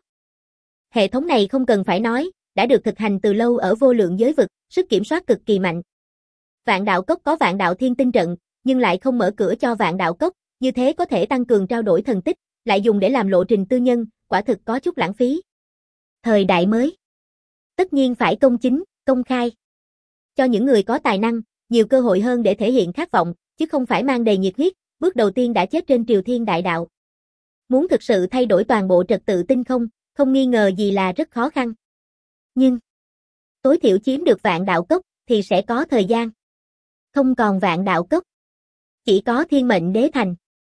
Hệ thống này không cần phải nói, đã được thực hành từ lâu ở vô lượng giới vực, sức kiểm soát cực kỳ mạnh. Vạn Đạo Cốc có Vạn Đạo Thiên Tinh trận, nhưng lại không mở cửa cho Vạn Đạo Cốc, như thế có thể tăng cường trao đổi thần tích, lại dùng để làm lộ trình tư nhân, quả thực có chút lãng phí. Thời đại mới, tất nhiên phải công chính, công khai. Cho những người có tài năng, nhiều cơ hội hơn để thể hiện khát vọng, chứ không phải mang đầy nhiệt huyết, bước đầu tiên đã chết trên triều thiên đại đạo. Muốn thực sự thay đổi toàn bộ trật tự tinh không, không nghi ngờ gì là rất khó khăn. Nhưng, tối thiểu chiếm được Vạn Đạo Cốc, thì sẽ có thời gian. Không còn Vạn Đạo Cốc, chỉ có Thiên Mệnh Đế Thành.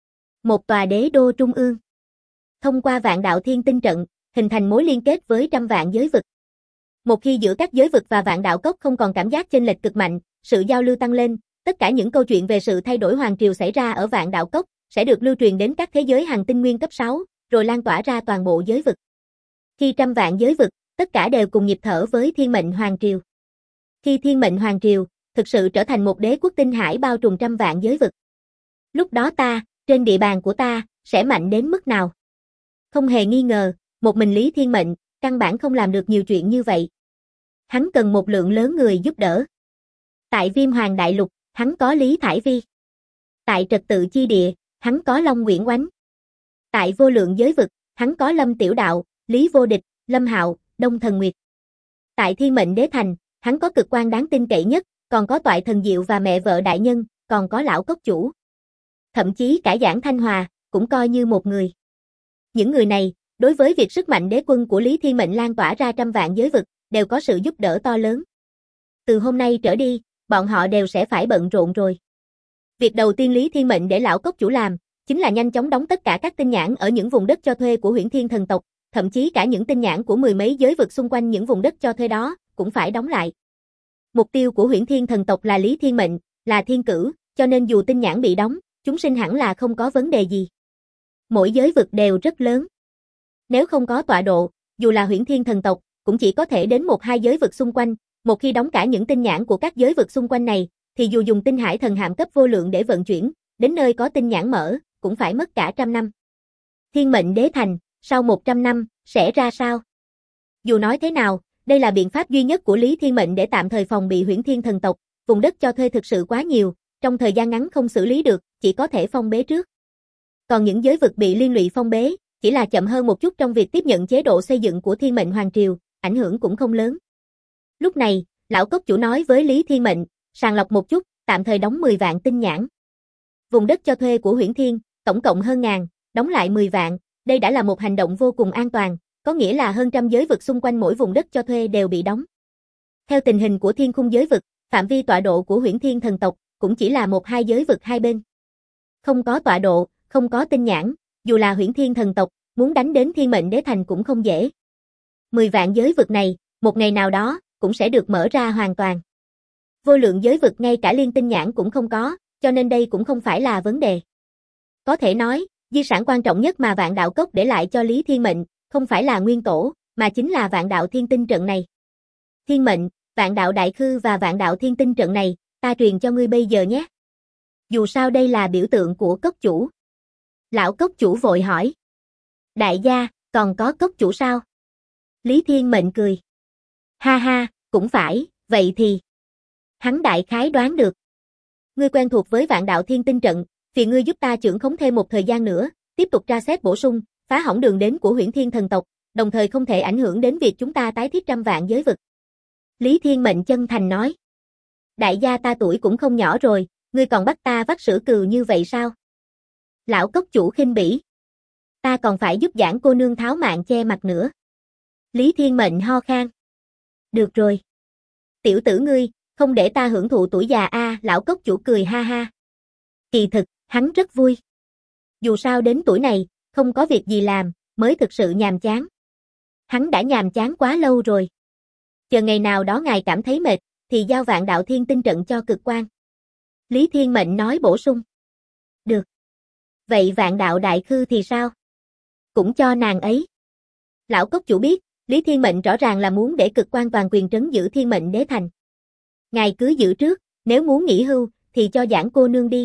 Một tòa đế đô trung ương. Thông qua Vạn Đạo Thiên Tinh trận, hình thành mối liên kết với trăm vạn giới vực. Một khi giữa các giới vực và Vạn Đạo Cốc không còn cảm giác chênh lệch cực mạnh, sự giao lưu tăng lên, tất cả những câu chuyện về sự thay đổi Hoàng Triều xảy ra ở Vạn Đạo Cốc, sẽ được lưu truyền đến các thế giới hành tinh nguyên cấp 6, rồi lan tỏa ra toàn bộ giới vực. Khi trăm vạn giới vực, tất cả đều cùng nhịp thở với Thiên Mệnh Hoàng Triều. Khi Thiên Mệnh Hoàng Triều, thực sự trở thành một đế quốc tinh hải bao trùm trăm vạn giới vực. Lúc đó ta, trên địa bàn của ta, sẽ mạnh đến mức nào? Không hề nghi ngờ, một mình Lý Thiên Mệnh, căn bản không làm được nhiều chuyện như vậy. Hắn cần một lượng lớn người giúp đỡ. Tại Viêm Hoàng Đại Lục, hắn có Lý Thải Vi. Tại Trật Tự Chi Địa, hắn có Long Nguyễn Oánh. Tại vô lượng giới vực, hắn có Lâm Tiểu Đạo, Lý Vô Địch, Lâm Hạo, Đông Thần Nguyệt. Tại Thiên Mệnh Đế Thành, hắn có Cực Quan đáng tin cậy nhất, còn có Toại Thần Diệu và mẹ vợ đại nhân, còn có Lão Cốc Chủ. Thậm chí cả Giảng Thanh Hòa, cũng coi như một người. Những người này, đối với việc sức mạnh đế quân của Lý Thiên Mệnh lan tỏa ra trăm vạn giới vực, đều có sự giúp đỡ to lớn. Từ hôm nay trở đi, bọn họ đều sẽ phải bận rộn rồi. Việc đầu tiên Lý Thiên Mệnh để Lão Cốc Chủ làm, chính là nhanh chóng đóng tất cả các tinh nhãn ở những vùng đất cho thuê của Huyễn Thiên thần tộc, thậm chí cả những tinh nhãn của mười mấy giới vực xung quanh những vùng đất cho thuê đó, cũng phải đóng lại. Mục tiêu của Huyễn Thiên thần tộc là Lý Thiên Mệnh, là thiên cửu, cho nên dù tinh nhãn bị đóng, chúng sinh hẳn là không có vấn đề gì. Mỗi giới vực đều rất lớn. Nếu không có tọa độ, dù là Huyễn Thiên thần tộc, cũng chỉ có thể đến một hai giới vực xung quanh, một khi đóng cả những tinh nhãn của các giới vực xung quanh này, thì dù dùng tinh hải thần hạm cấp vô lượng để vận chuyển, đến nơi có tinh nhãn mở, cũng phải mất cả trăm năm. Thiên Mệnh Đế Thành, sau 100 năm, sẽ ra sao? Dù nói thế nào, đây là biện pháp duy nhất của Lý Thiên Mệnh để tạm thời phòng bị Huyễn Thiên thần tộc, vùng đất cho thuê thực sự quá nhiều, trong thời gian ngắn không xử lý được, chỉ có thể phong bế trước. Còn những giới vực bị liên lụy phong bế, chỉ là chậm hơn một chút trong việc tiếp nhận chế độ xây dựng của Thiên Mệnh Hoàng Triều, ảnh hưởng cũng không lớn. Lúc này, Lão Cốc Chủ nói với Lý Thiên Mệnh, sàng lọc một chút, tạm thời đóng 10 vạn tinh nhãn. Vùng đất cho thuê của Huyễn Thiên, tổng cộng hơn ngàn, đóng lại 10 vạn, đây đã là một hành động vô cùng an toàn, có nghĩa là hơn trăm giới vực xung quanh mỗi vùng đất cho thuê đều bị đóng. Theo tình hình của thiên khung giới vực, phạm vi tọa độ của Huyễn Thiên thần tộc, cũng chỉ là một hai giới vực hai bên. Không có tọa độ, không có tinh nhãn, dù là Huyễn Thiên thần tộc, muốn đánh đến Thiên Mệnh Đế Thành cũng không dễ. 10 vạn giới vực này, một ngày nào đó, cũng sẽ được mở ra hoàn toàn. Vô lượng giới vực ngay cả liên tinh nhãn cũng không có, cho nên đây cũng không phải là vấn đề. Có thể nói, Di sản quan trọng nhất mà Vạn Đạo Cốc để lại cho Lý Thiên Mệnh, không phải là nguyên tổ, mà chính là Vạn Đạo Thiên Tinh trận này. Thiên Mệnh, Vạn Đạo Đại Khư và Vạn Đạo Thiên Tinh trận này, ta truyền cho ngươi bây giờ nhé. Dù sao đây là biểu tượng của cốc chủ. Lão cốc chủ vội hỏi. Đại gia, còn có cốc chủ sao? Lý Thiên Mệnh cười. Ha ha, cũng phải, vậy thì. Hắn đại khái đoán được. Ngươi quen thuộc với Vạn Đạo Thiên Tinh trận, phiền ngươi giúp ta trưởng khống thêm một thời gian nữa, tiếp tục tra xét bổ sung, phá hỏng đường đến của Huyễn Thiên thần tộc, đồng thời không thể ảnh hưởng đến việc chúng ta tái thiết trăm vạn giới vực. Lý Thiên Mệnh chân thành nói. Đại gia ta tuổi cũng không nhỏ rồi, ngươi còn bắt ta vắt sữa cừu như vậy sao? Lão cốc chủ khinh bỉ. Ta còn phải giúp Giảng cô nương tháo mạng che mặt nữa. Lý Thiên Mệnh ho khan. Được rồi. Tiểu tử ngươi, không để ta hưởng thụ tuổi già a, lão cốc chủ cười ha ha. Kỳ thực, hắn rất vui. Dù sao đến tuổi này, không có việc gì làm, mới thực sự nhàm chán. Hắn đã nhàm chán quá lâu rồi. Chờ ngày nào đó ngài cảm thấy mệt, thì giao Vạn Đạo Thiên Tinh trận cho Cực Quang. Lý Thiên Mệnh nói bổ sung. Được. Vậy Vạn Đạo Đại Khư thì sao? Cũng cho nàng ấy. Lão cốc chủ biết, Lý Thiên Mệnh rõ ràng là muốn để Cực Quang toàn quyền trấn giữ Thiên Mệnh Đế Thành. Ngài cứ giữ trước, nếu muốn nghỉ hưu, thì cho Giảng cô nương đi.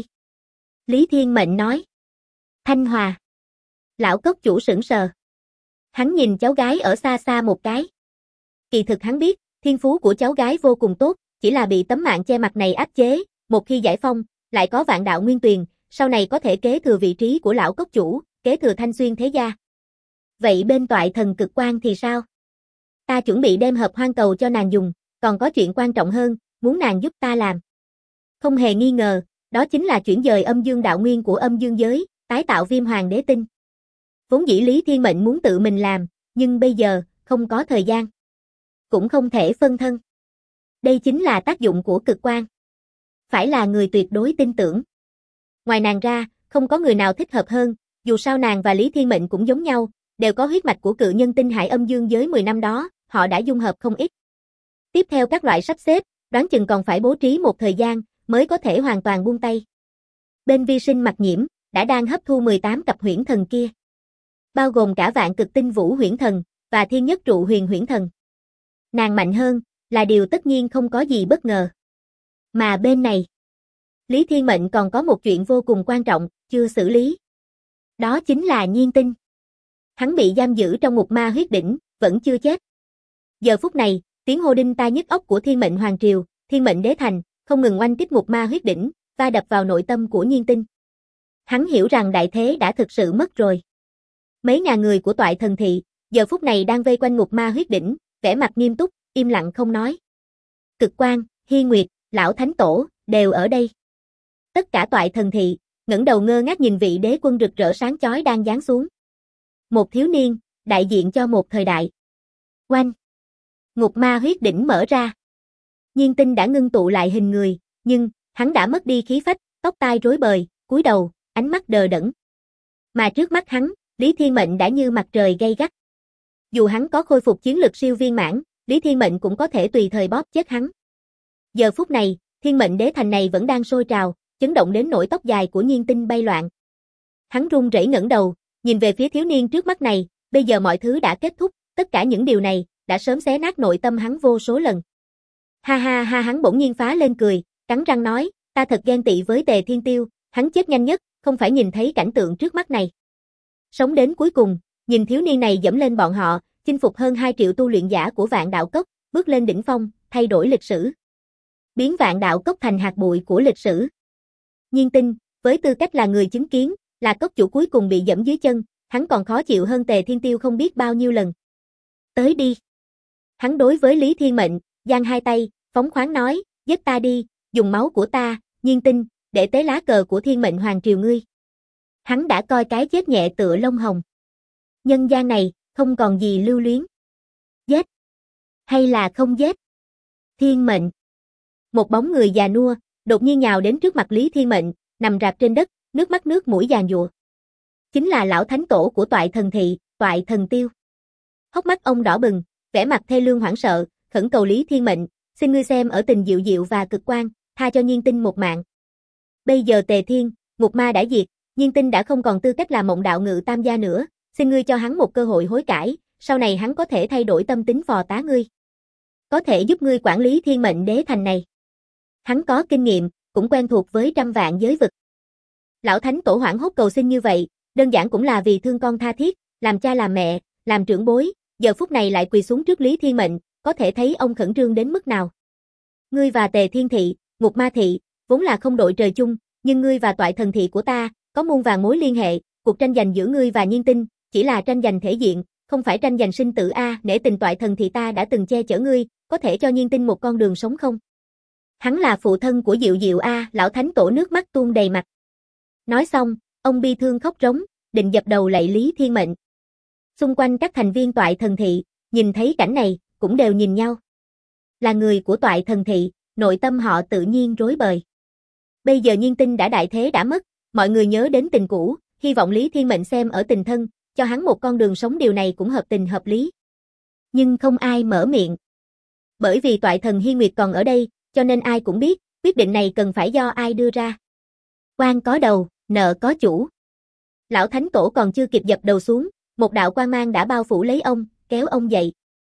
Lý Thiên Mệnh nói. Thanh Hòa. Lão cốc chủ sững sờ. Hắn nhìn cháu gái ở xa xa một cái. Kỳ thực hắn biết, thiên phú của cháu gái vô cùng tốt, chỉ là bị tấm mạng che mặt này áp chế, một khi giải phong, lại có Vạn Đạo Nguyên Tuyền, sau này có thể kế thừa vị trí của lão cốc chủ, kế thừa Thanh Xuyên thế gia. Vậy bên Toại Thần Cực Quang thì sao? Ta chuẩn bị đem Hợp Hoang Cầu cho nàng dùng, còn có chuyện quan trọng hơn, muốn nàng giúp ta làm. Không hề nghi ngờ, đó chính là chuyển dời âm dương đạo nguyên của âm dương giới, tái tạo Viêm Hoàng Đế Tinh. Vốn dĩ Lý Thiên Mệnh muốn tự mình làm, nhưng bây giờ, không có thời gian. Cũng không thể phân thân. Đây chính là tác dụng của Cực Quang. Phải là người tuyệt đối tin tưởng. Ngoài nàng ra, không có người nào thích hợp hơn, dù sao nàng và Lý Thiên Mệnh cũng giống nhau, đều có huyết mạch của cự nhân tinh hải âm dương giới 10 năm đó, họ đã dung hợp không ít. Tiếp theo các loại sắp xếp, đoán chừng còn phải bố trí một thời gian, mới có thể hoàn toàn buông tay. Bên Vi Sinh Mặc Nhiễm, đã đang hấp thu 18 cặp huyễn thần kia. Bao gồm cả Vạn Cực Tinh Vũ huyễn thần, và Thiên Nhất Trụ Huyền huyễn thần. Nàng mạnh hơn, là điều tất nhiên không có gì bất ngờ. Mà bên này, Lý Thiên Mệnh còn có một chuyện vô cùng quan trọng, chưa xử lý. Đó chính là Nhiên Tinh. Hắn bị giam giữ trong Ngục Ma Huyết Đỉnh, vẫn chưa chết. Giờ phút này, tiếng hô đinh tai nhức óc của Thiên Mệnh Hoàng Triều, Thiên Mệnh Đế Thành, không ngừng oanh kích Ngục Ma Huyết Đỉnh, va đập vào nội tâm của Nhiên Tinh. Hắn hiểu rằng đại thế đã thực sự mất rồi. Mấy ngàn người của Toại Thần Thị, giờ phút này đang vây quanh Ngục Ma Huyết Đỉnh, vẻ mặt nghiêm túc, im lặng không nói. Cực Quang, Hy Nguyệt, Lão Thánh Tổ, đều ở đây. Tất cả Toại Thần Thị, ngẩng đầu ngơ ngác nhìn vị đế quân rực rỡ sáng chói đang giáng xuống. Một thiếu niên, đại diện cho một thời đại. Oanh! Ngục Ma Huyết Đỉnh mở ra. Nhiên Tinh đã ngưng tụ lại hình người, nhưng, hắn đã mất đi khí phách, tóc tai rối bời, cúi đầu, ánh mắt đờ đẫn. Mà trước mắt hắn, Lý Thiên Mệnh đã như mặt trời gay gắt. Dù hắn có khôi phục chiến lực siêu viên mãn, Lý Thiên Mệnh cũng có thể tùy thời bóp chết hắn. Giờ phút này, Thiên Mệnh Đế Thành này vẫn đang sôi trào, chấn động đến nỗi tóc dài của Nhiên Tinh bay loạn. Hắn run rẩy ngẩng đầu, nhìn về phía thiếu niên trước mắt này, bây giờ mọi thứ đã kết thúc, tất cả những điều này, đã sớm xé nát nội tâm hắn vô số lần. Ha ha ha, hắn bỗng nhiên phá lên cười, cắn răng nói, ta thật ghen tị với Tề Thiên Tiêu, hắn chết nhanh nhất, không phải nhìn thấy cảnh tượng trước mắt này. Sống đến cuối cùng, nhìn thiếu niên này dẫm lên bọn họ, chinh phục hơn 2 triệu tu luyện giả của Vạn Đạo Cốc, bước lên đỉnh phong, thay đổi lịch sử. Biến Vạn Đạo Cốc thành hạt bụi của lịch sử. Nhiên Tinh, với tư cách là người chứng kiến, là cốc chủ cuối cùng bị dẫm dưới chân, hắn còn khó chịu hơn Tề Thiên Tiêu không biết bao nhiêu lần. Tới đi. Hắn đối với Lý Thiên Mệnh, giang hai tay, phóng khoáng nói, giết ta đi, dùng máu của ta, Nhiên Tinh, để tế lá cờ của Thiên Mệnh Hoàng Triều ngươi. Hắn đã coi cái chết nhẹ tựa lông hồng. Nhân gian này, không còn gì lưu luyến. Giết. Hay là không giết? Thiên Mệnh. Một bóng người già nua, đột nhiên nhào đến trước mặt Lý Thiên Mệnh, nằm rạp trên đất, nước mắt nước mũi giàn giụa. Chính là lão thánh tổ của Toại Thần Thị, Toại Thần Tiêu. Hốc mắt ông đỏ bừng, vẻ mặt thê lương hoảng sợ, khẩn cầu Lý Thiên Mệnh, xin ngươi xem ở tình Diệu Diệu và Cực Quang, tha cho Nhiên Tinh một mạng. Bây giờ Tề Thiên, Ngục Ma đã diệt, Nhiên Tinh đã không còn tư cách làm Mộng Đạo Ngự Tam gia nữa, xin ngươi cho hắn một cơ hội hối cải, sau này hắn có thể thay đổi tâm tính phò tá ngươi. Có thể giúp ngươi quản lý Thiên Mệnh Đế thành này. Hắn có kinh nghiệm, cũng quen thuộc với trăm vạn giới vực. Lão Thánh Tổ hoảng hốt cầu xin như vậy, đơn giản cũng là vì thương con tha thiết, làm cha làm mẹ, làm trưởng bối, giờ phút này lại quỳ xuống trước Lý Thiên Mệnh, có thể thấy ông khẩn trương đến mức nào. Ngươi và Tề Thiên Thị, Ngục Ma Thị, vốn là không đội trời chung, nhưng ngươi và Toại Thần Thị của ta, có muôn vàn mối liên hệ, cuộc tranh giành giữa ngươi và Nhiên Tinh, chỉ là tranh giành thể diện, không phải tranh giành sinh tử a, nể tình Toại Thần Thị ta đã từng che chở ngươi, có thể cho Nhiên Tinh một con đường sống không? Hắn là phụ thân của Diệu Diệu a, Lão Thánh Tổ nước mắt tuôn đầy mặt. Nói xong, ông bi thương khóc rống, định dập đầu lạy Lý Thiên Mệnh. Xung quanh các thành viên Toại Thần Thị, nhìn thấy cảnh này, cũng đều nhìn nhau. Là người của Toại Thần Thị, nội tâm họ tự nhiên rối bời. Bây giờ Nhiên Tinh đã đại thế đã mất, mọi người nhớ đến tình cũ, hy vọng Lý Thiên Mệnh xem ở tình thân, cho hắn một con đường sống, điều này cũng hợp tình hợp lý. Nhưng không ai mở miệng. Bởi vì Toại Thần Hi Nguyệt còn ở đây, cho nên ai cũng biết, quyết định này cần phải do ai đưa ra. Quan có đầu, nợ có chủ. Lão Thánh Tổ còn chưa kịp dập đầu xuống, một đạo quang mang đã bao phủ lấy ông, kéo ông dậy.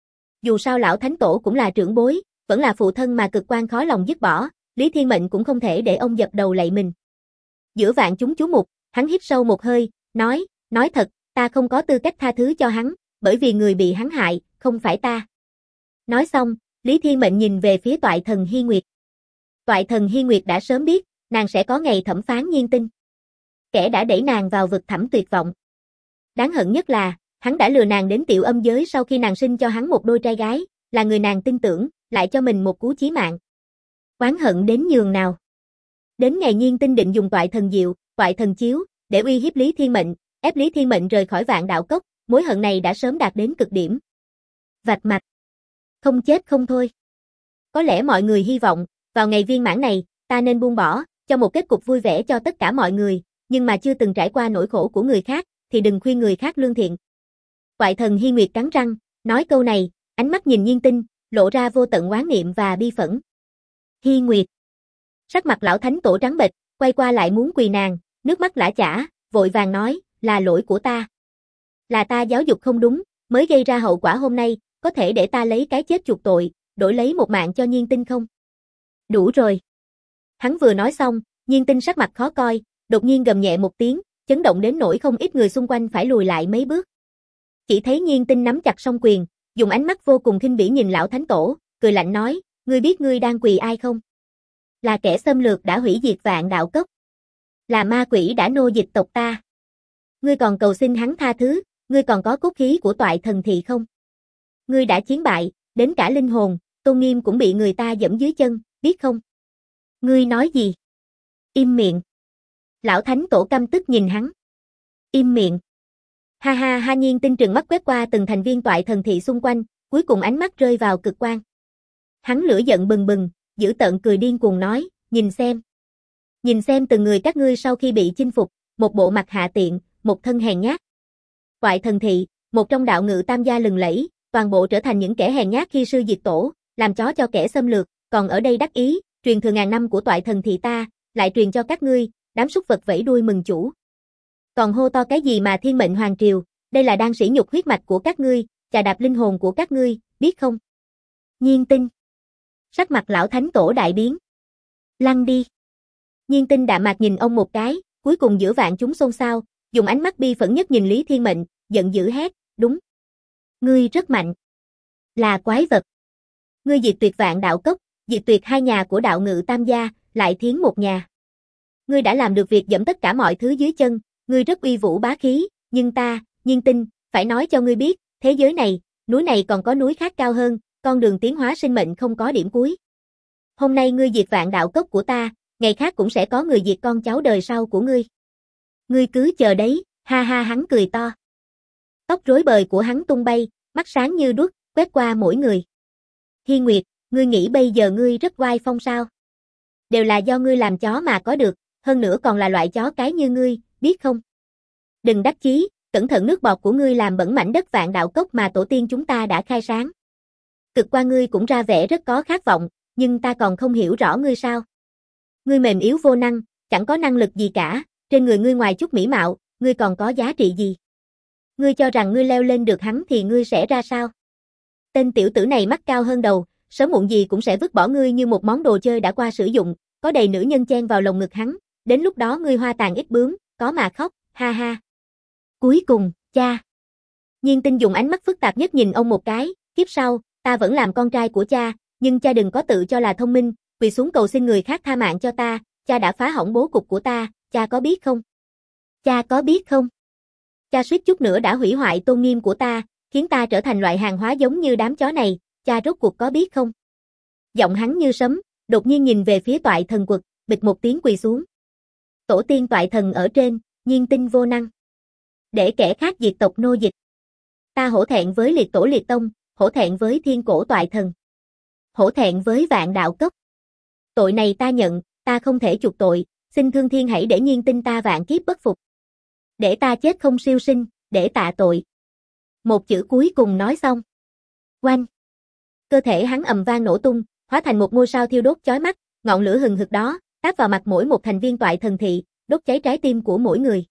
Dù sao Lão Thánh Tổ cũng là trưởng bối, vẫn là phụ thân mà cực quan khó lòng dứt bỏ, Lý Thiên Mệnh cũng không thể để ông dập đầu lạy mình. Giữa vạn chúng chú mục, hắn hít sâu một hơi, nói thật, ta không có tư cách tha thứ cho hắn, bởi vì người bị hắn hại, không phải ta. Nói xong, Lý Thiên Mệnh nhìn về phía Toại Thần Hi Nguyệt. Toại Thần Hi Nguyệt đã sớm biết, nàng sẽ có ngày thẩm phán Nhiên Tinh. Kẻ đã đẩy nàng vào vực thẳm tuyệt vọng. Đáng hận nhất là, hắn đã lừa nàng đến Tiểu Âm giới sau khi nàng sinh cho hắn một đôi trai gái, là người nàng tin tưởng, lại cho mình một cú chí mạng. Oán hận đến nhường nào. Đến ngày Nhiên Tinh định dùng Toại Thần Diệu, Toại Thần Chiếu, để uy hiếp Lý Thiên Mệnh, ép Lý Thiên Mệnh rời khỏi Vạn Đạo Cốc, mối hận này đã sớm đạt đến cực điểm. Vạch mặt. Không chết không thôi. Có lẽ mọi người hy vọng, vào ngày viên mãn này, ta nên buông bỏ, cho một kết cục vui vẻ cho tất cả mọi người, nhưng mà chưa từng trải qua nỗi khổ của người khác, thì đừng khuyên người khác lương thiện. Toại Thần Hi Nguyệt cắn răng, nói câu này, ánh mắt nhìn Nhiên Tinh, lộ ra vô tận oán niệm và bi phẫn. Hi Nguyệt. Sắc mặt Lão Thánh Tổ trắng bệch, quay qua lại muốn quỳ nàng, nước mắt lã chã, vội vàng nói, là lỗi của ta. Là ta giáo dục không đúng, mới gây ra hậu quả hôm nay, có thể để ta lấy cái chết chuộc tội, đổi lấy một mạng cho Nhiên Tinh không? Đủ rồi. Hắn vừa nói xong, Nhiên Tinh sắc mặt khó coi, đột nhiên gầm nhẹ một tiếng, chấn động đến nỗi không ít người xung quanh phải lùi lại mấy bước. Chỉ thấy Nhiên Tinh nắm chặt song quyền, dùng ánh mắt vô cùng khinh bỉ nhìn Lão Thánh Tổ, cười lạnh nói, ngươi biết ngươi đang quỳ ai không? Là kẻ xâm lược đã hủy diệt Vạn Đạo Cốc. Là ma quỷ đã nô dịch tộc ta. Ngươi còn cầu xin hắn tha thứ, ngươi còn có cốt khí của Toại Thần Thị không? Ngươi đã chiến bại, đến cả linh hồn, tôn nghiêm cũng bị người ta giẫm dưới chân, biết không? Ngươi nói gì? Im miệng. Lão Thánh Tổ căm tức nhìn hắn. Im miệng. Ha ha ha, Nhiên Tinh trừng mắt quét qua từng thành viên Toại Thần Thị xung quanh, cuối cùng ánh mắt rơi vào cực quang. Hắn lửa giận bừng bừng, dữ tợn cười điên cuồng nói, nhìn xem. Nhìn xem từng người các ngươi sau khi bị chinh phục, một bộ mặt hạ tiện, một thân hèn nhát. Toại Thần Thị, một trong đạo ngự tam gia lừng lẫy, toàn bộ trở thành những kẻ hèn nhát khi sư diệt tổ, làm chó cho kẻ xâm lược, còn ở đây đắc ý, truyền thừa ngàn năm của Toại Thần Thị ta, lại truyền cho các ngươi, đám súc vật vẫy đuôi mừng chủ. Còn hô to cái gì mà Thiên Mệnh Hoàng Triều, đây là đang sỉ nhục huyết mạch của các ngươi, chà đạp linh hồn của các ngươi, biết không? Nhiên Tinh. Sắc mặt Lão Thánh Tổ đại biến. Lăn đi. Nhiên Tinh đạm mạc nhìn ông một cái, cuối cùng giữa vạn chúng xôn xao, dùng ánh mắt bi phẫn nhất nhìn Lý Thiên Mệnh, giận dữ hét, đúng. Ngươi rất mạnh. Là quái vật. Ngươi diệt tuyệt Vạn Đạo Cốc, diệt tuyệt hai nhà của đạo ngự tam gia, lại thiến một nhà. Ngươi đã làm được việc dẫm tất cả mọi thứ dưới chân, ngươi rất uy vũ bá khí, nhưng ta, Nhiên Tinh, phải nói cho ngươi biết, thế giới này, núi này còn có núi khác cao hơn, con đường tiến hóa sinh mệnh không có điểm cuối. Hôm nay ngươi diệt Vạn Đạo Cốc của ta, ngày khác cũng sẽ có người diệt con cháu đời sau của ngươi. Ngươi cứ chờ đấy, ha ha, hắn cười to. Tóc rối bời của hắn tung bay, mắt sáng như đuốc, quét qua mỗi người. Hi Nguyệt, ngươi nghĩ bây giờ ngươi rất oai phong sao? Đều là do ngươi làm chó mà có được, hơn nữa còn là loại chó cái như ngươi, biết không? Đừng đắc chí, cẩn thận nước bọt của ngươi làm bẩn mảnh đất Vạn Đạo Cốc mà tổ tiên chúng ta đã khai sáng. Cực qua ngươi cũng ra vẻ rất có khát vọng, nhưng ta còn không hiểu rõ ngươi sao. Ngươi mềm yếu vô năng, chẳng có năng lực gì cả, Trên người ngươi ngoài chút mỹ mạo, ngươi còn có giá trị gì? Ngươi cho rằng ngươi leo lên được hắn thì ngươi sẽ ra sao? Tên tiểu tử này mắt cao hơn đầu, sớm muộn gì cũng sẽ vứt bỏ ngươi như một món đồ chơi đã qua sử dụng, có đầy nữ nhân chen vào lồng ngực hắn, đến lúc đó ngươi hoa tàn ít bướm, có mà khóc, ha ha. Cuối cùng, cha. Nhiên Tinh dùng ánh mắt phức tạp nhất nhìn ông một cái, kiếp sau, ta vẫn làm con trai của cha, nhưng cha đừng có tự cho là thông minh, quỳ xuống cầu xin người khác tha mạng cho ta, cha đã phá hỏng bố cục của ta, cha có biết không? Cha có biết không? Cha suýt chút nữa đã hủy hoại tôn nghiêm của ta, khiến ta trở thành loại hàng hóa giống như đám chó này, cha rốt cuộc có biết không? Giọng hắn như sấm, đột nhiên nhìn về phía Toại Thần Quật, bịch một tiếng quỳ xuống. Tổ tiên Toại Thần ở trên, Nhiên Tinh vô năng. Để kẻ khác diệt tộc nô dịch. Ta hổ thẹn với liệt tổ liệt tông, hổ thẹn với thiên cổ Toại Thần. Hổ thẹn với vạn đạo cốc. Tội này ta nhận, ta không thể chuộc tội, xin thương thiên hãy để Nhiên Tinh ta vạn kiếp bất phục. Để ta chết không siêu sinh, để tạ tội. Một chữ cuối cùng nói xong. Oanh! Cơ thể hắn ầm vang nổ tung, hóa thành một ngôi sao thiêu đốt chói mắt, ngọn lửa hừng hực đó, táp vào mặt mỗi một thành viên Toại Thần thị, đốt cháy trái tim của mỗi người.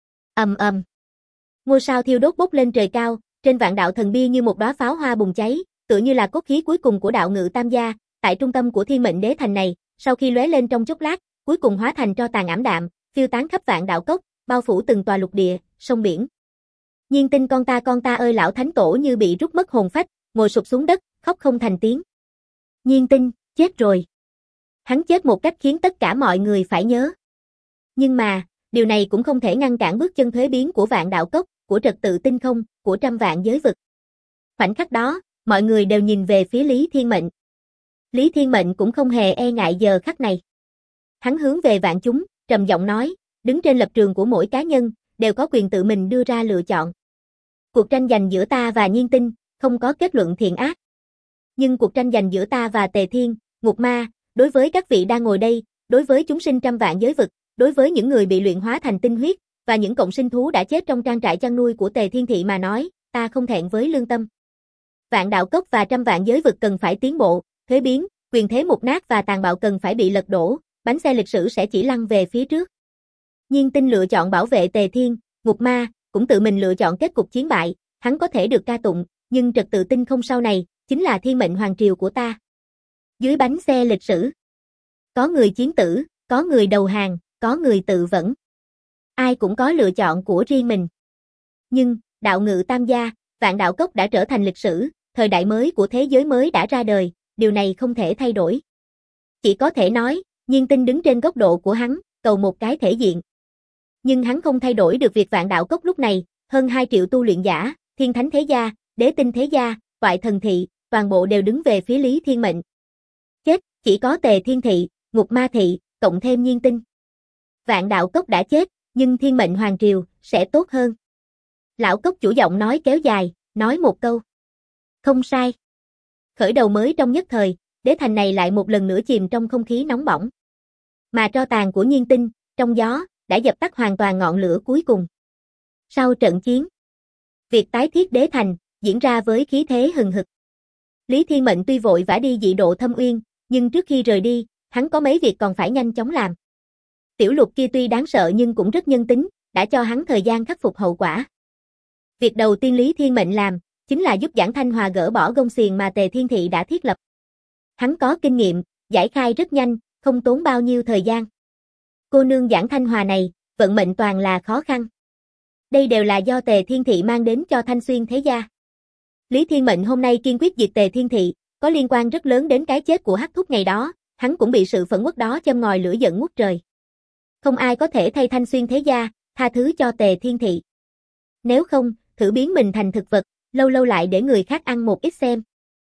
Ầm ầm. Ngôi sao thiêu đốt bốc lên trời cao, trên vạn đạo thần bia như một đóa pháo hoa bùng cháy, tựa như là cốt khí cuối cùng của đạo ngự tam gia, tại trung tâm của Thiên Mệnh Đế thành này, sau khi lóe lên trong chốc lát, cuối cùng hóa thành tro tàn ảm đạm, phiêu tán khắp vạn đạo cốc, bao phủ từng tòa lục địa, sông biển. Nhiên Tinh con ta ơi, lão thánh tổ như bị rút mất hồn phách, ngồi sụp xuống đất, khóc không thành tiếng. Nhiên Tinh, chết rồi. Hắn chết một cách khiến tất cả mọi người phải nhớ. Nhưng mà, điều này cũng không thể ngăn cản bước chân thuế biến của vạn đạo cốc, của trật tự tinh không, của trăm vạn giới vực. Khoảnh khắc đó, mọi người đều nhìn về phía Lý Thiên Mệnh. Lý Thiên Mệnh cũng không hề e ngại giờ khắc này. Hắn hướng về vạn chúng, trầm giọng nói, đứng trên lập trường của mỗi cá nhân, đều có quyền tự mình đưa ra lựa chọn. Cuộc tranh giành giữa ta và Nhiên Tinh, không có kết luận thiện ác. Nhưng cuộc tranh giành giữa ta và Tề Thiên, Ngục Ma, đối với các vị đang ngồi đây, đối với chúng sinh trăm vạn giới vực, đối với những người bị luyện hóa thành tinh huyết, và những cộng sinh thú đã chết trong trang trại chăn nuôi của Tề Thiên Thị mà nói, ta không thẹn với lương tâm. Vạn đạo cốc và trăm vạn giới vực cần phải tiến bộ, thuế biến, quyền thế mục nát và tàn bạo cần phải bị lật đổ, bánh xe lịch sử sẽ chỉ lăn về phía trước. Nhiên Tinh lựa chọn bảo vệ Tề Thiên, Ngục Ma, cũng tự mình lựa chọn kết cục chiến bại, hắn có thể được ca tụng, nhưng trật tự tinh không sau này, chính là thiên mệnh hoàng triều của ta. Dưới bánh xe lịch sử, có người chiến tử, có người đầu hàng, có người tự vẫn. Ai cũng có lựa chọn của riêng mình. Nhưng, đạo ngự tam gia, vạn đạo cốc đã trở thành lịch sử, thời đại mới của thế giới mới đã ra đời, điều này không thể thay đổi. Chỉ có thể nói, Nhiên Tinh đứng trên góc độ của hắn, cầu một cái thể diện. Nhưng hắn không thay đổi được việc vạn đạo cốc lúc này, hơn 2 triệu tu luyện giả, thiên thánh thế gia, đế tinh thế gia, Toại Thần thị, toàn bộ đều đứng về phía Lý Thiên Mệnh. Chết, chỉ có Tề Thiên thị, Ngục Ma thị, cộng thêm Nhiên Tinh. Vạn đạo cốc đã chết, nhưng thiên mệnh hoàng triều, sẽ tốt hơn. Lão cốc chủ giọng nói kéo dài, nói một câu. Không sai. Khởi đầu mới trong nhất thời, đế thành này lại một lần nữa chìm trong không khí nóng bỏng. Mà tro tàn của Nhiên Tinh, trong gió, đã dập tắt hoàn toàn ngọn lửa cuối cùng. Sau trận chiến, việc tái thiết đế thành, diễn ra với khí thế hừng hực. Lý Thiên Mệnh tuy vội vã đi dị độ Thâm Uyên, nhưng trước khi rời đi, hắn có mấy việc còn phải nhanh chóng làm. Tiểu Lục kia tuy đáng sợ nhưng cũng rất nhân tính, đã cho hắn thời gian khắc phục hậu quả. Việc đầu tiên Lý Thiên Mệnh làm, chính là giúp Giảng Thanh Hòa gỡ bỏ gông xiềng mà Tề Thiên Thị đã thiết lập. Hắn có kinh nghiệm, giải khai rất nhanh, không tốn bao nhiêu thời gian. Cô nương Giảng Thanh Hòa này, vận mệnh toàn là khó khăn. Đây đều là do Tề Thiên Thị mang đến cho Thanh Xuyên thế gia. Lý Thiên Mệnh hôm nay kiên quyết diệt Tề Thiên Thị, có liên quan rất lớn đến cái chết của Hắc Thúc ngày đó, hắn cũng bị sự phẫn uất đó châm ngòi lửa giận ngút trời. Không ai có thể thay Thanh Xuyên thế gia, tha thứ cho Tề Thiên Thị. Nếu không, thử biến mình thành thực vật, lâu lâu lại để người khác ăn một ít xem.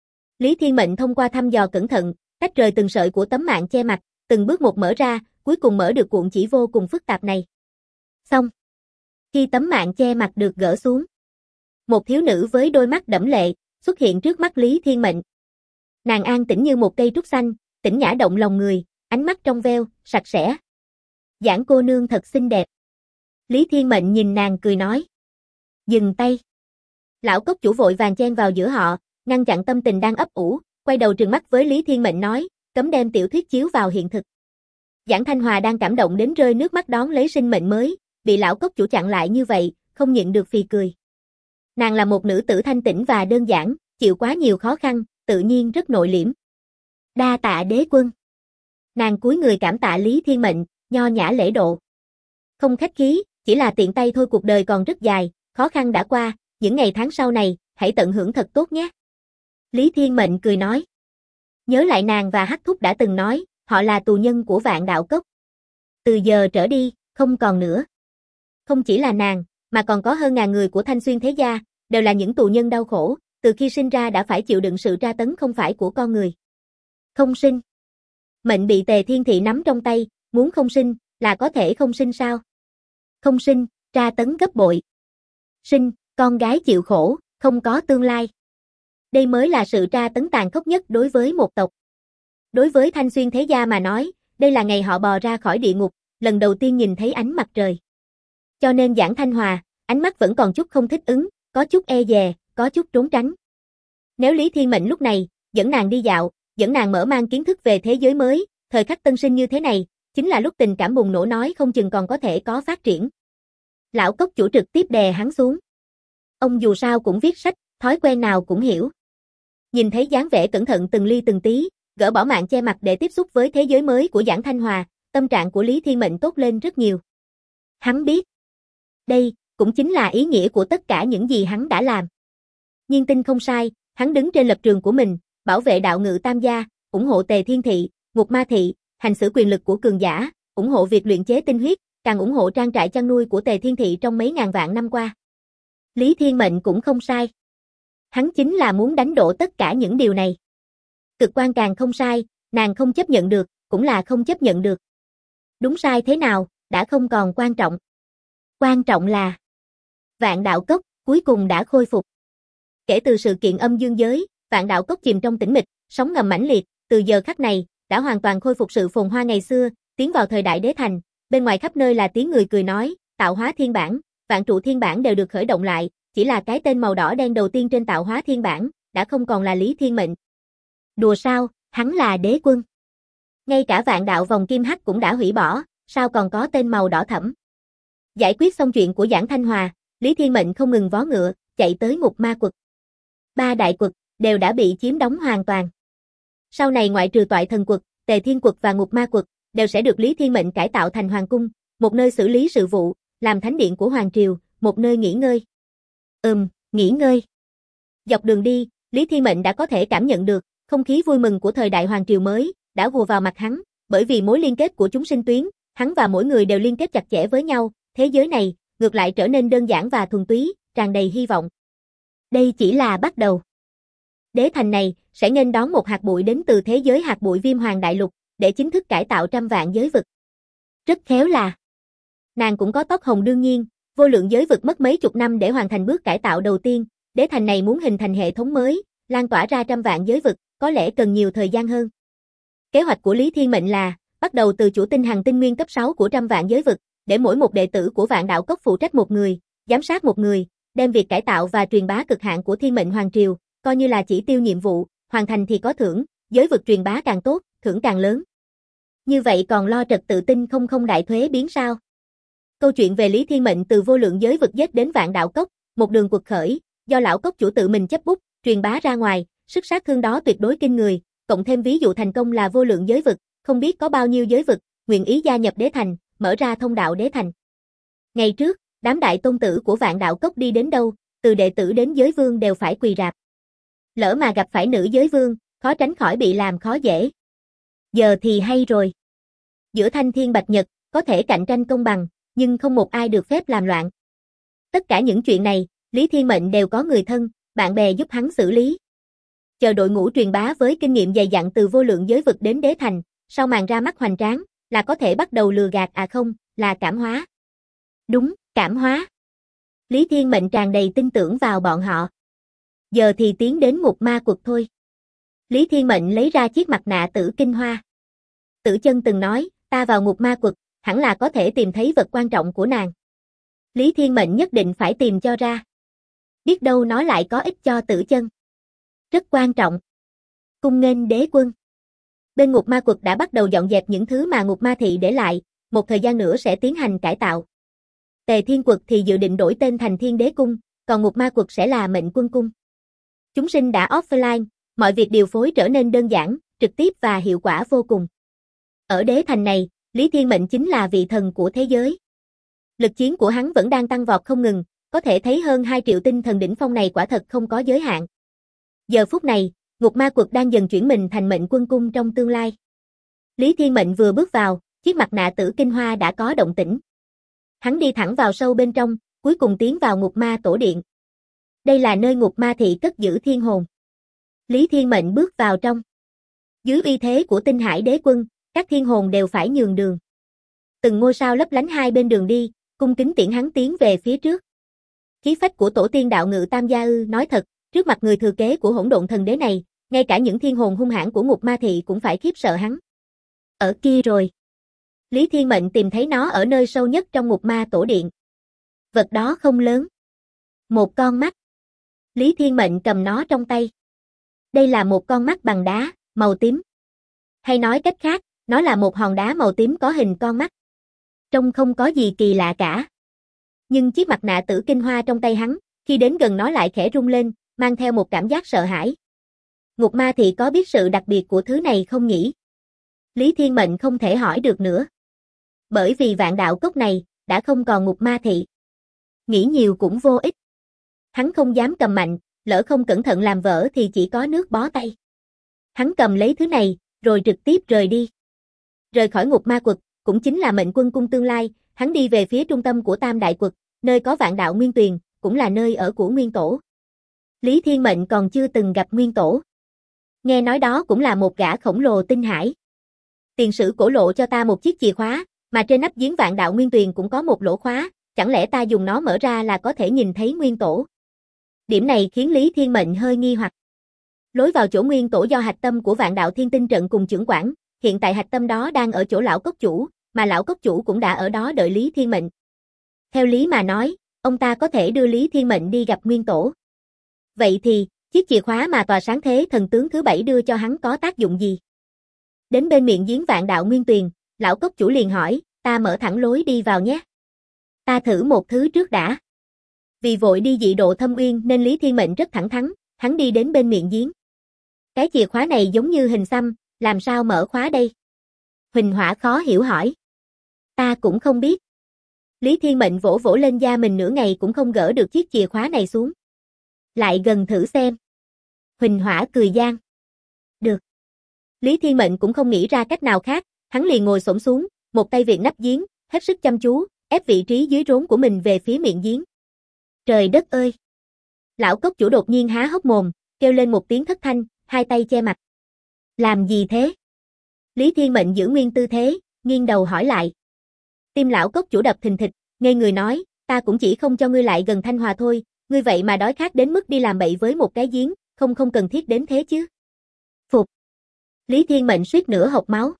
Lý Thiên Mệnh thông qua thăm dò cẩn thận, tách rời từng sợi của tấm mạng che mặt, từng bước một mở ra, cuối cùng mở được cuộn chỉ vô cùng phức tạp này. Xong. Khi tấm mạng che mặt được gỡ xuống, một thiếu nữ với đôi mắt đẫm lệ, xuất hiện trước mắt Lý Thiên Mệnh. Nàng an tĩnh như một cây trúc xanh, tĩnh nhã động lòng người, ánh mắt trong veo, sạch sẽ. Giảng cô nương thật xinh đẹp. Lý Thiên Mệnh nhìn nàng cười nói. Dừng tay. Lão cốc chủ vội vàng chen vào giữa họ, ngăn chặn tâm tình đang ấp ủ, quay đầu trừng mắt với Lý Thiên Mệnh nói, cấm đem tiểu thuyết chiếu vào hiện thực. Giảng Thanh Hòa đang cảm động đến rơi nước mắt đón lấy sinh mệnh mới, bị lão cốc chủ chặn lại như vậy, không nhịn được phì cười. Nàng là một nữ tử thanh tĩnh và đơn giản, chịu quá nhiều khó khăn, tự nhiên rất nội liễm. Đa tạ đế quân. Nàng cúi người cảm tạ Lý Thiên Mệnh, nho nhã lễ độ. Không khách khí, chỉ là tiện tay thôi, cuộc đời còn rất dài, khó khăn đã qua, những ngày tháng sau này, hãy tận hưởng thật tốt nhé. Lý Thiên Mệnh cười nói. Nhớ lại nàng và Hắc Thúc đã từng nói, họ là tù nhân của Vạn Đạo Cốc. Từ giờ trở đi, không còn nữa. Không chỉ là nàng, mà còn có hơn ngàn người của Thanh Xuyên thế gia, đều là những tù nhân đau khổ, từ khi sinh ra đã phải chịu đựng sự tra tấn không phải của con người. Không sinh. Mệnh bị Tề Thiên Thị nắm trong tay, muốn không sinh, là có thể không sinh sao? Không sinh, tra tấn gấp bội. Sinh, con gái chịu khổ, không có tương lai. Đây mới là sự tra tấn tàn khốc nhất đối với một tộc. Đối với Thanh Xuyên thế gia mà nói, đây là ngày họ bò ra khỏi địa ngục, lần đầu tiên nhìn thấy ánh mặt trời. Cho nên Giảng Thanh Hòa, ánh mắt vẫn còn chút không thích ứng, có chút e dè, có chút trốn tránh. Nếu Lý Thiên Mệnh lúc này, dẫn nàng đi dạo, dẫn nàng mở mang kiến thức về thế giới mới, thời khắc tân sinh như thế này, chính là lúc tình cảm bùng nổ, nói không chừng còn có thể có phát triển. Lão cốc chủ trực tiếp đè hắn xuống. Ông dù sao cũng viết sách, thói quen nào cũng hiểu. Nhìn thấy dáng vẻ cẩn thận từng ly từng tí, gỡ bỏ mạng che mặt để tiếp xúc với thế giới mới của Giảng Thanh Hòa, tâm trạng của Lý Thiên Mệnh tốt lên rất nhiều. Hắn biết, đây cũng chính là ý nghĩa của tất cả những gì hắn đã làm. Nhiên Tinh không sai, hắn đứng trên lập trường của mình, bảo vệ đạo ngự tam gia, ủng hộ Tề Thiên Thị, Ngục Ma Thị, hành xử quyền lực của cường giả, ủng hộ việc luyện chế tinh huyết, càng ủng hộ trang trại chăn nuôi của Tề Thiên Thị trong mấy ngàn vạn năm qua. Lý Thiên Mệnh cũng không sai. Hắn chính là muốn đánh đổ tất cả những điều này. Cực quan càng không sai, nàng không chấp nhận được, cũng là không chấp nhận được. Đúng sai thế nào, đã không còn quan trọng. Quan trọng là Vạn Đạo Cốc cuối cùng đã khôi phục. Kể từ sự kiện âm dương giới, Vạn Đạo Cốc chìm trong tĩnh mịch, sóng ngầm mãnh liệt, từ giờ khắc này, đã hoàn toàn khôi phục sự phồn hoa ngày xưa, tiến vào thời đại đế thành, bên ngoài khắp nơi là tiếng người cười nói, tạo hóa thiên bản, vạn trụ thiên bản đều được khởi động lại, chỉ là cái tên màu đỏ đen đầu tiên trên tạo hóa thiên bản, đã không còn là Lý Thiên Mệnh. Đùa sao, hắn là đế quân. Ngay cả vạn đạo vòng kim hắc cũng đã hủy bỏ, sao còn có tên màu đỏ thẫm. Giải quyết xong chuyện của Giảng Thanh Hòa, Lý Thiên Mệnh không ngừng vó ngựa, chạy tới Ngục Ma Quật. 3 đại quật đều đã bị chiếm đóng hoàn toàn. Sau này ngoại trừ Toại Thần Quật, Tề Thiên Quật và Ngục Ma Quật, đều sẽ được Lý Thiên Mệnh cải tạo thành hoàng cung, một nơi xử lý sự vụ, làm thánh điện của hoàng triều, một nơi nghỉ ngơi. Nghỉ ngơi. Dọc đường đi, Lý Thiên Mệnh đã có thể cảm nhận được, không khí vui mừng của thời đại hoàng triều mới, đã vùa vào mặt hắn, bởi vì mối liên kết của chúng sinh tuyến, hắn và mỗi người đều liên kết chặt chẽ với nhau, thế giới này, ngược lại trở nên đơn giản và thuần túy, tràn đầy hy vọng. Đây chỉ là bắt đầu. Đế thành này, sẽ nghênh đón một hạt bụi đến từ thế giới hạt bụi Viêm Hoàng Đại Lục, để chính thức cải tạo trăm vạn giới vực. Rất khéo là, nàng cũng có tóc hồng đương nhiên, vô lượng giới vực mất mấy chục năm để hoàn thành bước cải tạo đầu tiên, đế thành này muốn hình thành hệ thống mới, lan tỏa ra trăm vạn giới vực, có lẽ cần nhiều thời gian hơn. Kế hoạch của Lý Thiên Mệnh là, bắt đầu từ chủ tinh hằng tinh nguyên cấp 6 của trăm vạn giới vực, để mỗi một đệ tử của Vạn Đạo Cốc phụ trách một người, giám sát một người, đem việc cải tạo và truyền bá cực hạn của Thiên Mệnh Hoàng Triều, coi như là chỉ tiêu nhiệm vụ, hoàn thành thì có thưởng, giới vực truyền bá càng tốt, thưởng càng lớn. Như vậy còn lo trật tự tinh không đại thuế biến sao? Câu chuyện về Lý Thiên Mệnh từ vô lượng giới vực dết đến Vạn Đạo Cốc, một đường quật khởi, do lão cốc chủ tự mình chấp bút, truyền bá ra ngoài, sức sát thương đó tuyệt đối kinh người, cộng thêm ví dụ thành công là vô lượng giới vực, không biết có bao nhiêu giới vực, nguyện ý gia nhập đế thành, mở ra thông đạo đế thành. Ngày trước, đám đại tôn tử của Vạn Đạo Cốc đi đến đâu, từ đệ tử đến giới vương đều phải quỳ rạp. Lỡ mà gặp phải nữ giới vương, khó tránh khỏi bị làm khó dễ. Giờ thì hay rồi. Giữa Thanh Thiên Bạch Nhật, có thể cạnh tranh công bằng, nhưng không một ai được phép làm loạn. Tất cả những chuyện này, Lý Thiên Mệnh đều có người thân, bạn bè giúp hắn xử lý. Chờ đội ngũ truyền bá với kinh nghiệm dày dặn từ vô lượng giới vực đến đế thành, sau màn ra mắt hoành tráng, là có thể bắt đầu lừa gạt không, là cảm hóa. Đúng, cảm hóa. Lý Thiên Mệnh tràn đầy tin tưởng vào bọn họ. Giờ thì tiến đến Ngục Ma Quật thôi. Lý Thiên Mệnh lấy ra chiếc mặt nạ Tử Kinh Hoa. Tử Chân từng nói, ta vào Ngục Ma Quật, hẳn là có thể tìm thấy vật quan trọng của nàng. Lý Thiên Mệnh nhất định phải tìm cho ra. Biết đâu nó lại có ích cho Tử Chân. Rất quan trọng. Cung nghênh đế quân. Bên ngục ma quật đã bắt đầu dọn dẹp những thứ mà ngục ma thị để lại, một thời gian nữa sẽ tiến hành cải tạo. Tề Thiên quật thì dự định đổi tên thành Thiên Đế cung, còn ngục ma quật sẽ là Mệnh Quân cung. Chúng sinh đã offline, mọi việc điều phối trở nên đơn giản, trực tiếp và hiệu quả vô cùng. Ở đế thành này, Lý Thiên Mệnh chính là vị thần của thế giới. Lực chiến của hắn vẫn đang tăng vọt không ngừng, có thể thấy hơn 2 triệu tinh thần đỉnh phong này quả thật không có giới hạn. Giờ phút này, ngục ma quật đang dần chuyển mình thành Mệnh Quân cung trong tương lai. Lý Thiên Mệnh vừa bước vào, chiếc mặt nạ Tử Kinh Hoa đã có động tĩnh. Hắn đi thẳng vào sâu bên trong, cuối cùng tiến vào ngục ma tổ điện. Đây là nơi ngục ma thị cất giữ thiên hồn. Lý Thiên Mệnh bước vào trong. Dưới uy thế của Tinh Hải Đế quân, các thiên hồn đều phải nhường đường. Từng ngôi sao lấp lánh hai bên đường đi, cung kính tiễn hắn tiến về phía trước. Khí phách của tổ tiên đạo ngự Tam Gia ư, nói thật, trước mặt người thừa kế của Hỗn Độn Thần Đế này, ngay cả những thiên hồn hung hãn của ngục ma thị cũng phải khiếp sợ hắn. Ở kia rồi. Lý Thiên Mệnh tìm thấy nó ở nơi sâu nhất trong ngục ma tổ điện. Vật đó không lớn. Một con mắt. Lý Thiên Mệnh cầm nó trong tay. Đây là một con mắt bằng đá, màu tím. Hay nói cách khác, nó là một hòn đá màu tím có hình con mắt. Trông không có gì kỳ lạ cả. Nhưng chiếc mặt nạ Tử Kinh Hoa trong tay hắn, khi đến gần nó lại khẽ rung lên, mang theo một cảm giác sợ hãi. Ngục ma thị có biết sự đặc biệt của thứ này không nhỉ? Lý Thiên Mệnh không thể hỏi được nữa. Bởi vì vạn đạo cốc này, đã không còn ngục ma thị. Nghĩ nhiều cũng vô ích. Hắn không dám cầm mạnh, lỡ không cẩn thận làm vỡ thì chỉ có nước bó tay. Hắn cầm lấy thứ này, rồi trực tiếp rời đi. Rời khỏi ngục ma quật, cũng chính là Mệnh Quân cung tương lai, hắn đi về phía trung tâm của Tam Đại quật, nơi có vạn đạo nguyên tuyền, cũng là nơi ở của Nguyên Tổ. Lý Thiên Mệnh còn chưa từng gặp Nguyên Tổ. Nghe nói đó cũng là một gã khổng lồ tinh hải. Tiền sử cổ lộ cho ta một chiếc chìa khóa, mà trên nắp giếng vạn đạo nguyên tuyền cũng có một lỗ khóa, chẳng lẽ ta dùng nó mở ra là có thể nhìn thấy Nguyên Tổ? Điểm này khiến Lý Thiên Mệnh hơi nghi hoặc. Lối vào chỗ Nguyên Tổ do hạch tâm của vạn đạo thiên tinh trận cùng chưởng quản, hiện tại hạch tâm đó đang ở chỗ lão cốc chủ, mà lão cốc chủ cũng đã ở đó đợi Lý Thiên Mệnh. Theo lý mà nói, ông ta có thể đưa Lý Thiên Mệnh đi gặp Nguyên Tổ. Vậy thì, chiếc chìa khóa mà tòa sáng thế thần tướng thứ 7 đưa cho hắn có tác dụng gì? Đến bên miệng giếng vạn đạo nguyên tuyền, lão cốc chủ liền hỏi, ta mở thẳng lối đi vào nhé. Ta thử một thứ trước đã. Vì vội đi dị độ thâm uyên nên Lý Thiên Mệnh rất thẳng thắn, hắn đi đến bên miệng giếng. Cái chìa khóa này giống như hình xăm, làm sao mở khóa đây? Huỳnh Hỏa khó hiểu hỏi. Ta cũng không biết. Lý Thiên Mệnh vỗ vỗ lên da mình nửa ngày cũng không gỡ được chiếc chìa khóa này xuống. Lại gần thử xem. Huỳnh Hỏa cười gian. Được. Lý Thiên Mệnh cũng không nghĩ ra cách nào khác, hắn liền ngồi xổm xuống, một tay viện nắp giếng, hết sức chăm chú, ép vị trí dưới rốn của mình về phía miệng giếng. Trời đất ơi! Lão cốc chủ đột nhiên há hốc mồm, kêu lên một tiếng thất thanh, hai tay che mặt. Làm gì thế? Lý Thiên Mệnh giữ nguyên tư thế, nghiêng đầu hỏi lại. Tim lão cốc chủ đập thình thịch, ngây người nói, ta cũng chỉ không cho ngươi lại gần Thanh Hòa thôi, ngươi vậy mà đói khát đến mức đi làm bậy với một cái giếng, không cần thiết đến thế chứ. Phục. Lý Thiên Mệnh suýt nữa hộc máu.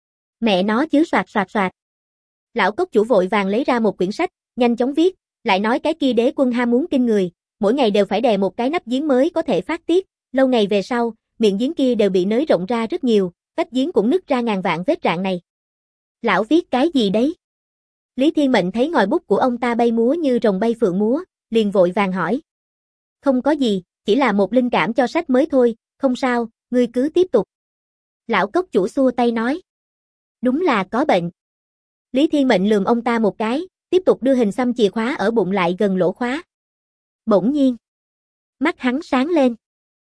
Mẹ nó chứ soạt soạt soạt. Lão cốc chủ vội vàng lấy ra một quyển sách, nhanh chóng viết, lại nói cái kia đế quân ham muốn kinh người, mỗi ngày đều phải đè một cái nắp giếng mới có thể phát tiết, lâu ngày về sau, miệng giếng kia đều bị nới rộng ra rất nhiều, vách giếng cũng nứt ra ngàn vạn vết rạn này. Lão viết cái gì đấy? Lý Thiên Mệnh thấy ngòi bút của ông ta bay múa như rồng bay phượng múa, liền vội vàng hỏi. Không có gì, chỉ là một linh cảm cho sách mới thôi, không sao, ngươi cứ tiếp tục. Lão cốc chủ xua tay nói. Đúng là có bệnh. Lý Thiên Mệnh lườm ông ta một cái, tiếp tục đưa hình xăm chìa khóa ở bụng lại gần lỗ khóa. Bỗng nhiên, mắt hắn sáng lên.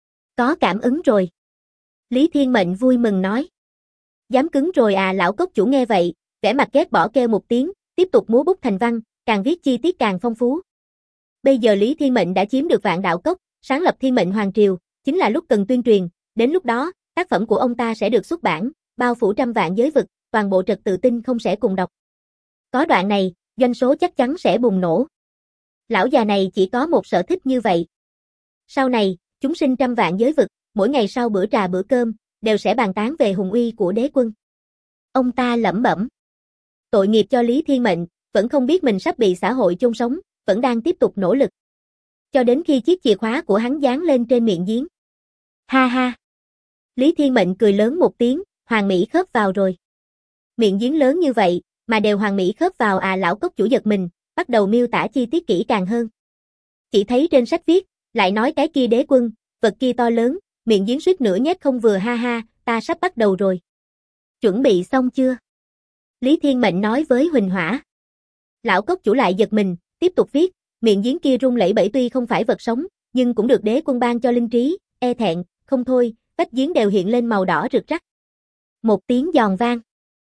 Có cảm ứng rồi. Lý Thiên Mệnh vui mừng nói. Dám cứng rồi à? Lão cốc chủ nghe vậy, vẻ mặt ghét bỏ kêu một tiếng, tiếp tục múa bút thành văn, càng viết chi tiết càng phong phú. Bây giờ Lý Thiên Mệnh đã chiếm được vạn đạo cốc, sáng lập Thiên Mệnh Hoàng Triều, chính là lúc cần tuyên truyền, đến lúc đó, tác phẩm của ông ta sẽ được xuất bản, bao phủ trăm vạn giới vực, toàn bộ trật tự tinh không sẽ cùng đọc. Có đoạn này, doanh số chắc chắn sẽ bùng nổ. Lão già này chỉ có một sở thích như vậy. Sau này, chúng sinh trăm vạn giới vực, mỗi ngày sau bữa trà bữa cơm, đều sẽ bàn tán về hùng uy của đế quân. Ông ta lẩm bẩm. Tội nghiệp cho Lý Thiên Mệnh, vẫn không biết mình sắp bị xã hội chôn sống, vẫn đang tiếp tục nỗ lực. Cho đến khi chiếc chìa khóa của hắn dán lên trên miệng giếng. Ha ha! Lý Thiên Mệnh cười lớn một tiếng, Hoàn mỹ khớp vào rồi. Miệng giếng lớn như vậy, mà đều hoàn mỹ khớp vào à, lão cốc chủ giật mình, bắt đầu miêu tả chi tiết kỹ càng hơn. Chỉ thấy trên sách viết, lại nói cái kia đế quân, vật kia to lớn, miệng giếng suýt nữa nhét không vừa, ha ha, ta sắp bắt đầu rồi. Chuẩn bị xong chưa? Lý Thiên Mệnh nói với Huỳnh Hỏa. Lão cốc chủ lại giật mình, tiếp tục viết, miệng giếng kia rung lẩy bẩy tuy không phải vật sống, nhưng cũng được đế quân ban cho linh trí, e thẹn, không thôi, vách giếng đều hiện lên màu đỏ rực rắc. Một tiếng giòn vang.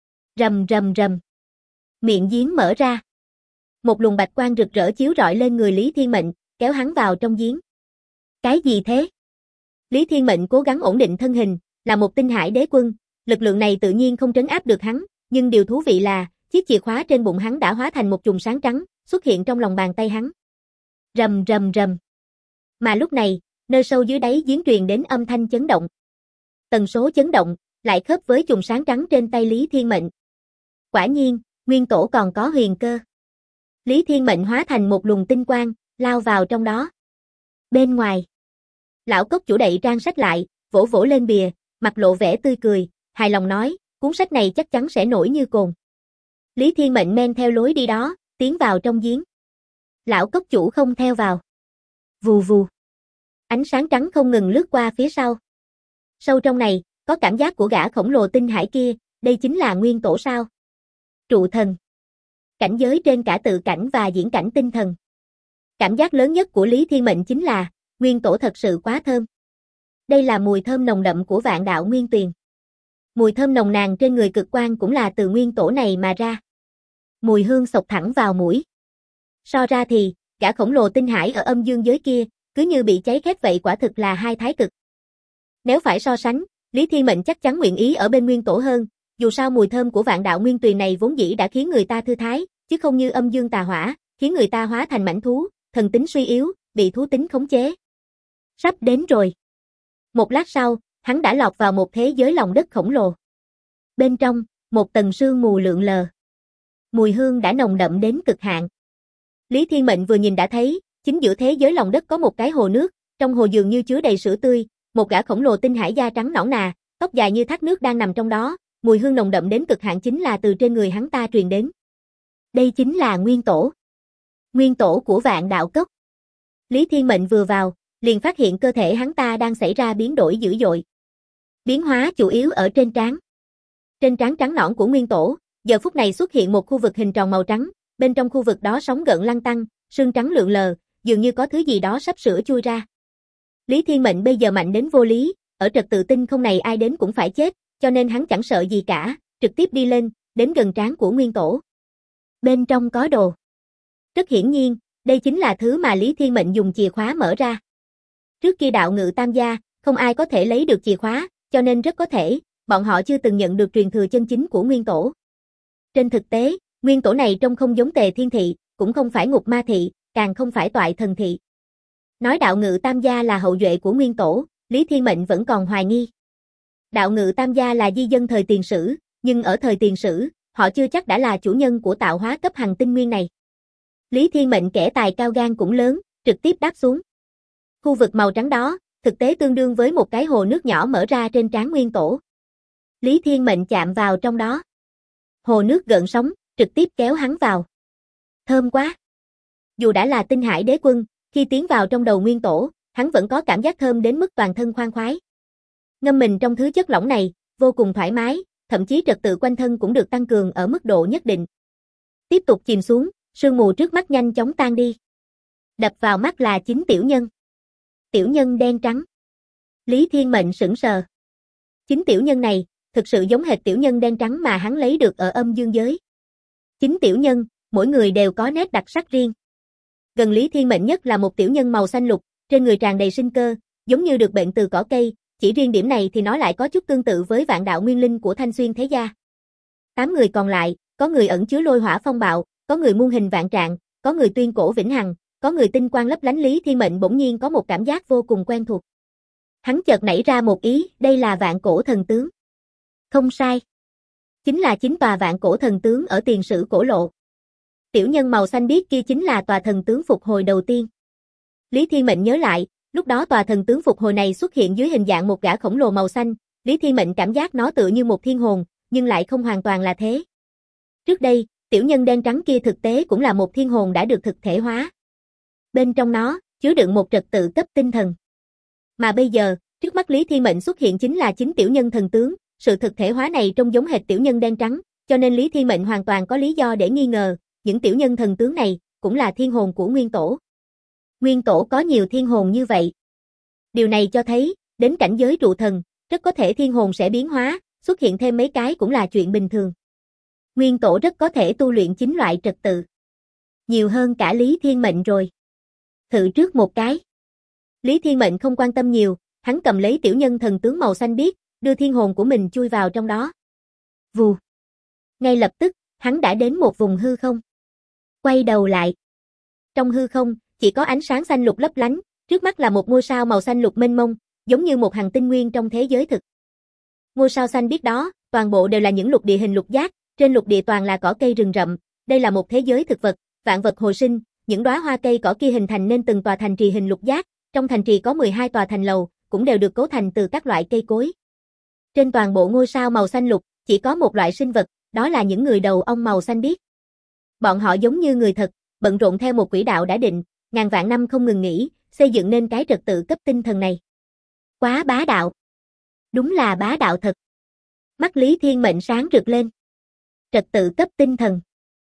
Rầm rầm rầm. Miệng giếng mở ra. Một luồng bạch quang rực rỡ chiếu rọi lên người Lý Thiên Mệnh, kéo hắn vào trong giếng. Cái gì thế? Lý Thiên Mệnh cố gắng ổn định thân hình, là một tinh hải đế quân, lực lượng này tự nhiên không trấn áp được hắn, nhưng điều thú vị là, chiếc chìa khóa trên bụng hắn đã hóa thành một chùm sáng trắng, xuất hiện trong lòng bàn tay hắn. Rầm rầm rầm. Mà lúc này, nơi sâu dưới đáy giếng truyền đến âm thanh chấn động. Tần số chấn động, lại khớp với chùm sáng trắng trên tay Lý Thiên Mệnh. Quả nhiên, nguyên tổ còn có huyền cơ. Lý Thiên Mệnh hóa thành một luồng tinh quang, lao vào trong đó. Bên ngoài, lão cốc chủ đậy trang sách lại, vỗ vỗ lên bìa, mặt lộ vẻ tươi cười, hài lòng nói, cuốn sách này chắc chắn sẽ nổi như cồn. Lý Thiên Mệnh men theo lối đi đó, tiến vào trong giếng. Lão cốc chủ không theo vào. Vù vù. Ánh sáng trắng không ngừng lướt qua phía sau. Sâu trong này, có cảm giác của gã khổng lồ tinh hải kia, đây chính là nguyên tổ sao? Trụ thần. Cảnh giới trên cả tự cảnh và diễn cảnh tinh thần. Cảm giác lớn nhất của Lý Thiên Mệnh chính là, nguyên tổ thật sự quá thơm. Đây là mùi thơm nồng đậm của vạn đạo nguyên tuyền. Mùi thơm nồng nàn trên người cực quan cũng là từ nguyên tổ này mà ra. Mùi hương xộc thẳng vào mũi. So ra thì, gã khổng lồ tinh hải ở âm dương giới kia, cứ như bị cháy khét vậy, quả thực là hai thái cực. Nếu phải so sánh, Lý Thiên Mệnh chắc chắn nguyện ý ở bên nguyên tổ hơn, dù sao mùi thơm của vạn đạo nguyên tuyền này vốn dĩ đã khiến người ta thư thái, chứ không như âm dương tà hỏa, khiến người ta hóa thành mãnh thú, thần tính suy yếu, bị thú tính khống chế. Sắp đến rồi. Một lát sau, hắn đã lọt vào một thế giới lòng đất khổng lồ. Bên trong, một tầng sương mù lượn lờ. Mùi hương đã nồng đậm đến cực hạn. Lý Thiên Mệnh vừa nhìn đã thấy, chính giữa thế giới lòng đất có một cái hồ nước, trong hồ dường như chứa đầy sữa tươi, một gã khổng lồ tinh hải da trắng nõn nà, tóc dài như thác nước đang nằm trong đó, mùi hương nồng đậm đến cực hạn chính là từ trên người hắn ta truyền đến. Đây chính là nguyên tổ. Nguyên tổ của vạn đạo cốc. Lý Thiên Mệnh vừa vào, liền phát hiện cơ thể hắn ta đang xảy ra biến đổi dữ dội. Biến hóa chủ yếu ở trên trán. Trên trán trắng nõn của nguyên tổ, giờ phút này xuất hiện một khu vực hình tròn màu trắng, bên trong khu vực đó sóng gợn lăn tăn, sương trắng lượn lờ, dường như có thứ gì đó sắp sửa chui ra. Lý Thiên Mệnh bây giờ mạnh đến vô lý, ở trật tự tinh không này ai đến cũng phải chết, cho nên hắn chẳng sợ gì cả, trực tiếp đi lên, đến gần trán của nguyên tổ. Bên trong có đồ. Rất hiển nhiên, đây chính là thứ mà Lý Thiên Mệnh dùng chìa khóa mở ra. Trước kia đạo ngự tam gia, không ai có thể lấy được chìa khóa, cho nên rất có thể, bọn họ chưa từng nhận được truyền thừa chân chính của nguyên tổ. Trên thực tế, nguyên tổ này trông không giống Tề Thiên Thị, cũng không phải Ngục Ma Thị, càng không phải Toại Thần Thị. Nói đạo ngự tam gia là hậu duệ của nguyên tổ, Lý Thiên Mệnh vẫn còn hoài nghi. Đạo ngự tam gia là di dân thời tiền sử, nhưng ở thời tiền sử, họ chưa chắc đã là chủ nhân của tạo hóa cấp hành tinh nguyên này. Lý Thiên Mệnh kẻ tài cao gan cũng lớn, trực tiếp đáp xuống. Khu vực màu trắng đó, thực tế tương đương với một cái hồ nước nhỏ mở ra trên trán nguyên tổ. Lý Thiên Mệnh chạm vào trong đó. Hồ nước gợn sóng, trực tiếp kéo hắn vào. Thơm quá. Dù đã là tinh hải đế quân, khi tiến vào trong đầu nguyên tổ, hắn vẫn có cảm giác thơm đến mức toàn thân khoan khoái. Ngâm mình trong thứ chất lỏng này, vô cùng thoải mái, thậm chí trật tự quanh thân cũng được tăng cường ở mức độ nhất định. Tiếp tục chìm xuống, sương mù trước mắt nhanh chóng tan đi. Đập vào mắt là chính tiểu nhân. Tiểu nhân đen trắng. Lý Thiên Mệnh sững sờ. Chính tiểu nhân này, thực sự giống hệt tiểu nhân đen trắng mà hắn lấy được ở âm dương giới. Chính tiểu nhân, mỗi người đều có nét đặc sắc riêng. Gần Lý Thiên Mệnh nhất là một tiểu nhân màu xanh lục, trên người tràn đầy sinh cơ, giống như được bệnh từ cỏ cây, chỉ riêng điểm này thì nó lại có chút tương tự với vạn đạo nguyên linh của Thanh Xuyên Thế Gia. 8 người còn lại, có người ẩn chứa lôi hỏa phong bạo, có người muôn hình vạn trạng, có người tuyên cổ vĩnh hằng, có người tinh quang lấp lánh. Lý Thiên Mệnh bỗng nhiên có một cảm giác vô cùng quen thuộc. Hắn chợt nảy ra một ý, đây là vạn cổ thần tướng. Không sai. Chính là chính tòa vạn cổ thần tướng ở tiền sử cổ lộ. Tiểu nhân màu xanh biếc kia chính là tòa thần tướng phục hồi đầu tiên. Lý Thiên Mệnh nhớ lại, lúc đó tòa thần tướng phục hồi này xuất hiện dưới hình dạng một gã khổng lồ màu xanh, Lý Thiên Mệnh cảm giác nó tựa như một thiên hồn, nhưng lại không hoàn toàn là thế. Trước đây, tiểu nhân đen trắng kia thực tế cũng là một thiên hồn đã được thực thể hóa. Bên trong nó, chứa đựng một trật tự cấp tinh thần. Mà bây giờ, trước mắt Lý Thiên Mệnh xuất hiện chính là chính tiểu nhân thần tướng, sự thực thể hóa này trông giống hệt tiểu nhân đen trắng, cho nên Lý Thiên Mệnh hoàn toàn có lý do để nghi ngờ, những tiểu nhân thần tướng này cũng là thiên hồn của Nguyên Tổ. Nguyên Tổ có nhiều thiên hồn như vậy. Điều này cho thấy, đến cảnh giới trụ thần, rất có thể thiên hồn sẽ biến hóa, xuất hiện thêm mấy cái cũng là chuyện bình thường. Nguyên Tổ rất có thể tu luyện chính loại trật tự. Nhiều hơn cả Lý Thiên Mệnh rồi. Thử trước một cái. Lý Thiên Mệnh không quan tâm nhiều, hắn cầm lấy tiểu nhân thần tướng màu xanh biếc, đưa thiên hồn của mình chui vào trong đó. Vù. Ngay lập tức, hắn đã đến một vùng hư không. Quay đầu lại. Trong hư không, chỉ có ánh sáng xanh lục lấp lánh, trước mắt là một ngôi sao màu xanh lục mênh mông, giống như một hành tinh nguyên trong thế giới thực. Ngôi sao xanh biếc đó, toàn bộ đều là những lục địa hình lục giác, trên lục địa toàn là cỏ cây rừng rậm, đây là một thế giới thực vật, vạn vật hồi sinh, những đóa hoa cây cỏ kia hình thành nên từng tòa thành trì hình lục giác, trong thành trì có 12 tòa thành lầu, cũng đều được cấu thành từ các loại cây cối. Trên toàn bộ ngôi sao màu xanh lục, chỉ có một loại sinh vật, đó là những người đầu ong màu xanh biếc. Bọn họ giống như người thật, bận rộn theo một quỹ đạo đã định, ngàn vạn năm không ngừng nghỉ, xây dựng nên cái trật tự cấp tinh thần này. Quá bá đạo. Đúng là bá đạo thật. Mắt Lý Thiên Mệnh sáng rực lên. Trật tự cấp tinh thần.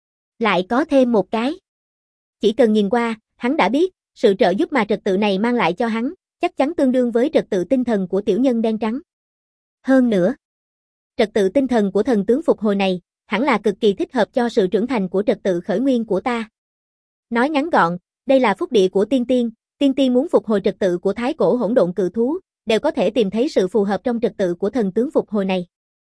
Lại có thêm một cái. Chỉ cần nhìn qua, hắn đã biết, sự trợ giúp mà trật tự này mang lại cho hắn, chắc chắn tương đương với trật tự tinh thần của tiểu nhân đen trắng. Hơn nữa, trật tự tinh thần của thần tướng phục hồi này, hẳn là cực kỳ thích hợp cho sự trưởng thành của trật tự khởi nguyên của ta. Nói ngắn gọn, đây là phúc địa của tiên tiên muốn phục hồi trật tự của thái cổ hỗn độn cự thú, đều có thể tìm thấy sự phù hợp trong trật tự của thần tướng phục hồi này.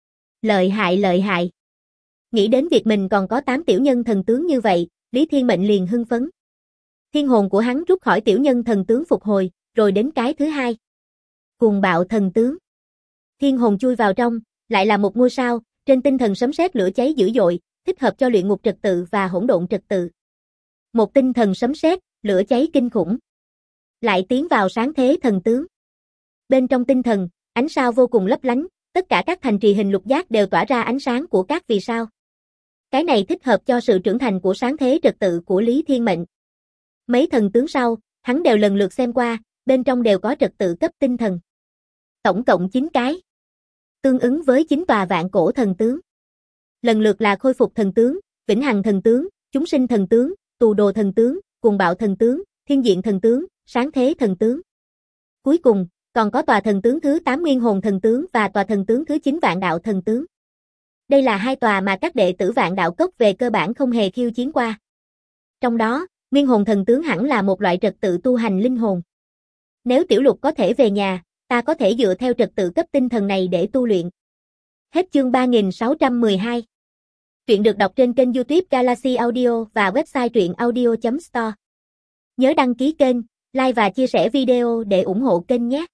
Lợi hại lợi hại. Nghĩ đến việc mình còn có 8 tiểu nhân thần tướng như vậy, Lý Thiên Mệnh liền hưng phấn. Thiên hồn của hắn rút khỏi tiểu nhân thần tướng phục hồi, rồi đến cái thứ hai. Cuồng bạo thần tướng. Thiên hồn chui vào trong, lại là một ngôi sao, trên tinh thần sấm sét lửa cháy dữ dội, thích hợp cho luyện ngục trật tự và hỗn độn trật tự. Một tinh thần sấm sét, lửa cháy kinh khủng. Lại tiến vào sáng thế thần tướng. Bên trong tinh thần, ánh sao vô cùng lấp lánh, tất cả các thành trì hình lục giác đều tỏa ra ánh sáng của các vì sao. Cái này thích hợp cho sự trưởng thành của sáng thế trật tự của Lý Thiên Mệnh. Mấy thần tướng sau, hắn đều lần lượt xem qua, bên trong đều có trật tự cấp tinh thần. Tổng cộng 9 cái. Tương ứng với 9 tòa vạn cổ thần tướng. Lần lượt là khôi phục thần tướng, vĩnh hằng thần tướng, chúng sinh thần tướng, tù đồ thần tướng, cuồng bạo thần tướng, thiên diện thần tướng, sáng thế thần tướng. Cuối cùng, còn có tòa thần tướng thứ 8 nguyên hồn thần tướng và tòa thần tướng thứ 9 vạn đạo thần tướng. Đây là hai tòa mà các đệ tử vạn đạo cốc về cơ bản không hề khiêu chiến qua. Trong đó, nguyên hồn thần tướng hẳn là một loại trật tự tu hành linh hồn. Nếu Tiểu Lục có thể về nhà, ta có thể dựa theo trật tự cấp tinh thần này để tu luyện. Hết chương 3612. Truyện được đọc trên kênh YouTube Galaxy Audio và website truyệnaudio.store. Nhớ đăng ký kênh, like và chia sẻ video để ủng hộ kênh nhé.